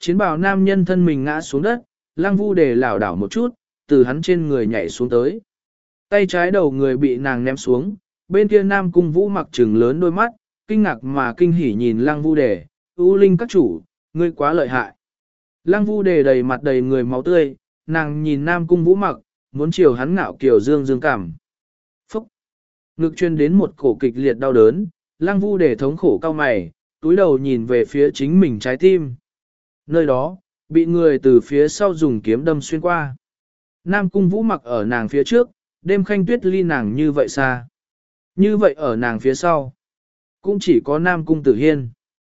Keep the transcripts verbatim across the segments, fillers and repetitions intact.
Chiến bào nam nhân thân mình ngã xuống đất, Lăng Vu Đề lảo đảo một chút, từ hắn trên người nhảy xuống tới. Tay trái đầu người bị nàng ném xuống, bên kia Nam Cung Vũ mặc trừng lớn đôi mắt, kinh ngạc mà kinh hỉ nhìn Lăng Vu Đề, U Linh các chủ, ngươi quá lợi hại. Lăng Vu Đề đầy mặt đầy người máu tươi, nàng nhìn Nam Cung Vũ mặc, muốn chiều hắn ngạo kiều dương dương cảm. Phúc! Ngực chuyên đến một cổ kịch liệt đau đớn, Lăng Vu Đề thống khổ cao mày, túi đầu nhìn về phía chính mình trái tim. Nơi đó, bị người từ phía sau dùng kiếm đâm xuyên qua. Nam Cung Vũ mặc ở nàng phía trước, đêm khanh tuyết ly nàng như vậy xa. Như vậy ở nàng phía sau, cũng chỉ có Nam Cung Tử Hiên.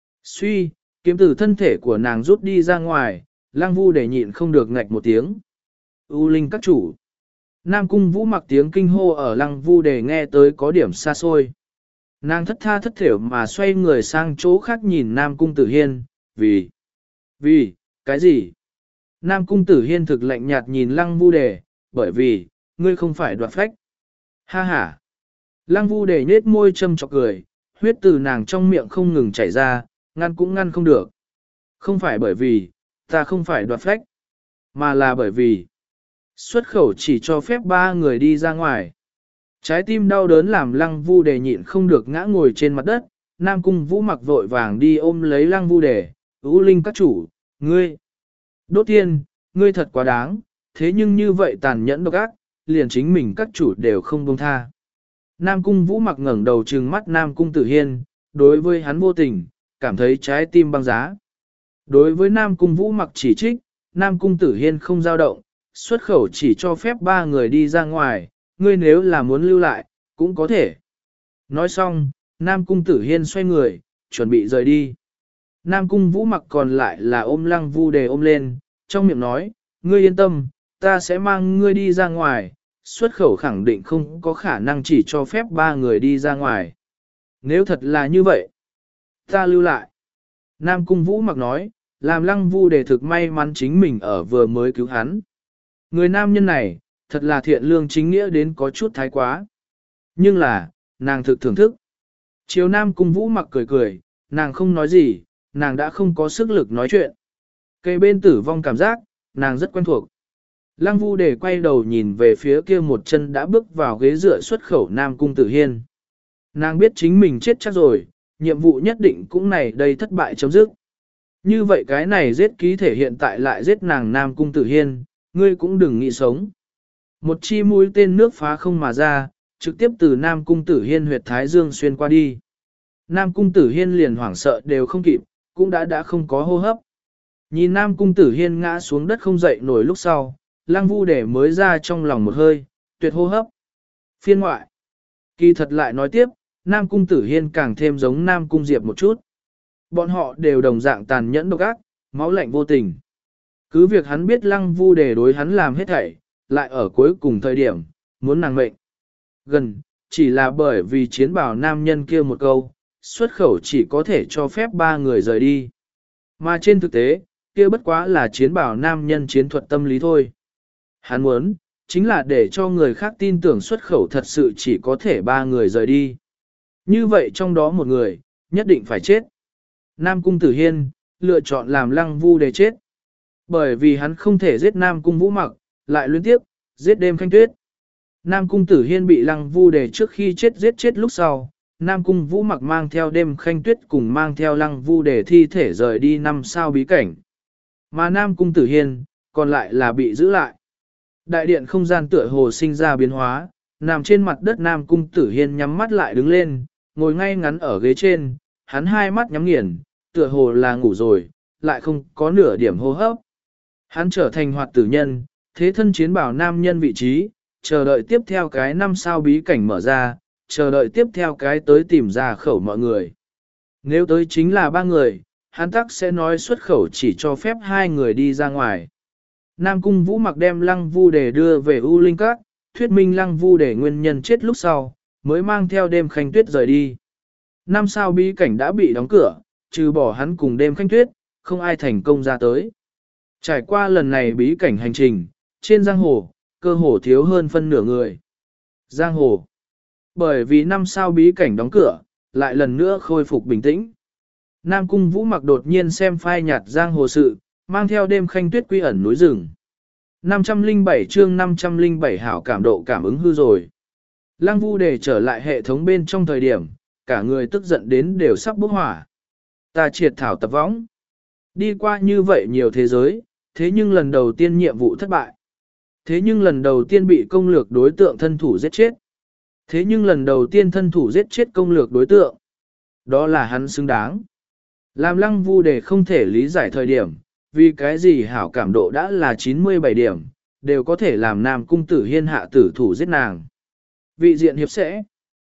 Suy, kiếm từ thân thể của nàng rút đi ra ngoài, Lăng Vu Đề nhịn không được ngạch một tiếng. U Linh các chủ. Nam Cung Vũ mặc tiếng kinh hô ở Lăng Vu Đề nghe tới có điểm xa xôi. Nàng thất tha thất thểu mà xoay người sang chỗ khác nhìn Nam Cung Tử Hiên, vì... Vì, cái gì? Nam Cung Tử Hiên thực lạnh nhạt nhìn Lăng Vu Đề, bởi vì, ngươi không phải đoạt phách. Ha ha. Lăng Vu Đề nhếch môi châm chọc cười, huyết từ nàng trong miệng không ngừng chảy ra, ngăn cũng ngăn không được. Không phải bởi vì, ta không phải đoạt phách, mà là bởi vì, xuất khẩu chỉ cho phép ba người đi ra ngoài. Trái tim đau đớn làm Lăng Vu Đề nhịn không được ngã ngồi trên mặt đất, Nam Cung Vũ mặc vội vàng đi ôm lấy Lăng Vu Đề, U Linh các chủ, ngươi. Đốt tiên, ngươi thật quá đáng, thế nhưng như vậy tàn nhẫn độc ác, liền chính mình các chủ đều không buông tha. Nam Cung Vũ mặc ngẩng đầu trừng mắt Nam Cung Tử Hiên, đối với hắn vô tình, cảm thấy trái tim băng giá. Đối với Nam Cung Vũ mặc chỉ trích, Nam Cung Tử Hiên không dao động, xuất khẩu chỉ cho phép ba người đi ra ngoài, ngươi nếu là muốn lưu lại, cũng có thể. Nói xong, Nam Cung Tử Hiên xoay người, chuẩn bị rời đi. Nam Cung Vũ mặc còn lại là ôm Lăng Vu Đề ôm lên, trong miệng nói, ngươi yên tâm, ta sẽ mang ngươi đi ra ngoài, xuất khẩu khẳng định không có khả năng chỉ cho phép ba người đi ra ngoài. Nếu thật là như vậy, ta lưu lại. Nam Cung Vũ mặc nói, làm Lăng Vu Đề thực may mắn chính mình ở vừa mới cứu hắn. Người nam nhân này, thật là thiện lương chính nghĩa đến có chút thái quá. Nhưng là, nàng thực thưởng thức. Chiều Nam Cung Vũ mặc cười cười, nàng không nói gì, nàng đã không có sức lực nói chuyện. Cây bên tử vong cảm giác, nàng rất quen thuộc. Lăng Vu Đề quay đầu nhìn về phía kia một chân đã bước vào ghế dựa xuất khẩu Nam Cung Tử Hiên. Nàng biết chính mình chết chắc rồi, nhiệm vụ nhất định cũng này đây thất bại chấm dứt. Như vậy cái này giết ký thể hiện tại lại giết nàng Nam Cung Tử Hiên, ngươi cũng đừng nghĩ sống. Một chi mũi tên nước phá không mà ra, trực tiếp từ Nam Cung Tử Hiên huyệt thái dương xuyên qua đi. Nam Cung Tử Hiên liền hoảng sợ đều không kịp, cũng đã đã không có hô hấp. Nhìn Nam Cung Tử Hiên ngã xuống đất không dậy nổi lúc sau, Lăng Vu Đề mới ra trong lòng một hơi, tuyệt hô hấp. Phiên ngoại. Kỳ thật lại nói tiếp, Nam Cung Tử Hiên càng thêm giống Nam Cung Diệp một chút. Bọn họ đều đồng dạng tàn nhẫn độc ác, máu lạnh vô tình. Cứ việc hắn biết Lăng Vu Đề đối hắn làm hết thảy, lại ở cuối cùng thời điểm, muốn nàng mệnh. Gần, chỉ là bởi vì chiến bảo nam nhân kia một câu, xuất khẩu chỉ có thể cho phép ba người rời đi. Mà trên thực tế, kia bất quá là chiến bảo nam nhân chiến thuật tâm lý thôi. Hắn muốn, chính là để cho người khác tin tưởng xuất khẩu thật sự chỉ có thể ba người rời đi. Như vậy trong đó một người, nhất định phải chết. Nam Cung Tử Hiên, lựa chọn làm Lăng Vu Đề chết. Bởi vì hắn không thể giết Nam Cung Vũ mặc, lại liên tiếp, giết đêm khanh tuyết. Nam Cung Tử Hiên bị Lăng Vu Đề trước khi chết giết chết lúc sau, Nam Cung Vũ mặc mang theo đêm khanh tuyết cùng mang theo Lăng Vu Đề thi thể rời đi năm sao bí cảnh. Mà Nam Cung Tử Hiên, còn lại là bị giữ lại. Đại điện không gian tựa hồ sinh ra biến hóa, nằm trên mặt đất Nam Cung Tử Hiên nhắm mắt lại đứng lên, ngồi ngay ngắn ở ghế trên, hắn hai mắt nhắm nghiền, tựa hồ là ngủ rồi, lại không có nửa điểm hô hấp. Hắn trở thành hoạt tử nhân, thế thân chiến bảo nam nhân vị trí, chờ đợi tiếp theo cái năm sao bí cảnh mở ra, chờ đợi tiếp theo cái tới tìm ra khẩu mọi người. Nếu tới chính là ba người, hắn tắc sẽ nói xuất khẩu chỉ cho phép hai người đi ra ngoài. Nam Cung Vũ mặc đem Lăng Vu Đề đưa về U Linh Các, thuyết minh Lăng Vu Đề nguyên nhân chết lúc sau, mới mang theo đêm khanh tuyết rời đi. Năm sao bí cảnh đã bị đóng cửa, trừ bỏ hắn cùng đêm khanh tuyết, không ai thành công ra tới. Trải qua lần này bí cảnh hành trình, trên giang hồ, cơ hồ thiếu hơn phân nửa người. Giang hồ. Bởi vì năm sao bí cảnh đóng cửa, lại lần nữa khôi phục bình tĩnh. Nam Cung Vũ mặc đột nhiên xem phai nhạt giang hồ sự, mang theo đêm khanh tuyết quy ẩn núi rừng. năm trăm lẻ bảy chương năm trăm lẻ bảy hảo cảm độ cảm ứng hư rồi. Lăng Vu Đề trở lại hệ thống bên trong thời điểm, cả người tức giận đến đều sắp bốc hỏa. Ta triệt thảo tập võng. Đi qua như vậy nhiều thế giới, thế nhưng lần đầu tiên nhiệm vụ thất bại. Thế nhưng lần đầu tiên bị công lược đối tượng thân thủ giết chết. Thế nhưng lần đầu tiên thân thủ giết chết công lược đối tượng. Đó là hắn xứng đáng. Làm Lăng Vu Đề không thể lý giải thời điểm, vì cái gì hảo cảm độ đã là chín mươi bảy điểm, đều có thể làm Nam Cung Tử Hiên hạ tử thủ giết nàng. Vị diện hiệp sẽ.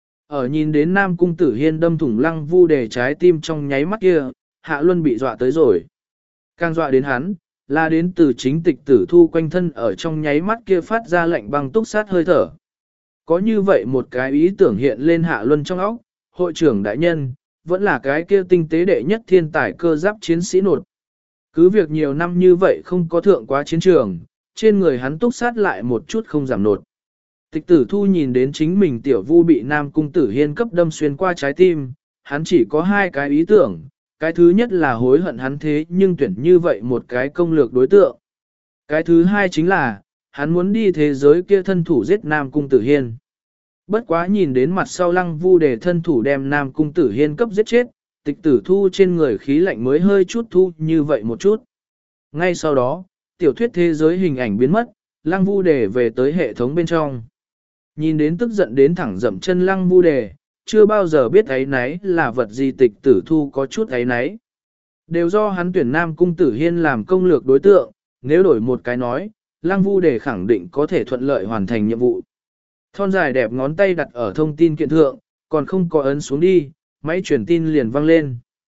Ở nhìn đến Nam Cung Tử Hiên đâm thủng Lăng Vu Đề trái tim trong nháy mắt kia, Hạ Luân bị dọa tới rồi. Càng dọa đến hắn, là đến từ chính tịch tử thu quanh thân ở trong nháy mắt kia phát ra lệnh băng túc sát hơi thở. Có như vậy một cái ý tưởng hiện lên Hạ Luân trong óc, hội trưởng đại nhân, vẫn là cái kia tinh tế đệ nhất thiên tài cơ giáp chiến sĩ nột. Cứ việc nhiều năm như vậy không có thượng quá chiến trường, trên người hắn túc sát lại một chút không giảm nột. Tịch tử thu nhìn đến chính mình tiểu vu bị Nam Cung Tử Hiên cấp đâm xuyên qua trái tim, hắn chỉ có hai cái ý tưởng, cái thứ nhất là hối hận hắn thế nhưng tuyển như vậy một cái công lược đối tượng. Cái thứ hai chính là, hắn muốn đi thế giới kia thân thủ giết Nam Cung Tử Hiên. Bất quá nhìn đến mặt sau Lăng Vu Đề thân thủ đem Nam Cung Tử Hiên cấp giết chết, tịch tử thu trên người khí lạnh mới hơi chút thu như vậy một chút. Ngay sau đó, tiểu thuyết thế giới hình ảnh biến mất, Lăng Vu Đề về tới hệ thống bên trong. Nhìn đến tức giận đến thẳng dậm chân Lăng Vu Đề, chưa bao giờ biết ấy nấy là vật gì tịch tử thu có chút ấy nấy. Đều do hắn tuyển Nam Cung Tử Hiên làm công lược đối tượng, nếu đổi một cái nói, Lăng Vu Đề khẳng định có thể thuận lợi hoàn thành nhiệm vụ. Thon dài đẹp ngón tay đặt ở thông tin kiện thượng, còn không có ấn xuống đi, máy truyền tin liền vang lên.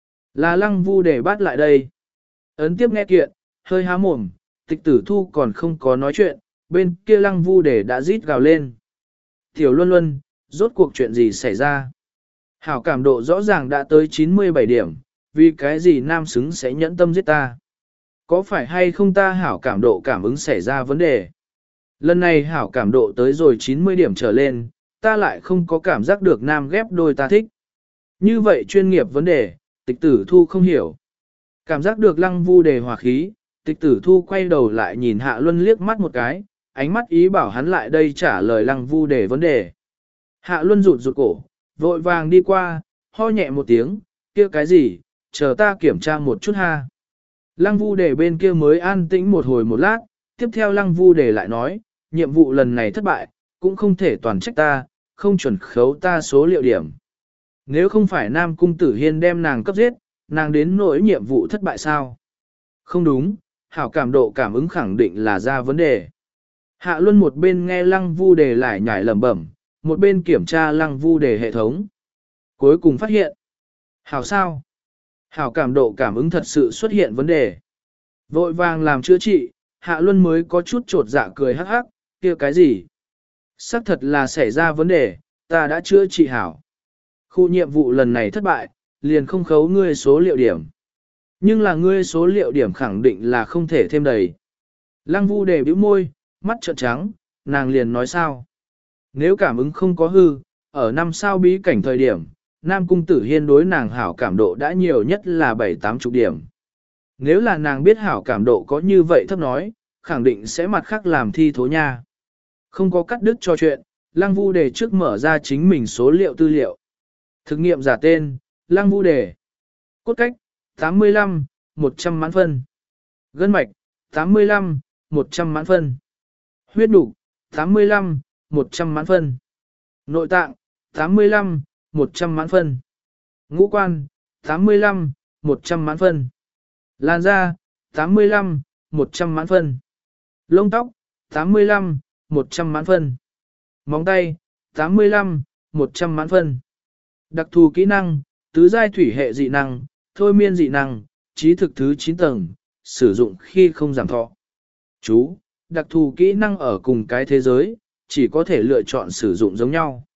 Là Lăng Vu Đề bắt lại đây. Ấn tiếp nghe kiện, hơi há mồm, tịch tử thu còn không có nói chuyện, bên kia Lăng Vu Đề đã rít gào lên. Tiểu Luân Luân, rốt cuộc chuyện gì xảy ra? Hảo cảm độ rõ ràng đã tới chín mươi bảy điểm, vì cái gì nam xứng sẽ nhẫn tâm giết ta? Có phải hay không ta hảo cảm độ cảm ứng xảy ra vấn đề? Lần này hảo cảm độ tới rồi chín mươi điểm trở lên, ta lại không có cảm giác được nam ghép đôi ta thích. Như vậy chuyên nghiệp vấn đề, tịch tử thu không hiểu. Cảm giác được Lăng Vu Đề hòa khí, tịch tử thu quay đầu lại nhìn Hạ Luân liếc mắt một cái, ánh mắt ý bảo hắn lại đây trả lời Lăng Vu Đề vấn đề. Hạ Luân rụt rụt cổ, vội vàng đi qua, ho nhẹ một tiếng, kia cái gì, chờ ta kiểm tra một chút ha. Lăng Vu Đề bên kia mới an tĩnh một hồi một lát, tiếp theo Lăng Vu Đề lại nói, nhiệm vụ lần này thất bại, cũng không thể toàn trách ta, không chuẩn khấu ta số liệu điểm. Nếu không phải Nam Cung Tử Hiên đem nàng cấp giết, nàng đến nỗi nhiệm vụ thất bại sao? Không đúng, hảo cảm độ cảm ứng khẳng định là ra vấn đề. Hạ Luân một bên nghe Lăng Vu Đề lại nhảy lẩm bẩm, một bên kiểm tra Lăng Vu Đề hệ thống. Cuối cùng phát hiện. Hảo sao? Hảo cảm độ cảm ứng thật sự xuất hiện vấn đề. Vội vàng làm chữa trị, Hạ Luân mới có chút trột dạ cười hắc hắc, kia cái gì? Xác thật là xảy ra vấn đề, ta đã chữa trị hảo. Khu nhiệm vụ lần này thất bại, liền không khấu ngươi số liệu điểm. Nhưng là ngươi số liệu điểm khẳng định là không thể thêm đầy. Lăng Vu Đề bĩu môi, mắt trợn trắng, nàng liền nói sao? Nếu cảm ứng không có hư, ở năm sao bí cảnh thời điểm, Nam Cung Tử Hiên đối nàng hảo cảm độ đã nhiều nhất là bảy tám chục điểm. Nếu là nàng biết hảo cảm độ có như vậy thấp nói, khẳng định sẽ mặt khác làm thi thố nha. Không có cắt đứt cho chuyện, Lăng Vu Đề trước mở ra chính mình số liệu tư liệu. Thực nghiệm giả tên, Lăng Vu Đề. Cốt cách, tám mươi lăm, một trăm mãn phân. Gân mạch, tám mươi lăm, một trăm mãn phân. Huyết nục, tám mươi lăm, một trăm mãn phân. Nội tạng, tám mươi lăm, một trăm mãn phân. Ngũ quan, tám mươi lăm, một trăm mãn phân. Làn da, tám mươi lăm, một trăm mãn phân. Lông tóc, tám mươi lăm, một trăm mãn phân. Móng tay, tám mươi lăm, một trăm mãn phân. Đặc thù kỹ năng, tứ giai thủy hệ dị năng, thôi miên dị năng, trí thực thứ chín tầng, sử dụng khi không giảm thọ. Chú, đặc thù kỹ năng ở cùng cái thế giới, chỉ có thể lựa chọn sử dụng giống nhau.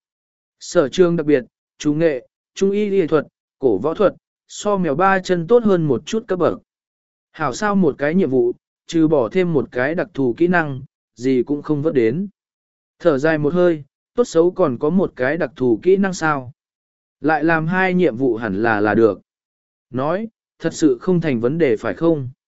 Sở trường đặc biệt, chú nghệ, trung y y thuật, cổ võ thuật, so mèo ba chân tốt hơn một chút cấp bậc. Hảo sao một cái nhiệm vụ, trừ bỏ thêm một cái đặc thù kỹ năng, gì cũng không vớt đến. Thở dài một hơi, tốt xấu còn có một cái đặc thù kỹ năng sao. Lại làm hai nhiệm vụ hẳn là là được. Nói, thật sự không thành vấn đề phải không?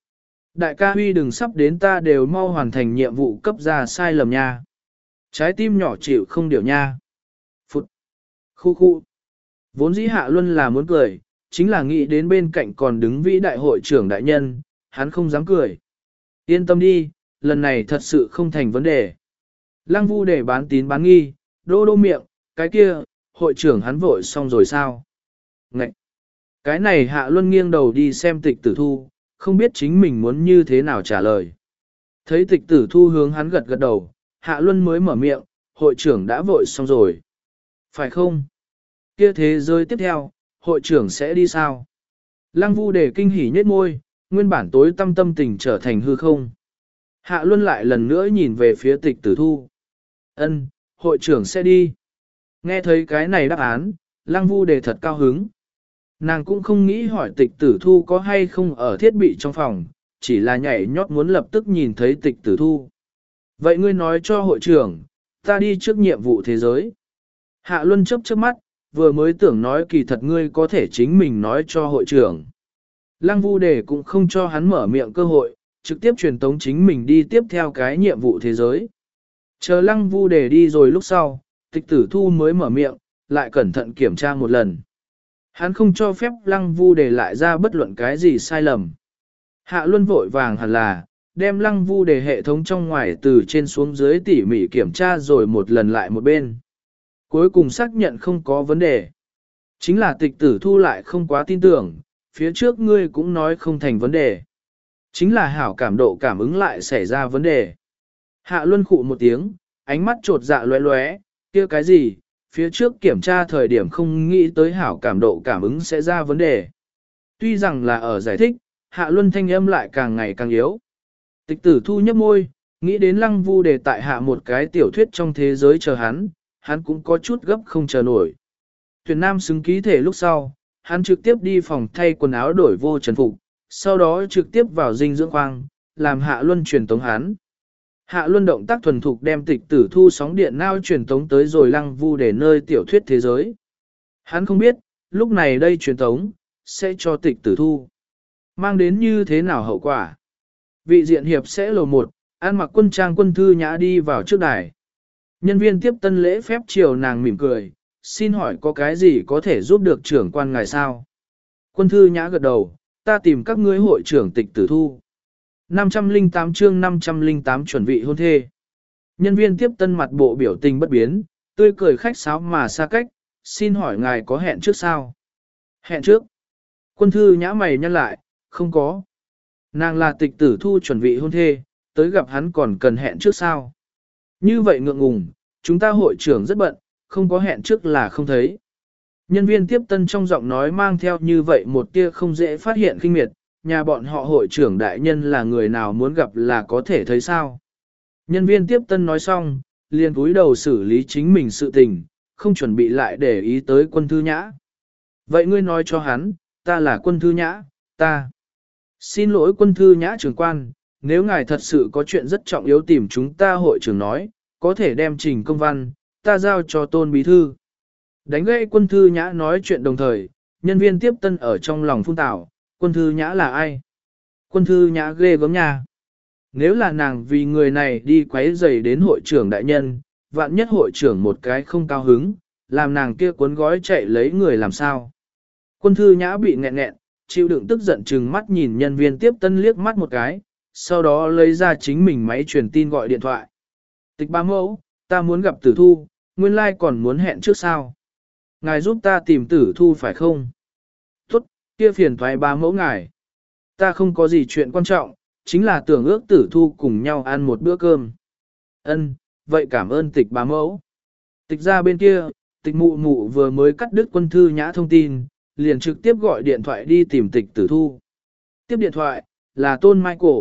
Đại ca huy đừng sắp đến ta đều mau hoàn thành nhiệm vụ cấp ra sai lầm nha. Trái tim nhỏ chịu không điều nha. Phụt. Khu khu. Vốn dĩ Hạ Luân là muốn cười, chính là nghĩ đến bên cạnh còn đứng vĩ đại hội trưởng đại nhân, hắn không dám cười. Yên tâm đi, lần này thật sự không thành vấn đề. Lăng Vu để bán tín bán nghi, đô đô miệng, cái kia, hội trưởng hắn vội xong rồi sao? Ngậy! Cái này Hạ Luân nghiêng đầu đi xem tịch tử thu, không biết chính mình muốn như thế nào trả lời. Thấy tịch tử thu hướng hắn gật gật đầu, Hạ Luân mới mở miệng, hội trưởng đã vội xong rồi. Phải không? Kia thế giới tiếp theo, hội trưởng sẽ đi sao? Lăng Vu để kinh hỉ nhếch môi, nguyên bản tối tâm tâm tình trở thành hư không. Hạ Luân lại lần nữa nhìn về phía tịch tử thu. Ân, hội trưởng sẽ đi. Nghe thấy cái này đáp án, Lăng Vu đề thật cao hứng. Nàng cũng không nghĩ hỏi tịch tử thu có hay không ở thiết bị trong phòng, chỉ là nhảy nhót muốn lập tức nhìn thấy tịch tử thu. Vậy ngươi nói cho hội trưởng, ta đi trước nhiệm vụ thế giới. Hạ Luân chớp chớp mắt, vừa mới tưởng nói kỳ thật ngươi có thể chính mình nói cho hội trưởng. Lăng Vu đề cũng không cho hắn mở miệng cơ hội, trực tiếp truyền tống chính mình đi tiếp theo cái nhiệm vụ thế giới. Chờ Lăng Vu đề đi rồi lúc sau, tịch tử thu mới mở miệng, lại cẩn thận kiểm tra một lần. Hắn không cho phép Lăng Vu đề lại ra bất luận cái gì sai lầm. Hạ Luân vội vàng hẳn là, đem Lăng Vu đề hệ thống trong ngoài từ trên xuống dưới tỉ mỉ kiểm tra rồi một lần lại một bên. Cuối cùng xác nhận không có vấn đề. Chính là tịch tử thu lại không quá tin tưởng, phía trước ngươi cũng nói không thành vấn đề. Chính là hảo cảm độ cảm ứng lại xảy ra vấn đề. Hạ Luân khụ một tiếng, ánh mắt trột dạ lóe lóe, kia cái gì, phía trước kiểm tra thời điểm không nghĩ tới hảo cảm độ cảm ứng sẽ ra vấn đề. Tuy rằng là ở giải thích, Hạ Luân thanh âm lại càng ngày càng yếu. Tịch tử thu nhấp môi, nghĩ đến Lăng Vu đề tại hạ một cái tiểu thuyết trong thế giới chờ hắn, hắn cũng có chút gấp không chờ nổi. Tuyển nam xứng ký thể lúc sau, hắn trực tiếp đi phòng thay quần áo đổi vô trần phục, sau đó trực tiếp vào dinh dưỡng khoang, làm Hạ Luân truyền tống hắn. Hạ Luân động tác thuần thục đem tịch tử thu sóng điện nao truyền tống tới rồi Lăng Vu để nơi tiểu thuyết thế giới. Hắn không biết, lúc này đây truyền tống, sẽ cho tịch tử thu. Mang đến như thế nào hậu quả? Vị diện hiệp sẽ lầu một, ăn mặc quân trang quân thư nhã đi vào trước đài. Nhân viên tiếp tân lễ phép chiều nàng mỉm cười, xin hỏi có cái gì có thể giúp được trưởng quan ngài sao? Quân thư nhã gật đầu, ta tìm các ngươi hội trưởng tịch tử thu. năm trăm lẻ tám chương năm trăm lẻ tám chuẩn bị hôn thê. Nhân viên tiếp tân mặt bộ biểu tình bất biến, tươi cười khách sáo mà xa cách, xin hỏi ngài có hẹn trước sao? Hẹn trước. Quân thư nhã mày nhăn lại, không có. Nàng là tịch tử thu chuẩn bị hôn thê, tới gặp hắn còn cần hẹn trước sao? Như vậy ngượng ngùng, chúng ta hội trưởng rất bận, không có hẹn trước là không thấy. Nhân viên tiếp tân trong giọng nói mang theo như vậy một tia không dễ phát hiện khinh miệt, nhà bọn họ hội trưởng đại nhân là người nào muốn gặp là có thể thấy sao. Nhân viên tiếp tân nói xong, liền cúi đầu xử lý chính mình sự tình, không chuẩn bị lại để ý tới quân thư nhã. Vậy ngươi nói cho hắn, ta là quân thư nhã, ta. Xin lỗi quân thư nhã trưởng quan, nếu ngài thật sự có chuyện rất trọng yếu tìm chúng ta hội trưởng nói, có thể đem trình công văn, ta giao cho tôn bí thư. Đánh gãy quân thư nhã nói chuyện đồng thời, nhân viên tiếp tân ở trong lòng phun tảo, quân thư nhã là ai? Quân thư nhã ghê gớm nha. Nếu là nàng vì người này đi quấy rầy đến hội trưởng đại nhân, vạn nhất hội trưởng một cái không cao hứng, làm nàng kia cuốn gói chạy lấy người làm sao? Quân thư nhã bị nghẹn nghẹn, chịu đựng tức giận chừng mắt nhìn nhân viên tiếp tân liếc mắt một cái, sau đó lấy ra chính mình máy truyền tin gọi điện thoại. Tịch ba mẫu, ta muốn gặp tử thu, nguyên lai like còn muốn hẹn trước sao? Ngài giúp ta tìm tử thu phải không? Tốt, kia phiền thoái ba mẫu ngài. Ta không có gì chuyện quan trọng, chính là tưởng ước tử thu cùng nhau ăn một bữa cơm. Ân, vậy cảm ơn tịch ba mẫu. Tịch ra bên kia, tịch mụ mụ vừa mới cắt đứt quân thư nhã thông tin, liền trực tiếp gọi điện thoại đi tìm tịch tử thu. Tiếp điện thoại, là Tôn Michael.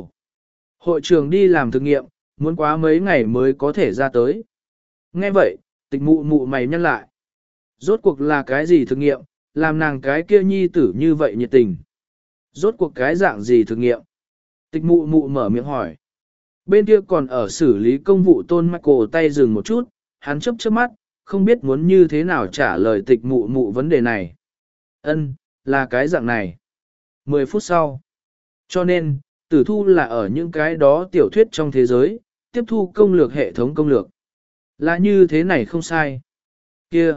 Hội trưởng đi làm thực nghiệm, muốn quá mấy ngày mới có thể ra tới. Nghe vậy, tịch mụ mụ mày nhăn lại. Rốt cuộc là cái gì thực nghiệm, làm nàng cái kia nhi tử như vậy nhiệt tình. Rốt cuộc cái dạng gì thực nghiệm? Tịch mụ mụ mở miệng hỏi. Bên kia còn ở xử lý công vụ Tôn Michael tay dừng một chút, hắn chớp chớp mắt, không biết muốn như thế nào trả lời tịch mụ mụ vấn đề này. Ân, là cái dạng này. Mười phút sau. Cho nên, Tử thu là ở những cái đó tiểu thuyết trong thế giới, tiếp thu công lược hệ thống công lược. Là như thế này không sai. Kia.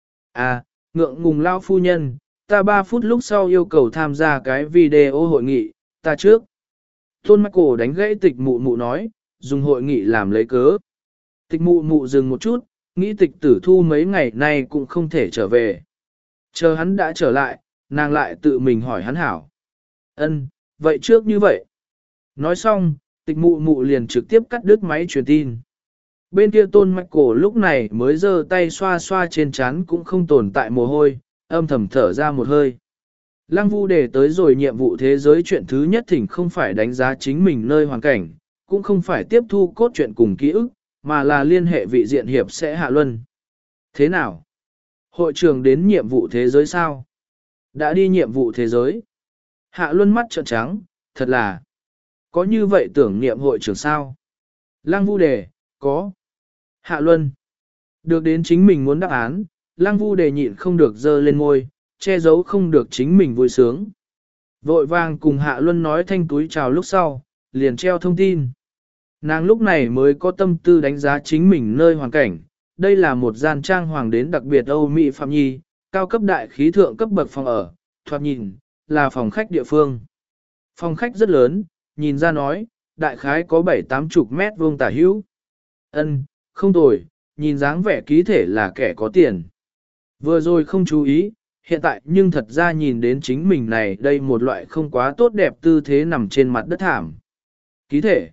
À, ngượng ngùng lao phu nhân, ta ba phút lúc sau yêu cầu tham gia cái video hội nghị, ta trước. Tôn Michael đánh gãy tịch mụ mụ nói, dùng hội nghị làm lấy cớ. Tịch mụ mụ dừng một chút, nghĩ tịch tử thu mấy ngày nay cũng không thể trở về. Chờ hắn đã trở lại, nàng lại tự mình hỏi hắn hảo. Ân, vậy trước như vậy. Nói xong, tịch mụ mụ liền trực tiếp cắt đứt máy truyền tin. Bên kia Tôn Michael lúc này mới giơ tay xoa xoa trên trán cũng không tồn tại mồ hôi, âm thầm thở ra một hơi. Lăng Vu Đề tới rồi nhiệm vụ thế giới chuyện thứ nhất thỉnh không phải đánh giá chính mình nơi hoàn cảnh, cũng không phải tiếp thu cốt truyện cùng ký ức, mà là liên hệ vị diện hiệp sẽ Hạ Luân. Thế nào? Hội trưởng đến nhiệm vụ thế giới sao? Đã đi nhiệm vụ thế giới. Hạ Luân mắt trợn trắng, thật là. Có như vậy tưởng niệm hội trưởng sao? Lăng Vu Đề, có. Hạ Luân. Được đến chính mình muốn đáp án, Lăng Vu Đề nhịn không được dơ lên môi, che giấu không được chính mình vui sướng. Vội vàng cùng Hạ Luân nói thanh túi chào lúc sau, liền treo thông tin. Nàng lúc này mới có tâm tư đánh giá chính mình nơi hoàn cảnh. Đây là một gian trang hoàng đến đặc biệt Âu Mỹ Phạm Nhi, cao cấp đại khí thượng cấp bậc phòng ở, thoạt nhìn, là phòng khách địa phương. Phòng khách rất lớn, nhìn ra nói, đại khái có bảy tám chục mét vuông tả hữu. Ân, không tồi, nhìn dáng vẻ ký thể là kẻ có tiền. Vừa rồi không chú ý, hiện tại nhưng thật ra nhìn đến chính mình này đây một loại không quá tốt đẹp tư thế nằm trên mặt đất thảm. Ký thể.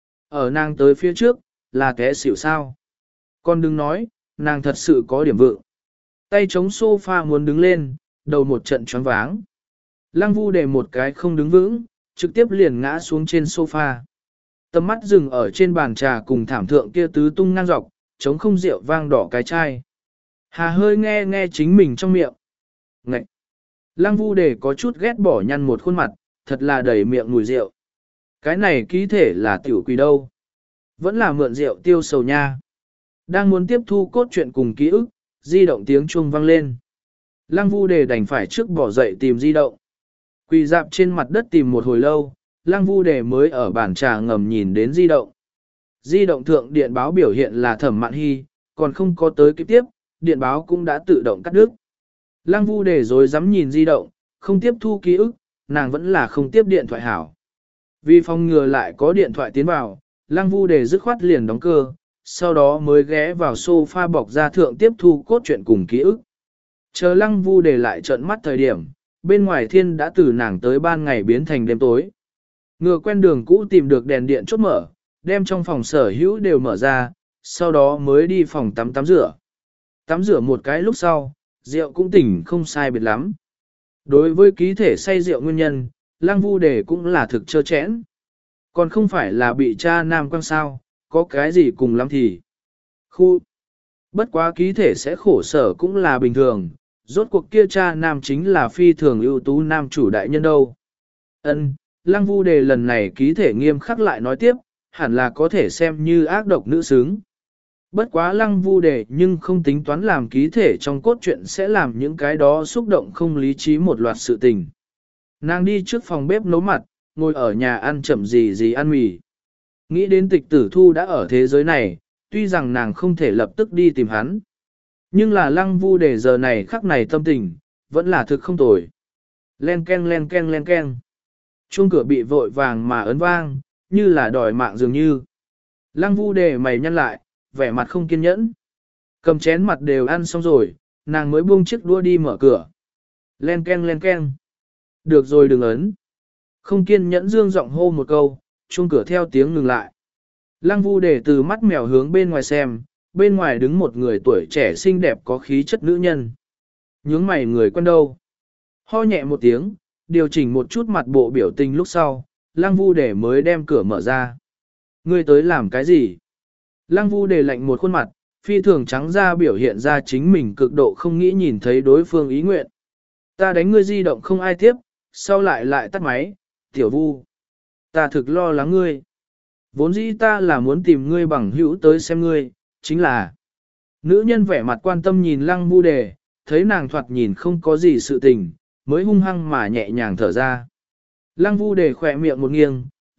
Ở nàng tới phía trước, là kẻ xỉu sao. Con đừng nói, nàng thật sự có điểm vượng. Tay chống sofa muốn đứng lên, đầu một trận choáng váng. Lăng Vu Đề một cái không đứng vững, trực tiếp liền ngã xuống trên sofa. Tầm mắt dừng ở trên bàn trà cùng thảm thượng kia tứ tung ngang dọc, chống không rượu vang đỏ cái chai. Hà hơi nghe nghe chính mình trong miệng. Ngậy! Lăng Vu Đề có chút ghét bỏ nhăn một khuôn mặt, thật là đầy miệng mùi rượu. Cái này ký thể là tiểu quỷ đâu. Vẫn là mượn rượu tiêu sầu nha. Đang muốn tiếp thu cốt truyện cùng ký ức, di động tiếng chuông vang lên. Lăng Vu Đề đành phải trước bỏ dậy tìm di động. Quỳ dạp trên mặt đất tìm một hồi lâu, Lăng Vu Đề mới ở bàn trà ngầm nhìn đến di động. Di động thượng điện báo biểu hiện là Thẩm Mạn Hy, còn không có tới kịp tiếp, điện báo cũng đã tự động cắt đứt. Lăng Vu Đề rồi dám nhìn di động, không tiếp thu ký ức, nàng vẫn là không tiếp điện thoại hảo. Vì phòng ngừa lại có điện thoại tiến vào, Lăng Vu Đề dứt khoát liền đóng cơ, sau đó mới ghé vào sofa bọc ra thượng tiếp thu cốt truyện cùng ký ức. Chờ Lăng Vu Đề lại trợn mắt thời điểm, bên ngoài thiên đã từ nàng tới ban ngày biến thành đêm tối. Ngựa quen đường cũ tìm được đèn điện chốt mở, đem trong phòng sở hữu đều mở ra, sau đó mới đi phòng tắm tắm rửa. Tắm rửa một cái lúc sau, rượu cũng tỉnh không sai biệt lắm. Đối với ký thể say rượu nguyên nhân, Lăng Vu Đề cũng là thực trơ chẽn. Còn không phải là bị cha nam quăng sao, có cái gì cùng lắm thì. Khu. Bất quá ký thể sẽ khổ sở cũng là bình thường, rốt cuộc kia cha nam chính là phi thường ưu tú nam chủ đại nhân đâu. Ân, Lăng Vu Đề lần này ký thể nghiêm khắc lại nói tiếp, hẳn là có thể xem như ác độc nữ xứng. Bất quá Lăng Vu Đề nhưng không tính toán làm ký thể trong cốt truyện sẽ làm những cái đó xúc động không lý trí một loạt sự tình. Nàng đi trước phòng bếp nấu mặt, ngồi ở nhà ăn chậm gì gì ăn mì. Nghĩ đến tịch tử thu đã ở thế giới này, tuy rằng nàng không thể lập tức đi tìm hắn. Nhưng là Lăng Vu Đề giờ này khắc này tâm tình, vẫn là thực không tồi. Len ken len ken len ken. Chuông cửa bị vội vàng mà ấn vang, như là đòi mạng dường như. Lăng Vu Đề mày nhăn lại, vẻ mặt không kiên nhẫn. Cầm chén mặt đều ăn xong rồi, nàng mới buông chiếc đũa đi mở cửa. Len ken len ken. Được rồi đừng ấn. Không kiên nhẫn dương giọng hô một câu, chuông cửa theo tiếng ngừng lại. Lăng Vu Đề từ mắt mèo hướng bên ngoài xem, bên ngoài đứng một người tuổi trẻ xinh đẹp có khí chất nữ nhân. Nhướng mày người quen đâu. Ho nhẹ một tiếng, điều chỉnh một chút mặt bộ biểu tình lúc sau, Lăng Vu Đề mới đem cửa mở ra. Ngươi tới làm cái gì? Lăng Vu Đề lạnh một khuôn mặt, phi thường trắng ra biểu hiện ra chính mình cực độ không nghĩ nhìn thấy đối phương ý nguyện. Ta đánh ngươi di động không ai tiếp, sau lại lại tắt máy, tiểu Vu. Ta thực lo lắng ngươi. Vốn dĩ ta là muốn tìm ngươi bằng hữu tới xem ngươi, chính là. Nữ nhân vẻ mặt quan tâm nhìn Lăng Vu Đề, thấy nàng thoạt nhìn không có gì sự tình, mới hung hăng mà nhẹ nhàng thở ra. Lăng Vu Đề khỏe miệng một nghiêng,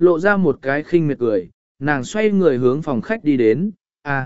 lộ ra một cái khinh miệt cười, nàng xoay người hướng phòng khách đi đến, à,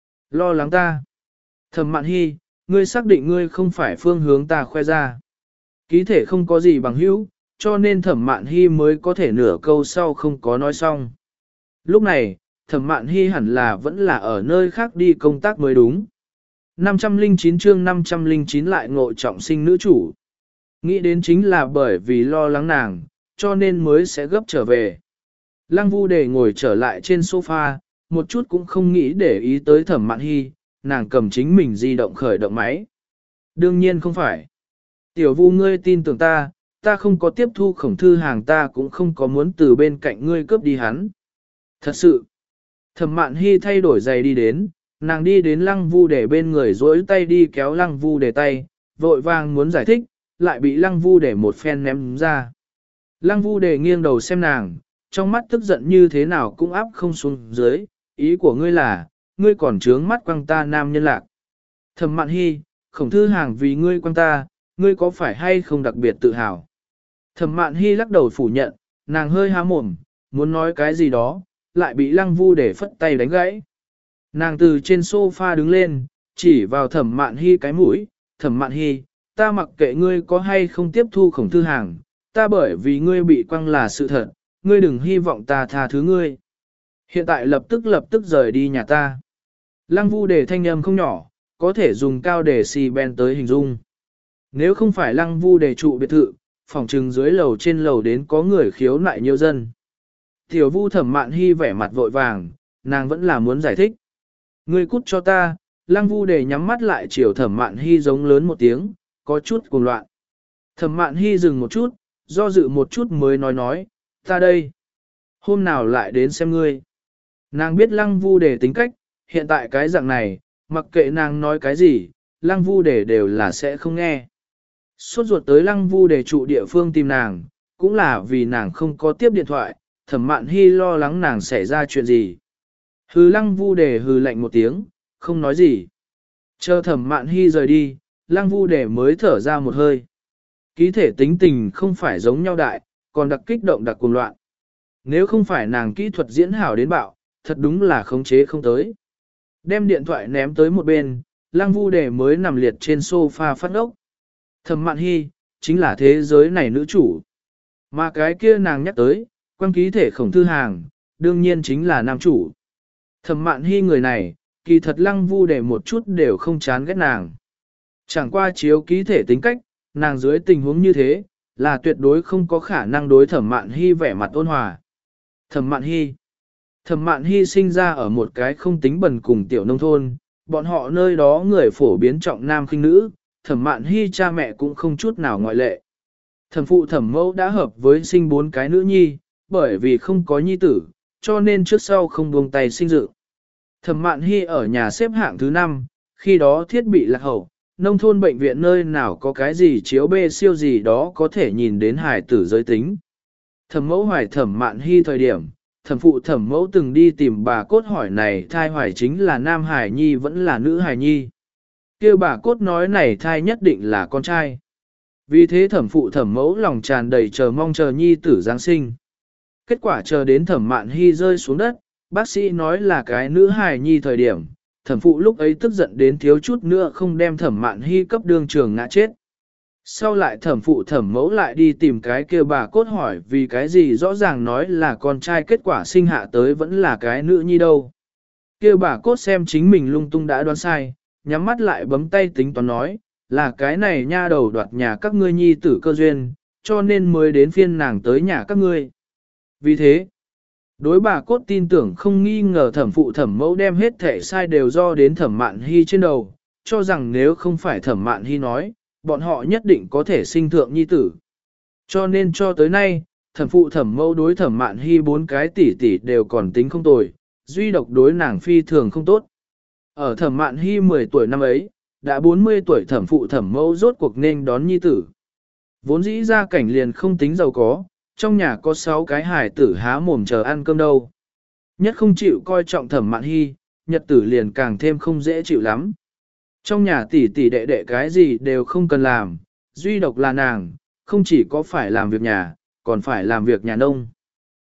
lo lắng ta. Thẩm Mạn Hi, ngươi xác định ngươi không phải phương hướng ta khoe ra. Ký thể không có gì bằng hữu, cho nên Thẩm Mạn Hi mới có thể nửa câu sau không có nói xong. Lúc này, Thẩm Mạn Hi hẳn là vẫn là ở nơi khác đi công tác mới đúng. năm trăm lẻ chín chương năm trăm lẻ chín lại ngộ trọng sinh nữ chủ. Nghĩ đến chính là bởi vì lo lắng nàng, cho nên mới sẽ gấp trở về. Lăng Vu Đề ngồi trở lại trên sofa, một chút cũng không nghĩ để ý tới Thẩm Mạn Hi, nàng cầm chính mình di động khởi động máy. Đương nhiên không phải. Tiểu Vu ngươi tin tưởng ta, ta không có tiếp thu Khổng Thư Hàng, ta cũng không có muốn từ bên cạnh ngươi cướp đi hắn. Thật sự. Thẩm Mạn Hi thay đổi giày đi đến, nàng đi đến Lăng Vu Đề bên người duỗi tay đi kéo Lăng Vu Đề tay, vội vàng muốn giải thích, lại bị Lăng Vu Đề một phen ném ra. Lăng Vu Đề nghiêng đầu xem nàng, trong mắt tức giận như thế nào cũng áp không xuống dưới, ý của ngươi là, ngươi còn trướng mắt quăng ta nam nhân lạc. Thẩm Mạn Hi, Khổng Thư Hàng vì ngươi quăng ta, ngươi có phải hay không đặc biệt tự hào? Thẩm Mạn Hi lắc đầu phủ nhận, nàng hơi há mồm, muốn nói cái gì đó, lại bị Lăng Vu Đề phất tay đánh gãy. Nàng từ trên sofa đứng lên, chỉ vào Thẩm Mạn Hi cái mũi, Thẩm Mạn Hi, ta mặc kệ ngươi có hay không tiếp thu Khổng Thư Hàng, ta bởi vì ngươi bị quăng là sự thật, ngươi đừng hy vọng ta tha thứ ngươi. Hiện tại lập tức lập tức rời đi nhà ta. Lăng Vu Đề thanh âm không nhỏ, có thể dùng cao để xì ben tới hình dung. Nếu không phải Lăng Vu Đề trụ biệt thự, phòng trừng dưới lầu trên lầu đến có người khiếu nại nhiều dân. Tiểu Vu Thẩm Mạn Hi vẻ mặt vội vàng, nàng vẫn là muốn giải thích. Ngươi cút cho ta, Lăng Vu Đề nhắm mắt lại chiều Thẩm Mạn Hi giống lớn một tiếng, có chút cuồng loạn. Thẩm Mạn Hi dừng một chút, do dự một chút mới nói nói, ta đây. Hôm nào lại đến xem ngươi. Nàng biết Lăng Vu Đề tính cách, hiện tại cái dạng này, mặc kệ nàng nói cái gì, Lăng Vu Đề đều là sẽ không nghe. Suốt ruột tới Lăng Vu Đề trụ địa phương tìm nàng, cũng là vì nàng không có tiếp điện thoại, Thẩm Mạn Hi lo lắng nàng xảy ra chuyện gì. Hừ Lăng Vu Đề hừ lạnh một tiếng, không nói gì. Chờ Thẩm Mạn Hi rời đi, Lăng Vu Đề mới thở ra một hơi. Ký thể tính tình không phải giống nhau đại, còn đặc kích động đặc cuồng loạn. Nếu không phải nàng kỹ thuật diễn hảo đến bạo, thật đúng là khống chế không tới. Đem điện thoại ném tới một bên, Lăng Vu Đề mới nằm liệt trên sofa phát ốc. Thẩm Mạn Hi, chính là thế giới này nữ chủ. Mà cái kia nàng nhắc tới, quan ký thể Khổng Thư Hàng, đương nhiên chính là nam chủ. Thẩm Mạn Hi người này, kỳ thật Lăng Vu Đề một chút đều không chán ghét nàng. Chẳng qua chiếu ký thể tính cách, nàng dưới tình huống như thế, là tuyệt đối không có khả năng đối Thẩm Mạn Hi vẻ mặt ôn hòa. Thẩm Mạn Hi Thẩm Mạn Hi sinh ra ở một cái không tính bần cùng tiểu nông thôn, bọn họ nơi đó người phổ biến trọng nam khinh nữ, Thẩm Mạn Hi cha mẹ cũng không chút nào ngoại lệ. Thẩm phụ Thẩm mẫu đã hợp với sinh bốn cái nữ nhi, bởi vì không có nhi tử, cho nên trước sau không buông tay sinh dựng. Thẩm Mạn Hi ở nhà xếp hạng thứ năm, khi đó thiết bị lạc hậu, nông thôn bệnh viện nơi nào có cái gì chiếu bê siêu gì đó có thể nhìn đến hài tử giới tính. Thẩm mẫu hoài Thẩm Mạn Hi thời điểm, thẩm phụ thẩm mẫu từng đi tìm bà cốt hỏi này thai hoài chính là nam hài nhi vẫn là nữ hài nhi. Kêu bà cốt nói này thai nhất định là con trai. Vì thế thẩm phụ thẩm mẫu lòng tràn đầy chờ mong chờ nhi tử Giáng sinh. Kết quả chờ đến Thẩm Mạn Hi rơi xuống đất, bác sĩ nói là cái nữ hài nhi thời điểm, thẩm phụ lúc ấy tức giận đến thiếu chút nữa không đem Thẩm Mạn Hi cấp đương trường ngã chết. Sau lại thẩm phụ thẩm mẫu lại đi tìm cái kia bà cốt hỏi vì cái gì rõ ràng nói là con trai kết quả sinh hạ tới vẫn là cái nữ nhi đâu. Kia bà cốt xem chính mình lung tung đã đoán sai, nhắm mắt lại bấm tay tính toán nói, là cái này nha đầu đoạt nhà các ngươi nhi tử cơ duyên, cho nên mới đến phiên nàng tới nhà các ngươi. Vì thế, đối bà cốt tin tưởng không nghi ngờ thẩm phụ thẩm mẫu đem hết thể sai đều do đến Thẩm Mạn Hi trên đầu, cho rằng nếu không phải Thẩm Mạn Hi nói, bọn họ nhất định có thể sinh thượng nhi tử. Cho nên cho tới nay, thẩm phụ thẩm mẫu đối Thẩm Mạn Hi bốn cái tỷ tỷ đều còn tính không tồi, duy độc đối nàng phi thường không tốt. Ở Thẩm Mạn Hi mười tuổi năm ấy, đã bốn mươi tuổi thẩm phụ thẩm mẫu rốt cuộc nên đón nhi tử. Vốn dĩ ra cảnh liền không tính giàu có, trong nhà có sáu cái hài tử há mồm chờ ăn cơm đâu. Nhất không chịu coi trọng Thẩm Mạn Hi, nhật tử liền càng thêm không dễ chịu lắm. Trong nhà tỷ tỷ đệ đệ cái gì đều không cần làm, duy độc là nàng, không chỉ có phải làm việc nhà, còn phải làm việc nhà nông.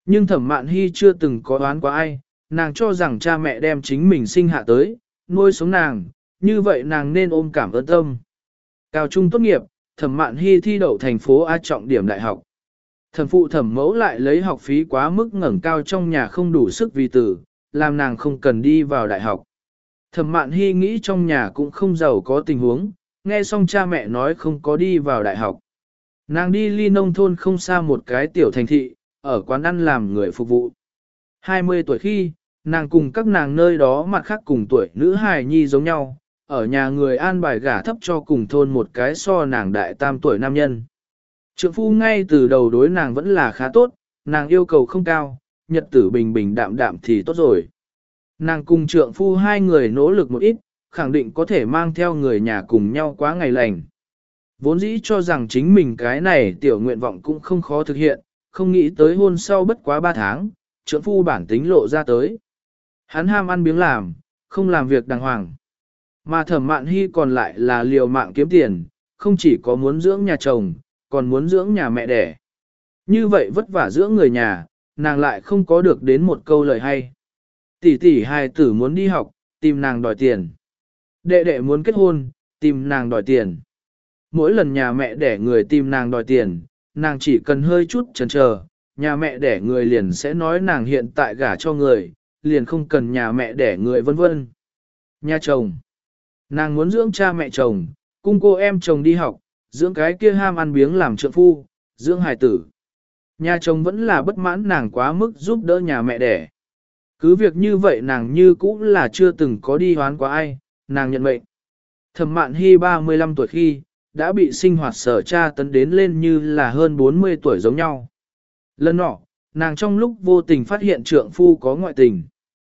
Nhưng Thẩm Mạn Hy chưa từng có đoán qua ai, nàng cho rằng cha mẹ đem chính mình sinh hạ tới, nuôi sống nàng, như vậy nàng nên ôm cảm ơn tâm. Cao trung tốt nghiệp, Thẩm Mạn Hy thi đậu thành phố A trọng điểm đại học. Thẩm phụ thẩm mẫu lại lấy học phí quá mức ngẩng cao trong nhà không đủ sức vì tử, làm nàng không cần đi vào đại học. Thẩm Mạn Hy nghĩ trong nhà cũng không giàu có tình huống, nghe xong cha mẹ nói không có đi vào đại học. Nàng đi ly nông thôn không xa một cái tiểu thành thị, ở quán ăn làm người phục vụ. hai mươi tuổi khi, nàng cùng các nàng nơi đó mặt khác cùng tuổi nữ hài nhi giống nhau, ở nhà người an bài gả thấp cho cùng thôn một cái so nàng đại tam tuổi nam nhân. Trượng phu ngay từ đầu đối nàng vẫn là khá tốt, nàng yêu cầu không cao, nhật tử bình bình đạm đạm thì tốt rồi. Nàng cùng trượng phu hai người nỗ lực một ít, khẳng định có thể mang theo người nhà cùng nhau quá ngày lành. Vốn dĩ cho rằng chính mình cái này tiểu nguyện vọng cũng không khó thực hiện, không nghĩ tới hôn sau bất quá ba tháng, trượng phu bản tính lộ ra tới. Hắn ham ăn biếng làm, không làm việc đàng hoàng. Mà Thẩm Mạn Hy còn lại là liều mạng kiếm tiền, không chỉ có muốn dưỡng nhà chồng, còn muốn dưỡng nhà mẹ đẻ. Như vậy vất vả dưỡng người nhà, nàng lại không có được đến một câu lời hay. Tỷ tỷ hài tử muốn đi học, tìm nàng đòi tiền. Đệ đệ muốn kết hôn, tìm nàng đòi tiền. Mỗi lần nhà mẹ đẻ người tìm nàng đòi tiền, nàng chỉ cần hơi chút chần chờ, nhà mẹ đẻ người liền sẽ nói nàng hiện tại gả cho người, liền không cần nhà mẹ đẻ người vân vân. Nhà chồng. Nàng muốn dưỡng cha mẹ chồng, cung cô em chồng đi học, dưỡng cái kia ham ăn biếng làm trượng phu, dưỡng hài tử. Nhà chồng vẫn là bất mãn nàng quá mức giúp đỡ nhà mẹ đẻ. Cứ việc như vậy nàng như cũ là chưa từng có đi hoán qua ai, nàng nhận mệnh. Thẩm Mạn Hy ba mươi lăm tuổi khi, đã bị sinh hoạt sở tra tấn đến lên như là hơn bốn mươi tuổi giống nhau. Lần nọ, nàng trong lúc vô tình phát hiện trượng phu có ngoại tình.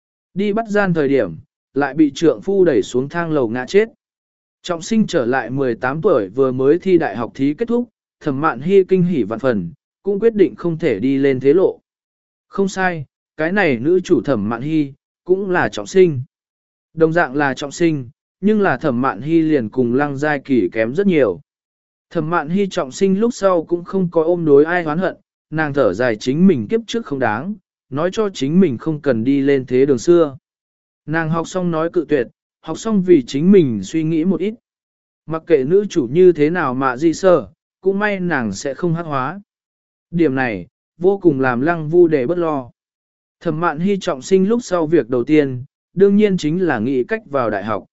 Đi bắt gian thời điểm, lại bị trượng phu đẩy xuống thang lầu ngã chết. Trọng sinh trở lại mười tám tuổi vừa mới thi đại học thí kết thúc, Thẩm Mạn Hy kinh hỉ vạn phần, cũng quyết định không thể đi lên thế lộ. Không sai, cái này nữ chủ Thẩm Mạn Hy, cũng là trọng sinh. Đồng dạng là trọng sinh, nhưng là Thẩm Mạn Hy liền cùng Lăng Giai Kỳ kém rất nhiều. Thẩm Mạn Hy trọng sinh lúc sau cũng không có ôm đối ai oán hận, nàng thở dài chính mình kiếp trước không đáng, nói cho chính mình không cần đi lên thế đường xưa. Nàng học xong nói cự tuyệt, học xong vì chính mình suy nghĩ một ít. Mặc kệ nữ chủ như thế nào mà di sơ, cũng may nàng sẽ không hắc hóa. Điểm này, vô cùng làm Lăng Vu để bất lo. Thẩm Mạn Hy trọng sinh lúc sau việc đầu tiên, đương nhiên chính là nghĩ cách vào đại học.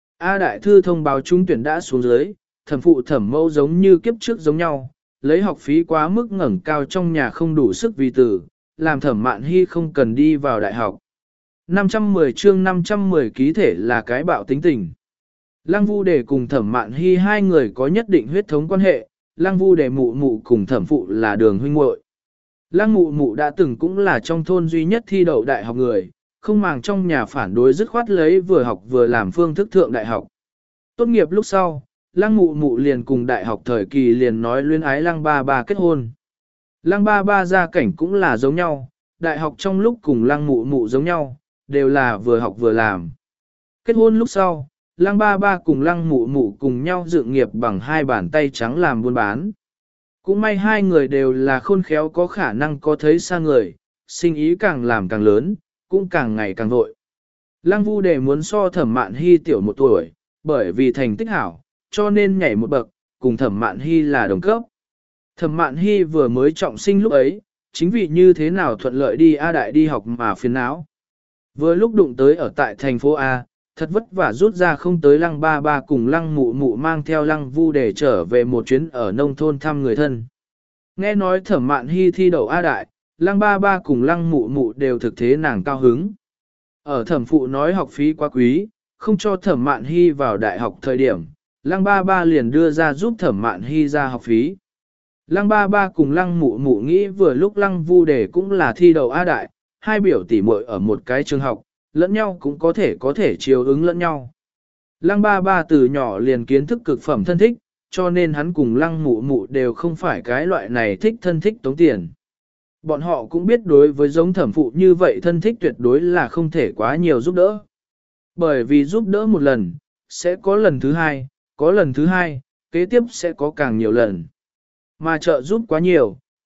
A đại thư thông báo trúng tuyển đã xuống dưới, thẩm phụ thẩm mẫu giống như kiếp trước giống nhau, lấy học phí quá mức ngẩng cao trong nhà không đủ sức vì tử, làm Thẩm Mạn Hy không cần đi vào đại học. năm trăm mười chương năm trăm mười ký thể là cái bạo tính tình. Lăng Vu Đề cùng Thẩm Mạn Hy hai người có nhất định huyết thống quan hệ, Lăng Vu Đề mụ mụ cùng thẩm phụ là đường huynh muội. Lăng mụ mụ đã từng cũng là trong thôn duy nhất thi đậu đại học người, không màng trong nhà phản đối dứt khoát lấy vừa học vừa làm phương thức thượng đại học. Tốt nghiệp lúc sau, Lăng mụ mụ liền cùng đại học thời kỳ liền nói luyến ái Lăng ba ba kết hôn. Lăng ba ba gia cảnh cũng là giống nhau, đại học trong lúc cùng Lăng mụ mụ giống nhau, đều là vừa học vừa làm. Kết hôn lúc sau, Lăng ba ba cùng Lăng mụ mụ cùng nhau dựng nghiệp bằng hai bàn tay trắng làm buôn bán. Cũng may hai người đều là khôn khéo có khả năng có thấy xa người, sinh ý càng làm càng lớn, cũng càng ngày càng vội. Lăng Vu Đề muốn so Thẩm Mạn Hy tiểu một tuổi, bởi vì thành tích hảo, cho nên nhảy một bậc, cùng Thẩm Mạn Hy là đồng cấp. Thẩm Mạn Hy vừa mới trọng sinh lúc ấy, chính vì như thế nào thuận lợi đi A Đại đi học mà phiền não. Vừa lúc đụng tới ở tại thành phố A, thật vất vả rút ra không tới Lăng ba ba cùng Lăng mụ mụ mang theo Lăng Vu Đề trở về một chuyến ở nông thôn thăm người thân. Nghe nói Thẩm Mạn Hy thi đậu A Đại, Lăng ba ba cùng Lăng mụ mụ đều thực thế nàng cao hứng. Ở thẩm phụ nói học phí quá quý, không cho Thẩm Mạn Hy vào đại học thời điểm, Lăng ba ba liền đưa ra giúp Thẩm Mạn Hy ra học phí. Lăng ba ba cùng Lăng mụ mụ nghĩ vừa lúc Lăng Vu Đề cũng là thi đậu A Đại, hai biểu tỷ muội ở một cái trường học, lẫn nhau cũng có thể có thể chiều ứng lẫn nhau. Lăng ba ba từ nhỏ liền kiến thức cực phẩm thân thích, cho nên hắn cùng Lăng mụ mụ đều không phải cái loại này thích thân thích tống tiền. Bọn họ cũng biết đối với giống thẩm phụ như vậy thân thích tuyệt đối là không thể quá nhiều giúp đỡ. Bởi vì giúp đỡ một lần, sẽ có lần thứ hai, có lần thứ hai, kế tiếp sẽ có càng nhiều lần. Mà trợ giúp quá nhiều,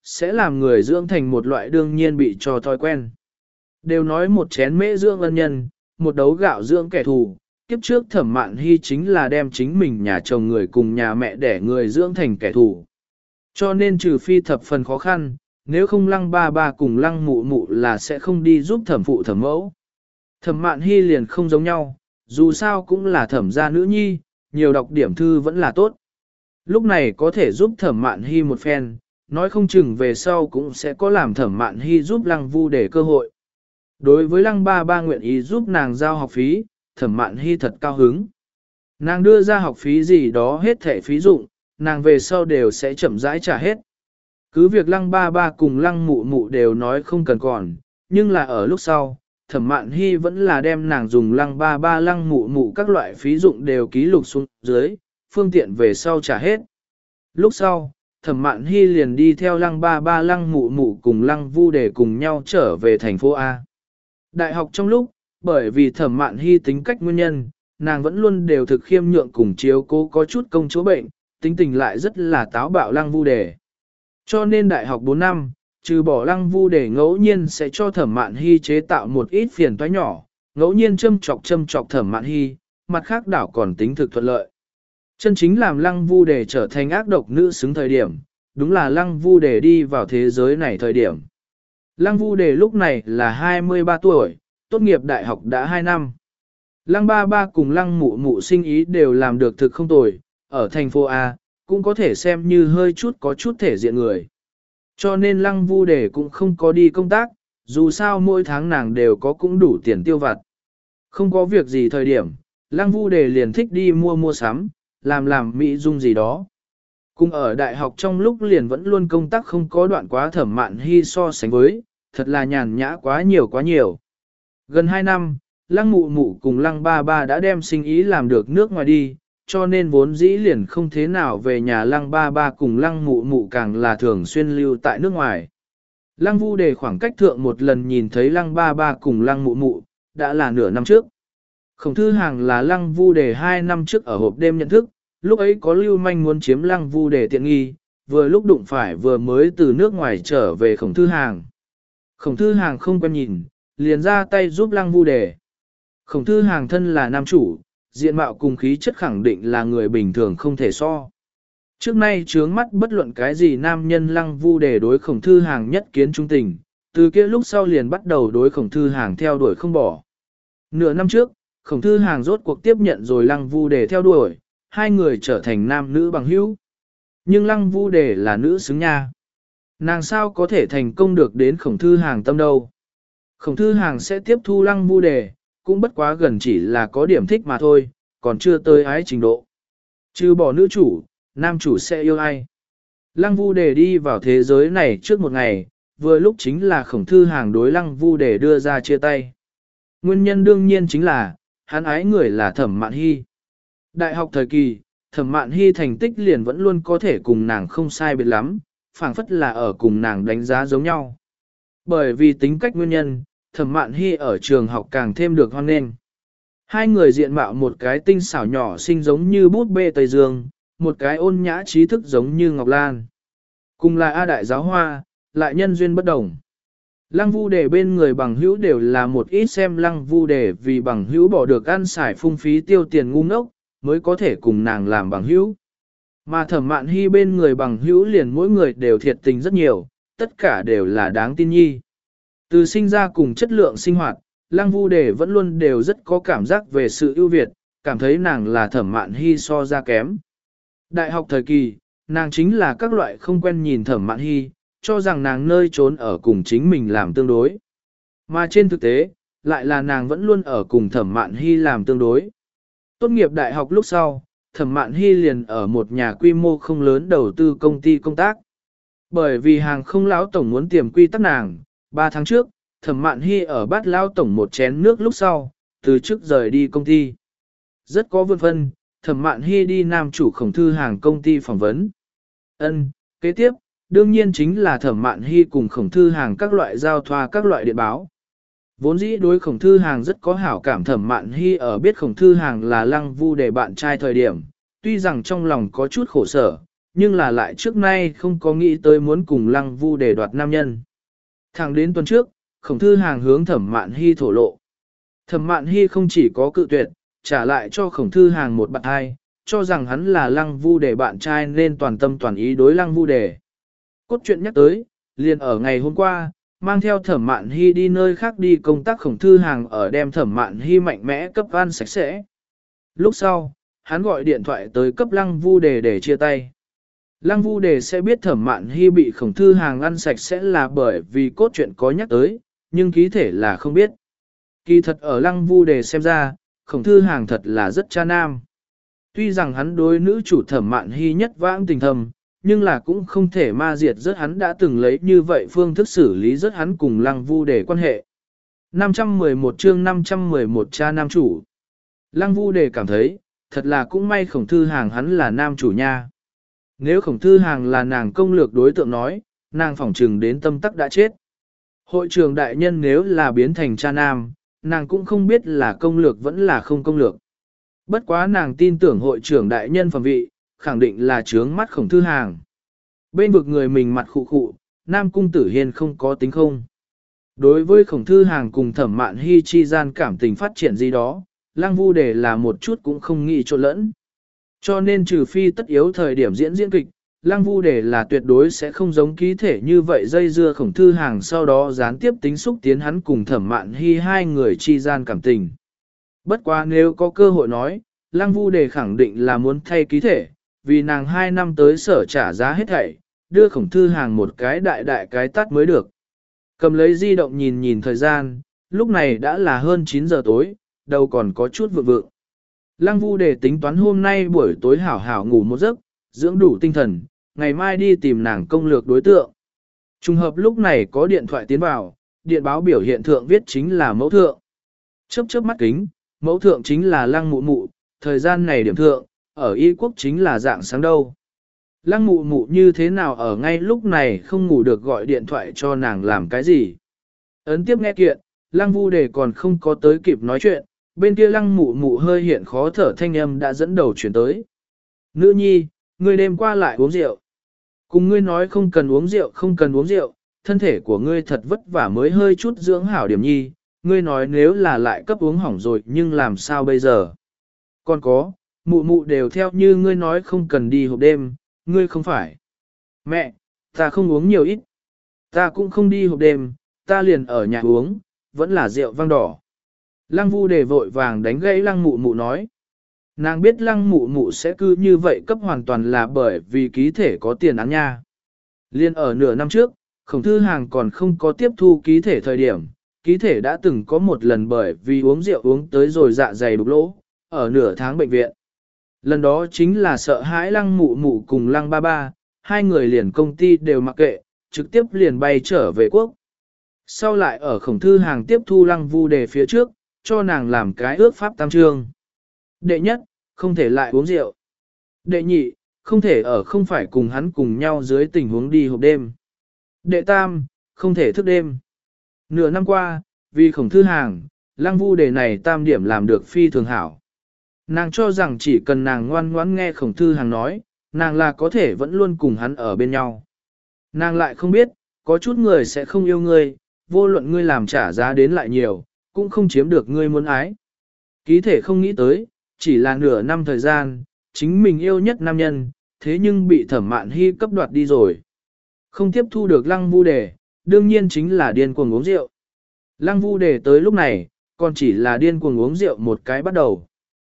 sẽ làm người dưỡng thành một loại đương nhiên bị cho thói quen. Đều nói một chén mễ dưỡng ân nhân, một đấu gạo dưỡng kẻ thù, kiếp trước Thẩm Mạn Hy chính là đem chính mình nhà chồng người cùng nhà mẹ đẻ người dưỡng thành kẻ thù. Cho nên trừ phi thập phần khó khăn, nếu không Lăng ba ba cùng Lăng mụ mụ là sẽ không đi giúp thẩm phụ thẩm mẫu. Thẩm Mạn Hy liền không giống nhau, dù sao cũng là thẩm gia nữ nhi, nhiều đọc điểm thư vẫn là tốt. Lúc này có thể giúp Thẩm Mạn Hy một phen, nói không chừng về sau cũng sẽ có làm Thẩm Mạn Hy giúp Lăng Vu để cơ hội. Đối với Lăng ba ba nguyện ý giúp nàng giao học phí, Thẩm Mạn Hy thật cao hứng. Nàng đưa ra học phí gì đó hết thẻ phí dụng, nàng về sau đều sẽ chậm rãi trả hết. Cứ việc Lăng ba ba cùng Lăng mụ mụ đều nói không cần còn, nhưng là ở lúc sau, Thẩm Mạn Hy vẫn là đem nàng dùng Lăng ba ba Lăng mụ mụ các loại phí dụng đều ký lục xuống dưới, phương tiện về sau trả hết. Lúc sau, Thẩm Mạn Hy liền đi theo Lăng ba ba Lăng mụ mụ cùng Lăng Vu để cùng nhau trở về thành phố A. Đại học trong lúc, bởi vì Thẩm Mạn Hy tính cách nguyên nhân, nàng vẫn luôn đều thực khiêm nhượng cùng chiếu cố có chút công chúa bệnh, tính tình lại rất là táo bạo Lăng Vu đề. Cho nên đại học bốn năm, trừ bỏ Lăng Vu đề ngẫu nhiên sẽ cho Thẩm Mạn Hy chế tạo một ít phiền toái nhỏ, ngẫu nhiên châm chọc châm chọc Thẩm Mạn Hy, mặt khác đảo còn tính thực thuận lợi. Chân chính làm Lăng Vu đề trở thành ác độc nữ xứng thời điểm, đúng là Lăng Vu đề đi vào thế giới này thời điểm. Lăng Vu đề lúc này là hai mươi ba tuổi, tốt nghiệp đại học đã hai năm. Lăng ba ba cùng Lăng mụ mụ sinh ý đều làm được thực không tồi, ở thành phố A, cũng có thể xem như hơi chút có chút thể diện người. Cho nên Lăng Vu đề cũng không có đi công tác, dù sao mỗi tháng nàng đều có cũng đủ tiền tiêu vặt. Không có việc gì thời điểm, Lăng Vu đề liền thích đi mua mua sắm, làm làm mỹ dung gì đó. Cùng ở đại học trong lúc liền vẫn luôn công tác không có đoạn quá Thẩm Mạn Hy so sánh với, thật là nhàn nhã quá nhiều quá nhiều. Gần hai năm, Lăng mụ mụ cùng Lăng ba ba đã đem sinh ý làm được nước ngoài đi, cho nên vốn dĩ liền không thế nào về nhà Lăng ba ba cùng Lăng mụ mụ càng là thường xuyên lưu tại nước ngoài. Lăng Vu đề khoảng cách thượng một lần nhìn thấy Lăng ba ba cùng Lăng mụ mụ, đã là nửa năm trước. Khổng Thư Hàng là Lăng Vu đề hai năm trước ở hộp đêm nhận thức, lúc ấy có lưu manh muốn chiếm Lăng Vu đề tiện nghi, vừa lúc đụng phải vừa mới từ nước ngoài trở về Khổng Thư Hàng. Khổng Thư Hàng không quen nhìn, liền ra tay giúp Lăng Vu đề. Khổng Thư Hàng thân là nam chủ, diện mạo cùng khí chất khẳng định là người bình thường không thể so. Trước nay trướng mắt bất luận cái gì nam nhân Lăng Vu đề đối Khổng Thư Hàng nhất kiến trung tình, từ kia lúc sau liền bắt đầu đối Khổng Thư Hàng theo đuổi không bỏ. Nửa năm trước, Khổng Thư Hàng rốt cuộc tiếp nhận rồi Lăng Vu đề theo đuổi, hai người trở thành nam nữ bằng hữu. Nhưng Lăng Vu đề là nữ xứng nha. Nàng sao có thể thành công được đến Khổng Thư Hàng tâm đâu. Khổng Thư Hàng sẽ tiếp thu Lăng Vu đề, cũng bất quá gần chỉ là có điểm thích mà thôi, còn chưa tới ái trình độ. Trừ bỏ nữ chủ, nam chủ sẽ yêu ai. Lăng Vu đề đi vào thế giới này trước một ngày, vừa lúc chính là Khổng Thư Hàng đối Lăng Vu đề đưa ra chia tay. Nguyên nhân đương nhiên chính là, hắn ái người là Thẩm Mạn Hy. Đại học thời kỳ, Thẩm Mạn Hy thành tích liền vẫn luôn có thể cùng nàng không sai biệt lắm, phảng phất là ở cùng nàng đánh giá giống nhau. Bởi vì tính cách nguyên nhân, Thẩm Mạn Hy ở trường học càng thêm được hoan nghênh. Hai người diện mạo một cái tinh xảo nhỏ xinh giống như bút bê Tây Dương, một cái ôn nhã trí thức giống như Ngọc Lan. Cùng là A đại giáo hoa, lại nhân duyên bất đồng. Lăng Vu đề bên người bằng hữu đều là một ít xem Lăng Vu đề vì bằng hữu bỏ được ăn xài phung phí tiêu tiền ngu ngốc, mới có thể cùng nàng làm bằng hữu. Mà Thẩm Mạn Hy bên người bằng hữu liền mỗi người đều thiệt tình rất nhiều, tất cả đều là đáng tin nhi. Từ sinh ra cùng chất lượng sinh hoạt, Lăng Vu đề vẫn luôn đều rất có cảm giác về sự ưu việt, cảm thấy nàng là Thẩm Mạn Hy so ra kém. Đại học thời kỳ, nàng chính là các loại không quen nhìn Thẩm Mạn Hy, cho rằng nàng nơi trốn ở cùng chính mình làm tương đối. Mà trên thực tế, lại là nàng vẫn luôn ở cùng Thẩm Mạn Hy làm tương đối. Tốt nghiệp đại học lúc sau, Thẩm Mạn Hy liền ở một nhà quy mô không lớn đầu tư công ty công tác. Bởi vì hàng không lão tổng muốn tiềm quy tắc nàng, ba tháng trước, Thẩm Mạn Hy ở bát lão tổng một chén nước lúc sau, từ chức rời đi công ty. Rất có vươn phân, Thẩm Mạn Hy đi nam chủ Khổng Thư Hàng công ty phỏng vấn. Ân, kế tiếp, đương nhiên chính là Thẩm Mạn Hy cùng Khổng Thư Hàng các loại giao thoa các loại điện báo. Vốn dĩ đối Khổng Thư Hàng rất có hảo cảm Thẩm Mạn Hy ở biết Khổng Thư Hàng là Lăng Vu đề bạn trai thời điểm, tuy rằng trong lòng có chút khổ sở, nhưng là lại trước nay không có nghĩ tới muốn cùng lăng vu để đoạt nam nhân. Thẳng đến tuần trước, Khổng Thư Hàng hướng Thẩm Mạn Hy thổ lộ. Thẩm Mạn Hy không chỉ có cự tuyệt, trả lại cho Khổng Thư Hàng một bạn hai, cho rằng hắn là lăng vu để bạn trai nên toàn tâm toàn ý đối lăng vu để. Cốt truyện nhắc tới, liền ở ngày hôm qua, mang theo Thẩm Mạn Hy đi nơi khác đi công tác, Khổng Thư Hàng ở đem Thẩm Mạn Hy mạnh mẽ cấp ăn sạch sẽ. Lúc sau, hắn gọi điện thoại tới cấp lăng vu đề để chia tay. Lăng vu đề sẽ biết Thẩm Mạn Hy bị Khổng Thư Hàng ăn sạch sẽ là bởi vì cốt truyện có nhắc tới, nhưng ký thể là không biết. Kỳ thật ở lăng vu đề xem ra, Khổng Thư Hàng thật là rất cha nam. Tuy rằng hắn đối nữ chủ Thẩm Mạn Hy nhất vãng tình thầm, nhưng là cũng không thể ma diệt rất hắn đã từng lấy như vậy phương thức xử lý rất hắn cùng lăng vu đề quan hệ. năm trăm mười một chương năm trăm mười một cha nam chủ. Lăng vu đề cảm thấy, thật là cũng may Khổng Thư Hàng hắn là nam chủ nha. Nếu Khổng Thư Hàng là nàng công lược đối tượng nói, nàng phỏng trừng đến tâm tắc đã chết. Hội trưởng đại nhân nếu là biến thành cha nam, nàng cũng không biết là công lược vẫn là không công lược. Bất quá nàng tin tưởng hội trưởng đại nhân phẩm vị, khẳng định là trướng mắt Khổng Thư Hàng. Bên vực người mình mặt khụ khụ, Nam Cung Tử Hiên không có tính không. Đối với Khổng Thư Hàng cùng Thẩm Mạn Hy chi gian cảm tình phát triển gì đó, Lăng Vu Đề là một chút cũng không nghĩ trộn lẫn. Cho nên trừ phi tất yếu thời điểm diễn diễn kịch, Lăng Vu Đề là tuyệt đối sẽ không giống ký thể như vậy dây dưa Khổng Thư Hàng sau đó gián tiếp tính xúc tiến hắn cùng Thẩm Mạn Hy hai người chi gian cảm tình. Bất quá nếu có cơ hội nói, Lăng Vu Đề khẳng định là muốn thay ký thể, vì nàng hai năm tới sở trả giá hết thảy, đưa Khổng Thư Hàng một cái đại đại cái tát mới được. Cầm lấy di động nhìn nhìn thời gian, lúc này đã là hơn chín giờ tối, đầu còn có chút vượng vượng. Lăng Vu Đề tính toán hôm nay buổi tối hảo hảo ngủ một giấc, dưỡng đủ tinh thần, ngày mai đi tìm nàng công lược đối tượng. Trùng hợp lúc này có điện thoại tiến vào, điện báo biểu hiện thượng viết chính là mẫu thượng. Chớp chớp mắt kính, mẫu thượng chính là Lăng Mụ Mụ, thời gian này điểm thượng, ở Y quốc chính là dạng sáng đâu. Lăng Mụ Mụ như thế nào ở ngay lúc này không ngủ được gọi điện thoại cho nàng làm cái gì. Ấn tiếp nghe kiện, Lăng Vu Đề còn không có tới kịp nói chuyện, bên kia Lăng Mụ Mụ hơi hiện khó thở thanh âm đã dẫn đầu chuyển tới. Nữ nhi, ngươi đêm qua lại uống rượu. Cùng ngươi nói không cần uống rượu không cần uống rượu, thân thể của ngươi thật vất vả mới hơi chút dưỡng hảo điểm nhi, ngươi nói nếu là lại cấp uống hỏng rồi nhưng làm sao bây giờ. Còn có, mụ mụ đều theo như ngươi nói không cần đi hộp đêm, ngươi không phải. Mẹ, ta không uống nhiều ít. Ta cũng không đi hộp đêm, ta liền ở nhà uống, vẫn là rượu vang đỏ. Lăng Vu Đề vội vàng đánh gãy Lăng Mụ Mụ nói. Nàng biết Lăng Mụ Mụ sẽ cứ như vậy cấp hoàn toàn là bởi vì ký thể có tiền án nha. Liên ở nửa năm trước, Khổng Thư Hàng còn không có tiếp thu ký thể thời điểm, ký thể đã từng có một lần bởi vì uống rượu uống tới rồi dạ dày đục lỗ, ở nửa tháng bệnh viện. Lần đó chính là sợ hãi Lăng Mụ Mụ cùng Lăng Ba Ba, hai người liền công ty đều mặc kệ, trực tiếp liền bay trở về quốc. Sau lại ở Khổng Thư Hàng tiếp thu Lăng Vu Đề phía trước, cho nàng làm cái ước pháp tam trương. Đệ nhất, không thể lại uống rượu. Đệ nhị, không thể ở không phải cùng hắn cùng nhau dưới tình huống đi hộp đêm. Đệ tam, không thể thức đêm. Nửa năm qua, vì Khổng Thư Hàng, Lăng Vu Đề này tam điểm làm được phi thường hảo. Nàng cho rằng chỉ cần nàng ngoan ngoãn nghe Khổng Thư Hàng nói, nàng là có thể vẫn luôn cùng hắn ở bên nhau. Nàng lại không biết, có chút người sẽ không yêu ngươi, vô luận ngươi làm trả giá đến lại nhiều, cũng không chiếm được ngươi muốn ái. Ký thể không nghĩ tới, chỉ là nửa năm thời gian, chính mình yêu nhất nam nhân, thế nhưng bị Thẩm Mạn Hy cấp đoạt đi rồi. Không tiếp thu được Lăng Vu Đề, đương nhiên chính là điên cuồng uống rượu. Lăng Vu Đề tới lúc này, còn chỉ là điên cuồng uống rượu một cái bắt đầu.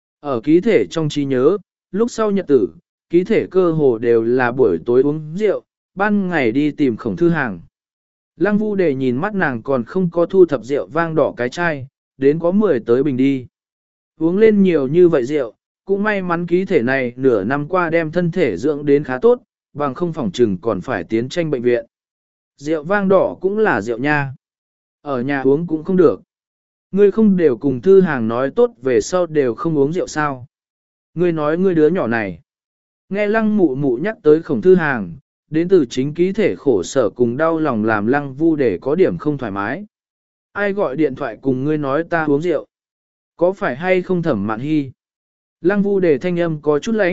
Ở ký thể trong trí nhớ, lúc sau nhật tử, ký thể cơ hồ đều là buổi tối uống rượu, ban ngày đi tìm Khổng Thư Hàng. Lăng Vu Đề nhìn mắt nàng còn không có thu thập rượu vang đỏ cái chai, đến có mười tới bình đi. Uống lên nhiều như vậy rượu, cũng may mắn ký thể này nửa năm qua đem thân thể dưỡng đến khá tốt, bằng không phỏng chừng còn phải tiến tranh bệnh viện. Rượu vang đỏ cũng là rượu nha. Ở nhà uống cũng không được. Ngươi không đều cùng Thư Hàng nói tốt về sau đều không uống rượu sao. Ngươi nói ngươi đứa nhỏ này. Nghe Lăng Mụ Mụ nhắc tới Khổng Thư Hàng, đến từ chính ký thể khổ sở cùng đau lòng làm Lăng Vu Đề có điểm không thoải mái. Ai gọi điện thoại cùng ngươi nói ta uống rượu? Có phải hay không Thẩm Mạn Hy? Lăng Vu Đề thanh âm có chút lánh,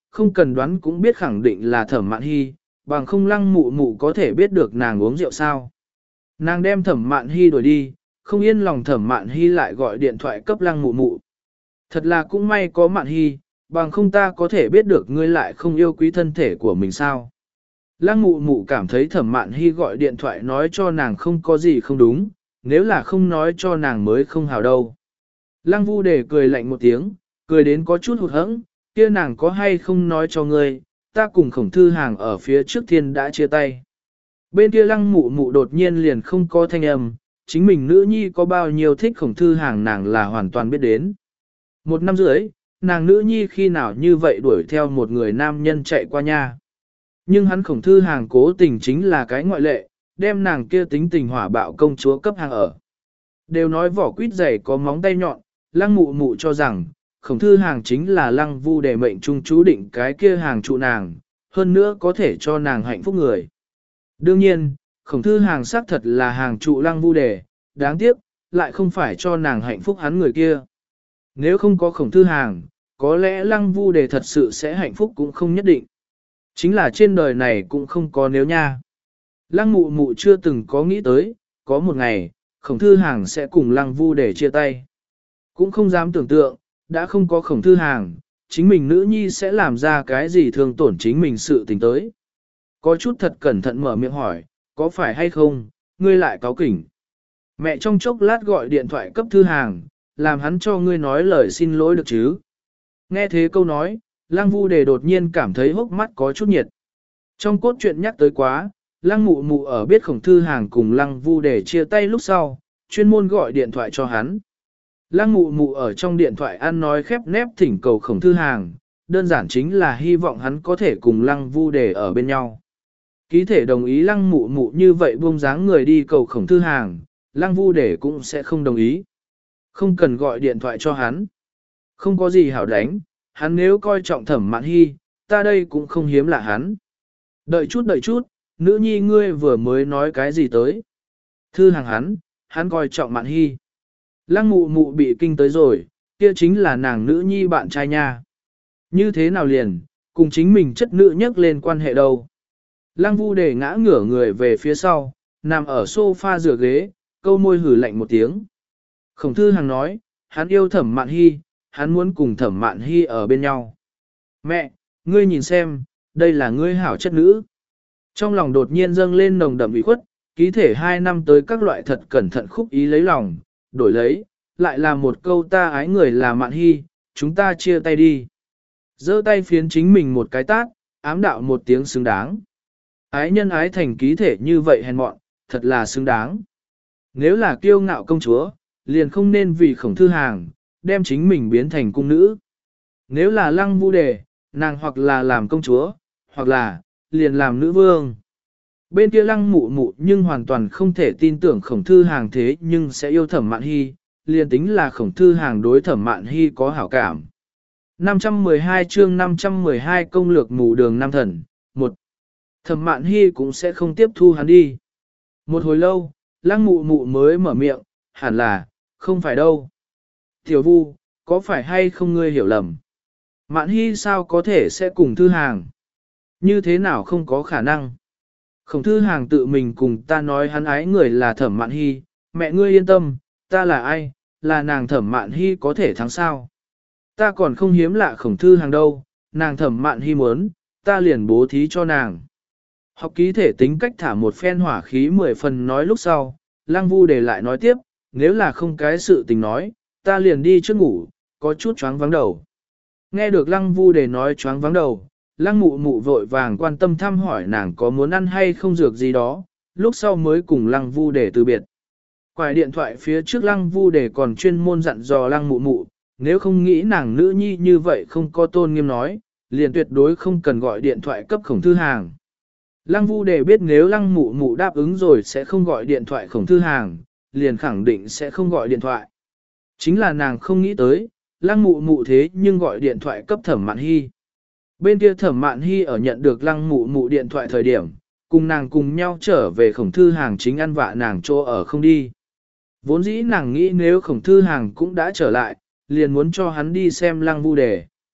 không cần đoán cũng biết khẳng định là thẩm mạn hy, bằng không lăng mụ mụ có thể biết được nàng uống rượu sao. Nàng đem thẩm mạn hy đuổi đi, không yên lòng thẩm mạn hy lại gọi điện thoại cấp lăng mụ mụ. Thật là cũng may có mạn hy, bằng không ta có thể biết được ngươi lại không yêu quý thân thể của mình sao. Lăng mụ mụ cảm thấy thẩm mạn hy gọi điện thoại nói cho nàng không có gì không đúng, nếu là không nói cho nàng mới không hào đâu. Lăng vu đề cười lạnh một tiếng, cười đến có chút hụt hẫng, kia nàng có hay không nói cho ngươi, ta cùng khổng thư hàng ở phía trước thiên đã chia tay. Bên kia lăng mụ mụ đột nhiên liền không có thanh âm, chính mình nữ nhi có bao nhiêu thích khổng thư hàng nàng là hoàn toàn biết đến. Một năm rưỡi, nàng nữ nhi khi nào như vậy đuổi theo một người nam nhân chạy qua nha. Nhưng hắn khổng thư hàng cố tình chính là cái ngoại lệ, đem nàng kia tính tình hỏa bạo công chúa cấp hàng ở. Đều nói vỏ quýt dày có móng tay nhọn, lăng mụ mụ cho rằng, khổng thư hàng chính là lăng vu để mệnh trung chú định cái kia hàng trụ nàng, hơn nữa có thể cho nàng hạnh phúc người. Đương nhiên, khổng thư hàng xác thật là hàng trụ lăng vu đề, đáng tiếc, lại không phải cho nàng hạnh phúc hắn người kia. Nếu không có khổng thư hàng, có lẽ lăng vu đề thật sự sẽ hạnh phúc cũng không nhất định. Chính là trên đời này cũng không có nếu nha. Lăng mụ mụ chưa từng có nghĩ tới, có một ngày, khổng thư hàng sẽ cùng lăng vu đề chia tay. Cũng không dám tưởng tượng, đã không có khổng thư hàng, chính mình nữ nhi sẽ làm ra cái gì thương tổn chính mình sự tình tới. Có chút thật cẩn thận mở miệng hỏi, có phải hay không, ngươi lại cáo kỉnh. Mẹ trong chốc lát gọi điện thoại cấp thư hàng, làm hắn cho ngươi nói lời xin lỗi được chứ. Nghe thế câu nói, lăng vu đề đột nhiên cảm thấy hốc mắt có chút nhiệt. Trong cốt truyện nhắc tới quá, lăng mụ mụ ở biết khổng thư hàng cùng lăng vu đề chia tay lúc sau, chuyên môn gọi điện thoại cho hắn. Lăng mụ mụ ở trong điện thoại ăn nói khép nép thỉnh cầu khổng thư hàng, đơn giản chính là hy vọng hắn có thể cùng lăng vu đề ở bên nhau. Ký thể đồng ý lăng mụ mụ như vậy buông dáng người đi cầu khổng thư hàng, lăng vu đề cũng sẽ không đồng ý. Không cần gọi điện thoại cho hắn. Không có gì hảo đánh, hắn nếu coi trọng thẩm mạn hy, ta đây cũng không hiếm lạ hắn. Đợi chút đợi chút, nữ nhi ngươi vừa mới nói cái gì tới. Thư hàng hắn, hắn coi trọng mạn hy. Lăng mụ mụ bị kinh tới rồi, kia chính là nàng nữ nhi bạn trai nha. Như thế nào liền, cùng chính mình chất nữ nhắc lên quan hệ đâu. Lăng vu đề ngã ngửa người về phía sau, nằm ở sofa rửa ghế, câu môi hử lạnh một tiếng. Khổng thư hàng nói, hắn yêu thẩm mạn hy, hắn muốn cùng thẩm mạn hy ở bên nhau. Mẹ, ngươi nhìn xem, đây là ngươi hảo chất nữ. Trong lòng đột nhiên dâng lên nồng đậm ủy khuất, ký thể hai năm tới các loại thật cẩn thận khúc ý lấy lòng, đổi lấy, lại là một câu ta ái người là mạn hy, chúng ta chia tay đi. Giơ tay phiến chính mình một cái tát, ám đạo một tiếng xứng đáng. Ái nhân ái thành ký thể như vậy hèn mọn, thật là xứng đáng. Nếu là kiêu ngạo công chúa, liền không nên vì khổng thư hàng, đem chính mình biến thành cung nữ. Nếu là lăng vu đề, nàng hoặc là làm công chúa, hoặc là, liền làm nữ vương. Bên kia lăng mụ mụ nhưng hoàn toàn không thể tin tưởng khổng thư hàng thế nhưng sẽ yêu thẩm mạn hy, liền tính là khổng thư hàng đối thẩm mạn hy có hảo cảm. năm trăm mười hai chương năm trăm mười hai công lược mù đường nam thần, một Thẩm mạn hy cũng sẽ không tiếp thu hắn đi. Một hồi lâu, lăng mụ mụ mới mở miệng, hẳn là, không phải đâu. Tiểu vu, có phải hay không ngươi hiểu lầm? Mạn hy sao có thể sẽ cùng thư hàng? Như thế nào không có khả năng? Khổng thư hàng tự mình cùng ta nói hắn ái người là thẩm mạn hy, mẹ ngươi yên tâm, ta là ai, là nàng thẩm mạn hy có thể thắng sao? Ta còn không hiếm lạ khổng thư hàng đâu, nàng thẩm mạn hy muốn, ta liền bố thí cho nàng. Học ký thể tính cách thả một phen hỏa khí mười phần nói lúc sau, lăng vu để lại nói tiếp, nếu là không cái sự tình nói, ta liền đi trước ngủ, có chút choáng vắng đầu. Nghe được lăng vu để nói choáng vắng đầu, lăng mụ mụ vội vàng quan tâm thăm hỏi nàng có muốn ăn hay không dược gì đó, lúc sau mới cùng lăng vu để từ biệt. Quài điện thoại phía trước lăng vu để còn chuyên môn dặn dò lăng mụ mụ, nếu không nghĩ nàng nữ nhi như vậy không có tôn nghiêm nói, liền tuyệt đối không cần gọi điện thoại cấp khổng thư hàng. Lăng vu để biết nếu lăng mụ mụ đáp ứng rồi sẽ không gọi điện thoại khổng thư hàng, liền khẳng định sẽ không gọi điện thoại. Chính là nàng không nghĩ tới, lăng mụ mụ thế nhưng gọi điện thoại cấp thẩm mạn hy. Bên kia thẩm mạn hy ở nhận được lăng mụ mụ điện thoại thời điểm, cùng nàng cùng nhau trở về khổng thư hàng chính ăn vạ nàng chỗ ở không đi. Vốn dĩ nàng nghĩ nếu khổng thư hàng cũng đã trở lại, liền muốn cho hắn đi xem lăng vu đề.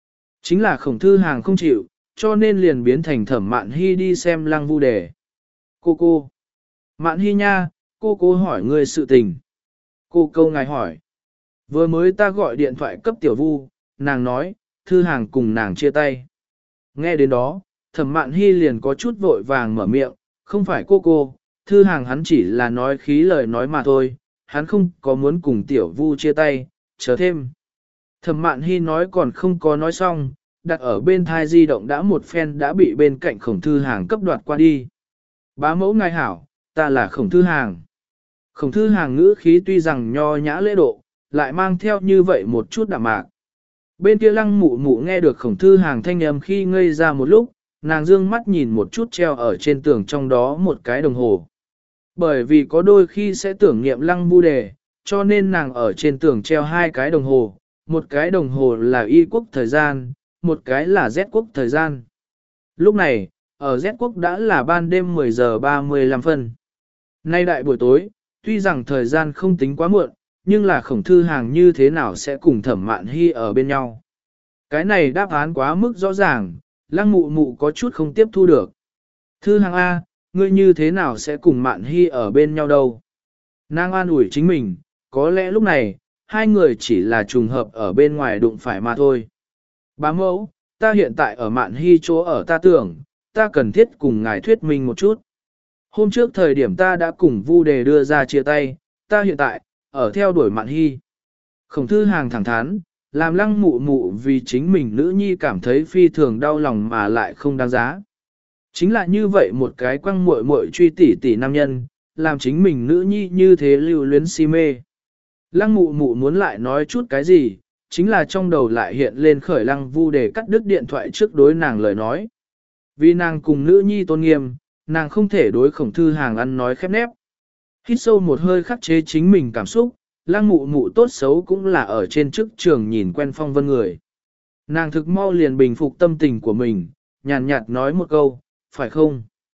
Chính là khổng thư hàng không chịu, cho nên liền biến thành Thẩm Mạn Hy đi xem Lăng Vu Đề. Cô cô. Mạn Hy nha, cô cô hỏi người sự tình. Cô câu ngài hỏi. Vừa mới ta gọi điện thoại cấp tiểu Vu, nàng nói, thư hàng cùng nàng chia tay. Nghe đến đó, Thẩm Mạn Hy liền có chút vội vàng mở miệng, không phải cô cô, thư hàng hắn chỉ là nói khí lời nói mà thôi, hắn không có muốn cùng tiểu Vu chia tay, chờ thêm. Thẩm Mạn Hy nói còn không có nói xong, đặt ở bên thai di động đã một phen đã bị bên cạnh khổng thư hàng cấp đoạt qua đi. Bá mẫu ngài hảo, ta là khổng thư hàng. Khổng thư hàng ngữ khí tuy rằng nho nhã lễ độ, lại mang theo như vậy một chút đạm mạc. Bên kia Lăng Mụ Mụ nghe được khổng thư hàng thanh âm khi ngây ra một lúc, nàng dương mắt nhìn một chút treo ở trên tường trong đó một cái đồng hồ. Bởi vì có đôi khi sẽ tưởng niệm Lăng Vu Đề, cho nên nàng ở trên tường treo hai cái đồng hồ, một cái đồng hồ là Y quốc thời gian, một cái là Z quốc thời gian. Lúc này, ở Z quốc đã là ban đêm mười giờ ba mươi lăm phân. Nay đại buổi tối, tuy rằng thời gian không tính quá muộn, nhưng là khổng thư hàng như thế nào sẽ cùng Thẩm Mạn Hy ở bên nhau. Cái này đáp án quá mức rõ ràng, Lăng Mụ Mụ có chút không tiếp thu được. Thư hàng A, ngươi như thế nào sẽ cùng Mạn Hy ở bên nhau đâu? Nàng an ủi chính mình, có lẽ lúc này, hai người chỉ là trùng hợp ở bên ngoài đụng phải mà thôi. Bá mẫu, ta hiện tại ở Mạn Hy chỗ ở ta tưởng, ta cần thiết cùng ngài thuyết minh một chút. Hôm trước thời điểm ta đã cùng Vu Đề đưa ra chia tay, ta hiện tại, ở theo đuổi Mạn Hy. Khổng thư hàng thẳng thắn, làm Lăng Mụ Mụ vì chính mình nữ nhi cảm thấy phi thường đau lòng mà lại không đáng giá. Chính là như vậy một cái quăng muội muội truy tỉ tỉ nam nhân, làm chính mình nữ nhi như thế lưu luyến si mê. Lăng Mụ Mụ muốn lại nói chút cái gì, chính là trong đầu lại hiện lên khởi Lăng Vu để cắt đứt điện thoại trước đối nàng lời nói. Vì nàng cùng nữ nhi tôn nghiêm, nàng không thể đối khổng thư hàng ăn nói khép nép. Hít sâu một hơi khắc chế chính mình cảm xúc, Lăng Mụ Mụ tốt xấu cũng là ở trên chức trường nhìn quen phong vân người. Nàng thực mau liền bình phục tâm tình của mình, nhàn nhạt nói một câu, phải không?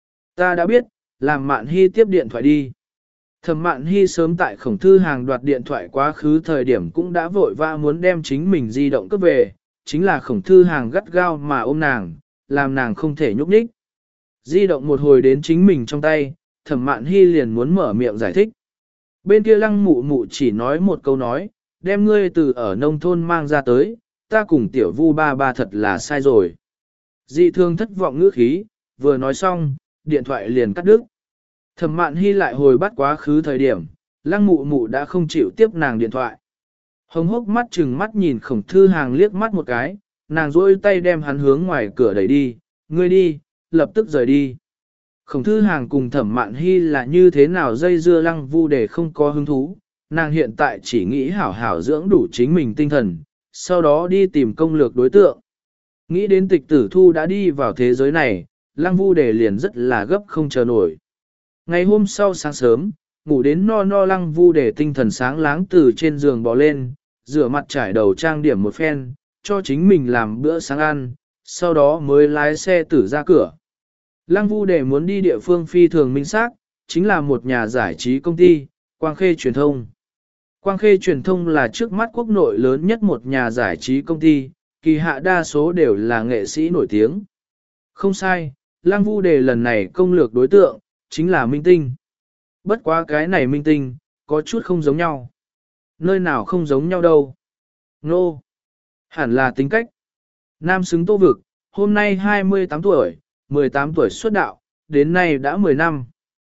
Ta đã biết, làm Mạn Hy tiếp điện thoại đi. Thẩm Mạn Hy sớm tại khổng thư hàng đoạt điện thoại quá khứ thời điểm cũng đã vội vã muốn đem chính mình di động cấp về, chính là khổng thư hàng gắt gao mà ôm nàng, làm nàng không thể nhúc nhích. Di động một hồi đến chính mình trong tay, Thẩm Mạn Hy liền muốn mở miệng giải thích. Bên kia Lăng Mụ Mụ chỉ nói một câu nói, đem ngươi từ ở nông thôn mang ra tới, ta cùng tiểu Vu ba ba thật là sai rồi. Dị thương thất vọng ngữ khí, vừa nói xong, điện thoại liền cắt đứt. Thẩm Mạn Hy lại hồi bắt quá khứ thời điểm, Lăng Mụ Mụ đã không chịu tiếp nàng điện thoại. Hồng hốc mắt chừng mắt nhìn khổng thư hàng liếc mắt một cái, nàng rỗi tay đem hắn hướng ngoài cửa đẩy đi, ngươi đi, lập tức rời đi. Khổng thư hàng cùng Thẩm Mạn Hy là như thế nào dây dưa Lăng Vu để không có hứng thú, nàng hiện tại chỉ nghĩ hảo hảo dưỡng đủ chính mình tinh thần, sau đó đi tìm công lược đối tượng. Nghĩ đến tịch tử thu đã đi vào thế giới này, Lăng Vu để liền rất là gấp không chờ nổi. Ngày hôm sau sáng sớm, ngủ đến no no Lăng Vu để tinh thần sáng láng từ trên giường bò lên, rửa mặt trải đầu trang điểm một phen, cho chính mình làm bữa sáng ăn, sau đó mới lái xe tử ra cửa. Lăng Vu để muốn đi địa phương phi thường minh xác, chính là một nhà giải trí công ty, Quang Khê Truyền thông. Quang Khê Truyền thông là trước mắt quốc nội lớn nhất một nhà giải trí công ty, kỳ hạ đa số đều là nghệ sĩ nổi tiếng. Không sai, Lăng Vu đề lần này công lược đối tượng, chính là minh tinh. Bất quá cái này minh tinh, có chút không giống nhau. Nơi nào không giống nhau đâu. Nô. No. Hẳn là tính cách. Nam xứng Tô Vực, hôm nay hai mươi tám tuổi, mười tám tuổi xuất đạo, đến nay đã mười năm.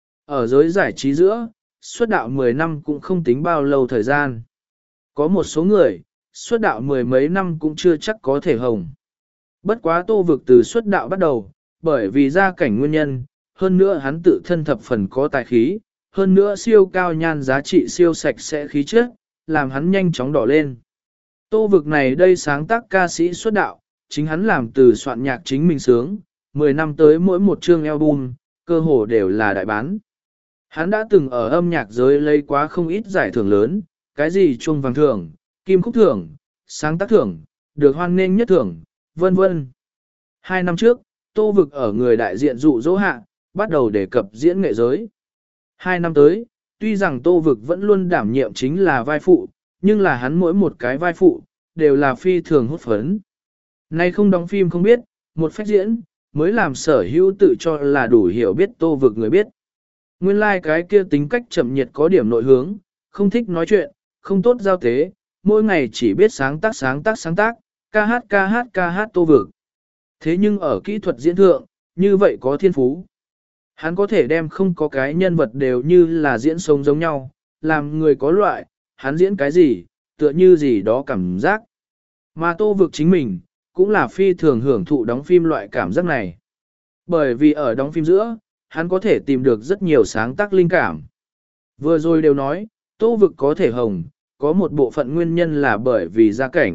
Ở giới giải trí giữa, xuất đạo mười năm cũng không tính bao lâu thời gian. Có một số người, xuất đạo mười mấy năm cũng chưa chắc có thể hồng. Bất quá Tô Vực từ xuất đạo bắt đầu, bởi vì gia cảnh nguyên nhân, hơn nữa hắn tự thân thập phần có tài khí, hơn nữa siêu cao nhan giá trị siêu sạch sẽ khí chất, làm hắn nhanh chóng đỏ lên. Tô Vực này đây sáng tác ca sĩ xuất đạo, chính hắn làm từ soạn nhạc chính mình sướng, mười năm tới mỗi một chương album, cơ hồ đều là đại bán. Hắn đã từng ở âm nhạc giới lấy quá không ít giải thưởng lớn, cái gì chuông vàng thưởng, kim khúc thưởng, sáng tác thưởng, được hoan nghênh nhất thưởng, vân vân. Hai năm trước, Tô Vực ở người đại diện dụ dỗ hạ, bắt đầu đề cập diễn nghệ giới. Hai năm tới, tuy rằng Tô Vực vẫn luôn đảm nhiệm chính là vai phụ, nhưng là hắn mỗi một cái vai phụ, đều là phi thường hút phấn. Nay không đóng phim không biết, một phách diễn, mới làm sở hữu tự cho là đủ hiểu biết Tô Vực người biết. Nguyên lai like cái kia tính cách chậm nhiệt có điểm nội hướng, không thích nói chuyện, không tốt giao tế, mỗi ngày chỉ biết sáng tác sáng tác sáng tác, ca hát ca hát ca hát Tô Vực. Thế nhưng ở kỹ thuật diễn thượng, như vậy có thiên phú. Hắn có thể đem không có cái nhân vật đều như là diễn sống giống nhau, làm người có loại, hắn diễn cái gì, tựa như gì đó cảm giác. Mà Tô Vực chính mình, cũng là phi thường hưởng thụ đóng phim loại cảm giác này. Bởi vì ở đóng phim giữa, hắn có thể tìm được rất nhiều sáng tác linh cảm. Vừa rồi đều nói, Tô Vực có thể hồng, có một bộ phận nguyên nhân là bởi vì gia cảnh.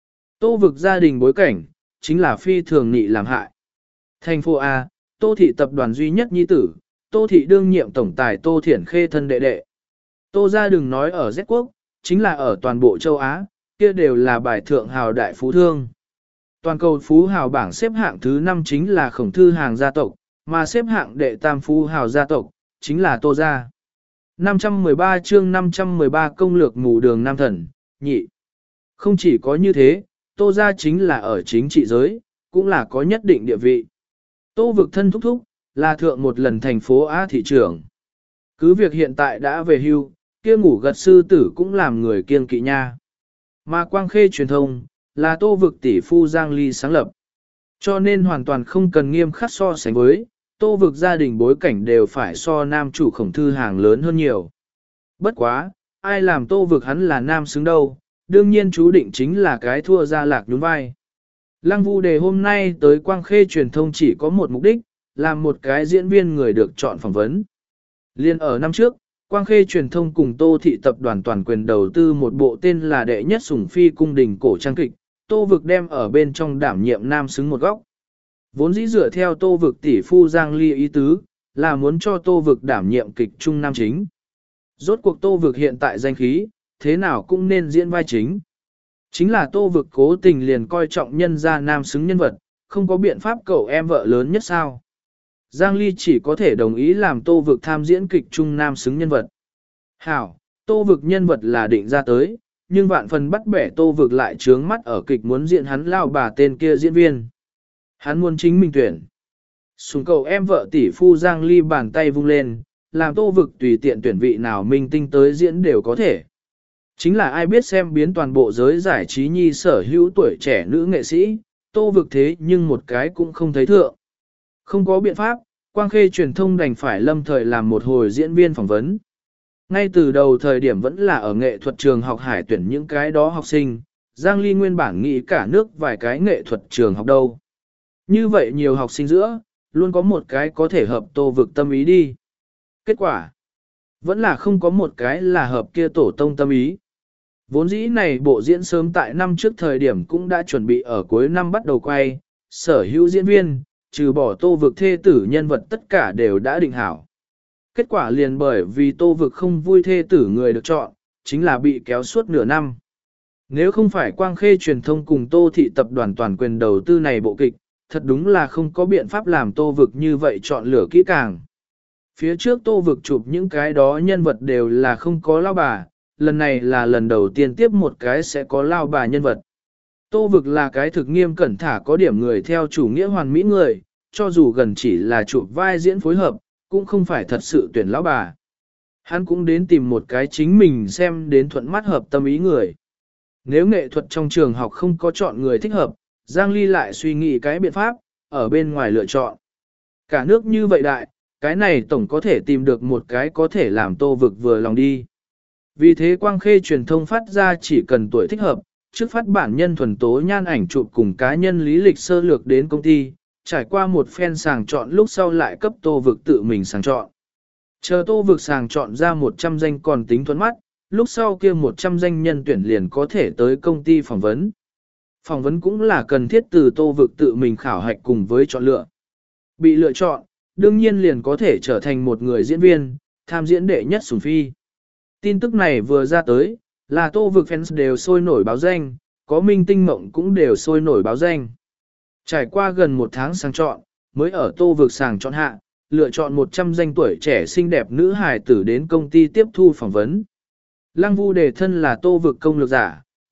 Tô Vực gia đình bối cảnh, chính là phi thường nị làm hại. Thành phố A, Tô Thị tập đoàn duy nhất nhi tử, Tô Thị đương nhiệm tổng tài Tô Thiển Khê thân đệ đệ. Tô gia đừng nói ở Z quốc, chính là ở toàn bộ châu Á, kia đều là bài thượng hào đại phú thương. Toàn cầu phú hào bảng xếp hạng thứ năm chính là Khổng Thư Hàng gia tộc, mà xếp hạng đệ tam phú hào gia tộc, chính là Tô gia. năm trăm mười ba chương năm trăm mười ba công lược mù đường nam thần, nhị. Không chỉ có như thế, Tô gia chính là ở chính trị giới, cũng là có nhất định địa vị. Tô Vực thân thúc thúc, là thượng một lần thành phố Á thị trưởng. Cứ việc hiện tại đã về hưu, kia ngủ gật sư tử cũng làm người kiêng kỵ nha. Mà Quang Khê truyền thông, là Tô Vực tỷ phu Giang Ly sáng lập. Cho nên hoàn toàn không cần nghiêm khắc so sánh với, Tô Vực gia đình bối cảnh đều phải so nam chủ Khổng Thư Hàng lớn hơn nhiều. Bất quá, ai làm Tô Vực hắn là nam xứng đâu, đương nhiên chú định chính là cái thua ra lạc nhún vai. Lăng Vu Đề hôm nay tới Quang Khê truyền thông chỉ có một mục đích, làm một cái diễn viên người được chọn phỏng vấn. Liên ở năm trước, Quang Khê truyền thông cùng Tô Thị tập đoàn toàn quyền đầu tư một bộ tên là Đệ Nhất Sủng Phi cung đình cổ trang kịch, Tô Vực đem ở bên trong đảm nhiệm nam xứng một góc. Vốn dĩ dựa theo Tô Vực tỷ phu Giang Ly ý tứ, là muốn cho Tô Vực đảm nhiệm kịch trung nam chính. Rốt cuộc Tô Vực hiện tại danh khí, thế nào cũng nên diễn vai chính. Chính là Tô Vực cố tình liền coi trọng nhân gia nam xứng nhân vật, không có biện pháp cậu em vợ lớn nhất sao. Giang Ly chỉ có thể đồng ý làm Tô Vực tham diễn kịch trung nam xứng nhân vật. Hảo, Tô Vực nhân vật là định ra tới, nhưng vạn phần bắt bẻ Tô Vực lại trướng mắt ở kịch muốn diễn hắn lao bà tên kia diễn viên. Hắn muốn chính mình tuyển. Sùng cậu em vợ tỷ phu Giang Ly bàn tay vung lên, làm Tô Vực tùy tiện tuyển vị nào minh tinh tới diễn đều có thể. Chính là ai biết xem biến toàn bộ giới giải trí nhi sở hữu tuổi trẻ nữ nghệ sĩ, Tô Vực thế nhưng một cái cũng không thấy thượng. Không có biện pháp, Quang Khê truyền thông đành phải lâm thời làm một hồi diễn viên phỏng vấn. Ngay từ đầu thời điểm vẫn là ở nghệ thuật trường học hải tuyển những cái đó học sinh, Giang Ly nguyên bản nghĩ cả nước vài cái nghệ thuật trường học đâu. Như vậy nhiều học sinh giữa, luôn có một cái có thể hợp Tô Vực tâm ý đi. Kết quả, vẫn là không có một cái là hợp kia tổ tông tâm ý. Vốn dĩ này bộ diễn sớm tại năm trước thời điểm cũng đã chuẩn bị ở cuối năm bắt đầu quay, sở hữu diễn viên, trừ bỏ Tô Vực thê tử nhân vật tất cả đều đã định hảo. Kết quả liền bởi vì Tô Vực không vui thê tử người được chọn, chính là bị kéo suốt nửa năm. Nếu không phải Quang Khê truyền thông cùng Tô Thị tập đoàn toàn quyền đầu tư này bộ kịch, thật đúng là không có biện pháp làm Tô Vực như vậy chọn lựa kỹ càng. Phía trước Tô Vực chụp những cái đó nhân vật đều là không có lao bà, lần này là lần đầu tiên tiếp một cái sẽ có lao bà nhân vật. Tô Vực là cái thực nghiêm cẩn thả có điểm người theo chủ nghĩa hoàn mỹ người, cho dù gần chỉ là chụp vai diễn phối hợp, cũng không phải thật sự tuyển lão bà. Hắn cũng đến tìm một cái chính mình xem đến thuận mắt hợp tâm ý người. Nếu nghệ thuật trong trường học không có chọn người thích hợp, Giang Ly lại suy nghĩ cái biện pháp, ở bên ngoài lựa chọn. Cả nước như vậy đại, cái này tổng có thể tìm được một cái có thể làm Tô Vực vừa lòng đi. Vì thế Quang Khê truyền thông phát ra chỉ cần tuổi thích hợp, trước phát bản nhân thuần tố nhan ảnh chụp cùng cá nhân lý lịch sơ lược đến công ty, trải qua một phen sàng chọn lúc sau lại cấp Tô Vực tự mình sàng chọn. Chờ Tô Vực sàng chọn ra một trăm danh còn tính thuận mắt, lúc sau kia một trăm danh nhân tuyển liền có thể tới công ty phỏng vấn. Phỏng vấn cũng là cần thiết từ Tô Vực tự mình khảo hạch cùng với chọn lựa. Bị lựa chọn, đương nhiên liền có thể trở thành một người diễn viên, tham diễn đệ nhất sủng phi. Tin tức này vừa ra tới, là Tô Vực fans đều sôi nổi báo danh, có minh tinh mộng cũng đều sôi nổi báo danh. Trải qua gần một tháng sàng chọn, mới ở Tô Vực sàng chọn hạ, lựa chọn một trăm danh tuổi trẻ xinh đẹp nữ hài tử đến công ty tiếp thu phỏng vấn. Lăng Vu Đề thân là Tô Vực công lược giả,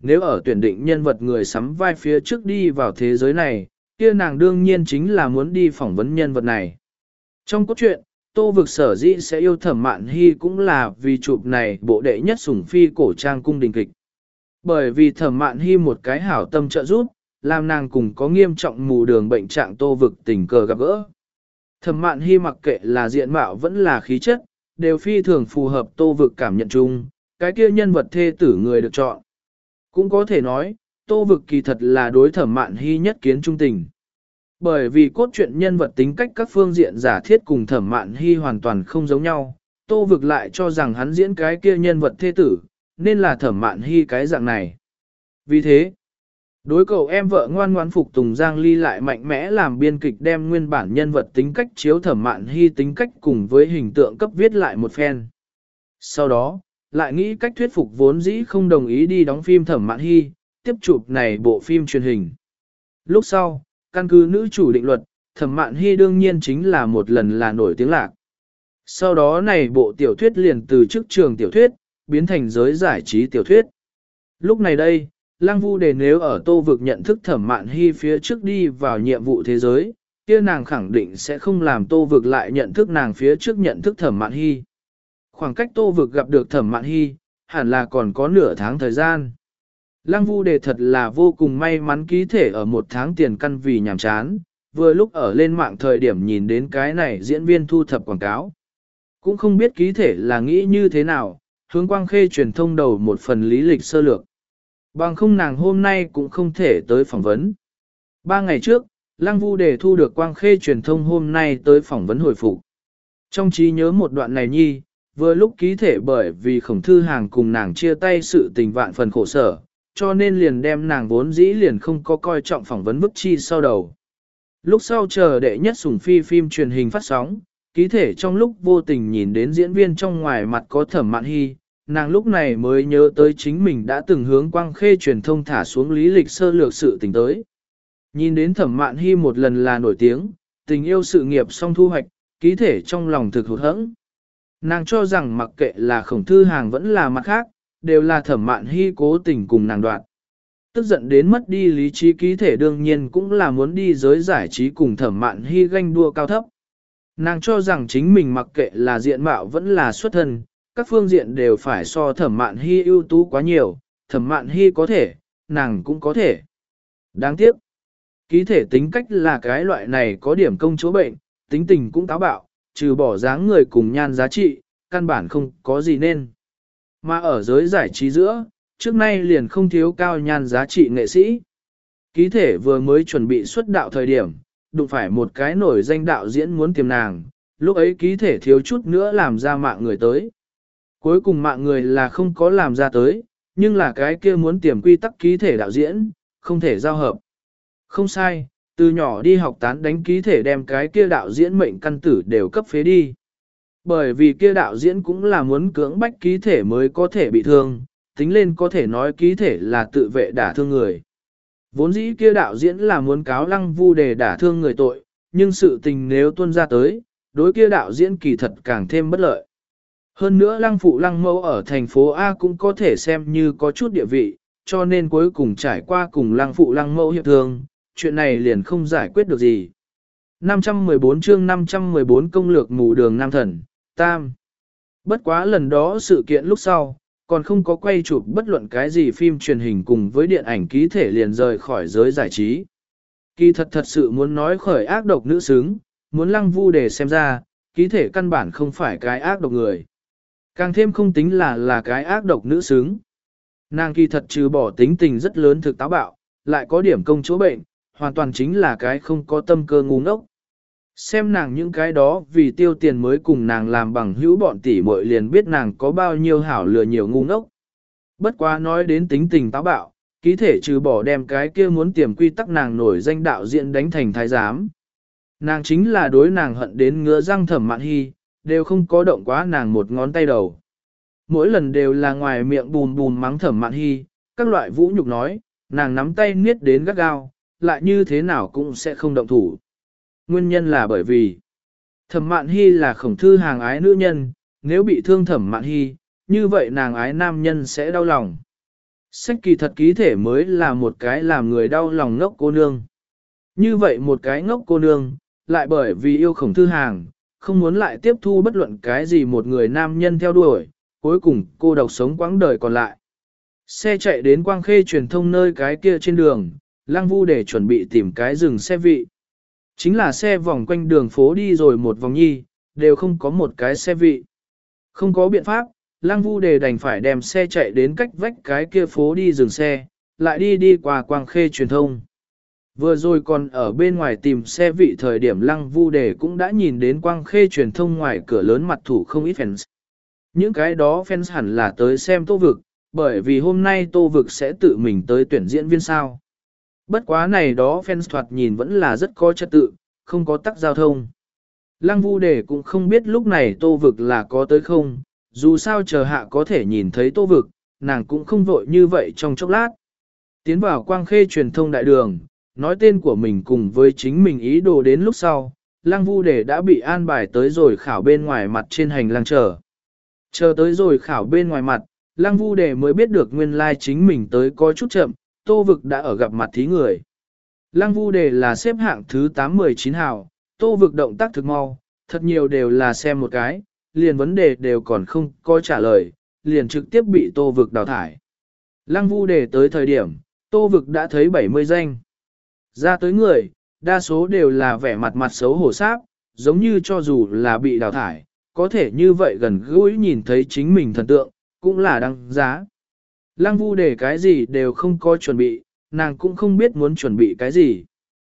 nếu ở tuyển định nhân vật người sắm vai phía trước đi vào thế giới này, kia nàng đương nhiên chính là muốn đi phỏng vấn nhân vật này. Trong cốt truyện, Tô Vực sở dĩ sẽ yêu Thẩm Mạn Hy cũng là vì chụp này bộ đệ nhất sủng phi cổ trang cung đình kịch. Bởi vì Thẩm Mạn Hy một cái hảo tâm trợ giúp, làm nàng cùng có nghiêm trọng mù đường bệnh trạng Tô Vực tình cờ gặp gỡ. Thẩm Mạn Hy mặc kệ là diện mạo vẫn là khí chất, đều phi thường phù hợp Tô Vực cảm nhận chung, cái kia nhân vật thê tử người được chọn. Cũng có thể nói, Tô Vực kỳ thật là đối Thẩm Mạn Hy nhất kiến trung tình. Bởi vì cốt truyện nhân vật tính cách các phương diện giả thiết cùng Thẩm Mạn Hy hoàn toàn không giống nhau, Tô Vực lại cho rằng hắn diễn cái kia nhân vật thê tử, nên là Thẩm Mạn Hy cái dạng này. Vì thế, đối cậu em vợ ngoan ngoãn phục tùng Giang Ly lại mạnh mẽ làm biên kịch đem nguyên bản nhân vật tính cách chiếu Thẩm Mạn Hy tính cách cùng với hình tượng cấp viết lại một phen. Sau đó, lại nghĩ cách thuyết phục vốn dĩ không đồng ý đi đóng phim Thẩm Mạn Hy, tiếp chụp này bộ phim truyền hình. Lúc sau, căn cứ nữ chủ định luật, Thẩm Mạn Hy đương nhiên chính là một lần là nổi tiếng lạc. Sau đó này bộ tiểu thuyết liền từ chức trường tiểu thuyết, biến thành giới giải trí tiểu thuyết. Lúc này đây, Lăng Vu Đề nếu ở Tô Vực nhận thức Thẩm Mạn Hy phía trước đi vào nhiệm vụ thế giới, kia nàng khẳng định sẽ không làm Tô Vực lại nhận thức nàng phía trước nhận thức Thẩm Mạn Hy. Khoảng cách Tô Vực gặp được Thẩm Mạn Hy, hẳn là còn có nửa tháng thời gian. Lăng Vu Đề thật là vô cùng may mắn ký thể ở một tháng tiền căn vì nhàm chán, vừa lúc ở lên mạng thời điểm nhìn đến cái này diễn viên thu thập quảng cáo. Cũng không biết ký thể là nghĩ như thế nào, hướng Quang Khê truyền thông đầu một phần lý lịch sơ lược. Bằng không nàng hôm nay cũng không thể tới phỏng vấn. Ba ngày trước, Lăng Vu Đề thu được Quang Khê truyền thông hôm nay tới phỏng vấn hồi phục. Trong trí nhớ một đoạn này nhi, vừa lúc ký thể bởi vì Khổng Thư Hàng cùng nàng chia tay sự tình vạn phần khổ sở, cho nên liền đem nàng vốn dĩ liền không có coi trọng phỏng vấn bức chi sau đầu. Lúc sau chờ đệ nhất sủng phi phim truyền hình phát sóng, ký thể trong lúc vô tình nhìn đến diễn viên trong ngoài mặt có Thẩm Mạn Hy, nàng lúc này mới nhớ tới chính mình đã từng hướng Quang Khê truyền thông thả xuống lý lịch sơ lược sự tình tới. Nhìn đến Thẩm Mạn Hy một lần là nổi tiếng, tình yêu sự nghiệp song thu hoạch, ký thể trong lòng thực hụt hẫng. Nàng cho rằng mặc kệ là Khổng Thư Hàng vẫn là mặt khác, đều là Thẩm Mạn Hy cố tình cùng nàng đoạn. Tức giận đến mất đi lý trí ký thể đương nhiên cũng là muốn đi giới giải trí cùng Thẩm Mạn Hy ganh đua cao thấp. Nàng cho rằng chính mình mặc kệ là diện mạo vẫn là xuất thân, các phương diện đều phải so Thẩm Mạn Hy ưu tú quá nhiều, Thẩm Mạn Hy có thể, nàng cũng có thể. Đáng tiếc, ký thể tính cách là cái loại này có điểm công chúa bệnh, tính tình cũng táo bạo, trừ bỏ dáng người cùng nhan giá trị, căn bản không có gì nên. Mà ở giới giải trí giữa, trước nay liền không thiếu cao nhan giá trị nghệ sĩ. Ký thể vừa mới chuẩn bị xuất đạo thời điểm, đụng phải một cái nổi danh đạo diễn muốn tìm nàng, lúc ấy ký thể thiếu chút nữa làm ra mạng người tới. Cuối cùng mạng người là không có làm ra tới, nhưng là cái kia muốn tiềm quy tắc ký thể đạo diễn, không thể giao hợp. Không sai, từ nhỏ đi học tán đánh ký thể đem cái kia đạo diễn mệnh căn tử đều cấp phế đi. Bởi vì kia đạo diễn cũng là muốn cưỡng bách ký thể mới có thể bị thương, tính lên có thể nói ký thể là tự vệ đả thương người. Vốn dĩ kia đạo diễn là muốn cáo Lăng Vu Đề đả thương người tội, nhưng sự tình nếu tuôn ra tới, đối kia đạo diễn kỳ thật càng thêm bất lợi. Hơn nữa Lăng Phụ Lăng Mẫu ở thành phố A cũng có thể xem như có chút địa vị, cho nên cuối cùng trải qua cùng Lăng Phụ Lăng Mẫu hiệp thương, chuyện này liền không giải quyết được gì. năm trăm mười bốn chương năm trăm mười bốn công lược mù đường nam thần, tam. Bất quá lần đó sự kiện lúc sau, còn không có quay chụp bất luận cái gì phim truyền hình cùng với điện ảnh ký thể liền rời khỏi giới giải trí. Kỳ thật thật sự muốn nói khởi ác độc nữ xứng, muốn Lăng Vu Đề xem ra, ký thể căn bản không phải cái ác độc người. Càng thêm không tính là là cái ác độc nữ xứng. Nàng kỳ thật trừ bỏ tính tình rất lớn thực táo bạo, lại có điểm công chỗ bệnh, hoàn toàn chính là cái không có tâm cơ ngu ngốc. Xem nàng những cái đó vì tiêu tiền mới cùng nàng làm bằng hữu bọn tỷ muội liền biết nàng có bao nhiêu hảo lừa nhiều ngu ngốc. Bất quá nói đến tính tình táo bạo, ký thể trừ bỏ đem cái kia muốn tiềm quy tắc nàng nổi danh đạo diễn đánh thành thái giám. Nàng chính là đối nàng hận đến ngứa răng Thẩm Mạn Hy, đều không có động quá nàng một ngón tay đầu. Mỗi lần đều là ngoài miệng bùn bùn mắng Thẩm Mạn Hy, các loại vũ nhục nói, nàng nắm tay niết đến gắt gao, lại như thế nào cũng sẽ không động thủ. Nguyên nhân là bởi vì Thẩm Mạn Hy là Khổng Thư Hàng ái nữ nhân, nếu bị thương Thẩm Mạn Hy, như vậy nàng ái nam nhân sẽ đau lòng. Sách kỳ thật ký thể mới là một cái làm người đau lòng ngốc cô nương. Như vậy một cái ngốc cô nương, lại bởi vì yêu Khổng Thư Hàng, không muốn lại tiếp thu bất luận cái gì một người nam nhân theo đuổi, cuối cùng cô độc sống quãng đời còn lại. Xe chạy đến Quang Khê truyền thông nơi cái kia trên đường, Lăng Vu để chuẩn bị tìm cái dừng xe vị. Chính là xe vòng quanh đường phố đi rồi một vòng nhi, đều không có một cái xe vị. Không có biện pháp, Lăng Vu Đề đành phải đem xe chạy đến cách vách cái kia phố đi dừng xe, lại đi đi qua Quang Khê truyền thông. Vừa rồi còn ở bên ngoài tìm xe vị thời điểm Lăng Vu Đề cũng đã nhìn đến Quang Khê truyền thông ngoài cửa lớn mặt thủ không ít fans. Những cái đó fans hẳn là tới xem Tô Vực, bởi vì hôm nay Tô Vực sẽ tự mình tới tuyển diễn viên sao. Bất quá này đó fans thoạt nhìn vẫn là rất có trật tự, không có tắc giao thông. Lăng Vu Đề cũng không biết lúc này Tô Vực là có tới không, dù sao chờ hạ có thể nhìn thấy Tô Vực, nàng cũng không vội như vậy trong chốc lát. Tiến vào Quang Khê truyền thông đại đường, nói tên của mình cùng với chính mình ý đồ đến lúc sau, Lăng Vu Đề đã bị an bài tới rồi khảo bên ngoài mặt trên hành lang chờ. Chờ tới rồi khảo bên ngoài mặt, Lăng Vu Đề mới biết được nguyên lai like chính mình tới có chút chậm, Tô Vực đã ở gặp mặt thí người. Lăng Vu Đề là xếp hạng thứ tám mười chín hào, Tô Vực động tác thực mau, thật nhiều đều là xem một cái, liền vấn đề đều còn không có trả lời, liền trực tiếp bị Tô Vực đào thải. Lăng Vu Đề tới thời điểm, Tô Vực đã thấy bảy mươi danh. Ra tới người, đa số đều là vẻ mặt mặt xấu hổ sáp, giống như cho dù là bị đào thải, có thể như vậy gần gũi nhìn thấy chính mình thần tượng, cũng là đăng giá. Lăng Vu Đề cái gì đều không có chuẩn bị, nàng cũng không biết muốn chuẩn bị cái gì.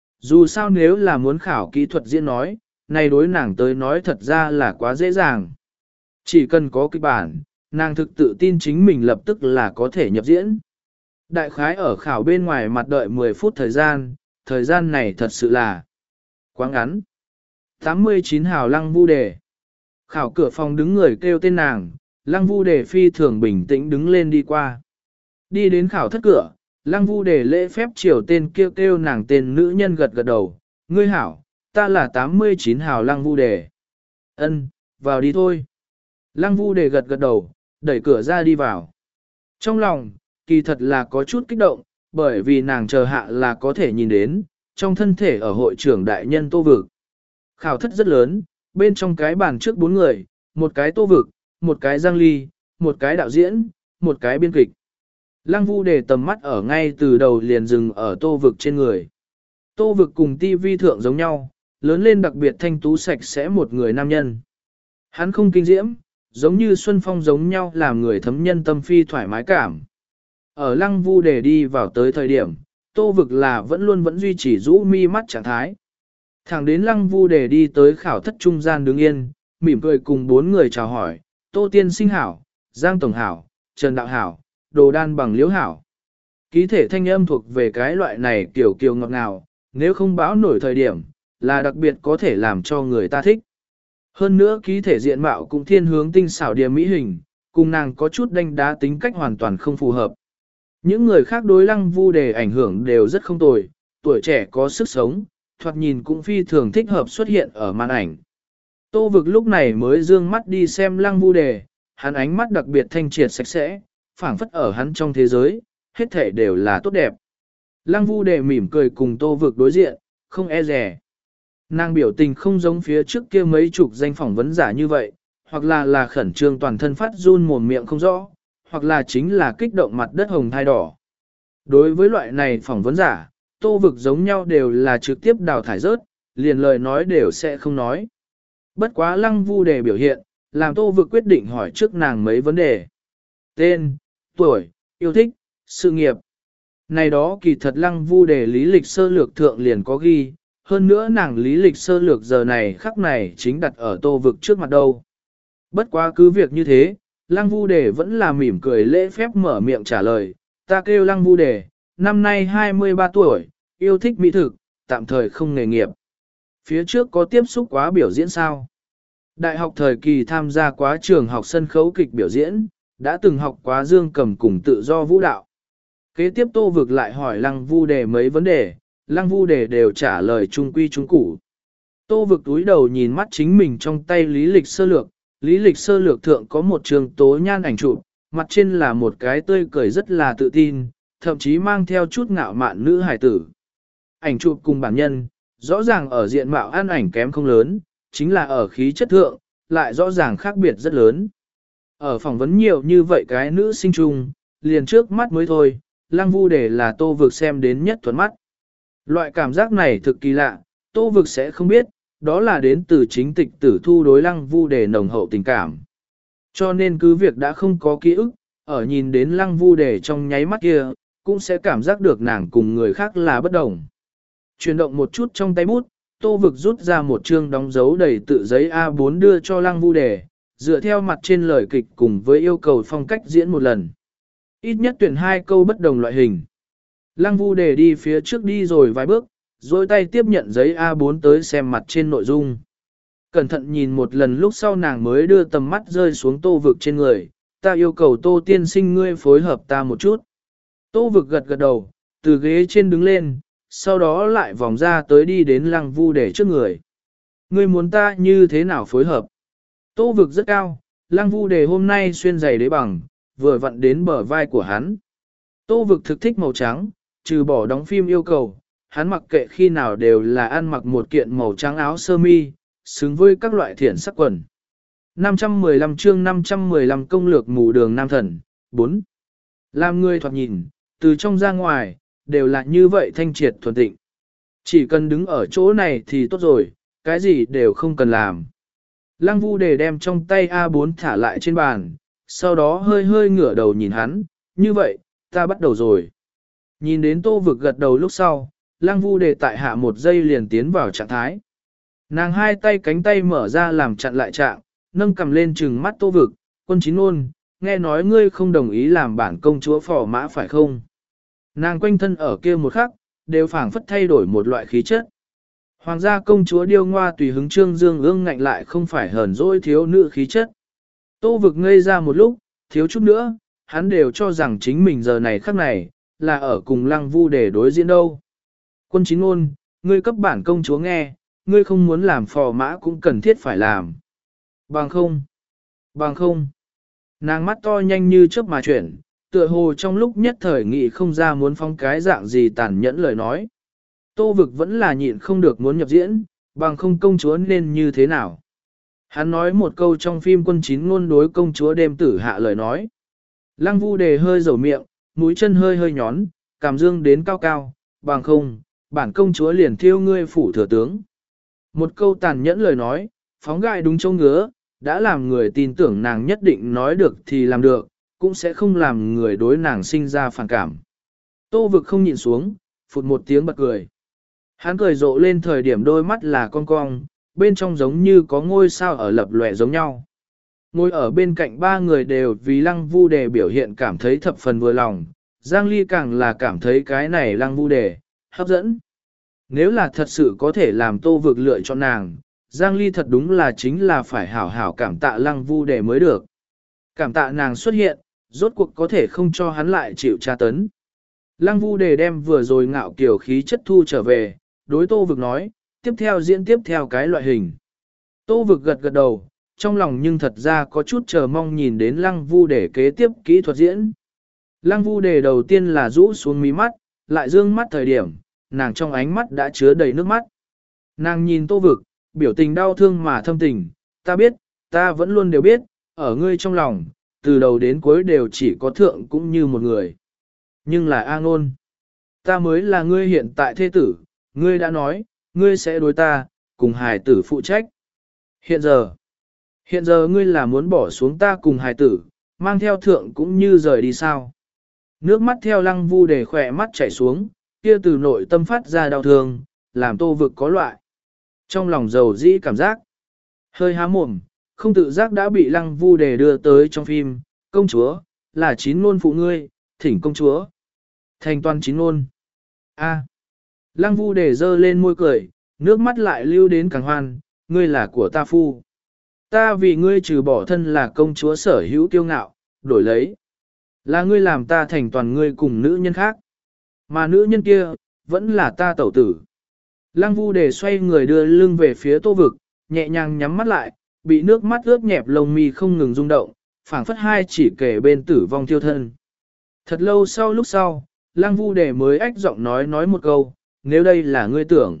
Dù sao nếu là muốn khảo kỹ thuật diễn nói, này đối nàng tới nói thật ra là quá dễ dàng. Chỉ cần có kịch bản, nàng thực tự tin chính mình lập tức là có thể nhập diễn. Đại khái ở khảo bên ngoài mặt đợi mười phút thời gian, thời gian này thật sự là quá ngắn. tám mươi chín hào Lăng Vu Đề. Khảo cửa phòng đứng người kêu tên nàng, Lăng Vu Đề phi thường bình tĩnh đứng lên đi qua. Đi đến khảo thất cửa, Lăng Vu Đề lễ phép chiều tên kêu kêu nàng tên nữ nhân gật gật đầu, ngươi hảo, ta là tám mươi chín hào Lăng Vu Đề. Ân, vào đi thôi. Lăng Vu Đề gật gật đầu, đẩy cửa ra đi vào. Trong lòng, kỳ thật là có chút kích động, bởi vì nàng chờ hạ là có thể nhìn đến, trong thân thể ở hội trưởng đại nhân Tô Vực. Khảo thất rất lớn, bên trong cái bàn trước bốn người, một cái Tô Vực, một cái Giang Ly, một cái đạo diễn, một cái biên kịch. Lăng Vu Đề tầm mắt ở ngay từ đầu liền dừng ở Tô Vực trên người. Tô Vực cùng ti vi thượng giống nhau, lớn lên đặc biệt thanh tú sạch sẽ một người nam nhân. Hắn không kinh diễm, giống như Xuân Phong giống nhau làm người thấm nhân tâm phi thoải mái cảm. Ở Lăng Vu Đề đi vào tới thời điểm, Tô Vực là vẫn luôn vẫn duy trì rũ mi mắt trạng thái. Thẳng đến Lăng Vu Đề đi tới khảo thất trung gian đứng yên, mỉm cười cùng bốn người chào hỏi, Tô Tiên Sinh hảo, Giang Tổng hảo, Trần Đạo hảo, Đồ Đan bằng Liễu hảo. Ký thể thanh âm thuộc về cái loại này kiểu kiều ngọt ngào, nếu không báo nổi thời điểm, là đặc biệt có thể làm cho người ta thích. Hơn nữa ký thể diện mạo cũng thiên hướng tinh xảo điểm mỹ hình, cùng nàng có chút đanh đá tính cách hoàn toàn không phù hợp. Những người khác đối Lăng Vu Đề ảnh hưởng đều rất không tồi, tuổi trẻ có sức sống, thoạt nhìn cũng phi thường thích hợp xuất hiện ở màn ảnh. Tô Vực lúc này mới dương mắt đi xem Lăng Vu Đề, hắn ánh mắt đặc biệt thanh triệt sạch sẽ, phảng phất ở hắn trong thế giới, hết thể đều là tốt đẹp. Lăng Vu Đề mỉm cười cùng Tô Vực đối diện, không e dè. Nàng biểu tình không giống phía trước kia mấy chục danh phỏng vấn giả như vậy, hoặc là là khẩn trương toàn thân phát run mồm miệng không rõ, hoặc là chính là kích động mặt đất hồng thai đỏ. Đối với loại này phỏng vấn giả, Tô Vực giống nhau đều là trực tiếp đào thải rớt, liền lời nói đều sẽ không nói. Bất quá Lăng Vu Đề biểu hiện, làm Tô Vực quyết định hỏi trước nàng mấy vấn đề. Tên, tuổi, yêu thích, sự nghiệp. Này đó kỳ thật Lăng Vu Đề lý lịch sơ lược thượng liền có ghi, hơn nữa nàng lý lịch sơ lược giờ này khắc này chính đặt ở Tô Vực trước mặt đâu. Bất quá cứ việc như thế, Lăng Vu Đề vẫn là mỉm cười lễ phép mở miệng trả lời, ta kêu Lăng Vu Đề, năm nay hai mươi ba tuổi, yêu thích mỹ thực, tạm thời không nghề nghiệp. Phía trước có tiếp xúc quá biểu diễn sao? Đại học thời kỳ tham gia quá trường học sân khấu kịch biểu diễn, đã từng học quá dương cầm cùng tự do vũ đạo. Kế tiếp Tô Vực lại hỏi Lăng Vu Đề mấy vấn đề, Lăng Vu Đề đều trả lời trung quy trung củ. Tô Vực túi đầu nhìn mắt chính mình trong tay lý lịch sơ lược, lý lịch sơ lược thượng có một trường tố nhan ảnh chụp, mặt trên là một cái tươi cười rất là tự tin, thậm chí mang theo chút ngạo mạn nữ hài tử. Ảnh chụp cùng bản nhân, rõ ràng ở diện mạo ăn ảnh kém không lớn, chính là ở khí chất thượng, lại rõ ràng khác biệt rất lớn. Ở phỏng vấn nhiều như vậy cái nữ sinh chung, liền trước mắt mới thôi, Lăng Vu Đề là Tô Vực xem đến nhất thuần mắt. Loại cảm giác này thực kỳ lạ, Tô Vực sẽ không biết, đó là đến từ chính tịch tử thu đối Lăng Vu Đề nồng hậu tình cảm. Cho nên cứ việc đã không có ký ức, ở nhìn đến Lăng Vu Đề trong nháy mắt kia, cũng sẽ cảm giác được nàng cùng người khác là bất đồng. Chuyển động một chút trong tay bút, Tô Vực rút ra một chương đóng dấu đầy tự giấy A bốn đưa cho Lăng Vu Đề, dựa theo mặt trên lời kịch cùng với yêu cầu phong cách diễn một lần. Ít nhất tuyển hai câu bất đồng loại hình. Lăng Vu Đề đi phía trước đi rồi vài bước, rồi tay tiếp nhận giấy A bốn tới xem mặt trên nội dung. Cẩn thận nhìn một lần lúc sau nàng mới đưa tầm mắt rơi xuống Tô Vực trên người, ta yêu cầu Tô tiên sinh ngươi phối hợp ta một chút. Tô Vực gật gật đầu, từ ghế trên đứng lên, sau đó lại vòng ra tới đi đến Lăng Vu Đề trước người. Ngươi muốn ta như thế nào phối hợp? Tô Vực rất cao, Lăng Vu Đề hôm nay xuyên giày đế bằng, vừa vặn đến bờ vai của hắn. Tô Vực thực thích màu trắng, trừ bỏ đóng phim yêu cầu, hắn mặc kệ khi nào đều là ăn mặc một kiện màu trắng áo sơ mi, xứng với các loại thiển sắc quần. năm trăm mười lăm chương năm trăm mười lăm công lược mù đường nam thần, bốn. Làm người thoạt nhìn, từ trong ra ngoài, đều là như vậy thanh triệt thuần tịnh. Chỉ cần đứng ở chỗ này thì tốt rồi, cái gì đều không cần làm. Lăng Vu Đề đem trong tay A bốn thả lại trên bàn, sau đó hơi hơi ngửa đầu nhìn hắn, như vậy, ta bắt đầu rồi. Nhìn đến Tô Vực gật đầu lúc sau, Lăng Vu Đề tại hạ một giây liền tiến vào trạng thái. Nàng hai tay cánh tay mở ra làm chặn lại trạng, nâng cầm lên trừng mắt Tô Vực, quân chín ôn, nghe nói ngươi không đồng ý làm bản công chúa phò mã phải không? Nàng quanh thân ở kia một khắc, đều phảng phất thay đổi một loại khí chất. Hoàng gia công chúa điêu ngoa tùy hứng trương dương ương ngạnh lại không phải hờn dỗi thiếu nữ khí chất. Tô Vực ngây ra một lúc, thiếu chút nữa, hắn đều cho rằng chính mình giờ này khắc này, là ở cùng Lăng Vu để đối diễn đâu. Quân chín ôn, ngươi cấp bản công chúa nghe, ngươi không muốn làm phò mã cũng cần thiết phải làm. Bằng không, bằng không. Nàng mắt to nhanh như chớp mà chuyển, tựa hồ trong lúc nhất thời nghị không ra muốn phong cái dạng gì tàn nhẫn lời nói. Tô Vực vẫn là nhịn không được muốn nhập diễn, bằng không công chúa nên như thế nào. Hắn nói một câu trong phim quân chín ngôn đối công chúa đêm tử hạ lời nói. Lăng Vu Đề hơi dầu miệng, mũi chân hơi hơi nhón, cảm dương đến cao cao, bằng không, bản công chúa liền thiêu ngươi phủ thừa tướng. Một câu tàn nhẫn lời nói, phóng gai đúng châu ngứa, đã làm người tin tưởng nàng nhất định nói được thì làm được, cũng sẽ không làm người đối nàng sinh ra phản cảm. Tô Vực không nhịn xuống, phụt một tiếng bật cười. Hắn cười rộ lên thời điểm đôi mắt là cong cong, bên trong giống như có ngôi sao ở lập lòe giống nhau. Ngồi ở bên cạnh ba người đều vì Lăng Vu Đề biểu hiện cảm thấy thập phần vừa lòng, Giang Ly càng là cảm thấy cái này Lăng Vu Đề hấp dẫn. Nếu là thật sự có thể làm Tô Vực lựa chọn nàng, Giang Ly thật đúng là chính là phải hảo hảo cảm tạ Lăng Vu Đề mới được. Cảm tạ nàng xuất hiện, rốt cuộc có thể không cho hắn lại chịu tra tấn. Lăng Vu Đề đem vừa rồi ngạo kiểu khí chất thu trở về, đối Tô Vực nói, tiếp theo diễn tiếp theo cái loại hình. Tô Vực gật gật đầu, trong lòng nhưng thật ra có chút chờ mong nhìn đến Lăng Vu Đề kế tiếp kỹ thuật diễn. Lăng Vu Đề đầu tiên là rũ xuống mí mắt, lại dương mắt thời điểm, nàng trong ánh mắt đã chứa đầy nước mắt. Nàng nhìn Tô Vực, biểu tình đau thương mà thâm tình, ta biết, ta vẫn luôn đều biết, ở ngươi trong lòng, từ đầu đến cuối đều chỉ có thượng cũng như một người. Nhưng là A Ngôn, ta mới là ngươi hiện tại thê tử, ngươi đã nói, ngươi sẽ đối ta, cùng hài tử phụ trách. Hiện giờ, hiện giờ ngươi là muốn bỏ xuống ta cùng hài tử, mang theo thượng cũng như rời đi sao. Nước mắt theo Lăng Vu Đề khỏe mắt chảy xuống, kia từ nội tâm phát ra đau thương, làm Tô Vực có loại. Trong lòng dầu dĩ cảm giác, hơi há mồm, không tự giác đã bị Lăng Vu Đề đưa tới trong phim, công chúa, là chín ngôn phụ ngươi, thỉnh công chúa. Thành toàn chín ngôn. A. Lăng Vu Đề dơ lên môi cười, nước mắt lại lưu đến càng hoan, ngươi là của ta phu. Ta vì ngươi trừ bỏ thân là công chúa sở hữu kiêu ngạo, đổi lấy. Là ngươi làm ta thành toàn ngươi cùng nữ nhân khác. Mà nữ nhân kia, vẫn là ta tẩu tử. Lăng Vu Đề xoay người đưa lưng về phía Tô Vực, nhẹ nhàng nhắm mắt lại, bị nước mắt ướt nhẹp lông mi không ngừng rung động, phảng phất hai chỉ kể bên tử vong thiêu thân. Thật lâu sau lúc sau, Lăng Vu Đề mới ách giọng nói nói một câu, nếu đây là ngươi tưởng.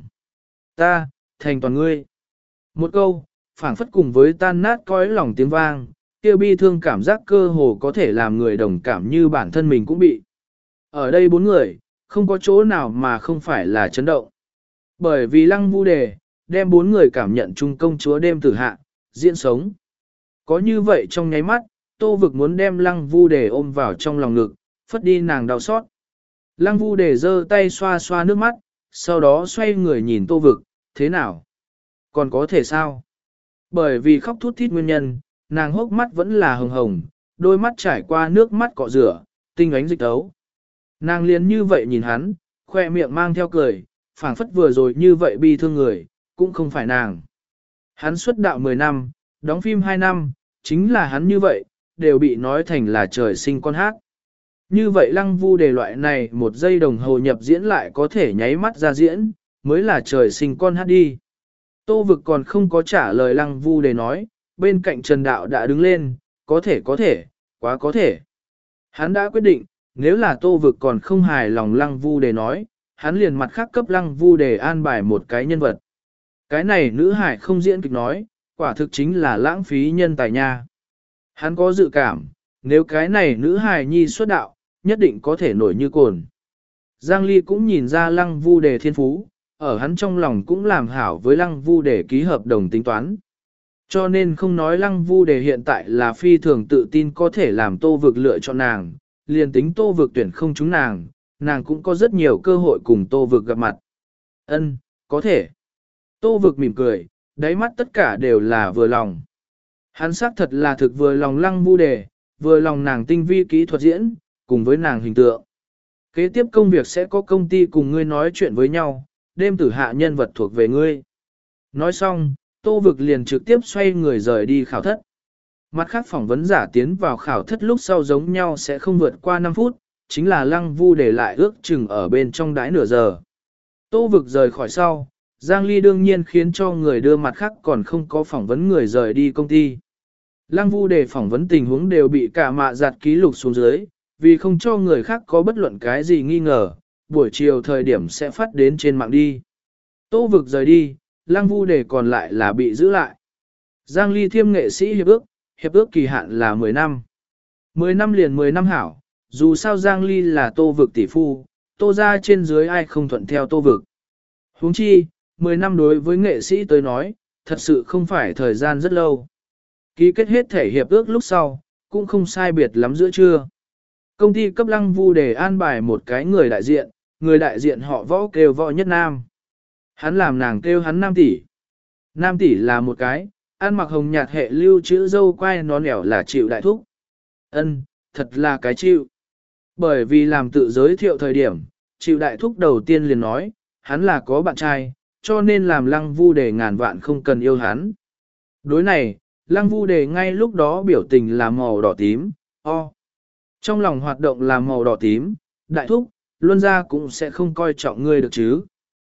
Ta, thành toàn ngươi. Một câu, phảng phất cùng với tan nát cõi lòng tiếng vang, kêu bi thương cảm giác cơ hồ có thể làm người đồng cảm như bản thân mình cũng bị. Ở đây bốn người, không có chỗ nào mà không phải là chấn động. Bởi vì Lăng Vu Đề, đem bốn người cảm nhận chung công chúa đêm tử hạ, diễn sống. Có như vậy trong nháy mắt, Tô Vực muốn đem Lăng Vu Đề ôm vào trong lòng ngực, phất đi nàng đau xót. Lăng Vu Đề giơ tay xoa xoa nước mắt, sau đó xoay người nhìn Tô Vực, thế nào? Còn có thể sao? Bởi vì khóc thút thít nguyên nhân, nàng hốc mắt vẫn là hồng hồng, đôi mắt trải qua nước mắt cọ rửa, tinh ánh dịch tấu. Nàng liền như vậy nhìn hắn, khoe miệng mang theo cười, phảng phất vừa rồi như vậy bi thương người, cũng không phải nàng. Hắn xuất đạo mười năm, đóng phim hai năm, chính là hắn như vậy, đều bị nói thành là trời sinh con hát. Như vậy Lăng Vu Đề loại này một giây đồng hồ nhập diễn lại có thể nháy mắt ra diễn, mới là trời sinh con hát đi. Tô Vực còn không có trả lời Lăng Vu Đề nói, bên cạnh Trần Đạo đã đứng lên, có thể có thể, quá có thể. Hắn đã quyết định, nếu là Tô Vực còn không hài lòng Lăng Vu Đề nói, hắn liền mặt khác cấp Lăng Vu Đề an bài một cái nhân vật. Cái này nữ hải không diễn kịch nói, quả thực chính là lãng phí nhân tài nha. Hắn có dự cảm, nếu cái này nữ hài nhi xuất đạo, nhất định có thể nổi như cồn. Giang Ly cũng nhìn ra Lăng Vu Đề thiên phú, ở hắn trong lòng cũng làm hảo với Lăng Vu Đề ký hợp đồng tính toán. Cho nên không nói Lăng Vu Đề hiện tại là phi thường tự tin có thể làm Tô Vực lựa chọn nàng, liền tính Tô Vực tuyển không trúng nàng, nàng cũng có rất nhiều cơ hội cùng Tô Vực gặp mặt. Ân, có thể. Tô Vực mỉm cười, đáy mắt tất cả đều là vừa lòng. Hắn xác thật là thực vừa lòng Lăng Vu Đề, vừa lòng nàng tinh vi kỹ thuật diễn, cùng với nàng hình tượng. Kế tiếp công việc sẽ có công ty cùng ngươi nói chuyện với nhau, đêm tử hạ nhân vật thuộc về ngươi. Nói xong, Tô Vực liền trực tiếp xoay người rời đi khảo thất. Mặt khác phỏng vấn giả tiến vào khảo thất lúc sau giống nhau sẽ không vượt qua năm phút, chính là Lăng Vu Đề lại ước chừng ở bên trong đãi nửa giờ. Tô Vực rời khỏi sau, Giang Ly đương nhiên khiến cho người đưa mặt khác còn không có phỏng vấn người rời đi công ty. Lăng Vu Đề phỏng vấn tình huống đều bị cả mạ giặt ký lục xuống dưới, vì không cho người khác có bất luận cái gì nghi ngờ, buổi chiều thời điểm sẽ phát đến trên mạng đi. Tô Vực rời đi, Lăng Vu Đề còn lại là bị giữ lại. Giang Ly thiêm nghệ sĩ hiệp ước, hiệp ước kỳ hạn là mười năm. mười năm liền mười năm hảo, dù sao Giang Ly là Tô Vực tỷ phu, Tô ra trên dưới ai không thuận theo Tô Vực. Huống chi, mười năm đối với nghệ sĩ tới nói, thật sự không phải thời gian rất lâu. Ký kết hết thể hiệp ước lúc sau, cũng không sai biệt lắm giữa trưa. Công ty cấp Lăng Vu Đề an bài một cái người đại diện, người đại diện họ Võ kêu Võ Nhất Nam. Hắn làm nàng kêu hắn Nam tỷ. Nam tỷ là một cái, ăn mặc hồng nhạt hệ lưu chữ dâu quai nón nẻo là chịu đại thúc. Ân, thật là cái chịu. Bởi vì làm tự giới thiệu thời điểm, chịu đại thúc đầu tiên liền nói, hắn là có bạn trai, cho nên làm Lăng Vu Đề ngàn vạn không cần yêu hắn. Đối này, Lăng Vu Đề ngay lúc đó biểu tình là màu đỏ tím, o. Trong lòng hoạt động là màu đỏ tím, đại thúc, luân ra cũng sẽ không coi trọng ngươi được chứ.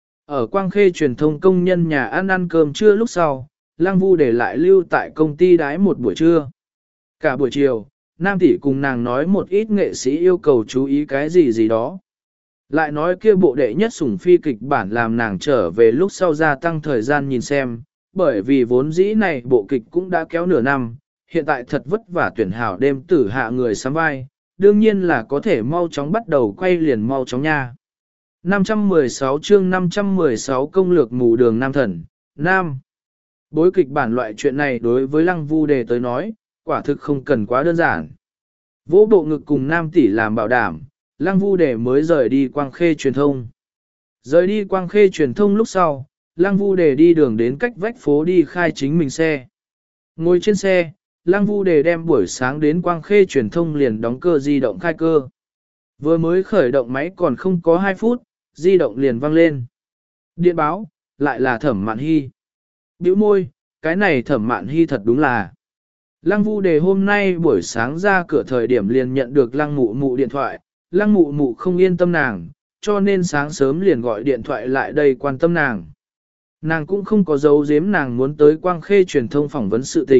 Ở Quang Khê truyền thông công nhân nhà ăn ăn cơm trưa lúc sau, Lăng Vu Đề lại lưu tại công ty đái một buổi trưa. Cả buổi chiều, Nam tỷ cùng nàng nói một ít nghệ sĩ yêu cầu chú ý cái gì gì đó. Lại nói kia bộ đệ nhất sủng phi kịch bản làm nàng trở về lúc sau gia tăng thời gian nhìn xem, bởi vì vốn dĩ này bộ kịch cũng đã kéo nửa năm, hiện tại thật vất vả tuyển hảo đêm tử hạ người sắm vai, đương nhiên là có thể mau chóng bắt đầu quay liền mau chóng nha. năm trăm mười sáu chương năm trăm mười sáu công lược mù đường Nam Thần, Nam. Bối kịch bản loại chuyện này đối với Lăng Vu Đề tới nói, quả thực không cần quá đơn giản. Vỗ bộ ngực cùng Nam tỷ làm bảo đảm, Lăng Vu Đề mới rời đi Quang Khê truyền thông. Rời đi Quang Khê truyền thông lúc sau, Lăng Vu Đề đi đường đến cách vách phố đi khai chính mình xe. Ngồi trên xe, Lăng Vu Đề đem buổi sáng đến Quang Khê truyền thông liền đóng cơ di động khai cơ. Vừa mới khởi động máy còn không có hai phút, di động liền vang lên. Điện báo, lại là Thẩm Mạn Hy. Bĩu môi, cái này Thẩm Mạn Hy thật đúng là. Lăng Vu Đề hôm nay buổi sáng ra cửa thời điểm liền nhận được Lăng Mụ Mụ điện thoại, Lăng Mụ Mụ không yên tâm nàng, cho nên sáng sớm liền gọi điện thoại lại đây quan tâm nàng. Nàng cũng không có giấu giếm nàng muốn tới Quang Khê truyền thông phỏng vấn sự tình,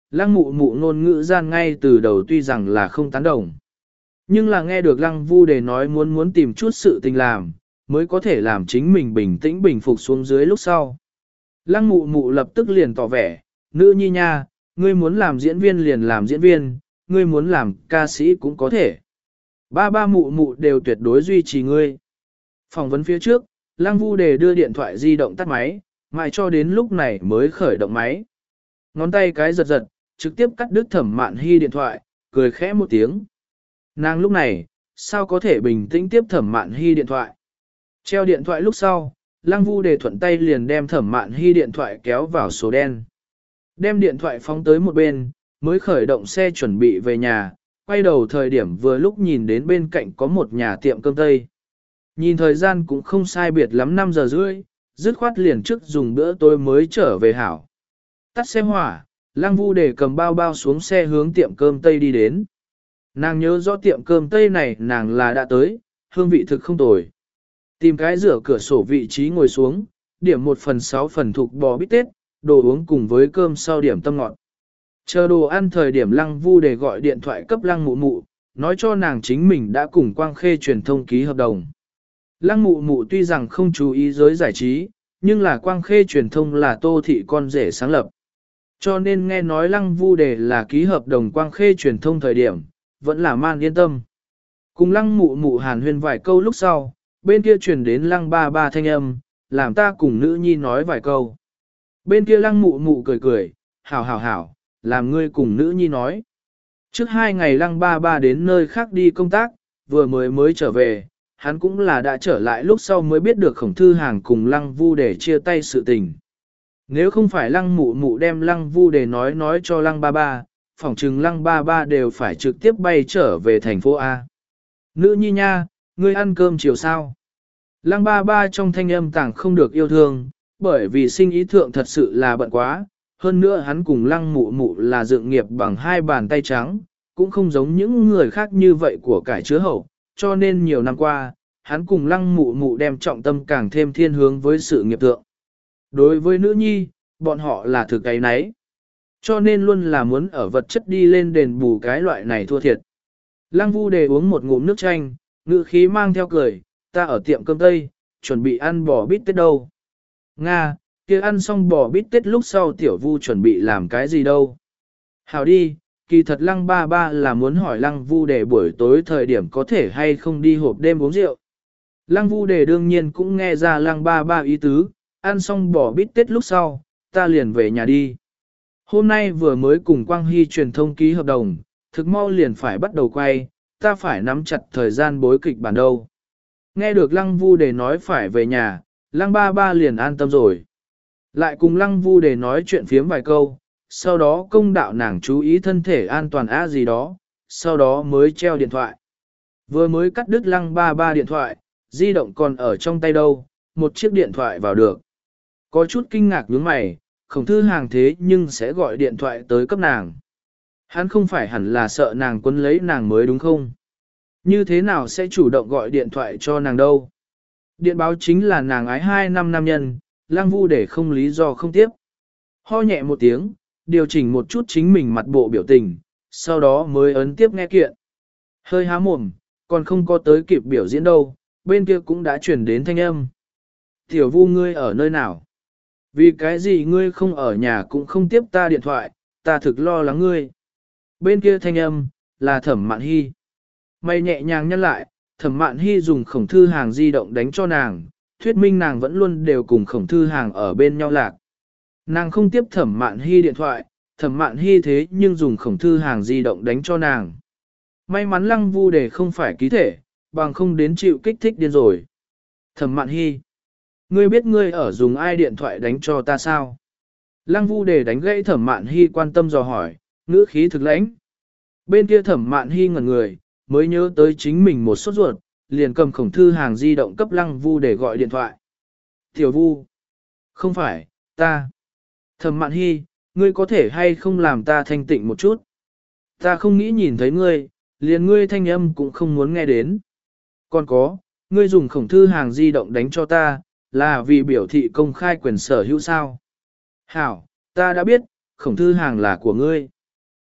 lăng mụ mụ ngôn ngữ gian ngay từ đầu tuy rằng là không tán đồng. Nhưng là nghe được lăng vu đề nói muốn muốn tìm chút sự tình làm, mới có thể làm chính mình bình tĩnh bình phục xuống dưới lúc sau. Lăng mụ mụ lập tức liền tỏ vẻ, nữ nhi nha, ngươi muốn làm diễn viên liền làm diễn viên, ngươi muốn làm ca sĩ cũng có thể. Ba ba mụ mụ đều tuyệt đối duy trì ngươi. Phỏng vấn phía trước, lăng vu đề đưa điện thoại di động tắt máy, mãi cho đến lúc này mới khởi động máy. Ngón tay cái giật giật, trực tiếp cắt đứt Thẩm Mạn Hy điện thoại, cười khẽ một tiếng. Nàng lúc này, sao có thể bình tĩnh tiếp Thẩm Mạn Hy điện thoại. Treo điện thoại lúc sau, lăng vu đề thuận tay liền đem Thẩm Mạn Hy điện thoại kéo vào số đen. Đem điện thoại phóng tới một bên, mới khởi động xe chuẩn bị về nhà, quay đầu thời điểm vừa lúc nhìn đến bên cạnh có một nhà tiệm cơm Tây. Nhìn thời gian cũng không sai biệt lắm năm giờ rưỡi, dứt khoát liền trước dùng bữa tối mới trở về hảo. Tắt xe hỏa, lăng vu để cầm bao bao xuống xe hướng tiệm cơm Tây đi đến. Nàng nhớ rõ tiệm cơm Tây này nàng là đã tới, hương vị thực không tồi. Tìm cái rửa cửa sổ vị trí ngồi xuống, điểm một phần sáu phần thục bò bít tết, đồ uống cùng với cơm sau điểm tâm ngọt. Chờ đồ ăn thời điểm lăng vu để gọi điện thoại cấp lăng mụ mụ, nói cho nàng chính mình đã cùng Quang Khê truyền thông ký hợp đồng. Lăng mụ mụ tuy rằng không chú ý giới giải trí, nhưng là Quang Khê truyền thông là Tô Thị con rể sáng lập. Cho nên nghe nói lăng vu đề là ký hợp đồng Quang Khê truyền thông thời điểm, vẫn là man yên tâm. Cùng lăng mụ mụ hàn huyên vài câu lúc sau, bên kia truyền đến lăng ba ba thanh âm, làm ta cùng nữ nhi nói vài câu. Bên kia lăng mụ mụ cười cười, hảo hảo hảo, làm ngươi cùng nữ nhi nói. Trước hai ngày lăng ba ba đến nơi khác đi công tác, vừa mới mới trở về, hắn cũng là đã trở lại lúc sau mới biết được Khổng Thư Hàng cùng lăng vu để chia tay sự tình. Nếu không phải lăng mụ mụ đem lăng vu để nói nói cho lăng ba ba, phỏng chừng lăng ba ba đều phải trực tiếp bay trở về thành phố A. Nữ nhi nha, ngươi ăn cơm chiều sao? Lăng ba ba trong thanh âm tảng không được yêu thương, bởi vì sinh ý thượng thật sự là bận quá, hơn nữa hắn cùng lăng mụ mụ là dựng nghiệp bằng hai bàn tay trắng, cũng không giống những người khác như vậy của cải chứa hậu, cho nên nhiều năm qua, hắn cùng lăng mụ mụ đem trọng tâm càng thêm thiên hướng với sự nghiệp thượng. Đối với nữ nhi, bọn họ là thực cái nấy, cho nên luôn là muốn ở vật chất đi lên đền bù cái loại này thua thiệt. Lăng vu đề uống một ngụm nước chanh, ngữ khí mang theo cười, ta ở tiệm cơm Tây, chuẩn bị ăn bò bít tết đâu. Nga, kia ăn xong bò bít tết lúc sau tiểu vu chuẩn bị làm cái gì đâu. Hảo đi, kỳ thật lăng ba ba là muốn hỏi lăng vu đề buổi tối thời điểm có thể hay không đi hộp đêm uống rượu. Lăng vu đề đương nhiên cũng nghe ra lăng ba ba ý tứ, ăn xong bò bít tết lúc sau, ta liền về nhà đi. Hôm nay vừa mới cùng Quang Hy truyền thông ký hợp đồng, thực mau liền phải bắt đầu quay, ta phải nắm chặt thời gian bối kịch bản đâu. Nghe được lăng vu đề nói phải về nhà, lăng ba ba liền an tâm rồi. Lại cùng lăng vu đề nói chuyện phiếm vài câu, sau đó công đạo nàng chú ý thân thể an toàn á gì đó, sau đó mới treo điện thoại. Vừa mới cắt đứt lăng ba ba điện thoại, di động còn ở trong tay đâu, một chiếc điện thoại vào được. Có chút kinh ngạc nhướng mày, Khổng Thư Hàng thế nhưng sẽ gọi điện thoại tới cấp nàng. Hắn không phải hẳn là sợ nàng quấn lấy nàng mới đúng không? Như thế nào sẽ chủ động gọi điện thoại cho nàng đâu? Điện báo chính là nàng ái hai năm nam nhân, lăng vu để không lý do không tiếp. Ho nhẹ một tiếng, điều chỉnh một chút chính mình mặt bộ biểu tình, sau đó mới ấn tiếp nghe kiện. Hơi há mồm, còn không có tới kịp biểu diễn đâu, bên kia cũng đã chuyển đến thanh âm. Tiểu vu ngươi ở nơi nào? Vì cái gì ngươi không ở nhà cũng không tiếp ta điện thoại, ta thực lo lắng ngươi. Bên kia thanh âm, là Thẩm Mạn Hy. Mày nhẹ nhàng nhăn lại, Thẩm Mạn Hy dùng Khổng Thư Hàng di động đánh cho nàng, thuyết minh nàng vẫn luôn đều cùng Khổng Thư Hàng ở bên nhau lạc. Nàng không tiếp Thẩm Mạn Hy điện thoại, Thẩm Mạn Hy thế nhưng dùng Khổng Thư Hàng di động đánh cho nàng. May mắn lăng vu để không phải ký thể, bằng không đến chịu kích thích điên rồi. Thẩm Mạn Hy, ngươi biết ngươi ở dùng ai điện thoại đánh cho ta sao? Lăng vu để đánh gãy Thẩm Mạn Hy quan tâm dò hỏi, ngữ khí thực lãnh. Bên kia Thẩm Mạn Hy ngẩn người, mới nhớ tới chính mình một sốt ruột, liền cầm Khổng Thư Hàng di động cấp lăng vu để gọi điện thoại. Tiểu vu, không phải, ta. Thẩm Mạn Hy, ngươi có thể hay không làm ta thanh tịnh một chút? Ta không nghĩ nhìn thấy ngươi, liền ngươi thanh âm cũng không muốn nghe đến. Còn có, ngươi dùng Khổng Thư Hàng di động đánh cho ta, là vì biểu thị công khai quyền sở hữu sao? Hảo, ta đã biết, Khổng Thư Hàng là của ngươi.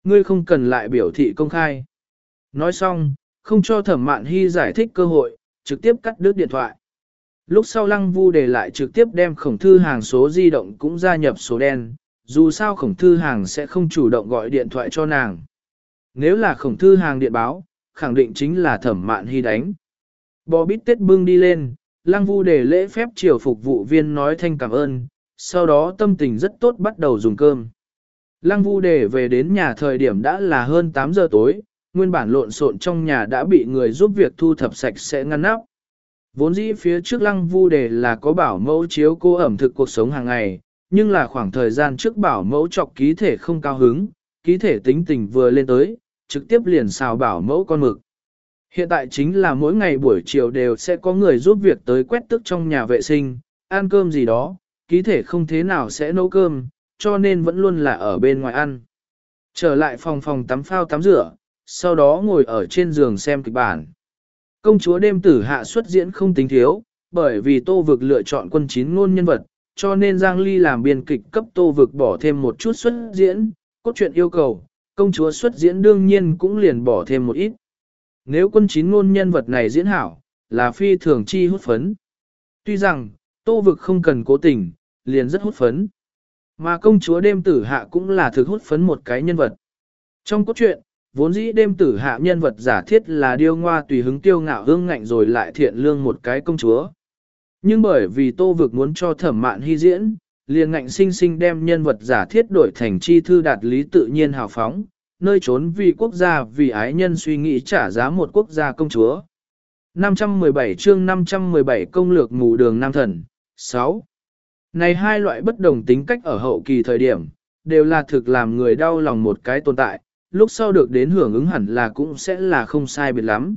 Ngươi không cần lại biểu thị công khai. Nói xong, không cho Thẩm Mạn Hy giải thích cơ hội, trực tiếp cắt đứt điện thoại. Lúc sau Lăng Vu Đề lại trực tiếp đem Khổng Thư Hàng số di động cũng gia nhập số đen, dù sao Khổng Thư Hàng sẽ không chủ động gọi điện thoại cho nàng. Nếu là Khổng Thư Hàng điện báo, khẳng định chính là Thẩm Mạn Hy đánh. Bò bít tết bưng đi lên, Lăng Vu Đề lễ phép chiều phục vụ viên nói thanh cảm ơn, sau đó tâm tình rất tốt bắt đầu dùng cơm. Lăng Vu Đề về đến nhà thời điểm đã là hơn tám giờ tối, nguyên bản lộn xộn trong nhà đã bị người giúp việc thu thập sạch sẽ ngăn nắp. Vốn dĩ phía trước Lăng Vu Đề là có bảo mẫu chiếu cô ẩm thực cuộc sống hàng ngày, nhưng là khoảng thời gian trước bảo mẫu chọc ký thể không cao hứng, ký thể tính tình vừa lên tới, trực tiếp liền xào bảo mẫu con mực. Hiện tại chính là mỗi ngày buổi chiều đều sẽ có người giúp việc tới quét tước trong nhà vệ sinh, ăn cơm gì đó, ký thể không thế nào sẽ nấu cơm, cho nên vẫn luôn là ở bên ngoài ăn. Trở lại phòng phòng tắm phao tắm rửa, sau đó ngồi ở trên giường xem kịch bản. Công chúa đêm tử hạ xuất diễn không tính thiếu, bởi vì Tô Vực lựa chọn quân chín ngôn nhân vật, cho nên Giang Ly làm biên kịch cấp Tô Vực bỏ thêm một chút xuất diễn, cốt truyện yêu cầu, công chúa xuất diễn đương nhiên cũng liền bỏ thêm một ít. Nếu quân chín ngôn nhân vật này diễn hảo, là phi thường chi hút phấn. Tuy rằng, Tô Vực không cần cố tình, liền rất hút phấn. Mà công chúa đêm tử hạ cũng là thực hút phấn một cái nhân vật. Trong cốt truyện, vốn dĩ đêm tử hạ nhân vật giả thiết là điêu ngoa tùy hứng tiêu ngạo hương ngạnh rồi lại thiện lương một cái công chúa. Nhưng bởi vì Tô Vực muốn cho Thẩm Mạn Hy diễn, liền ngạnh sinh sinh đem nhân vật giả thiết đổi thành chi thư đạt lý tự nhiên hào phóng, nơi trốn vì quốc gia vì ái nhân suy nghĩ trả giá một quốc gia công chúa. năm trăm mười bảy chương năm trăm mười bảy công lược mù đường nam thần. sáu. Này hai loại bất đồng tính cách ở hậu kỳ thời điểm, đều là thực làm người đau lòng một cái tồn tại, lúc sau được đến hưởng ứng hẳn là cũng sẽ là không sai biệt lắm.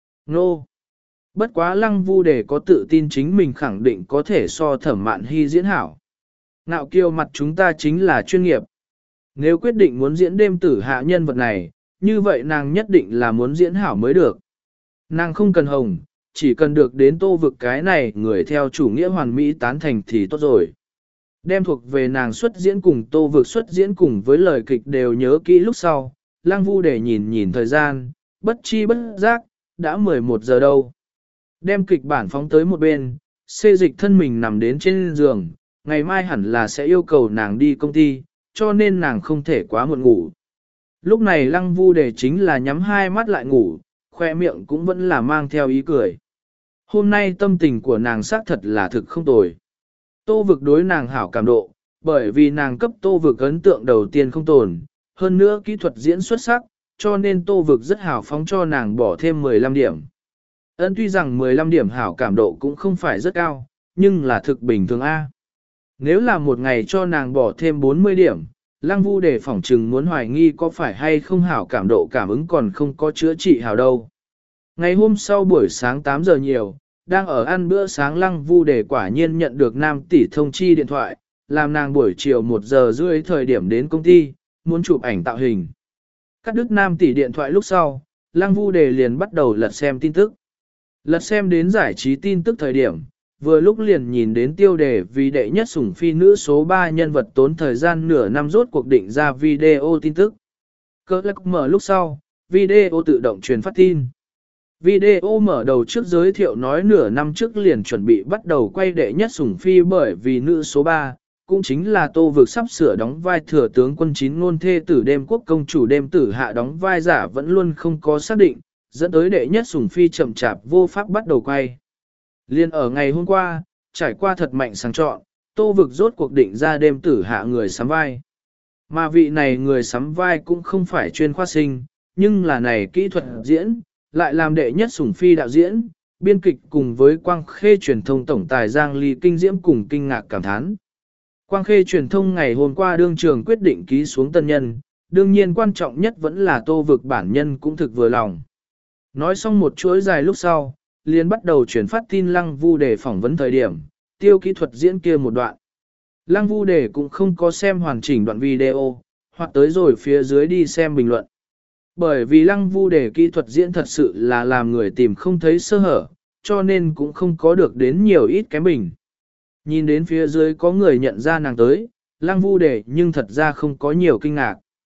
Nô! Bất quá Lăng Vu Đề có tự tin chính mình khẳng định có thể so Thẩm Mạn Hy diễn hảo. Ngạo kiêu mặt chúng ta chính là chuyên nghiệp. Nếu quyết định muốn diễn đêm tử hạ nhân vật này, như vậy nàng nhất định là muốn diễn hảo mới được. Nàng không cần hồng, chỉ cần được đến Tô Vực cái này người theo chủ nghĩa hoàn mỹ tán thành thì tốt rồi. Đem thuộc về nàng xuất diễn cùng Tô Vực xuất diễn cùng với lời kịch đều nhớ kỹ lúc sau, Lăng Vu Đề nhìn nhìn thời gian, bất chi bất giác, đã mười một giờ đâu. Đem kịch bản phóng tới một bên, xê dịch thân mình nằm đến trên giường, ngày mai hẳn là sẽ yêu cầu nàng đi công ty, cho nên nàng không thể quá muộn ngủ. Lúc này Lăng Vu Đề chính là nhắm hai mắt lại ngủ, khoe miệng cũng vẫn là mang theo ý cười. Hôm nay tâm tình của nàng xác thật là thực không tồi. Tô Vực đối nàng hảo cảm độ, bởi vì nàng cấp Tô Vực ấn tượng đầu tiên không tồn, hơn nữa kỹ thuật diễn xuất sắc, cho nên Tô Vực rất hảo phóng cho nàng bỏ thêm mười lăm điểm. Ấn tuy rằng mười lăm điểm hảo cảm độ cũng không phải rất cao, nhưng là thực bình thường A. Nếu là một ngày cho nàng bỏ thêm bốn mươi điểm, Lăng Vu Đề phỏng chừng muốn hoài nghi có phải hay không hảo cảm độ cảm ứng còn không có chữa trị hảo đâu. Ngày hôm sau buổi sáng tám giờ nhiều, đang ở ăn bữa sáng Lăng Vu Đề quả nhiên nhận được nam tỷ thông chi điện thoại, làm nàng buổi chiều một giờ rưỡi thời điểm đến công ty, muốn chụp ảnh tạo hình. Cắt đứt nam tỷ điện thoại lúc sau, Lăng Vu Đề liền bắt đầu lật xem tin tức. Lật xem đến giải trí tin tức thời điểm, vừa lúc liền nhìn đến tiêu đề vì đệ nhất sủng phi nữ số ba nhân vật tốn thời gian nửa năm rốt cuộc định ra video tin tức. Cơ lắc mở lúc sau, video tự động truyền phát tin. Video mở đầu trước giới thiệu nói nửa năm trước liền chuẩn bị bắt đầu quay đệ nhất sủng phi bởi vì nữ số ba, cũng chính là Tô Vực sắp sửa đóng vai thừa tướng quân chín ngôn thê tử đêm quốc công chủ đêm tử hạ đóng vai giả vẫn luôn không có xác định, dẫn tới đệ nhất sủng phi chậm chạp vô pháp bắt đầu quay. Liên ở ngày hôm qua, trải qua thật mạnh sáng chọn, Tô Vực rốt cuộc định ra đêm tử hạ người sắm vai. Mà vị này người sắm vai cũng không phải chuyên khoa sinh, nhưng là này kỹ thuật diễn, lại làm đệ nhất sủng phi đạo diễn, biên kịch cùng với Quang Khê truyền thông tổng tài Giang Ly kinh diễm cùng kinh ngạc cảm thán. Quang Khê truyền thông ngày hôm qua đương trường quyết định ký xuống tân nhân, đương nhiên quan trọng nhất vẫn là Tô Vực bản nhân cũng thực vừa lòng. Nói xong một chuỗi dài lúc sau, liền bắt đầu chuyển phát tin Lăng Vu Đề phỏng vấn thời điểm, tiêu kỹ thuật diễn kia một đoạn. Lăng Vu Đề cũng không có xem hoàn chỉnh đoạn video, hoặc tới rồi phía dưới đi xem bình luận. Bởi vì Lăng Vu Đề kỹ thuật diễn thật sự là làm người tìm không thấy sơ hở, cho nên cũng không có được đến nhiều ít kém bình. Nhìn đến phía dưới có người nhận ra nàng tới, Lăng Vu Đề nhưng thật ra không có nhiều kinh ngạc.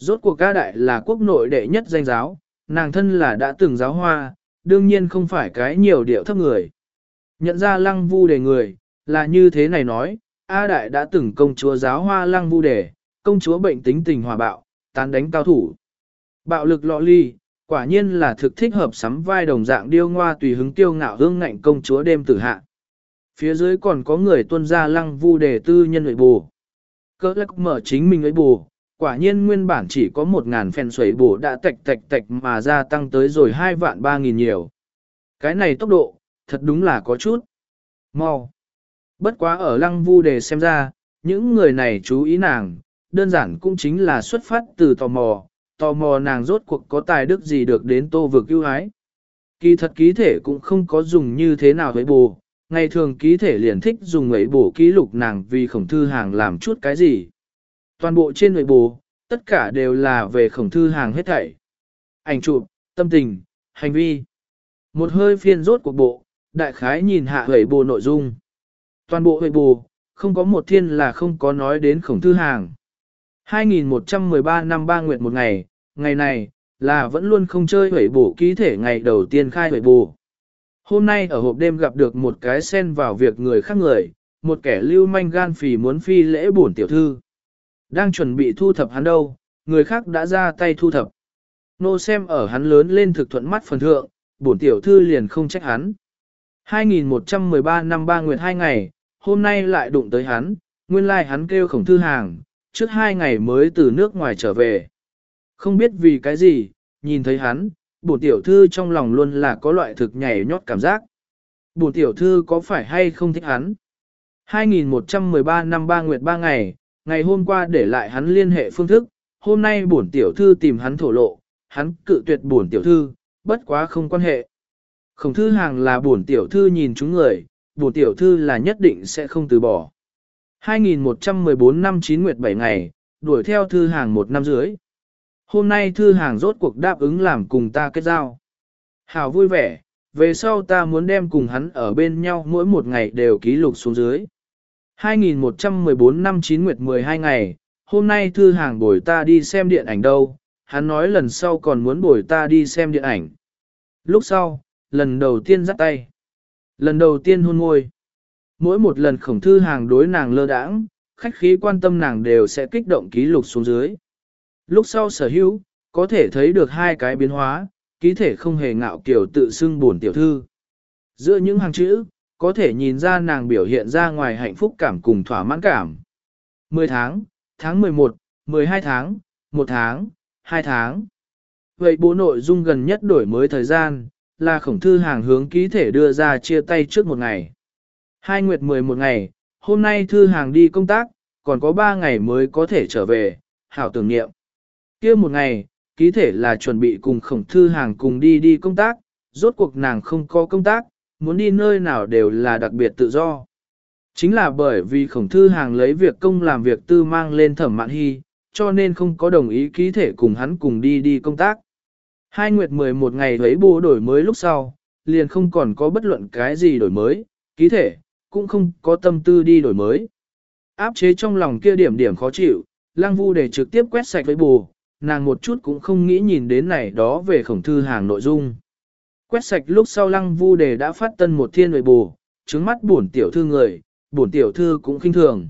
Rốt cuộc ca đại là quốc nội đệ nhất danh giáo, nàng thân là đã từng giáo hoa, đương nhiên không phải cái nhiều điệu thấp người. Nhận ra lăng vu đề người, là như thế này nói, A đại đã từng công chúa giáo hoa lăng vu đề, công chúa bệnh tính tình hòa bạo, tán đánh cao thủ. Bạo lực lọ ly, quả nhiên là thực thích hợp sắm vai đồng dạng điêu ngoa tùy hứng tiêu ngạo hương ngạnh công chúa đêm tử hạ. Phía dưới còn có người tuân ra lăng vu đề tư nhân nội bù. Cơ lắc mở chính mình ấy bù, quả nhiên nguyên bản chỉ có một ngàn phèn xoáy bù đã tạch tạch tạch mà gia tăng tới rồi hai vạn ba nghìn nhiều. Cái này tốc độ, thật đúng là có chút. Mau. Bất quá ở lăng vu đề xem ra, những người này chú ý nàng, đơn giản cũng chính là xuất phát từ tò mò, tò mò nàng rốt cuộc có tài đức gì được đến tô vực ưu ái. Kỳ thật ký thể cũng không có dùng như thế nào với bù, ngày thường ký thể liền thích dùng ấy bổ ký lục nàng vì khổng thư hàng làm chút cái gì. Toàn bộ trên ấy bù, tất cả đều là về khổng thư hàng hết thảy. Ảnh chụp, tâm tình, hành vi. Một hơi phiên rốt cuộc bộ, đại khái nhìn hạ ấy bù nội dung. Toàn bộ ấy bù, không có một thiên là không có nói đến khổng thư hàng. hai nghìn một trăm mười ba năm ba nguyệt một ngày, ngày này, là vẫn luôn không chơi hủy bổ ký thể ngày đầu tiên khai hủy bổ. Hôm nay ở hộp đêm gặp được một cái xen vào việc người khác người, một kẻ lưu manh gan phì muốn phi lễ bổn tiểu thư. Đang chuẩn bị thu thập hắn đâu, người khác đã ra tay thu thập. Nô xem ở hắn lớn lên thực thuận mắt phần thượng, bổn tiểu thư liền không trách hắn. hai nghìn một trăm mười ba năm ba nguyệt hai ngày, hôm nay lại đụng tới hắn, nguyên lai like hắn kêu khổng thư hàng, trước hai ngày mới từ nước ngoài trở về. Không biết vì cái gì, nhìn thấy hắn, bổn tiểu thư trong lòng luôn là có loại thực nhảy nhót cảm giác. Bổn tiểu thư có phải hay không thích hắn? hai nghìn một trăm mười ba năm ba nguyệt ba ngày, ngày hôm qua để lại hắn liên hệ phương thức, hôm nay bổn tiểu thư tìm hắn thổ lộ, hắn cự tuyệt bổn tiểu thư, bất quá không quan hệ. Khổng thư hàng là bổn tiểu thư nhìn chúng người, bổn tiểu thư là nhất định sẽ không từ bỏ. hai nghìn một trăm mười bốn năm chín nguyệt bảy ngày, đuổi theo thư hàng một năm dưới. Hôm nay thư hàng rốt cuộc đáp ứng làm cùng ta kết giao. Hảo vui vẻ, về sau ta muốn đem cùng hắn ở bên nhau mỗi một ngày đều ký lục xuống dưới. hai nghìn một trăm mười bốn năm chín nguyệt mười hai ngày, hôm nay thư hàng bồi ta đi xem điện ảnh đâu, hắn nói lần sau còn muốn bồi ta đi xem điện ảnh. Lúc sau, lần đầu tiên dắt tay. Lần đầu tiên hôn môi. Mỗi một lần khổng thư hàng đối nàng lơ đãng, khách khí quan tâm nàng đều sẽ kích động ký lục xuống dưới. Lúc sau sở hữu, có thể thấy được hai cái biến hóa, ký thể không hề ngạo kiểu tự xưng buồn tiểu thư. Giữa những hàng chữ, có thể nhìn ra nàng biểu hiện ra ngoài hạnh phúc cảm cùng thỏa mãn cảm. mười tháng, tháng mười một, mười hai tháng, một tháng, hai tháng. Vậy bố nội dung gần nhất đổi mới thời gian, là khổng thư hàng hướng ký thể đưa ra chia tay trước một ngày. Hai nguyệt mười một ngày, hôm nay thư hàng đi công tác, còn có ba ngày mới có thể trở về, hảo tưởng niệm. Kia một ngày, ký thể là chuẩn bị cùng khổng thư hàng cùng đi đi công tác, rốt cuộc nàng không có công tác, muốn đi nơi nào đều là đặc biệt tự do. Chính là bởi vì khổng thư hàng lấy việc công làm việc tư mang lên Thẩm Mạn Hy, cho nên không có đồng ý ký thể cùng hắn cùng đi đi công tác. Hai nguyệt mười một ngày lấy bố đổi mới lúc sau, liền không còn có bất luận cái gì đổi mới, ký thể, cũng không có tâm tư đi đổi mới. Áp chế trong lòng kia điểm điểm khó chịu, Lăng Vu để trực tiếp quét sạch với bù, nàng một chút cũng không nghĩ nhìn đến này đó về khổng thư hàng nội dung. Quét sạch lúc sau Lăng Vu đề đã phát tân một thiên về bù, trứng mắt bổn tiểu thư người, bổn tiểu thư cũng khinh thường.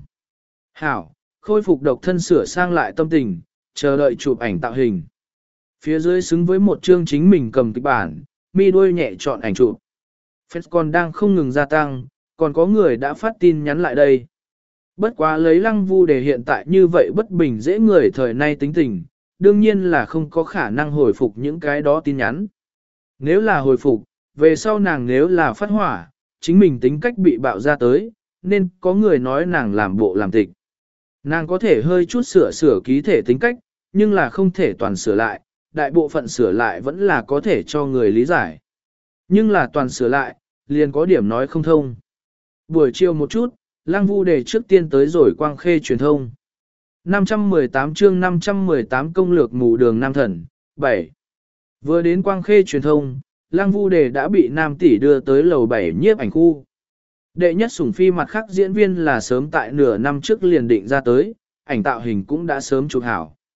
Hảo, khôi phục độc thân sửa sang lại tâm tình, chờ đợi chụp ảnh tạo hình. Phía dưới xứng với một chương chính mình cầm kịch bản, mi đuôi nhẹ chọn ảnh chụp. Fans còn đang không ngừng gia tăng, còn có người đã phát tin nhắn lại đây. Bất quá lấy Lăng Vu đề hiện tại như vậy bất bình dễ người thời nay tính tình, đương nhiên là không có khả năng hồi phục những cái đó tin nhắn. Nếu là hồi phục, về sau nàng nếu là phát hỏa, chính mình tính cách bị bạo ra tới, nên có người nói nàng làm bộ làm tịch. Nàng có thể hơi chút sửa sửa ký thể tính cách, nhưng là không thể toàn sửa lại, đại bộ phận sửa lại vẫn là có thể cho người lý giải. Nhưng là toàn sửa lại, liền có điểm nói không thông. Buổi chiều một chút, Lăng Vu đề trước tiên tới rồi Quang Khê truyền thông. năm trăm mười tám chương năm trăm mười tám công lược mù đường Nam Thần, bảy. Vừa đến Quang Khê truyền thông, Lăng Vu đề đã bị Nam tỷ đưa tới lầu bảy nhiếp ảnh khu. Đệ nhất sủng phi mặt khác diễn viên là sớm tại nửa năm trước liền định ra tới, ảnh tạo hình cũng đã sớm chụp hảo.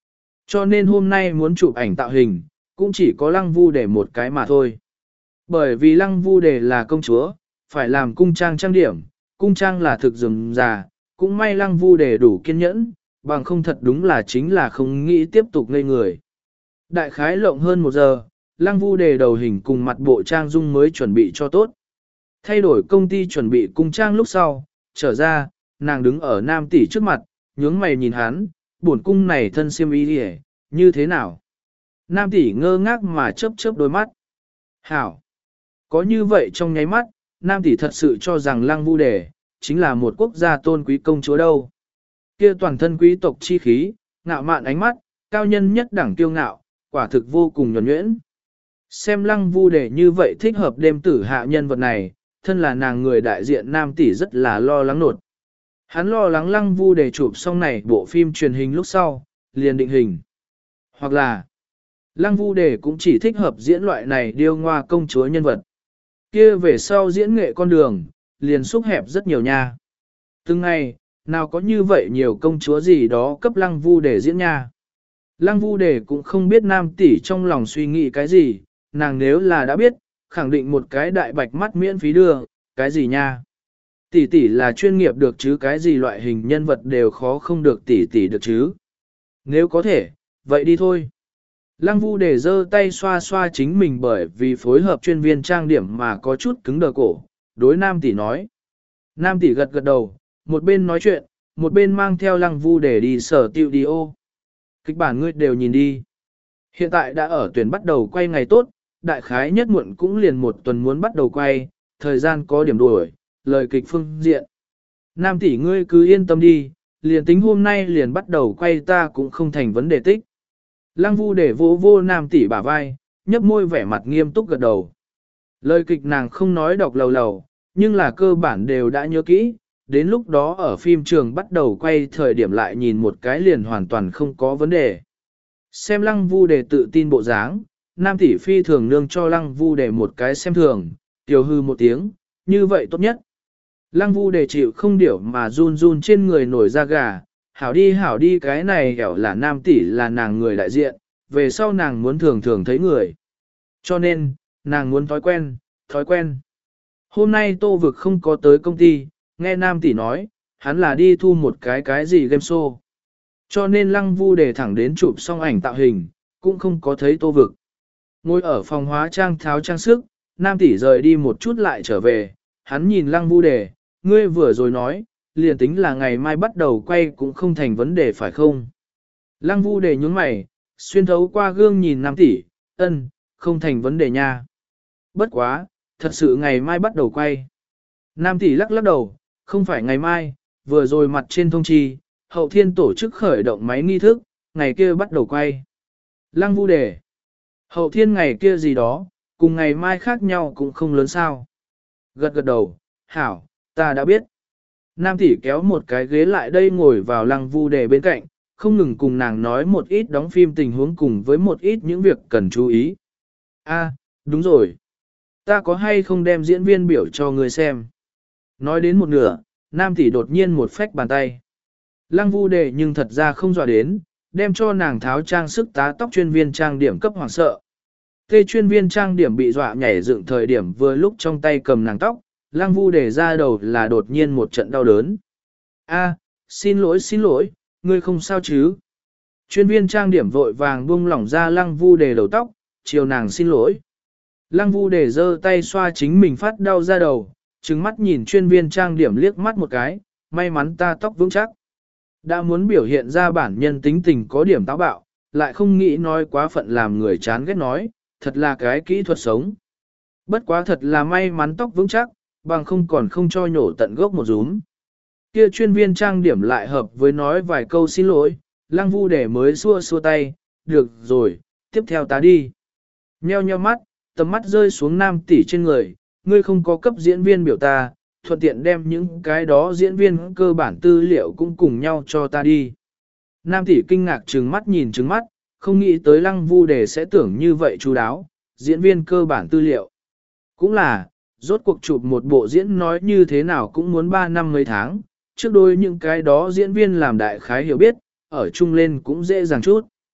Cho nên hôm nay muốn chụp ảnh tạo hình, cũng chỉ có Lăng Vu Đề một cái mà thôi. Bởi vì Lăng Vu Đề là công chúa, phải làm cung trang trang điểm, cung trang là thực rườm rà, cũng may Lăng Vu Đề đủ kiên nhẫn, bằng không thật đúng là chính là không nghĩ tiếp tục ngây người. Đại khái lộng hơn một giờ, Lăng Vu Đề đầu hình cùng mặt bộ trang dung mới chuẩn bị cho tốt. Thay đổi công ty chuẩn bị cung trang lúc sau, trở ra, nàng đứng ở nam tỷ trước mặt, nhướng mày nhìn hắn, buồn cung này thân xiêm y đi như thế nào? Nam tỷ ngơ ngác mà chớp chớp đôi mắt. Hảo! Có như vậy trong nháy mắt, nam tỷ thật sự cho rằng Lăng Vu Đề chính là một quốc gia tôn quý công chúa đâu. Kia toàn thân quý tộc chi khí, ngạo mạn ánh mắt, cao nhân nhất đẳng kiêu ngạo, quả thực vô cùng nhuần nhuyễn. Xem Lăng Vu Đề như vậy thích hợp đêm tử hạ nhân vật này, thân là nàng người đại diện nam tỷ rất là lo lắng nột. Hắn lo lắng Lăng Vu Đề chụp xong này bộ phim truyền hình lúc sau, liền định hình. Hoặc là, Lăng Vu Đề cũng chỉ thích hợp diễn loại này điêu ngoa công chúa nhân vật. Kia về sau diễn nghệ con đường, liền xúc hẹp rất nhiều nha. Từng ngày, nào có như vậy nhiều công chúa gì đó cấp Lăng Vu Đề diễn nha. Lăng Vu Đề cũng không biết nam tỷ trong lòng suy nghĩ cái gì, nàng nếu là đã biết, khẳng định một cái đại bạch mắt miễn phí đưa, cái gì nha. Tỷ tỷ là chuyên nghiệp được chứ, cái gì loại hình nhân vật đều khó không được tỷ tỷ được chứ. Nếu có thể, vậy đi thôi. Lăng Vu Đề giơ tay xoa xoa chính mình bởi vì phối hợp chuyên viên trang điểm mà có chút cứng đờ cổ, đối nam tỷ nói. Nam tỷ gật gật đầu, một bên nói chuyện, một bên mang theo Lăng Vu Đề đi sở tiêu đi ô. Kịch bản ngươi đều nhìn đi. Hiện tại đã ở tuyển bắt đầu quay ngày tốt, đại khái nhất muộn cũng liền một tuần muốn bắt đầu quay, thời gian có điểm đuổi, lời kịch phương diện. Nam tỷ ngươi cứ yên tâm đi, liền tính hôm nay liền bắt đầu quay ta cũng không thành vấn đề tích. Lăng Vu Đề vô vô nam tỷ bả vai, nhấp môi vẻ mặt nghiêm túc gật đầu. Lời kịch nàng không nói đọc lầu lầu, nhưng là cơ bản đều đã nhớ kỹ, đến lúc đó ở phim trường bắt đầu quay thời điểm lại nhìn một cái liền hoàn toàn không có vấn đề. Xem Lăng Vu Đề tự tin bộ dáng, nam tỷ phi thường nương cho Lăng Vu Đề một cái xem thường, tiểu hư một tiếng, như vậy tốt nhất. Lăng Vu Đề chịu không điểu mà run run trên người nổi da gà, hảo đi hảo đi, cái này hẻo là nam tỷ là nàng người đại diện, về sau nàng muốn thường thường thấy người. Cho nên, nàng muốn thói quen, thói quen. Hôm nay Tô Vực không có tới công ty, nghe nam tỷ nói, hắn là đi thu một cái cái gì game show. Cho nên Lăng Vu Đề thẳng đến chụp xong ảnh tạo hình, cũng không có thấy Tô Vực. Ngồi ở phòng hóa trang tháo trang sức, nam tỷ rời đi một chút lại trở về, hắn nhìn Lăng Vu Đề, ngươi vừa rồi nói, liền tính là ngày mai bắt đầu quay cũng không thành vấn đề phải không? Lăng Vu Đề nhướng mày, xuyên thấu qua gương nhìn nam tỷ, ân, không thành vấn đề nha. Bất quá, thật sự ngày mai bắt đầu quay. Nam tỷ lắc lắc đầu, không phải ngày mai, vừa rồi mặt trên thông chi, hậu thiên tổ chức khởi động máy nghi thức, ngày kia bắt đầu quay. Lăng Vu Đề, hậu thiên ngày kia gì đó, cùng ngày mai khác nhau cũng không lớn sao. Gật gật đầu, hảo, ta đã biết. Nam tỷ kéo một cái ghế lại đây ngồi vào Lăng Vu Đề bên cạnh, không ngừng cùng nàng nói một ít đóng phim tình huống cùng với một ít những việc cần chú ý. A, đúng rồi. Ta có hay không đem diễn viên biểu cho người xem? Nói đến một nửa, Nam tỷ đột nhiên một phách bàn tay. Lăng Vu Đề nhưng thật ra không dọa đến, đem cho nàng tháo trang sức tá tóc chuyên viên trang điểm cấp hoàng sợ. Tê chuyên viên trang điểm bị dọa nhảy dựng thời điểm vừa lúc trong tay cầm nàng tóc, Lăng Vu Đề ra đầu là đột nhiên một trận đau đớn. A, xin lỗi xin lỗi, ngươi không sao chứ? Chuyên viên trang điểm vội vàng buông lỏng ra Lăng Vu Đề đầu tóc, chiều nàng xin lỗi. Lăng Vu Đề giơ tay xoa chính mình phát đau ra đầu, trừng mắt nhìn chuyên viên trang điểm liếc mắt một cái, may mắn ta tóc vững chắc. Đã muốn biểu hiện ra bản nhân tính tình có điểm táo bạo, lại không nghĩ nói quá phận làm người chán ghét nói, thật là cái kỹ thuật sống. Bất quá thật là may mắn tóc vững chắc, bằng không còn không cho nhổ tận gốc một rúm. Kia chuyên viên trang điểm lại hợp với nói vài câu xin lỗi, Lăng Vu Đề mới xua xua tay, được rồi, tiếp theo ta đi. Nheo nheo mắt, tầm mắt rơi xuống nam tỷ trên người, ngươi không có cấp diễn viên biểu ta, thuận tiện đem những cái đó diễn viên cơ bản tư liệu cũng cùng nhau cho ta đi. Nam tỷ kinh ngạc trừng mắt nhìn trừng mắt, không nghĩ tới Lăng Vu Đề sẽ tưởng như vậy chú đáo, diễn viên cơ bản tư liệu. Cũng là, rốt cuộc chụp một bộ diễn nói như thế nào cũng muốn ba năm mấy tháng, trước đôi những cái đó diễn viên làm đại khái hiểu biết, ở chung lên cũng dễ dàng chút.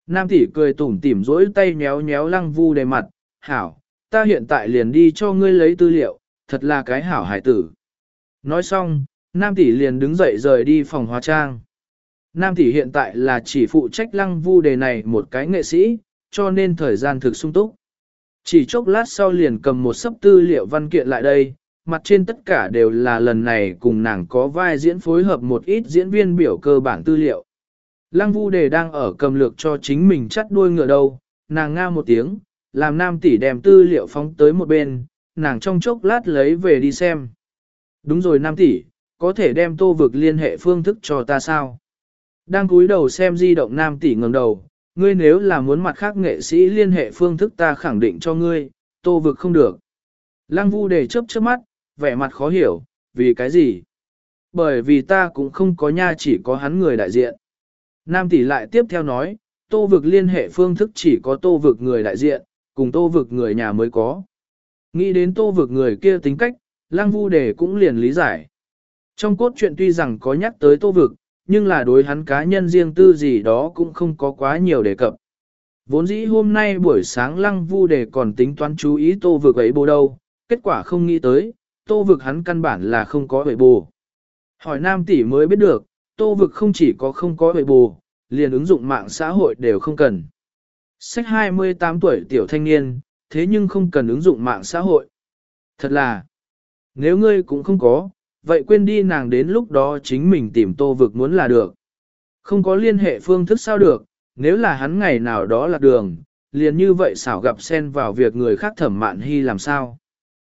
Nam tỷ cười tủm tỉm rỗi tay nhéo nhéo lăng vu đề mặt, hảo, ta hiện tại liền đi cho ngươi lấy tư liệu, thật là cái hảo hải tử. Nói xong, Nam tỷ liền đứng dậy rời đi phòng hóa trang. Nam tỷ hiện tại là chỉ phụ trách lăng vu đề này một cái nghệ sĩ, cho nên thời gian thực sung túc. Chỉ chốc lát sau liền cầm một sấp tư liệu văn kiện lại đây, mặt trên tất cả đều là lần này cùng nàng có vai diễn phối hợp một ít diễn viên biểu cơ bản tư liệu. Lăng vu đề đang ở cầm lược cho chính mình chắt đuôi ngựa đầu, nàng nga một tiếng, làm Nam tỷ đem tư liệu phóng tới một bên, nàng trong chốc lát lấy về đi xem. Đúng rồi Nam tỷ, có thể đem Tô Vực liên hệ phương thức cho ta sao? Đang cúi đầu xem di động Nam tỷ ngẩng đầu, ngươi nếu là muốn mặt khác nghệ sĩ liên hệ phương thức ta khẳng định cho ngươi, Tô Vực không được. Lăng vu đề chớp chớp mắt, vẻ mặt khó hiểu, vì cái gì? Bởi vì ta cũng không có nha, chỉ có hắn người đại diện. Nam tỷ lại tiếp theo nói, Tô Vực liên hệ phương thức chỉ có Tô Vực người đại diện, cùng Tô Vực người nhà mới có. Nghĩ đến Tô Vực người kia tính cách, Lăng vu đề cũng liền lý giải. Trong cốt truyện tuy rằng có nhắc tới Tô Vực, nhưng là đối hắn cá nhân riêng tư gì đó cũng không có quá nhiều đề cập. Vốn dĩ hôm nay buổi sáng Lăng vu đề còn tính toán chú ý Tô Vực ấy bồ đâu, kết quả không nghĩ tới, Tô Vực hắn căn bản là không có ấy bồ. Hỏi Nam tỷ mới biết được, Tô Vực không chỉ có không có ấy bồ, liền ứng dụng mạng xã hội đều không cần. Sách hai mươi tám tuổi tiểu thanh niên, thế nhưng không cần ứng dụng mạng xã hội. Thật là, nếu ngươi cũng không có, vậy quên đi, nàng đến lúc đó chính mình tìm Tô Vực muốn là được. Không có liên hệ phương thức sao được, nếu là hắn ngày nào đó lạc đường, liền như vậy xảo gặp xen vào việc người khác Thẩm Mạn Hy làm sao.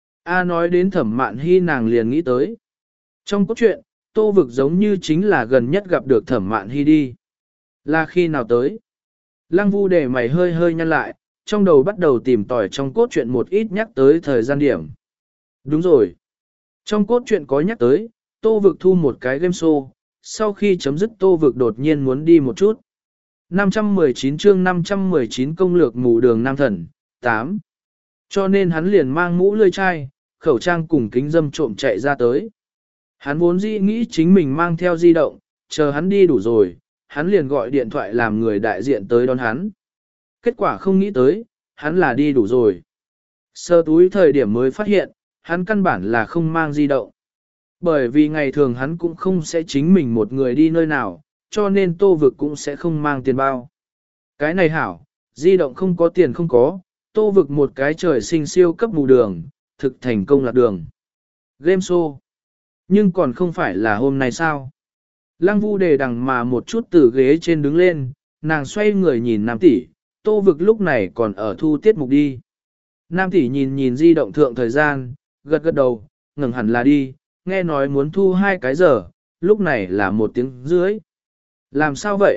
A nói đến Thẩm Mạn Hy nàng liền nghĩ tới. Trong cốt truyện, Tô Vực giống như chính là gần nhất gặp được Thẩm Mạn Hy đi. Là khi nào tới? Lăng vu để mày hơi hơi nhăn lại, trong đầu bắt đầu tìm tòi trong cốt truyện một ít nhắc tới thời gian điểm. Đúng rồi. Trong cốt truyện có nhắc tới, Tô Vực thu một cái game show, sau khi chấm dứt Tô Vực đột nhiên muốn đi một chút. năm trăm mười chín chương năm trăm mười chín công lược mù đường nam thần, tám. Cho nên hắn liền mang mũ lươi chai, khẩu trang cùng kính dâm trộm chạy ra tới. Hắn vốn dĩ nghĩ chính mình mang theo di động, chờ hắn đi đủ rồi, hắn liền gọi điện thoại làm người đại diện tới đón hắn. Kết quả không nghĩ tới, hắn là đi đủ rồi. Sơ túi thời điểm mới phát hiện, hắn căn bản là không mang di động. Bởi vì ngày thường hắn cũng không sẽ chính mình một người đi nơi nào, cho nên Tô Vực cũng sẽ không mang tiền bao. Cái này hảo, di động không có tiền không có, Tô Vực một cái trời sinh siêu cấp mù đường, thực thành công lạc đường. Game show. Nhưng còn không phải là hôm nay sao? Lăng vu đề đằng mà một chút từ ghế trên đứng lên, nàng xoay người nhìn Nam tỷ, Tô Vực lúc này còn ở thu tiết mục đi. Nam tỷ nhìn nhìn di động thượng thời gian, gật gật đầu, ngẩng hẳn là đi, nghe nói muốn thu hai cái giờ, lúc này là một tiếng rưỡi. Làm sao vậy?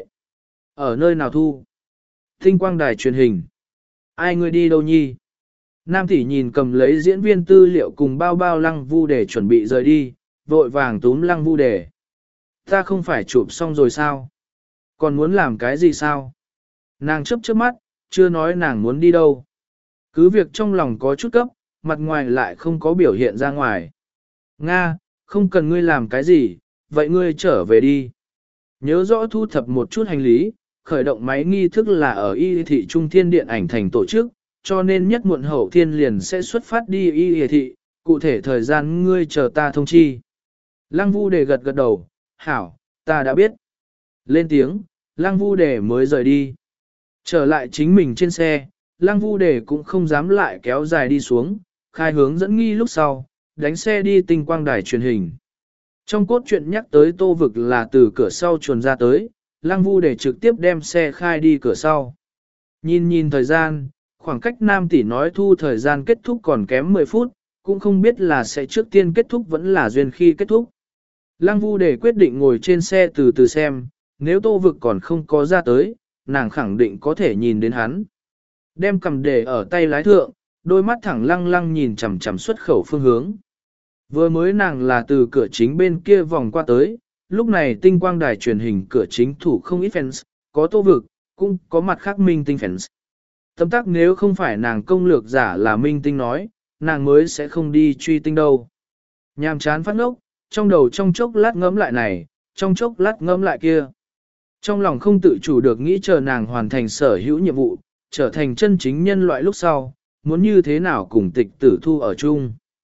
Ở nơi nào thu? Tinh quang đài truyền hình. Ai ngươi đi đâu nhi? Nam tỷ nhìn cầm lấy diễn viên tư liệu cùng bao bao Lăng vu để chuẩn bị rời đi, vội vàng túm Lăng vu để. Ta không phải chụp xong rồi sao? Còn muốn làm cái gì sao? Nàng chớp chớp mắt, chưa nói nàng muốn đi đâu. Cứ việc trong lòng có chút cấp, mặt ngoài lại không có biểu hiện ra ngoài. Nga, không cần ngươi làm cái gì, vậy ngươi trở về đi. Nhớ rõ thu thập một chút hành lý, khởi động máy nghi thức là ở Y thị Trung Thiên Điện ảnh thành tổ chức, cho nên nhất muộn hậu thiên liền sẽ xuất phát đi Y thị, cụ thể thời gian ngươi chờ ta thông chi. Lăng vu đề gật gật đầu, hảo, ta đã biết. Lên tiếng, Lăng vu đề mới rời đi. Trở lại chính mình trên xe, Lăng vu đề cũng không dám lại kéo dài đi xuống, khai hướng dẫn nghi lúc sau, đánh xe đi tinh quang đài truyền hình. Trong cốt truyện nhắc tới Tô Vực là từ cửa sau chuồn ra tới, Lăng vu đề trực tiếp đem xe khai đi cửa sau. Nhìn nhìn thời gian, khoảng cách Nam tỷ nói thu thời gian kết thúc còn kém mười phút, cũng không biết là sẽ trước tiên kết thúc vẫn là duyên khi kết thúc. Lăng vu đề quyết định ngồi trên xe từ từ xem, nếu Tô Vực còn không có ra tới, nàng khẳng định có thể nhìn đến hắn. Đem cầm để ở tay lái thượng, đôi mắt thẳng lăng lăng nhìn chằm chằm xuất khẩu phương hướng. Vừa mới nàng là từ cửa chính bên kia vòng qua tới, lúc này tinh quang đài truyền hình cửa chính thủ không ít fans, có Tô Vực, cũng có mặt khác minh tinh fans. Tấm tắc nếu không phải nàng công lược giả là minh tinh nói, nàng mới sẽ không đi truy tinh đâu. Nhàm chán phát ngốc, trong đầu trong chốc lát ngẫm lại này, trong chốc lát ngẫm lại kia. Trong lòng không tự chủ được nghĩ chờ nàng hoàn thành sở hữu nhiệm vụ, trở thành chân chính nhân loại lúc sau, muốn như thế nào cùng tịch tử thu ở chung.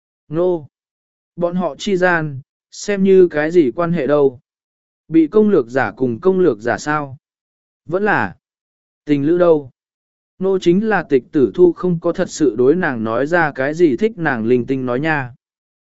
Nô! Bọn họ chi gian, xem như cái gì quan hệ đâu. Bị công lược giả cùng công lược giả sao? Vẫn là tình lữ đâu? Nô chính là tịch tử thu không có thật sự đối nàng nói ra cái gì thích nàng linh tinh nói nha.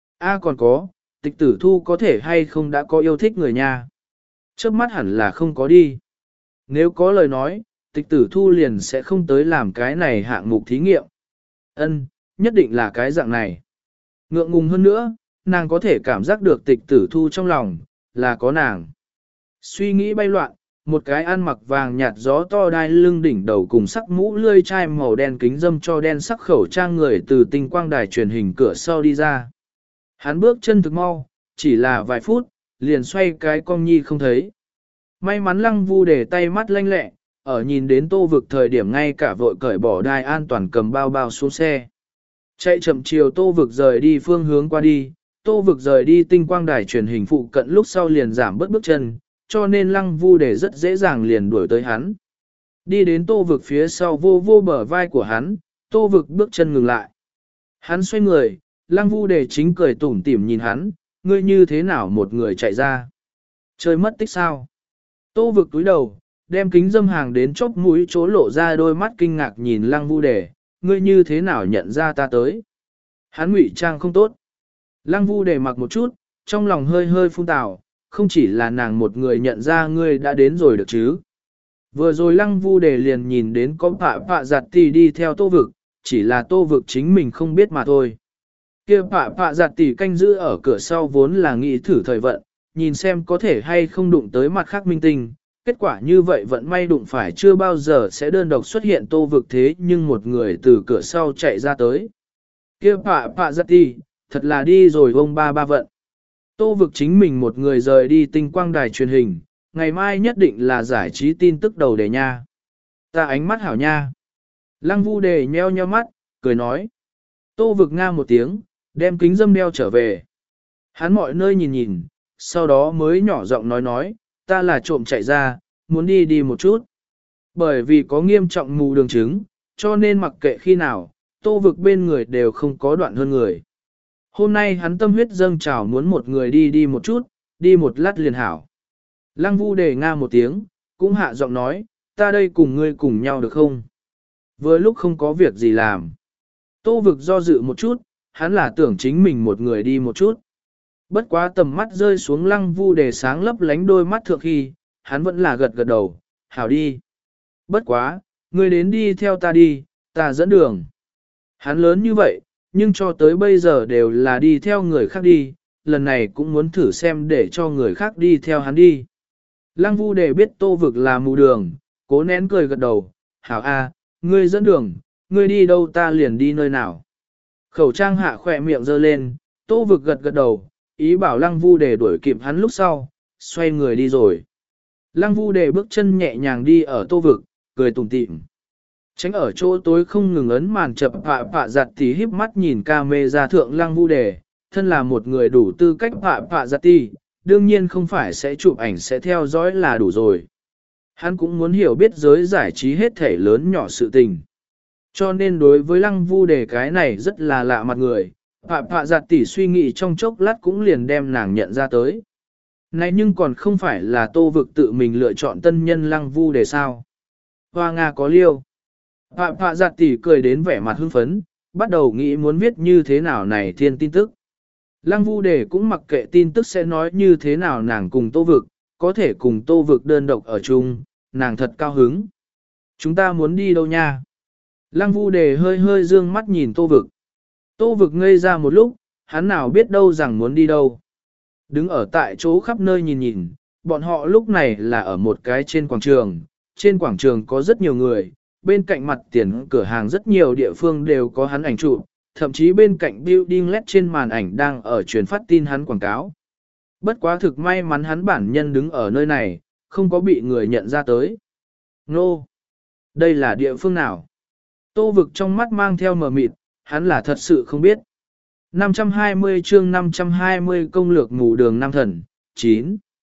A còn có, tịch tử thu có thể hay không đã có yêu thích người nha. Trước mắt hẳn là không có đi. Nếu có lời nói, tịch tử thu liền sẽ không tới làm cái này hạng mục thí nghiệm. Ân, nhất định là cái dạng này. Ngượng ngùng hơn nữa, nàng có thể cảm giác được tịch tử thu trong lòng, là có nàng. Suy nghĩ bay loạn, một cái ăn mặc vàng nhạt gió to đai lưng đỉnh đầu cùng sắc mũ lươi chai màu đen kính dâm cho đen sắc khẩu trang người từ tinh quang đài truyền hình cửa sau đi ra. Hắn bước chân thực mau, chỉ là vài phút, liền xoay cái cong nhi không thấy. May mắn Lăng Vu để tay mắt lanh lẹ, ở nhìn đến Tô Vực thời điểm ngay cả vội cởi bỏ đai an toàn cầm bao bao xuống xe. Chạy chậm chiều Tô Vực rời đi phương hướng qua đi, Tô Vực rời đi tinh quang đài truyền hình phụ cận lúc sau liền giảm bớt bước chân, cho nên Lăng Vu để rất dễ dàng liền đuổi tới hắn. Đi đến Tô Vực phía sau vô vô bờ vai của hắn, Tô Vực bước chân ngừng lại. Hắn xoay người, Lăng Vu để chính cười tủm tỉm nhìn hắn, ngươi như thế nào một người chạy ra? Chơi mất tích sao? Tô Vực túi đầu, đem kính dâm hàng đến chóp mũi chỗ lộ ra đôi mắt kinh ngạc nhìn Lăng Vu Đề, ngươi như thế nào nhận ra ta tới? Hắn ngụy trang không tốt. Lăng Vu Đề mặc một chút, trong lòng hơi hơi phun tào, không chỉ là nàng một người nhận ra ngươi đã đến rồi được chứ. Vừa rồi Lăng Vu Đề liền nhìn đến có phạ phạ giặt tỷ đi theo Tô Vực, chỉ là Tô Vực chính mình không biết mà thôi. Kia phạ phạ giặt tỷ canh giữ ở cửa sau vốn là nghĩ thử thời vận, nhìn xem có thể hay không đụng tới mặt khác minh tinh. Kết quả như vậy vận may đụng phải chưa bao giờ sẽ đơn độc xuất hiện Tô Vực thế nhưng một người từ cửa sau chạy ra tới. Kia phạ phạ giặt tỷ, thật là đi rồi ông ba ba vận. Tô Vực chính mình một người rời đi tinh quang đài truyền hình, ngày mai nhất định là giải trí tin tức đầu đề nha. Ta ánh mắt hảo nha. Lăng Vu Đề nheo nheo mắt, cười nói. Tô Vực nga một tiếng, đem kính dâm đeo trở về. Hắn mọi nơi nhìn nhìn, sau đó mới nhỏ giọng nói nói, ta là trộm chạy ra, muốn đi đi một chút. Bởi vì có nghiêm trọng mù đường chứng, cho nên mặc kệ khi nào, Tô Vực bên người đều không có đoạn hơn người. Hôm nay hắn tâm huyết dâng trào muốn một người đi đi một chút, đi một lát liền hảo. Lăng Vu Đề nga một tiếng, cũng hạ giọng nói, ta đây cùng ngươi cùng nhau được không? Vừa lúc không có việc gì làm. Tô Vực do dự một chút, hắn là tưởng chính mình một người đi một chút. Bất quá tầm mắt rơi xuống Lăng Vu Đề sáng lấp lánh đôi mắt thượng khi, hắn vẫn là gật gật đầu, hảo đi. Bất quá, ngươi đến đi theo ta đi, ta dẫn đường. Hắn lớn như vậy, nhưng cho tới bây giờ đều là đi theo người khác đi, lần này cũng muốn thử xem để cho người khác đi theo hắn đi. Lăng Vu Đề biết Tô Vực là mù đường, cố nén cười gật đầu, hảo a, ngươi dẫn đường, ngươi đi đâu ta liền đi nơi nào. Khẩu trang hạ khỏe miệng giơ lên, Tô Vực gật gật đầu, ý bảo Lăng Vu Đề đuổi kịp hắn lúc sau, xoay người đi rồi. Lăng Vu Đề bước chân nhẹ nhàng đi ở Tô Vực, cười tủm tỉm. Tránh ở chỗ tối không ngừng ấn màn chập phạ phạ giặt tí híp mắt nhìn ca mê ra thượng Lăng Vu Đề, thân là một người đủ tư cách phạ phạ giặt tí, đương nhiên không phải sẽ chụp ảnh sẽ theo dõi là đủ rồi. Hắn cũng muốn hiểu biết giới giải trí hết thể lớn nhỏ sự tình. Cho nên đối với Lăng Vu Đề cái này rất là lạ mặt người, phạ phạ giặt tỉ suy nghĩ trong chốc lát cũng liền đem nàng nhận ra tới. Này nhưng còn không phải là Tô Vực tự mình lựa chọn tân nhân Lăng Vu Đề sao. Hoa Nga có liêu. Phạ phạ giặt tỉ cười đến vẻ mặt hưng phấn, bắt đầu nghĩ muốn viết như thế nào này thiên tin tức. Lăng Vu Đề cũng mặc kệ tin tức sẽ nói như thế nào nàng cùng Tô Vực, có thể cùng Tô Vực đơn độc ở chung, nàng thật cao hứng. Chúng ta muốn đi đâu nha? Lăng Vu Đề hơi hơi dương mắt nhìn Tô Vực. Tô Vực ngây ra một lúc, hắn nào biết đâu rằng muốn đi đâu. Đứng ở tại chỗ khắp nơi nhìn nhìn, bọn họ lúc này là ở một cái trên quảng trường. Trên quảng trường có rất nhiều người, bên cạnh mặt tiền cửa hàng rất nhiều địa phương đều có hắn ảnh chụp, thậm chí bên cạnh building led trên màn ảnh đang ở truyền phát tin hắn quảng cáo. Bất quá thực may mắn hắn bản nhân đứng ở nơi này, không có bị người nhận ra tới. Nô! Đây là địa phương nào? Tô Vực trong mắt mang theo mờ mịt, hắn là thật sự không biết. năm trăm hai mươi chương năm trăm hai mươi công lược mù đường Nam Thần, chín.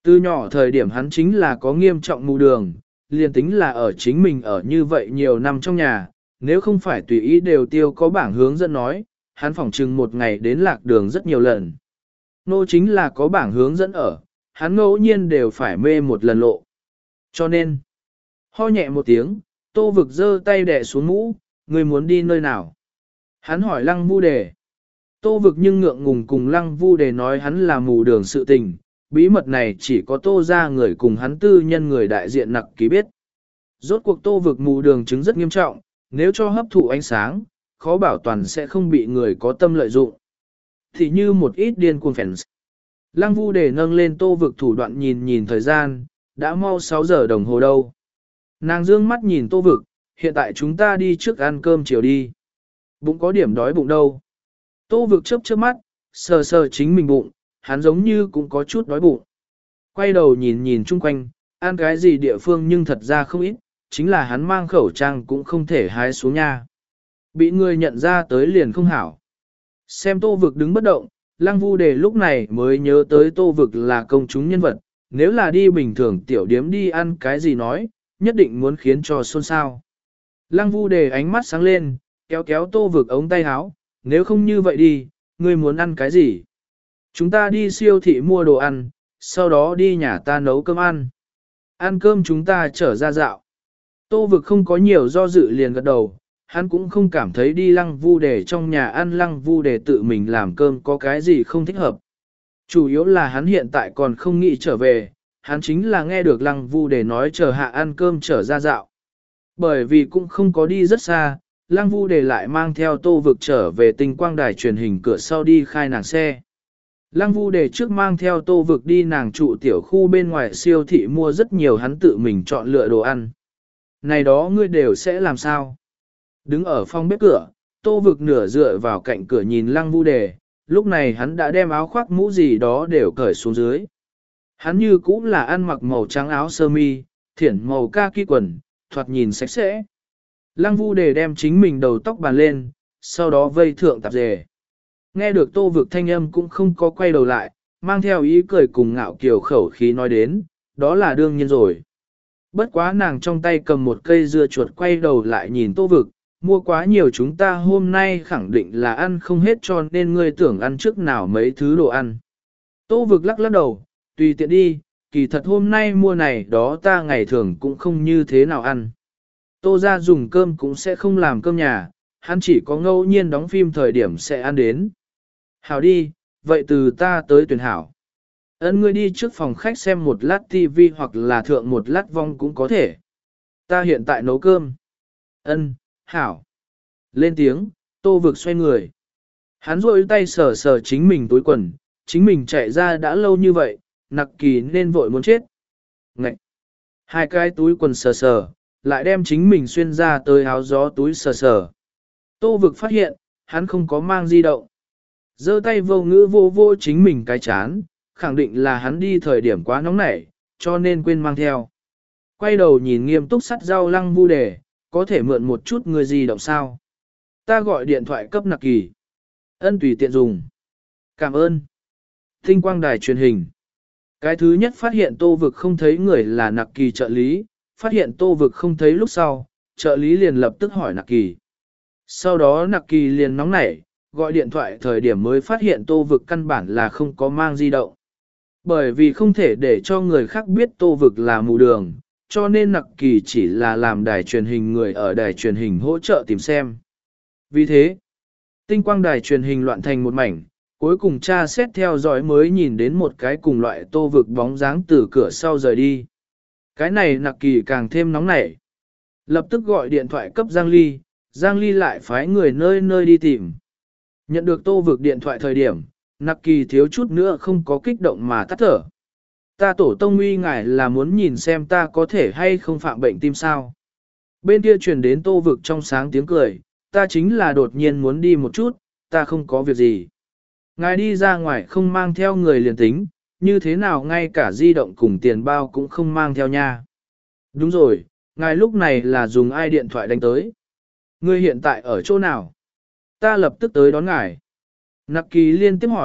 Từ nhỏ thời điểm hắn chính là có nghiêm trọng mù đường, liền tính là ở chính mình ở như vậy nhiều năm trong nhà, nếu không phải tùy ý đều tiêu có bảng hướng dẫn nói, hắn phỏng chừng một ngày đến lạc đường rất nhiều lần. Nô chính là có bảng hướng dẫn ở, hắn ngẫu nhiên đều phải mê một lần lộ. Cho nên, ho nhẹ một tiếng, Tô Vực giơ tay đè xuống mũ, người muốn đi nơi nào? Hắn hỏi Lăng Vu Đề. Tô Vực nhưng ngượng ngùng cùng Lăng Vu Đề nói hắn là mù đường sự tình, bí mật này chỉ có Tô ra người cùng hắn tư nhân người đại diện Nặc Kỳ biết. Rốt cuộc Tô Vực mù đường chứng rất nghiêm trọng, nếu cho hấp thụ ánh sáng, khó bảo toàn sẽ không bị người có tâm lợi dụng. Thì như một ít điên cuồng fans. Lăng Vu Đề nâng lên Tô Vực thủ đoạn nhìn nhìn thời gian, đã mau sáu giờ đồng hồ đâu. Nàng dương mắt nhìn Tô Vực, hiện tại chúng ta đi trước ăn cơm chiều đi. Bụng có điểm đói bụng đâu. Tô Vực chớp chớp mắt, sờ sờ chính mình bụng, hắn giống như cũng có chút đói bụng. Quay đầu nhìn nhìn chung quanh, ăn cái gì địa phương nhưng thật ra không ít, chính là hắn mang khẩu trang cũng không thể hái xuống nha. Bị người nhận ra tới liền không hảo. Xem Tô Vực đứng bất động, Lăng Vu Đề lúc này mới nhớ tới Tô Vực là công chúng nhân vật, nếu là đi bình thường tiểu điếm đi ăn cái gì nói, nhất định muốn khiến cho xôn xao. Lăng Vu Đề ánh mắt sáng lên, kéo kéo Tô Vực ống tay áo, nếu không như vậy đi, ngươi muốn ăn cái gì? Chúng ta đi siêu thị mua đồ ăn, sau đó đi nhà ta nấu cơm ăn. Ăn cơm chúng ta trở ra dạo. Tô Vực không có nhiều do dự liền gật đầu, hắn cũng không cảm thấy đi Lăng Vu Đề trong nhà ăn Lăng Vu Đề tự mình làm cơm có cái gì không thích hợp. Chủ yếu là hắn hiện tại còn không nghĩ trở về, hắn chính là nghe được Lăng Vu Đề nói chờ hạ ăn cơm trở ra dạo. Bởi vì cũng không có đi rất xa, Lăng Vu Đề lại mang theo Tô Vực trở về Tinh Quang đài truyền hình cửa sau đi khai nàng xe. Lăng Vu Đề trước mang theo Tô Vực đi nàng trụ tiểu khu bên ngoài siêu thị mua rất nhiều hắn tự mình chọn lựa đồ ăn. Này đó ngươi đều sẽ làm sao? Đứng ở phòng bếp cửa, Tô Vực nửa dựa vào cạnh cửa nhìn Lăng Vu Đề, lúc này hắn đã đem áo khoác mũ gì đó đều cởi xuống dưới. Hắn như cũng là ăn mặc màu trắng áo sơ mi, thiển màu kaki quần, thoạt nhìn sạch sẽ. Lăng Vu Đề đem chính mình đầu tóc bàn lên, sau đó vây thượng tạp dề. Nghe được Tô Vực thanh âm cũng không có quay đầu lại, mang theo ý cười cùng ngạo kiều khẩu khí nói đến, đó là đương nhiên rồi. Bất quá nàng trong tay cầm một cây dưa chuột quay đầu lại nhìn Tô Vực, mua quá nhiều chúng ta hôm nay khẳng định là ăn không hết cho nên ngươi tưởng ăn trước nào mấy thứ đồ ăn. Tô Vực lắc lắc đầu, tùy tiện đi, kỳ thật hôm nay mua này đó ta ngày thường cũng không như thế nào ăn. Tô ra dùng cơm cũng sẽ không làm cơm nhà, hắn chỉ có ngẫu nhiên đóng phim thời điểm sẽ ăn đến. Hảo đi, vậy từ ta tới tuyển hảo. Ấn ngươi đi trước phòng khách xem một lát tivi hoặc là thượng một lát vong cũng có thể. Ta hiện tại nấu cơm. Ân, hảo. Lên tiếng, Tô Vực xoay người. Hắn rôi tay sờ sờ chính mình túi quần, chính mình chạy ra đã lâu như vậy, Nặc Kỳ nên vội muốn chết. Ngậy! Hai cái túi quần sờ sờ, lại đem chính mình xuyên ra tới áo gió túi sờ sờ. Tô Vực phát hiện, hắn không có mang di động. Giơ tay vô ngữ vô vô chính mình cái chán, khẳng định là hắn đi thời điểm quá nóng nảy, cho nên quên mang theo. Quay đầu nhìn nghiêm túc sắt rau Lăng Vu Đề, có thể mượn một chút người di động sao? Ta gọi điện thoại cấp Nặc Kỳ. Ân tùy tiện dùng. Cảm ơn. Tinh Quang đài truyền hình. Cái thứ nhất phát hiện Tô Vực không thấy người là Nặc Kỳ trợ lý, phát hiện Tô Vực không thấy lúc sau, trợ lý liền lập tức hỏi Nặc Kỳ. Sau đó Nặc Kỳ liền nóng nảy, gọi điện thoại thời điểm mới phát hiện Tô Vực căn bản là không có mang di động. Bởi vì không thể để cho người khác biết Tô Vực là mù đường, cho nên Nặc Kỳ chỉ là làm đài truyền hình người ở đài truyền hình hỗ trợ tìm xem. Vì thế, Tinh Quang đài truyền hình loạn thành một mảnh, cuối cùng tra xét theo dõi mới nhìn đến một cái cùng loại Tô Vực bóng dáng từ cửa sau rời đi. Cái này Nặc Kỳ càng thêm nóng nảy. Lập tức gọi điện thoại cấp Giang Ly, Giang Ly lại phái người nơi nơi đi tìm. Nhận được Tô Vực điện thoại thời điểm, Nặc Kỳ thiếu chút nữa không có kích động mà tắt thở. Ta tổ tông uy ngài là muốn nhìn xem ta có thể hay không phạm bệnh tim sao. Bên kia truyền đến Tô Vực trong sáng tiếng cười, ta chính là đột nhiên muốn đi một chút, ta không có việc gì. Ngài đi ra ngoài không mang theo người liền tính, như thế nào ngay cả di động cùng tiền bao cũng không mang theo nha. Đúng rồi, ngài lúc này là dùng ai điện thoại đánh tới. Ngươi hiện tại ở chỗ nào? Ta lập tức tới đón ngài. Nặc Kỳ liên tiếp hỏi,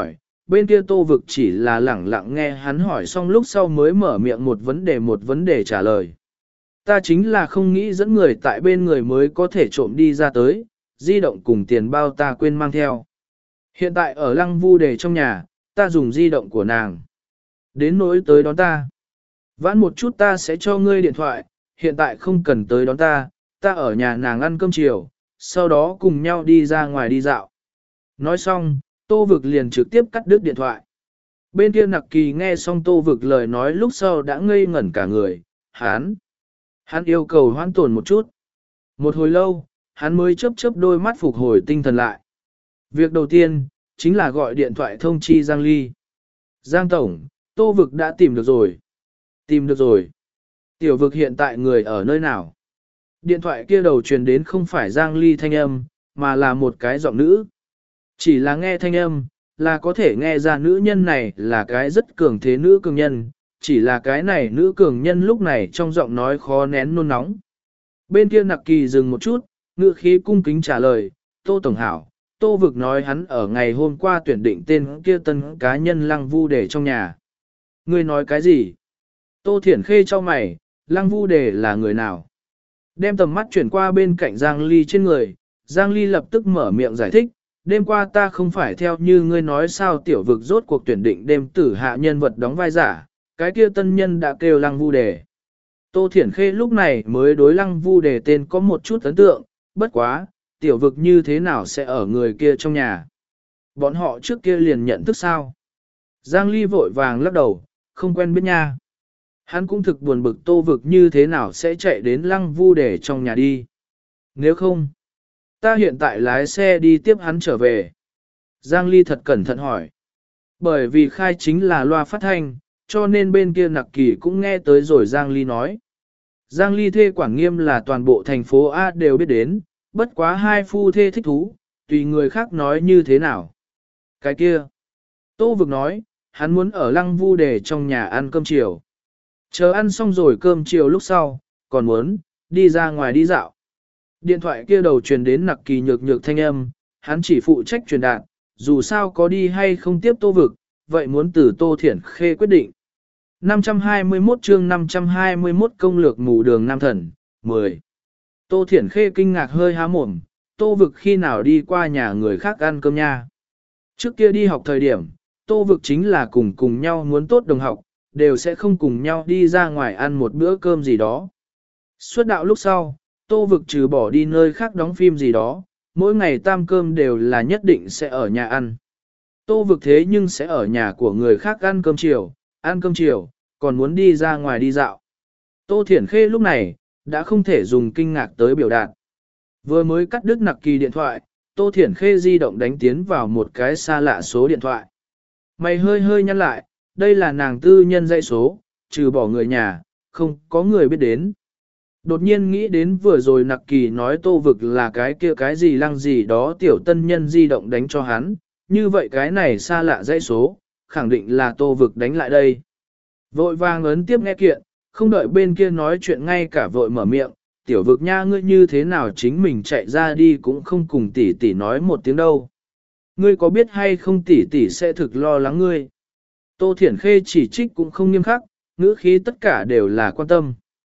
bên kia Tô Vực chỉ là lẳng lặng nghe hắn hỏi xong lúc sau mới mở miệng một vấn đề một vấn đề trả lời. Ta chính là không nghĩ dẫn người tại bên người mới có thể trộm đi ra tới, di động cùng tiền bao ta quên mang theo. Hiện tại ở Lăng Vu Đề trong nhà, ta dùng di động của nàng. Đến nỗi tới đón ta. Vãn một chút ta sẽ cho ngươi điện thoại, hiện tại không cần tới đón ta, ta ở nhà nàng ăn cơm chiều, sau đó cùng nhau đi ra ngoài đi dạo. Nói xong, Tô Vực liền trực tiếp cắt đứt điện thoại. Bên kia Nặc Kỳ nghe xong Tô Vực lời nói lúc sau đã ngây ngẩn cả người, hắn. Hắn yêu cầu hoãn tổn một chút. Một hồi lâu, hắn mới chớp chớp đôi mắt phục hồi tinh thần lại. Việc đầu tiên, chính là gọi điện thoại thông chi Giang Ly. Giang Tổng, Tô Vực đã tìm được rồi. Tìm được rồi. Tiểu Vực hiện tại người ở nơi nào? Điện thoại kia đầu truyền đến không phải Giang Ly thanh âm, mà là một cái giọng nữ. Chỉ là nghe thanh âm, là có thể nghe ra nữ nhân này là cái rất cường thế nữ cường nhân, chỉ là cái này nữ cường nhân lúc này trong giọng nói khó nén nôn nóng. Bên kia Nặc Kỳ dừng một chút, ngữ khí cung kính trả lời, Tô Tổng Hảo, Tô Vực nói hắn ở ngày hôm qua tuyển định tên kia tân cá nhân Lăng Vu Đề trong nhà. Ngươi nói cái gì? Tô Thiển Khê cho mày, Lăng Vu Đề là người nào? Đem tầm mắt chuyển qua bên cạnh Giang Ly trên người, Giang Ly lập tức mở miệng giải thích, đêm qua ta không phải theo như ngươi nói sao Tiểu Vực rốt cuộc tuyển định đêm tử hạ nhân vật đóng vai giả, cái kia tân nhân đã kêu Lăng Vu Đề. Tô Thiển Khê lúc này mới đối Lăng Vu Đề tên có một chút ấn tượng, bất quá, Tiểu Vực như thế nào sẽ ở người kia trong nhà? Bọn họ trước kia liền nhận thức sao? Giang Ly vội vàng lắc đầu, không quen biết nha. Hắn cũng thực buồn bực Tô Vực như thế nào sẽ chạy đến Lăng Vu Đề trong nhà đi. Nếu không, ta hiện tại lái xe đi tiếp hắn trở về. Giang Ly thật cẩn thận hỏi. Bởi vì khai chính là loa phát thanh, cho nên bên kia Nặc Kỳ cũng nghe tới rồi Giang Ly nói. Giang Ly thê quản nghiêm là toàn bộ thành phố A đều biết đến, bất quá hai phu thê thích thú, tùy người khác nói như thế nào. Cái kia, Tô Vực nói, hắn muốn ở Lăng Vu Đề trong nhà ăn cơm chiều. Chờ ăn xong rồi cơm chiều lúc sau, còn muốn, đi ra ngoài đi dạo. Điện thoại kia đầu truyền đến Nặc Kỳ nhược nhược thanh âm, hắn chỉ phụ trách truyền đạt, dù sao có đi hay không tiếp Tô Vực, vậy muốn từ Tô Thiển Khê quyết định. năm trăm hai mươi mốt chương năm trăm hai mươi mốt công lược mù đường Nam Thần, mười. Tô Thiển Khê kinh ngạc hơi há mồm, Tô Vực khi nào đi qua nhà người khác ăn cơm nha. Trước kia đi học thời điểm, Tô Vực chính là cùng cùng nhau muốn tốt đồng học, đều sẽ không cùng nhau đi ra ngoài ăn một bữa cơm gì đó. Xuất đạo lúc sau, Tô Vực trừ bỏ đi nơi khác đóng phim gì đó, mỗi ngày tam cơm đều là nhất định sẽ ở nhà ăn. Tô Vực thế nhưng sẽ ở nhà của người khác ăn cơm chiều, ăn cơm chiều, còn muốn đi ra ngoài đi dạo. Tô Thiển Khê lúc này, đã không thể dùng kinh ngạc tới biểu đạt. Vừa mới cắt đứt Nặc Kỳ điện thoại, Tô Thiển Khê di động đánh tiến vào một cái xa lạ số điện thoại. Mày hơi hơi nhăn lại, đây là nàng tư nhân dãy số, trừ bỏ người nhà, không có người biết đến. Đột nhiên nghĩ đến vừa rồi Nặc Kỳ nói Tô Vực là cái kia cái gì lăng gì đó tiểu tân nhân di động đánh cho hắn, như vậy cái này xa lạ dãy số, khẳng định là Tô Vực đánh lại đây. Vội vàng ấn tiếp nghe kiện, không đợi bên kia nói chuyện ngay cả vội mở miệng, Tiểu Vực nha ngươi như thế nào chính mình chạy ra đi cũng không cùng tỷ tỷ nói một tiếng đâu. Ngươi có biết hay không tỷ tỷ sẽ thực lo lắng ngươi. Tô Thiển Khê chỉ trích cũng không nghiêm khắc, ngữ khí tất cả đều là quan tâm.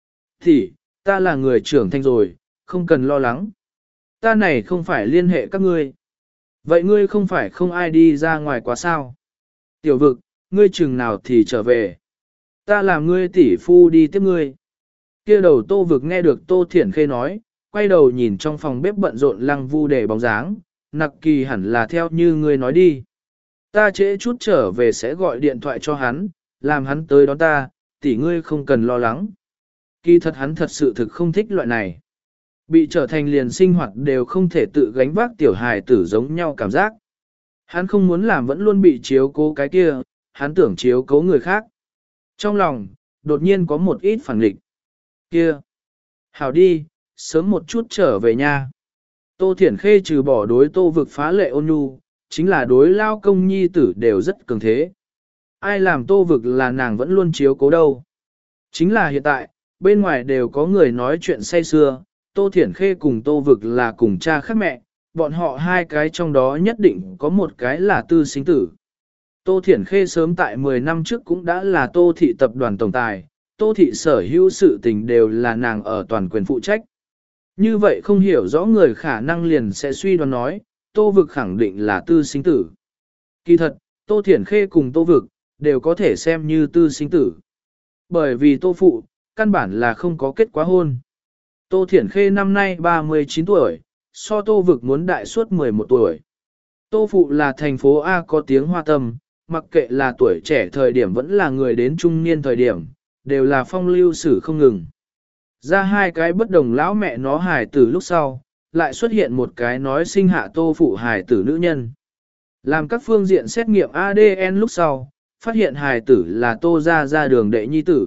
Tỷ, ta là người trưởng thành rồi, không cần lo lắng. Ta này không phải liên hệ các ngươi. Vậy ngươi không phải không ai đi ra ngoài quá sao? Tiểu Vực, ngươi chừng nào thì trở về. Ta làm ngươi tỷ phu đi tiếp ngươi. Kia đầu Tô Vực nghe được Tô Thiển Khê nói, quay đầu nhìn trong phòng bếp bận rộn Lăng Vu Đề bóng dáng, Nặc Kỳ hẳn là theo như ngươi nói đi. Ta trễ chút trở về sẽ gọi điện thoại cho hắn, làm hắn tới đón ta, tỷ ngươi không cần lo lắng. Kỳ thật hắn thật sự thực không thích loại này. Bị trở thành liền sinh hoạt đều không thể tự gánh vác tiểu hài tử giống nhau cảm giác. Hắn không muốn làm vẫn luôn bị chiếu cố cái kia, hắn tưởng chiếu cố người khác. Trong lòng, đột nhiên có một ít phản nghịch. Kia! Hảo đi, sớm một chút trở về nha. Tô Thiển Khê trừ bỏ đối Tô Vực phá lệ ôn nhu, chính là đối lao công nhi tử đều rất cường thế. Ai làm Tô Vực là nàng vẫn luôn chiếu cố đâu. Chính là hiện tại, bên ngoài đều có người nói chuyện say xưa, Tô Thiển Khê cùng Tô Vực là cùng cha khác mẹ, bọn họ hai cái trong đó nhất định có một cái là tư sinh tử. Tô Thiển Khê sớm tại mười năm trước cũng đã là Tô Thị tập đoàn tổng tài, Tô Thị sở hữu sự tình đều là nàng ở toàn quyền phụ trách. Như vậy không hiểu rõ người khả năng liền sẽ suy đoán nói, Tô Vực khẳng định là tư sinh tử. Kỳ thật, Tô Thiển Khê cùng Tô Vực, đều có thể xem như tư sinh tử. Bởi vì Tô Phụ, căn bản là không có kết quả hôn. Tô Thiển Khê năm nay ba mươi chín tuổi, so Tô Vực muốn đại suốt mười một tuổi. Tô Phụ là thành phố A có tiếng hoa tâm, mặc kệ là tuổi trẻ thời điểm vẫn là người đến trung niên thời điểm, đều là phong lưu sử không ngừng. Ra hai cái bất đồng lão mẹ nó hài tử lúc sau, lại xuất hiện một cái nói sinh hạ Tô Phụ hài tử nữ nhân. Làm các phương diện xét nghiệm a đê en lúc sau, phát hiện hài tử là Tô ra ra đường đệ nhi tử.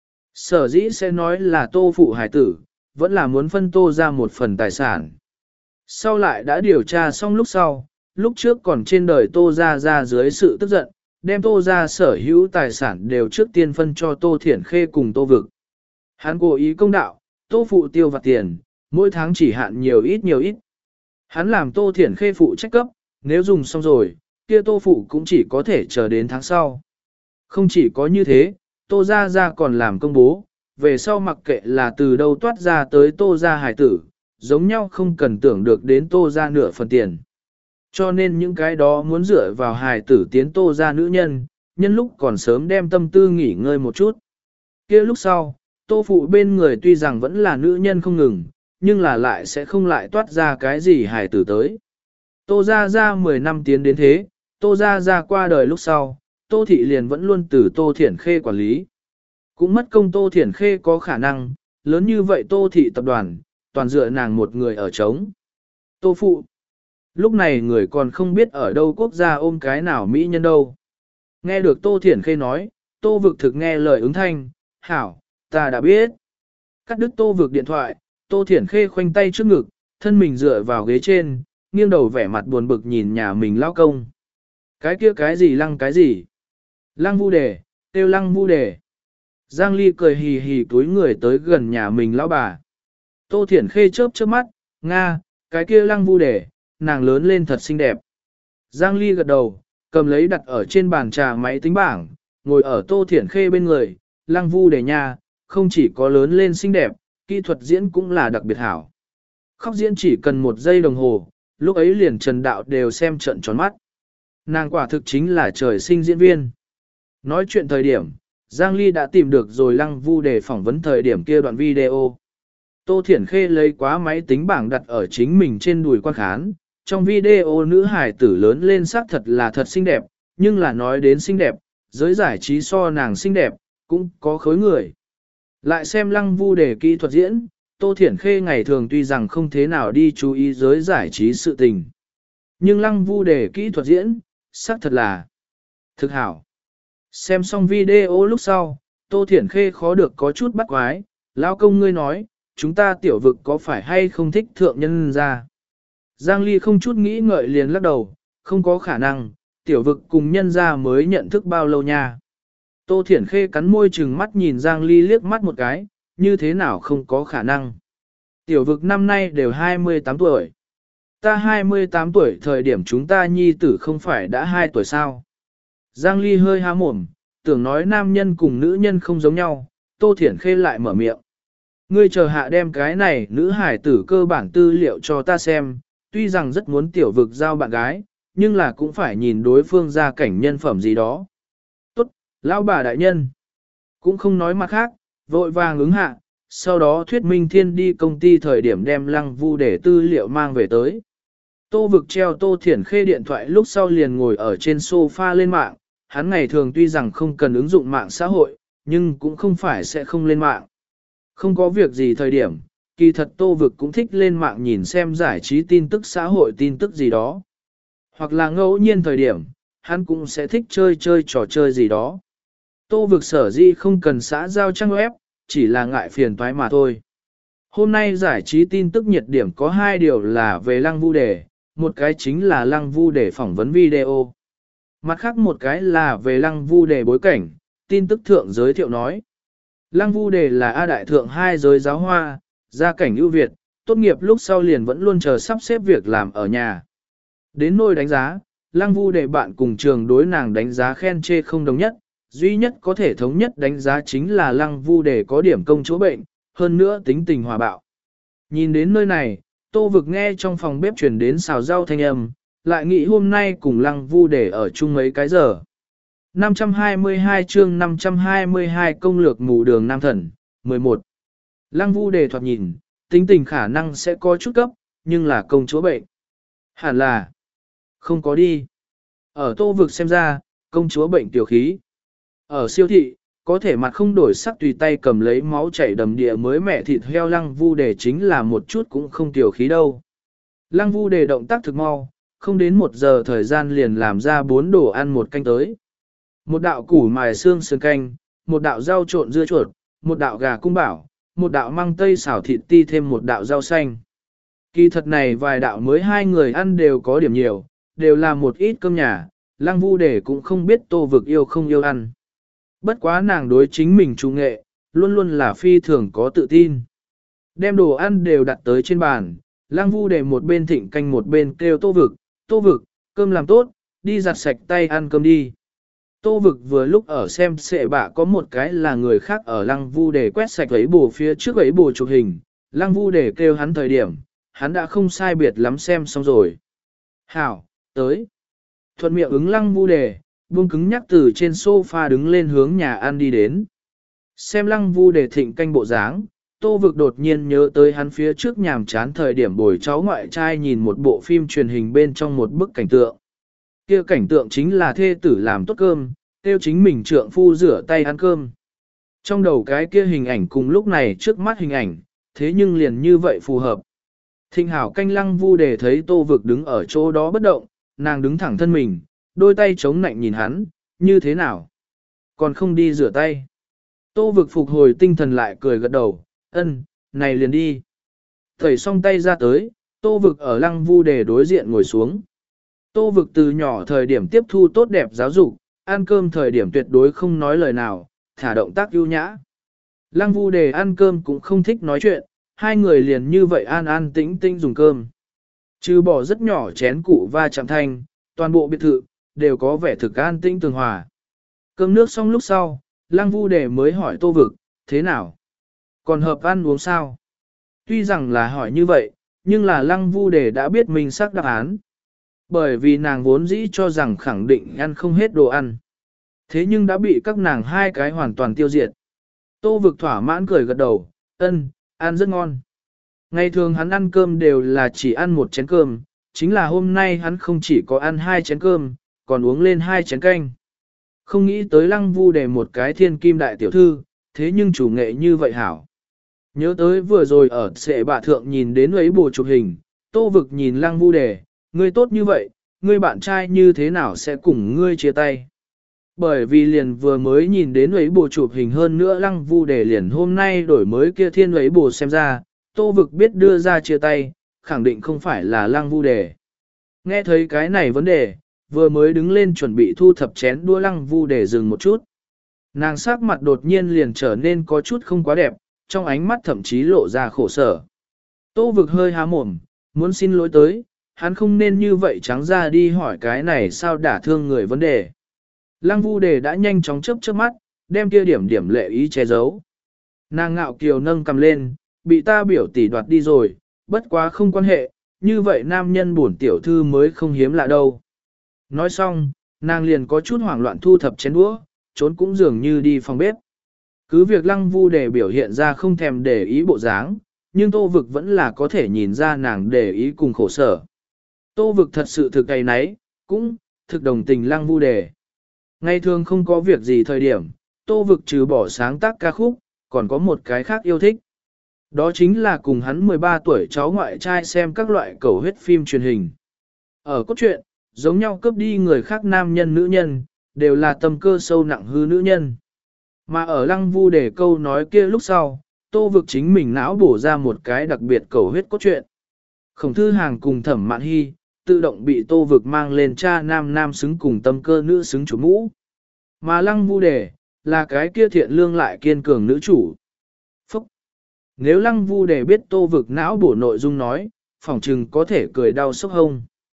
Sở dĩ sẽ nói là Tô Phụ hài tử, vẫn là muốn phân Tô ra một phần tài sản. Sau lại đã điều tra xong lúc sau, lúc trước còn trên đời Tô ra ra dưới sự tức giận, đem Tô ra sở hữu tài sản đều trước tiên phân cho Tô Thiển Khê cùng Tô Vực. Hắn cố ý công đạo, Tô Phụ tiêu vặt tiền, mỗi tháng chỉ hạn nhiều ít nhiều ít. Hắn làm Tô Thiển Khê phụ trách cấp, nếu dùng xong rồi, kia Tô Phụ cũng chỉ có thể chờ đến tháng sau. Không chỉ có như thế, Tô Gia Gia còn làm công bố, về sau mặc kệ là từ đâu toát ra tới Tô Gia hải tử, giống nhau không cần tưởng được đến Tô Gia nửa phần tiền. Cho nên những cái đó muốn dựa vào hài tử tiến Tô Gia nữ nhân, nhân lúc còn sớm đem tâm tư nghỉ ngơi một chút. Kia lúc sau, Tô Phụ bên người tuy rằng vẫn là nữ nhân không ngừng, nhưng là lại sẽ không lại toát ra cái gì hài tử tới. Tô Gia Gia mười năm tiến đến thế, Tô Gia Gia qua đời lúc sau, Tô Thị liền vẫn luôn từ Tô Thiển Khê quản lý. Cũng mất công Tô Thiển Khê có khả năng, lớn như vậy Tô Thị tập đoàn, toàn dựa nàng một người ở trống. Tô Phụ. Lúc này người còn không biết ở đâu quốc gia ôm cái nào mỹ nhân đâu. Nghe được Tô Thiển Khê nói, Tô Vực thực nghe lời ứng thanh, hảo, ta đã biết. Cắt đứt Tô Vực điện thoại, Tô Thiển Khê khoanh tay trước ngực, thân mình dựa vào ghế trên, nghiêng đầu vẻ mặt buồn bực nhìn nhà mình lao công. Cái kia cái gì lăng cái gì? Lăng vu đề, tiêu lăng vu đề. Giang Ly cười hì hì túi người tới gần nhà mình lão bà. Tô Thiển Khê chớp chớp mắt, Nga, cái kia lăng vu đề, nàng lớn lên thật xinh đẹp. Giang Ly gật đầu, cầm lấy đặt ở trên bàn trà máy tính bảng, ngồi ở Tô Thiển Khê bên người, lăng vu đề nha, không chỉ có lớn lên xinh đẹp, kỹ thuật diễn cũng là đặc biệt hảo. Khóc diễn chỉ cần một giây đồng hồ, lúc ấy liền Trần Đạo đều xem trận tròn mắt. Nàng quả thực chính là trời sinh diễn viên. Nói chuyện thời điểm, Giang Ly đã tìm được rồi lăng vu để phỏng vấn thời điểm kia đoạn video. Tô Thiển Khê lấy quá máy tính bảng đặt ở chính mình trên đùi quan khán. Trong video nữ hài tử lớn lên sắc thật là thật xinh đẹp, nhưng là nói đến xinh đẹp, giới giải trí so nàng xinh đẹp, cũng có khối người. Lại xem lăng vu để kỹ thuật diễn, Tô Thiển Khê ngày thường tuy rằng không thế nào đi chú ý giới giải trí sự tình. Nhưng lăng vu để kỹ thuật diễn, sắc thật là thực hảo. Xem xong video lúc sau, Tô Thiển Khê khó được có chút bắt quái, lão công ngươi nói, chúng ta tiểu vực có phải hay không thích thượng nhân ra. Giang Ly không chút nghĩ ngợi liền lắc đầu, không có khả năng, tiểu vực cùng nhân ra mới nhận thức bao lâu nha. Tô Thiển Khê cắn môi chừng mắt nhìn Giang Ly liếc mắt một cái, như thế nào không có khả năng. Tiểu vực năm nay đều hai mươi tám tuổi. Ta hai mươi tám tuổi thời điểm chúng ta nhi tử không phải đã hai tuổi sao. Giang Ly hơi há mồm, tưởng nói nam nhân cùng nữ nhân không giống nhau, Tô Thiển Khê lại mở miệng. Ngươi chờ hạ đem cái này nữ hải tử cơ bản tư liệu cho ta xem, tuy rằng rất muốn tiểu vực giao bạn gái, nhưng là cũng phải nhìn đối phương ra cảnh nhân phẩm gì đó. Tốt, lão bà đại nhân. Cũng không nói mặt khác, vội vàng ứng hạ, sau đó thuyết minh thiên đi công ty thời điểm đem lăng vu để tư liệu mang về tới. Tô vực treo Tô Thiển Khê điện thoại lúc sau liền ngồi ở trên sofa lên mạng, hắn ngày thường tuy rằng không cần ứng dụng mạng xã hội, nhưng cũng không phải sẽ không lên mạng. Không có việc gì thời điểm, kỳ thật Tô vực cũng thích lên mạng nhìn xem giải trí tin tức xã hội tin tức gì đó. Hoặc là ngẫu nhiên thời điểm, hắn cũng sẽ thích chơi chơi trò chơi gì đó. Tô vực sở dĩ không cần xã giao trang web, chỉ là ngại phiền toái mà thôi. Hôm nay giải trí tin tức nhiệt điểm có hai điều là về lăng vu đề, một cái chính là lăng vu đề phỏng vấn video. Mặt khác một cái là về lăng vu đề bối cảnh, tin tức thượng giới thiệu nói. Lăng vu đề là A đại thượng hai giới giáo hoa, gia cảnh ưu việt, tốt nghiệp lúc sau liền vẫn luôn chờ sắp xếp việc làm ở nhà. Đến nôi đánh giá, Lăng Vu Đề bạn cùng trường đối nàng đánh giá khen chê không đồng nhất, duy nhất có thể thống nhất đánh giá chính là Lăng Vu Đề có điểm công chúa bệnh, hơn nữa tính tình hòa bạo. Nhìn đến nơi này, Tô Vực nghe trong phòng bếp truyền đến xào rau thanh âm, lại nghĩ hôm nay cùng Lăng Vu Đề ở chung mấy cái giờ. năm trăm hai mươi hai chương năm trăm hai mươi hai công lược mù đường nam thần, mười một. Lăng Vu Đề thoạt nhìn, tính tình khả năng sẽ có chút cấp, nhưng là công chúa bệnh. Hẳn là không có đi. Ở Tô Vực xem ra, công chúa bệnh tiểu khí. Ở siêu thị, có thể mặt không đổi sắc tùy tay cầm lấy máu chảy đầm địa mới mẻ thịt heo Lăng Vu Đề chính là một chút cũng không tiểu khí đâu. Lăng Vu Đề động tác thực mau, không đến một giờ thời gian liền làm ra bốn đồ ăn một canh tới. Một đạo củ mài xương sườn canh, một đạo rau trộn dưa chuột, một đạo gà cung bảo, một đạo măng tây xào thịt ti thêm một đạo rau xanh. Kỳ thật này vài đạo mới hai người ăn đều có điểm nhiều, đều là một ít cơm nhà, Lăng Vu Đề cũng không biết Tô Vực yêu không yêu ăn. Bất quá nàng đối chính mình trung nghệ, luôn luôn là phi thường có tự tin. Đem đồ ăn đều đặt tới trên bàn, Lăng Vu Đề một bên thịnh canh một bên kêu Tô Vực, Tô Vực, cơm làm tốt, đi giặt sạch tay ăn cơm đi. Tô Vực vừa lúc ở xem xệ bạ có một cái là người khác ở Lăng Vu Đề quét sạch ấy bù phía trước ấy bù chụp hình, Lăng Vu Đề kêu hắn thời điểm, hắn đã không sai biệt lắm xem xong rồi. Hảo, tới. Thuận miệng ứng Lăng Vu Đề, buông cứng nhắc từ trên sofa đứng lên hướng nhà ăn đi đến. Xem Lăng Vu Đề thịnh canh bộ dáng, Tô Vực đột nhiên nhớ tới hắn phía trước nhàm chán thời điểm bồi cháu ngoại trai nhìn một bộ phim truyền hình bên trong một bức cảnh tượng. Kia cảnh tượng chính là thê tử làm tốt cơm, tiêu chính mình trượng phu rửa tay ăn cơm. Trong đầu cái kia hình ảnh cùng lúc này trước mắt hình ảnh, thế nhưng liền như vậy phù hợp. Thịnh hảo canh Lăng Vu Đề thấy Tô Vực đứng ở chỗ đó bất động, nàng đứng thẳng thân mình, đôi tay chống nạnh nhìn hắn, như thế nào? Còn không đi rửa tay. Tô Vực phục hồi tinh thần lại cười gật đầu, ân, này liền đi. Thầy xong tay ra tới, Tô Vực ở Lăng Vu Đề đối diện ngồi xuống. Tô Vực từ nhỏ thời điểm tiếp thu tốt đẹp giáo dục, ăn cơm thời điểm tuyệt đối không nói lời nào, thả động tác ưu nhã. Lăng Vu Đề ăn cơm cũng không thích nói chuyện, hai người liền như vậy an an tĩnh tĩnh dùng cơm. Trừ bỏ rất nhỏ chén cụ va chạm thanh, toàn bộ biệt thự, đều có vẻ thực an tĩnh tường hòa. Cơm nước xong lúc sau, Lăng Vu Đề mới hỏi Tô Vực, thế nào? Còn hợp ăn uống sao? Tuy rằng là hỏi như vậy, nhưng là Lăng Vu Đề đã biết mình xác đáp án. Bởi vì nàng vốn dĩ cho rằng khẳng định ăn không hết đồ ăn. Thế nhưng đã bị các nàng hai cái hoàn toàn tiêu diệt. Tô Vực thỏa mãn cười gật đầu, ân, ăn rất ngon. Ngày thường hắn ăn cơm đều là chỉ ăn một chén cơm, chính là hôm nay hắn không chỉ có ăn hai chén cơm, còn uống lên hai chén canh. Không nghĩ tới Lăng Vu Đề một cái thiên kim đại tiểu thư, thế nhưng chủ nghệ như vậy hảo. Nhớ tới vừa rồi ở sệ bạ thượng nhìn đến ấy bù chụp hình, Tô Vực nhìn Lăng Vu Đề, ngươi tốt như vậy, ngươi bạn trai như thế nào sẽ cùng ngươi chia tay. Bởi vì liền vừa mới nhìn đến ấy bù chụp hình hơn nữa Lăng Vu Đề liền hôm nay đổi mới kia thiên ấy bù xem ra, Tô Vực biết đưa ra chia tay, khẳng định không phải là Lăng Vu Đề. Nghe thấy cái này vấn đề, vừa mới đứng lên chuẩn bị thu thập chén đũa Lăng Vu Đề dừng một chút. Nàng sắc mặt đột nhiên liền trở nên có chút không quá đẹp, trong ánh mắt thậm chí lộ ra khổ sở. Tô Vực hơi há mồm, muốn xin lỗi tới, hắn không nên như vậy trắng ra đi hỏi cái này sao đả thương người vấn đề. Lăng Vu Đề đã nhanh chóng chớp chớp mắt, đem kia điểm điểm lệ ý che giấu. Nàng ngạo kiều nâng cầm lên, bị ta biểu tỷ đoạt đi rồi, bất quá không quan hệ, như vậy nam nhân bổn tiểu thư mới không hiếm lạ đâu. Nói xong, nàng liền có chút hoảng loạn thu thập chén đũa, trốn cũng dường như đi phòng bếp. Cứ việc Lăng Vu Đề biểu hiện ra không thèm để ý bộ dáng, nhưng Tô Vực vẫn là có thể nhìn ra nàng để ý cùng khổ sở. Tô Vực thật sự thực cay nấy, cũng thực đồng tình Lăng Vu Đề. Ngày thường không có việc gì thời điểm, Tô Vực trừ bỏ sáng tác ca khúc, còn có một cái khác yêu thích. Đó chính là cùng hắn mười ba tuổi cháu ngoại trai xem các loại cầu huyết phim truyền hình. Ở cốt truyện, giống nhau cướp đi người khác nam nhân nữ nhân, đều là tâm cơ sâu nặng hư nữ nhân. Mà ở Lăng Vu Đề câu nói kia lúc sau, Tô Vực chính mình não bổ ra một cái đặc biệt cầu huyết cốt truyện. Khổng Thư Hàng cùng Thẩm Mạn Hy, tự động bị Tô Vực mang lên cha nam nam xứng cùng tâm cơ nữ xứng chủ mũ. Mà Lăng Vu Đề, là cái kia thiện lương lại kiên cường nữ chủ. Phúc! Nếu Lăng Vu Đề biết Tô Vực não bổ nội dung nói, phỏng chừng có thể cười đau sốc hông.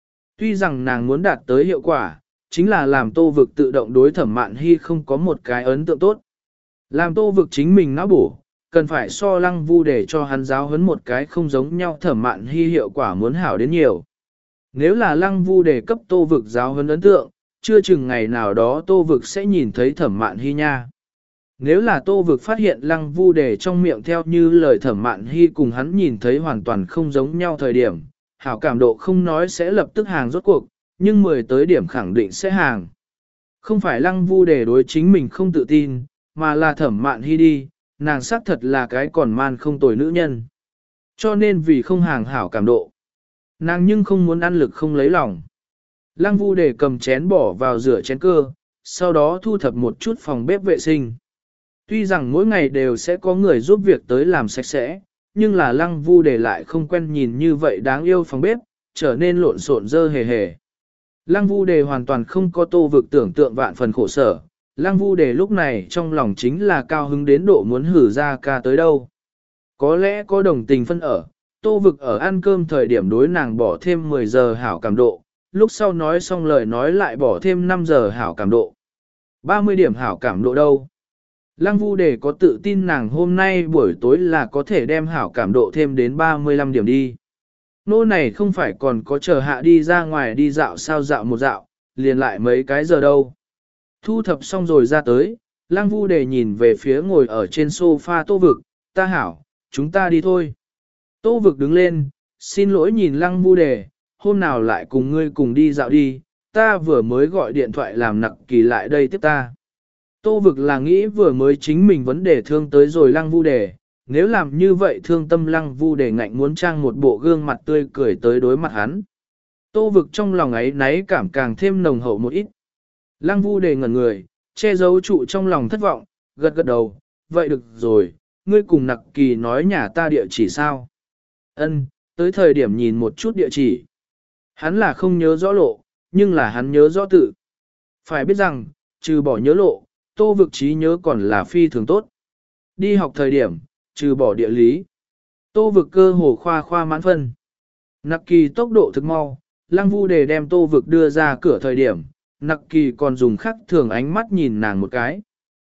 Tuy rằng nàng muốn đạt tới hiệu quả, chính là làm tô vực tự động đối thẩm mạn hy không có một cái ấn tượng tốt. Làm tô vực chính mình não bổ, cần phải so lăng vu để cho hắn giáo huấn một cái không giống nhau thẩm mạn hy hiệu quả muốn hảo đến nhiều. Nếu là lăng vu để cấp tô vực giáo huấn ấn tượng, chưa chừng ngày nào đó tô vực sẽ nhìn thấy thẩm mạn hy nha. Nếu là tô vực phát hiện lăng vu để trong miệng theo như lời thẩm mạn hy cùng hắn nhìn thấy hoàn toàn không giống nhau thời điểm, hảo cảm độ không nói sẽ lập tức hàng rốt cuộc, nhưng mười tới điểm khẳng định sẽ hàng. Không phải lăng vu để đối chính mình không tự tin, mà là thẩm mạn hy đi, nàng xác thật là cái còn man không tồi nữ nhân. Cho nên vì không hàng hảo cảm độ, nàng nhưng không muốn ăn lực không lấy lòng. Lăng vu để cầm chén bỏ vào rửa chén cơ, sau đó thu thập một chút phòng bếp vệ sinh. Tuy rằng mỗi ngày đều sẽ có người giúp việc tới làm sạch sẽ, nhưng là lăng vu để lại không quen nhìn như vậy đáng yêu phòng bếp, trở nên lộn xộn dơ hề hề. Lăng vu đề hoàn toàn không có tô vực tưởng tượng vạn phần khổ sở, lăng vu đề lúc này trong lòng chính là cao hứng đến độ muốn hử ra ca tới đâu. Có lẽ có đồng tình phân ở, tô vực ở ăn cơm thời điểm đối nàng bỏ thêm mười giờ hảo cảm độ, lúc sau nói xong lời nói lại bỏ thêm năm giờ hảo cảm độ. ba mươi điểm hảo cảm độ đâu? Lăng vu đề có tự tin nàng hôm nay buổi tối là có thể đem hảo cảm độ thêm đến ba mươi lăm điểm đi. Nô này không phải còn có chờ hạ đi ra ngoài đi dạo sao dạo một dạo, liền lại mấy cái giờ đâu. Thu thập xong rồi ra tới, lăng vu đề nhìn về phía ngồi ở trên sofa tô vực, ta hảo, chúng ta đi thôi. Tô vực đứng lên, xin lỗi nhìn lăng vu đề, hôm nào lại cùng ngươi cùng đi dạo đi, ta vừa mới gọi điện thoại làm nặc kỳ lại đây tiếp ta. Tô vực là nghĩ vừa mới chính mình vấn đề thương tới rồi lăng vu đề, nếu làm như vậy thương tâm lăng vu đề ngạnh muốn trang một bộ gương mặt tươi cười tới đối mặt hắn. Tô vực trong lòng ấy náy cảm càng thêm nồng hậu một ít. Lăng vu đề ngẩn người, che giấu trụ trong lòng thất vọng, gật gật đầu, vậy được rồi, ngươi cùng nặc kỳ nói nhà ta địa chỉ sao? Ân, tới thời điểm nhìn một chút địa chỉ. Hắn là không nhớ rõ lộ, nhưng là hắn nhớ rõ tự. Phải biết rằng, trừ bỏ nhớ lộ, tô vực trí nhớ còn là phi thường tốt. Đi học thời điểm, trừ bỏ địa lý. Tô vực cơ hồ khoa khoa mãn phân. Nặc kỳ tốc độ thực mau, lăng vu đề đem tô vực đưa ra cửa thời điểm, nặc kỳ còn dùng khắc thường ánh mắt nhìn nàng một cái.